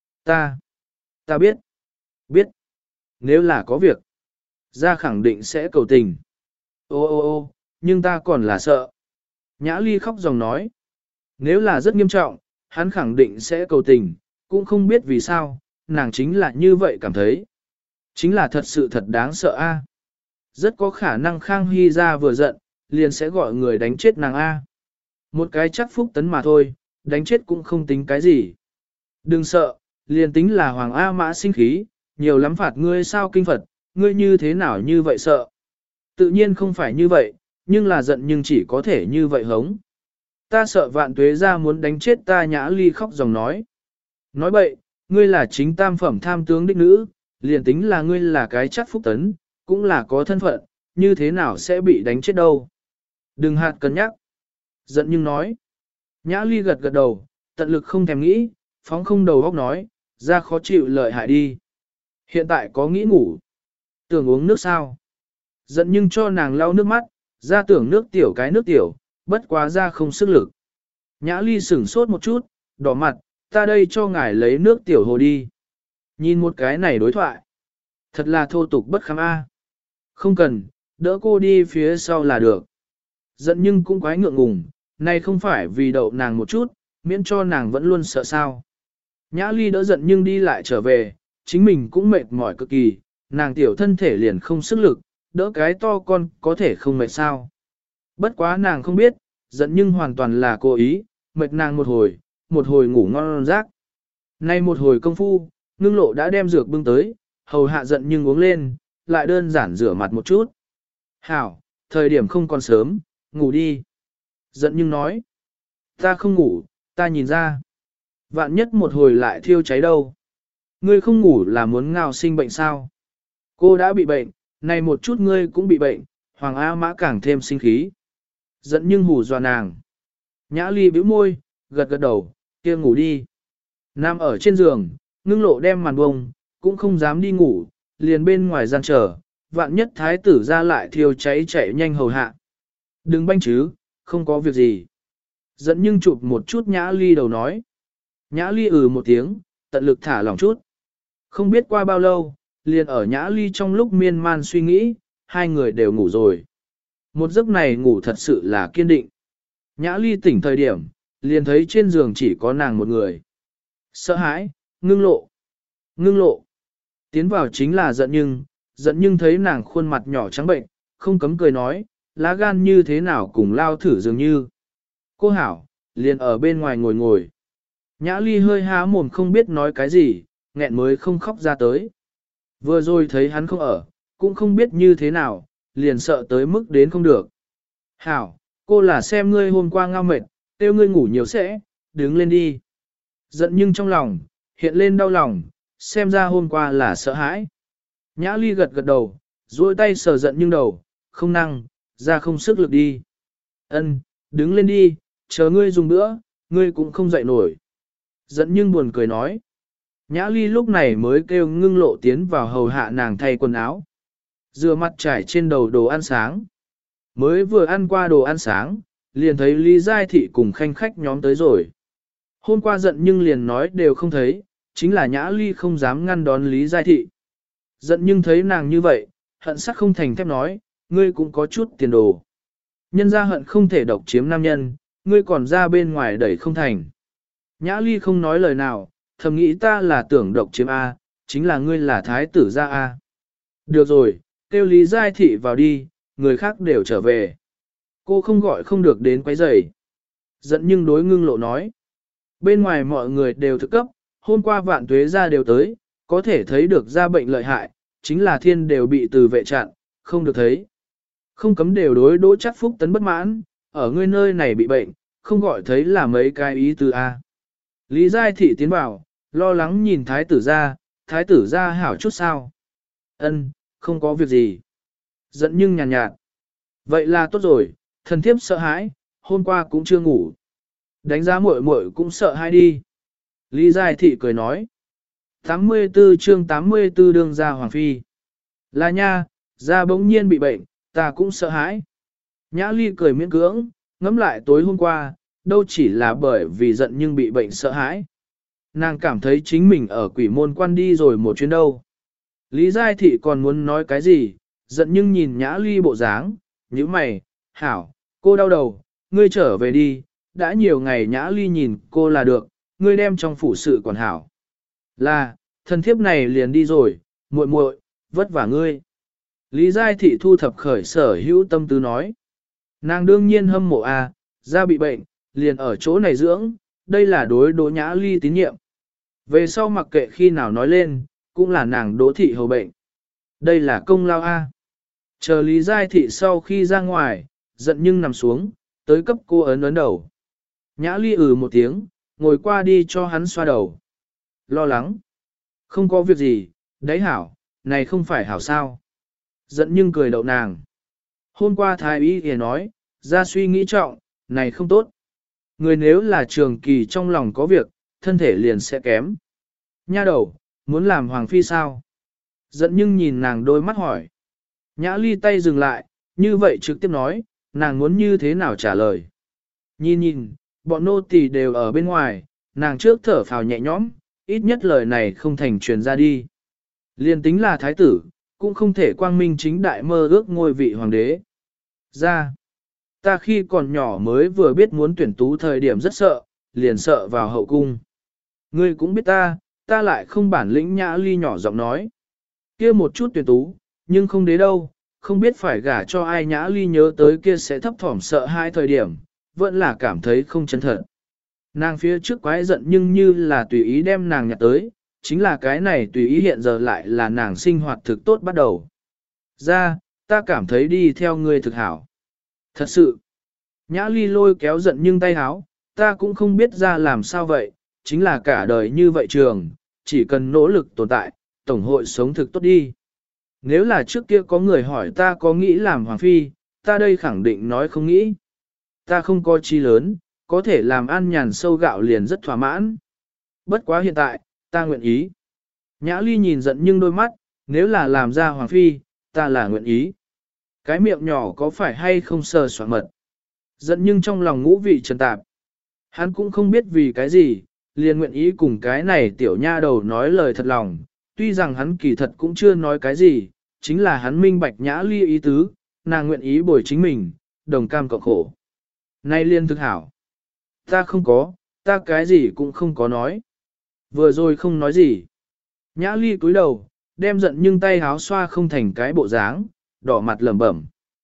Ta biết. Biết. Nếu là có việc, ra khẳng định sẽ cầu tình. Ô, nhưng ta còn là sợ. Nhã Ly khóc dòng nói. Nếu là rất nghiêm trọng, hắn khẳng định sẽ cầu tình, cũng không biết vì sao, nàng chính là như vậy cảm thấy. Chính là thật sự thật đáng sợ a. Rất có khả năng Khang Hy ra vừa giận, liền sẽ gọi người đánh chết nàng a. Một cái chắc phúc tấn mà thôi, đánh chết cũng không tính cái gì. Đừng sợ, liền tính là Hoàng A Mã sinh khí, nhiều lắm phạt ngươi sao kinh Phật, ngươi như thế nào như vậy sợ. Tự nhiên không phải như vậy, nhưng là giận nhưng chỉ có thể như vậy hống. Ta sợ Vạn Tuế ra muốn đánh chết ta. Nhã Ly khóc dòng nói. Nói bậy, ngươi là chính tam phẩm tham tướng đích nữ, liền tính là ngươi là cái chắc phúc tấn, cũng là có thân phận, như thế nào sẽ bị đánh chết đâu. Đừng hạt cân nhắc. Giận nhưng nói. Nhã Ly gật gật đầu, tận lực không thèm nghĩ, phóng không đầu óc nói, ra khó chịu lợi hại đi. Hiện tại có nghĩ ngủ. Tưởng uống nước sao? Giận nhưng cho nàng lau nước mắt, ra tưởng nước tiểu cái nước tiểu, bất quá ra không sức lực. Nhã Ly sửng sốt một chút, đỏ mặt, ta đây cho ngài lấy nước tiểu hồ đi. Nhìn một cái này đối thoại. Thật là thô tục bất kham a. Không cần, đỡ cô đi phía sau là được. Giận nhưng cũng quái ngượng ngùng, này không phải vì đậu nàng một chút, miễn cho nàng vẫn luôn sợ sao. Nhã Ly đỡ giận nhưng đi lại trở về, chính mình cũng mệt mỏi cực kỳ, nàng tiểu thân thể liền không sức lực, đỡ cái to con có thể không mệt sao. Bất quá nàng không biết, giận nhưng hoàn toàn là cố ý, mệt nàng một hồi ngủ ngon giấc. Nay một hồi công phu, Ngưng Lộ đã đem dược bưng tới, hầu hạ giận nhưng uống lên, lại đơn giản rửa mặt một chút. Hảo, thời điểm không còn sớm, ngủ đi. Giận nhưng nói, ta không ngủ, ta nhìn ra. Vạn nhất một hồi lại thiêu cháy đâu. Ngươi không ngủ là muốn ngao sinh bệnh sao? Cô đã bị bệnh, này một chút ngươi cũng bị bệnh, Hoàng A Mã càng thêm sinh khí. Giận nhưng hù dọa nàng. Nhã Ly bĩu môi, gật gật đầu, kia ngủ đi. Nằm ở trên giường, Ngưng Lộ đem màn bông, cũng không dám đi ngủ, liền bên ngoài gian chờ, vạn nhất thái tử ra lại thiêu cháy chạy nhanh hầu hạ. Đừng banh chứ, không có việc gì. Giận nhưng chụp một chút Nhã Ly đầu nói. Nhã Ly một tiếng, tận lực thả lỏng chút. Không biết qua bao lâu, liền ở Nhã Ly trong lúc miên man suy nghĩ, hai người đều ngủ rồi. Một giấc này ngủ thật sự là kiên định. Nhã Ly tỉnh thời điểm, liền thấy trên giường chỉ có nàng một người. Sợ hãi, Ngưng Lộ. Ngưng Lộ. Tiến vào chính là giận nhưng thấy nàng khuôn mặt nhỏ trắng bệnh, không cấm cười nói, lá gan như thế nào cùng lao thử dường như. Cô hảo, liền ở bên ngoài ngồi ngồi. Nhã Ly hơi há mồm không biết nói cái gì, nghẹn mới không khóc ra tới. Vừa rồi thấy hắn không ở, cũng không biết như thế nào, liền sợ tới mức đến không được. Hảo, cô là xem ngươi hôm qua ngao mệt, tiêu ngươi ngủ nhiều sẽ, đứng lên đi. Giận nhưng trong lòng, hiện lên đau lòng, xem ra hôm qua là sợ hãi. Nhã Ly gật gật đầu, duỗi tay sờ giận nhưng đầu, không năng, ra không sức lực đi. Ân, đứng lên đi, chờ ngươi dùng bữa, ngươi cũng không dậy nổi. Giận nhưng buồn cười nói. Nhã Ly lúc này mới kêu Ngưng Lộ tiến vào hầu hạ nàng thay quần áo. Rửa mặt trải trên đầu đồ ăn sáng. Mới vừa ăn qua đồ ăn sáng, liền thấy Lý Giai Thị cùng khanh khách nhóm tới rồi. Hôm qua giận nhưng liền nói đều không thấy, chính là Nhã Ly không dám ngăn đón Lý Giai Thị. Giận nhưng thấy nàng như vậy, hận sắc không thành thép nói, ngươi cũng có chút tiền đồ. Nhân ra hận không thể độc chiếm nam nhân, ngươi còn ra bên ngoài đẩy không thành. Nhã Ly không nói lời nào, thầm nghĩ ta là tưởng độc chiếm A, chính là ngươi là thái tử gia A. Được rồi, kêu Lý Giai Thị vào đi, người khác đều trở về. Cô không gọi không được đến quấy rầy. Giận nhưng đối Ngưng Lộ nói. Bên ngoài mọi người đều thực cấp, hôm qua Vạn Tuế ra đều tới, có thể thấy được ra bệnh lợi hại, chính là thiên đều bị từ vệ chặn, không được thấy. Không cấm đều đối Đỗ Chắc Phúc tấn bất mãn, ở ngươi nơi này bị bệnh, không gọi thấy là mấy cái ý từ A. Lý Giai Thị tiến vào, lo lắng nhìn thái tử ra hảo chút sao. Ân, không có việc gì. Giận nhưng nhàn nhạt. Vậy là tốt rồi, thần thiếp sợ hãi, hôm qua cũng chưa ngủ. Đánh giá muội muội cũng sợ hãi đi. Lý Giai Thị cười nói. 84 chương 84 đương gia Hoàng Phi. Là nha, gia bỗng nhiên bị bệnh, ta cũng sợ hãi. Nhã Ly cười miễn cưỡng, ngẫm lại tối hôm qua, đâu chỉ là bởi vì giận nhưng bị bệnh sợ hãi. Nàng cảm thấy chính mình ở quỷ môn quan đi rồi một chuyến đâu. Lý Giai Thị còn muốn nói cái gì, giận nhưng nhìn Nhã Ly bộ dáng, như mày, hảo, cô đau đầu, ngươi trở về đi, đã nhiều ngày Nhã Ly nhìn cô là được, ngươi đem trong phủ sự còn hảo. Là, thần thiếp này liền đi rồi, muội muội, vất vả ngươi. Lý Giai Thị thu thập khởi sở hữu tâm tư nói. Nàng đương nhiên hâm mộ a, ra bị bệnh, liền ở chỗ này dưỡng, đây là đối Đỗ Nhã Ly tín nhiệm. Về sau mặc kệ khi nào nói lên, cũng là nàng Đỗ Thị hầu bệnh. Đây là công lao a. Chờ Lý Giai Thị sau khi ra ngoài, giận nhưng nằm xuống, tới cấp cô ấn đầu. Nhã ly một tiếng, ngồi qua đi cho hắn xoa đầu. Lo lắng. Không có việc gì, đấy hảo, này không phải hảo sao. Giận nhưng cười đậu nàng. Hôm qua thái y thì nói, ra suy nghĩ trọng, này không tốt. Người nếu là trường kỳ trong lòng có việc, thân thể liền sẽ kém. Nha đầu, muốn làm hoàng phi sao? Giận nhưng nhìn nàng đôi mắt hỏi. Nhã ly tay dừng lại, như vậy trực tiếp nói, nàng muốn như thế nào trả lời. Nhìn nhìn, bọn nô tỳ đều ở bên ngoài, nàng trước thở phào nhẹ nhõm, ít nhất lời này không thành truyền ra đi. Liên tính là thái tử, cũng không thể quang minh chính đại mơ ước ngôi vị hoàng đế. Ra, ta khi còn nhỏ mới vừa biết muốn tuyển tú thời điểm rất sợ, liền sợ vào hậu cung. Ngươi cũng biết ta lại không bản lĩnh. Nhã ly nhỏ giọng nói. Kia một chút tuyển tú, nhưng không đế đâu, không biết phải gả cho ai. Nhã ly nhớ tới kia sẽ thấp thỏm sợ hai thời điểm, vẫn là cảm thấy không chân thật. Nàng phía trước quái giận nhưng như là tùy ý đem nàng nhặt tới, chính là cái này tùy ý hiện giờ lại là nàng sinh hoạt thực tốt bắt đầu. Ra, ta cảm thấy đi theo ngươi thực hảo. Thật sự, Nhã ly lôi kéo giận nhưng tay háo, ta cũng không biết ra làm sao vậy, chính là cả đời như vậy trường, chỉ cần nỗ lực tồn tại, tổng hội sống thực tốt đi. Nếu là trước kia có người hỏi ta có nghĩ làm hoàng phi, ta đây khẳng định nói không nghĩ. Ta không có chi lớn, có thể làm ăn nhàn sâu gạo liền rất thỏa mãn. Bất quá hiện tại, ta nguyện ý. Nhã ly nhìn giận nhưng đôi mắt, nếu là làm ra hoàng phi, ta là nguyện ý. Cái miệng nhỏ có phải hay không sờ soạn mật. Giận nhưng trong lòng ngũ vị trần tạp. Hắn cũng không biết vì cái gì, liền nguyện ý cùng cái này tiểu nha đầu nói lời thật lòng. Tuy rằng hắn kỳ thật cũng chưa nói cái gì, chính là hắn minh bạch Nhã ly ý tứ, nàng nguyện ý bồi chính mình, đồng cam cộng khổ. Nay liên thực hảo. Ta không có, ta cái gì cũng không có nói. Vừa rồi không nói gì. Nhã ly cúi đầu, đem giận nhưng tay háo xoa không thành cái bộ dáng, đỏ mặt lẩm bẩm.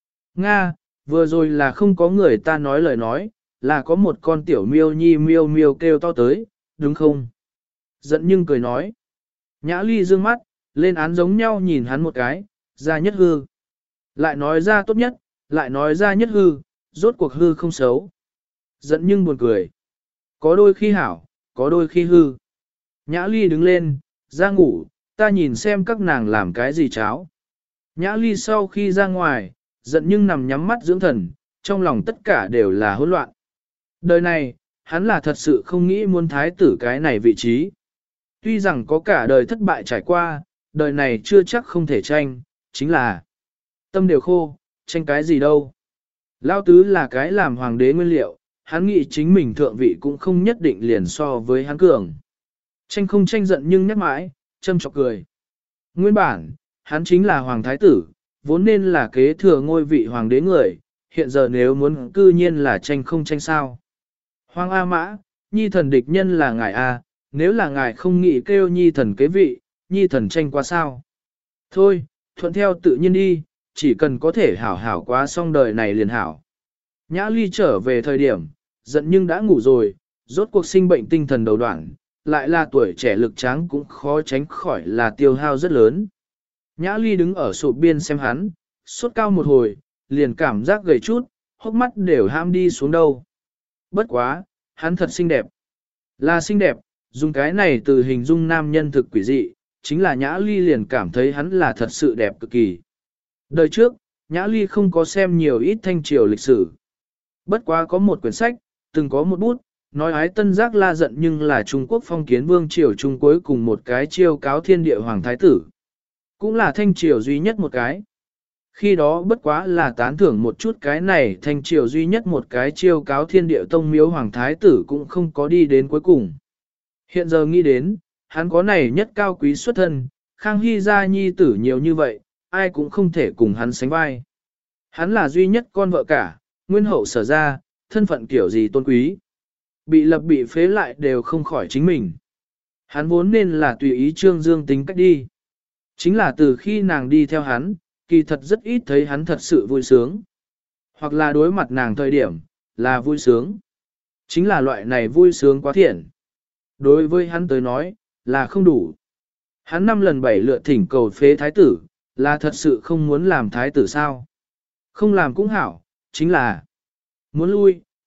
Nga, vừa rồi là không có người ta nói lời nói, là có một con tiểu miêu nhi miêu miêu kêu to tới, đúng không? Giận nhưng cười nói. Nhã ly dương mắt, lên án giống nhau nhìn hắn một cái, ra nhất hư. Lại nói ra tốt nhất, lại nói ra nhất hư, rốt cuộc hư không xấu. Giận nhưng buồn cười. Có đôi khi hảo, có đôi khi hư. Nhã ly đứng lên, ra ngủ, ta nhìn xem các nàng làm cái gì cháo. Nhã ly sau khi ra ngoài, giận nhưng nằm nhắm mắt dưỡng thần, trong lòng tất cả đều là hỗn loạn. Đời này, hắn là thật sự không nghĩ muốn thái tử cái này vị trí. Tuy rằng có cả đời thất bại trải qua, đời này chưa chắc không thể tranh, chính là tâm đều khô, tranh cái gì đâu. Lao tứ là cái làm hoàng đế nguyên liệu, hắn nghĩ chính mình thượng vị cũng không nhất định liền so với hắn cường. Tranh không tranh giận nhưng nhắc mãi, châm chọc cười. Nguyên bản, hắn chính là hoàng thái tử, vốn nên là kế thừa ngôi vị hoàng đế người, hiện giờ nếu muốn cư nhiên là tranh không tranh sao. Hoàng A Mã, nhi thần địch nhân là ngài A, nếu là ngài không nghĩ kêu nhi thần kế vị, nhi thần tranh qua sao. Thôi, thuận theo tự nhiên đi, chỉ cần có thể hảo hảo quá xong đời này liền hảo. Nhã ly trở về thời điểm, giận nhưng đã ngủ rồi, rốt cuộc sinh bệnh tinh thần đầu đoạn, lại là tuổi trẻ lực tráng cũng khó tránh khỏi là tiêu hao rất lớn. Nhã ly đứng ở sụp biên xem hắn, sốt cao một hồi, liền cảm giác gầy chút, hốc mắt đều ham đi xuống đâu. Bất quá, hắn thật xinh đẹp. Là xinh đẹp, dùng cái này từ hình dung nam nhân thực quỷ dị, chính là Nhã ly liền cảm thấy hắn là thật sự đẹp cực kỳ. Đời trước, Nhã ly không có xem nhiều ít thanh triều lịch sử. Bất quá có một quyển sách, từng có một bút, nói ái tân giác la giận nhưng là Trung Quốc phong kiến vương triều trung cuối cùng một cái chiêu cáo thiên địa hoàng thái tử. Cũng là thanh triều duy nhất một cái. Khi đó bất quá là tán thưởng một chút cái này thanh triều duy nhất một cái chiêu cáo thiên địa tông miếu hoàng thái tử cũng không có đi đến cuối cùng. Hiện giờ nghĩ đến, hắn có này nhất cao quý xuất thân, Khang Hy gia nhi tử nhiều như vậy, ai cũng không thể cùng hắn sánh vai. Hắn là duy nhất con vợ cả, nguyên hậu sở ra, thân phận kiểu gì tôn quý. Bị lập bị phế lại đều không khỏi chính mình. Hắn vốn nên là tùy ý Trương Dương tính cách đi. Chính là từ khi nàng đi theo hắn, kỳ thật rất ít thấy hắn thật sự vui sướng. Hoặc là đối mặt nàng thời điểm, là vui sướng. Chính là loại này vui sướng quá thiện. Đối với hắn tới nói, là không đủ. Hắn 5 lần 7 lượt thỉnh cầu phế thái tử, là thật sự không muốn làm thái tử sao. Không làm cũng hảo, chính là muốn lui,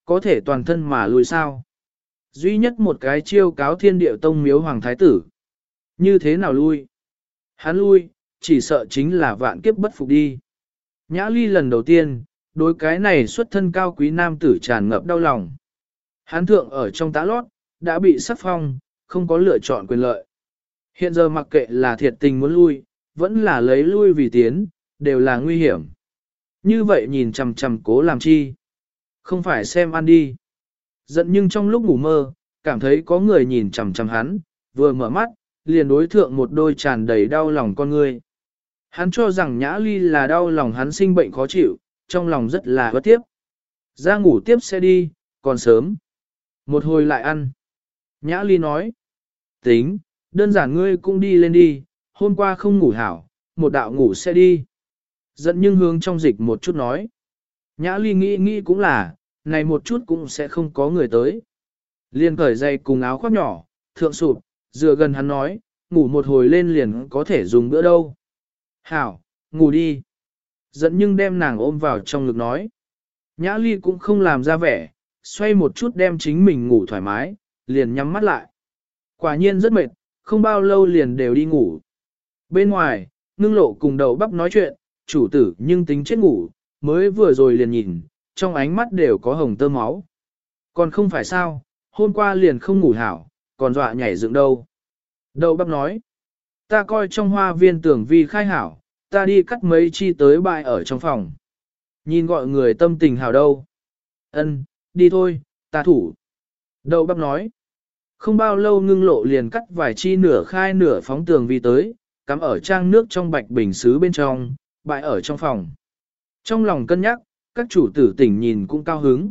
Có thể toàn thân mà lùi sao? Duy nhất một cái chiêu cáo thiên địa tông miếu hoàng thái tử. Như thế nào lui? Hắn lui, chỉ sợ chính là vạn kiếp bất phục đi. Nhã Ly lần đầu tiên, đối cái này xuất thân cao quý nam tử tràn ngập đau lòng. Hắn thượng ở trong tã lót, đã bị sắc phong, không có lựa chọn quyền lợi. Hiện giờ mặc kệ là thiệt tình muốn lui, vẫn là lấy lui vì tiến, đều là nguy hiểm. Như vậy nhìn chằm chằm cố làm chi? Không phải xem ăn đi. Giận nhưng trong lúc ngủ mơ, cảm thấy có người nhìn chằm chằm hắn, vừa mở mắt, liền đối thượng một đôi tràn đầy đau lòng con người. Hắn cho rằng Nhã Ly là đau lòng hắn sinh bệnh khó chịu, trong lòng rất là bất tiếp. Ra ngủ tiếp sẽ đi, còn sớm. Một hồi lại ăn. Nhã Ly nói. Tính, đơn giản ngươi cũng đi lên đi, hôm qua không ngủ hảo, một đạo ngủ sẽ đi. Giận nhưng hướng trong dịch một chút nói. Nhã Ly nghĩ cũng là, này một chút cũng sẽ không có người tới. Liên cởi dây cùng áo khoác nhỏ, thượng sụp, dựa gần hắn nói, ngủ một hồi lên liền có thể dùng bữa đâu. Hảo, ngủ đi. Giận nhưng đem nàng ôm vào trong ngực nói. Nhã Ly cũng không làm ra vẻ, xoay một chút đem chính mình ngủ thoải mái, liền nhắm mắt lại. Quả nhiên rất mệt, không bao lâu liền đều đi ngủ. Bên ngoài, Ngưng Lộ cùng Đầu Bắp nói chuyện, chủ tử nhưng tính chết ngủ, mới vừa rồi liền nhìn, trong ánh mắt đều có hồng tơ máu. Còn không phải sao, hôm qua liền không ngủ hảo, còn dọa nhảy dựng đâu. Đầu Bắp nói, ta coi trong hoa viên tưởng vi khai hảo, ta đi cắt mấy chi tới bại ở trong phòng. Nhìn gọi người tâm tình hảo đâu. Ân, đi thôi, ta thủ. Đầu Bắp nói, không bao lâu Ngưng Lộ liền cắt vài chi nửa khai nửa phóng tường vi tới, cắm ở trang nước trong bạch bình sứ bên trong, bại ở trong phòng. Trong lòng cân nhắc, các chủ tử tỉnh nhìn cũng cao hứng.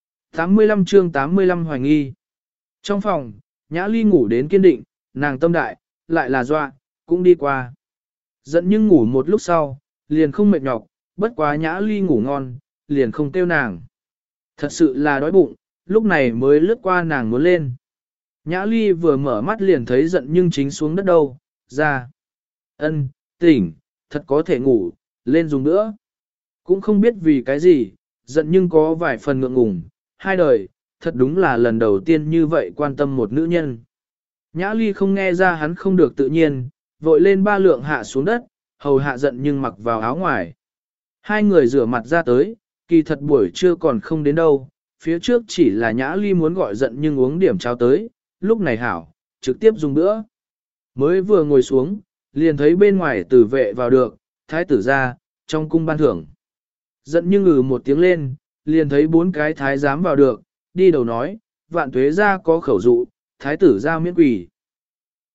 85 chương 85 hoài nghi. Trong phòng, Nhã Ly ngủ đến kiên định, nàng tâm đại, lại là dọa, cũng đi qua. Giận nhưng ngủ một lúc sau, liền không mệt nhọc, bất quá Nhã Ly ngủ ngon, liền không kêu nàng. Thật sự là đói bụng, lúc này mới lướt qua nàng muốn lên. Nhã Ly vừa mở mắt liền thấy giận nhưng chính xuống đất đâu, ra. Ân, tỉnh, thật có thể ngủ, lên dùng nữa. Cũng không biết vì cái gì, giận nhưng có vài phần ngượng ngùng, hai đời, thật đúng là lần đầu tiên như vậy quan tâm một nữ nhân. Nhã Ly không nghe ra hắn không được tự nhiên, vội lên ba lượng hạ xuống đất, hầu hạ giận nhưng mặc vào áo ngoài. Hai người rửa mặt ra tới, kỳ thật buổi trưa còn không đến đâu, phía trước chỉ là Nhã Ly muốn gọi giận nhưng uống điểm cháo tới, lúc này hảo, trực tiếp dùng bữa. Mới vừa ngồi xuống, liền thấy bên ngoài tử vệ vào được, thái tử ra, trong cung ban thưởng. Giận nhưng một tiếng lên, liền thấy 4 cái thái giám vào được, đi đầu nói, vạn tuế ra có khẩu dụ, thái tử ra miễn quỷ.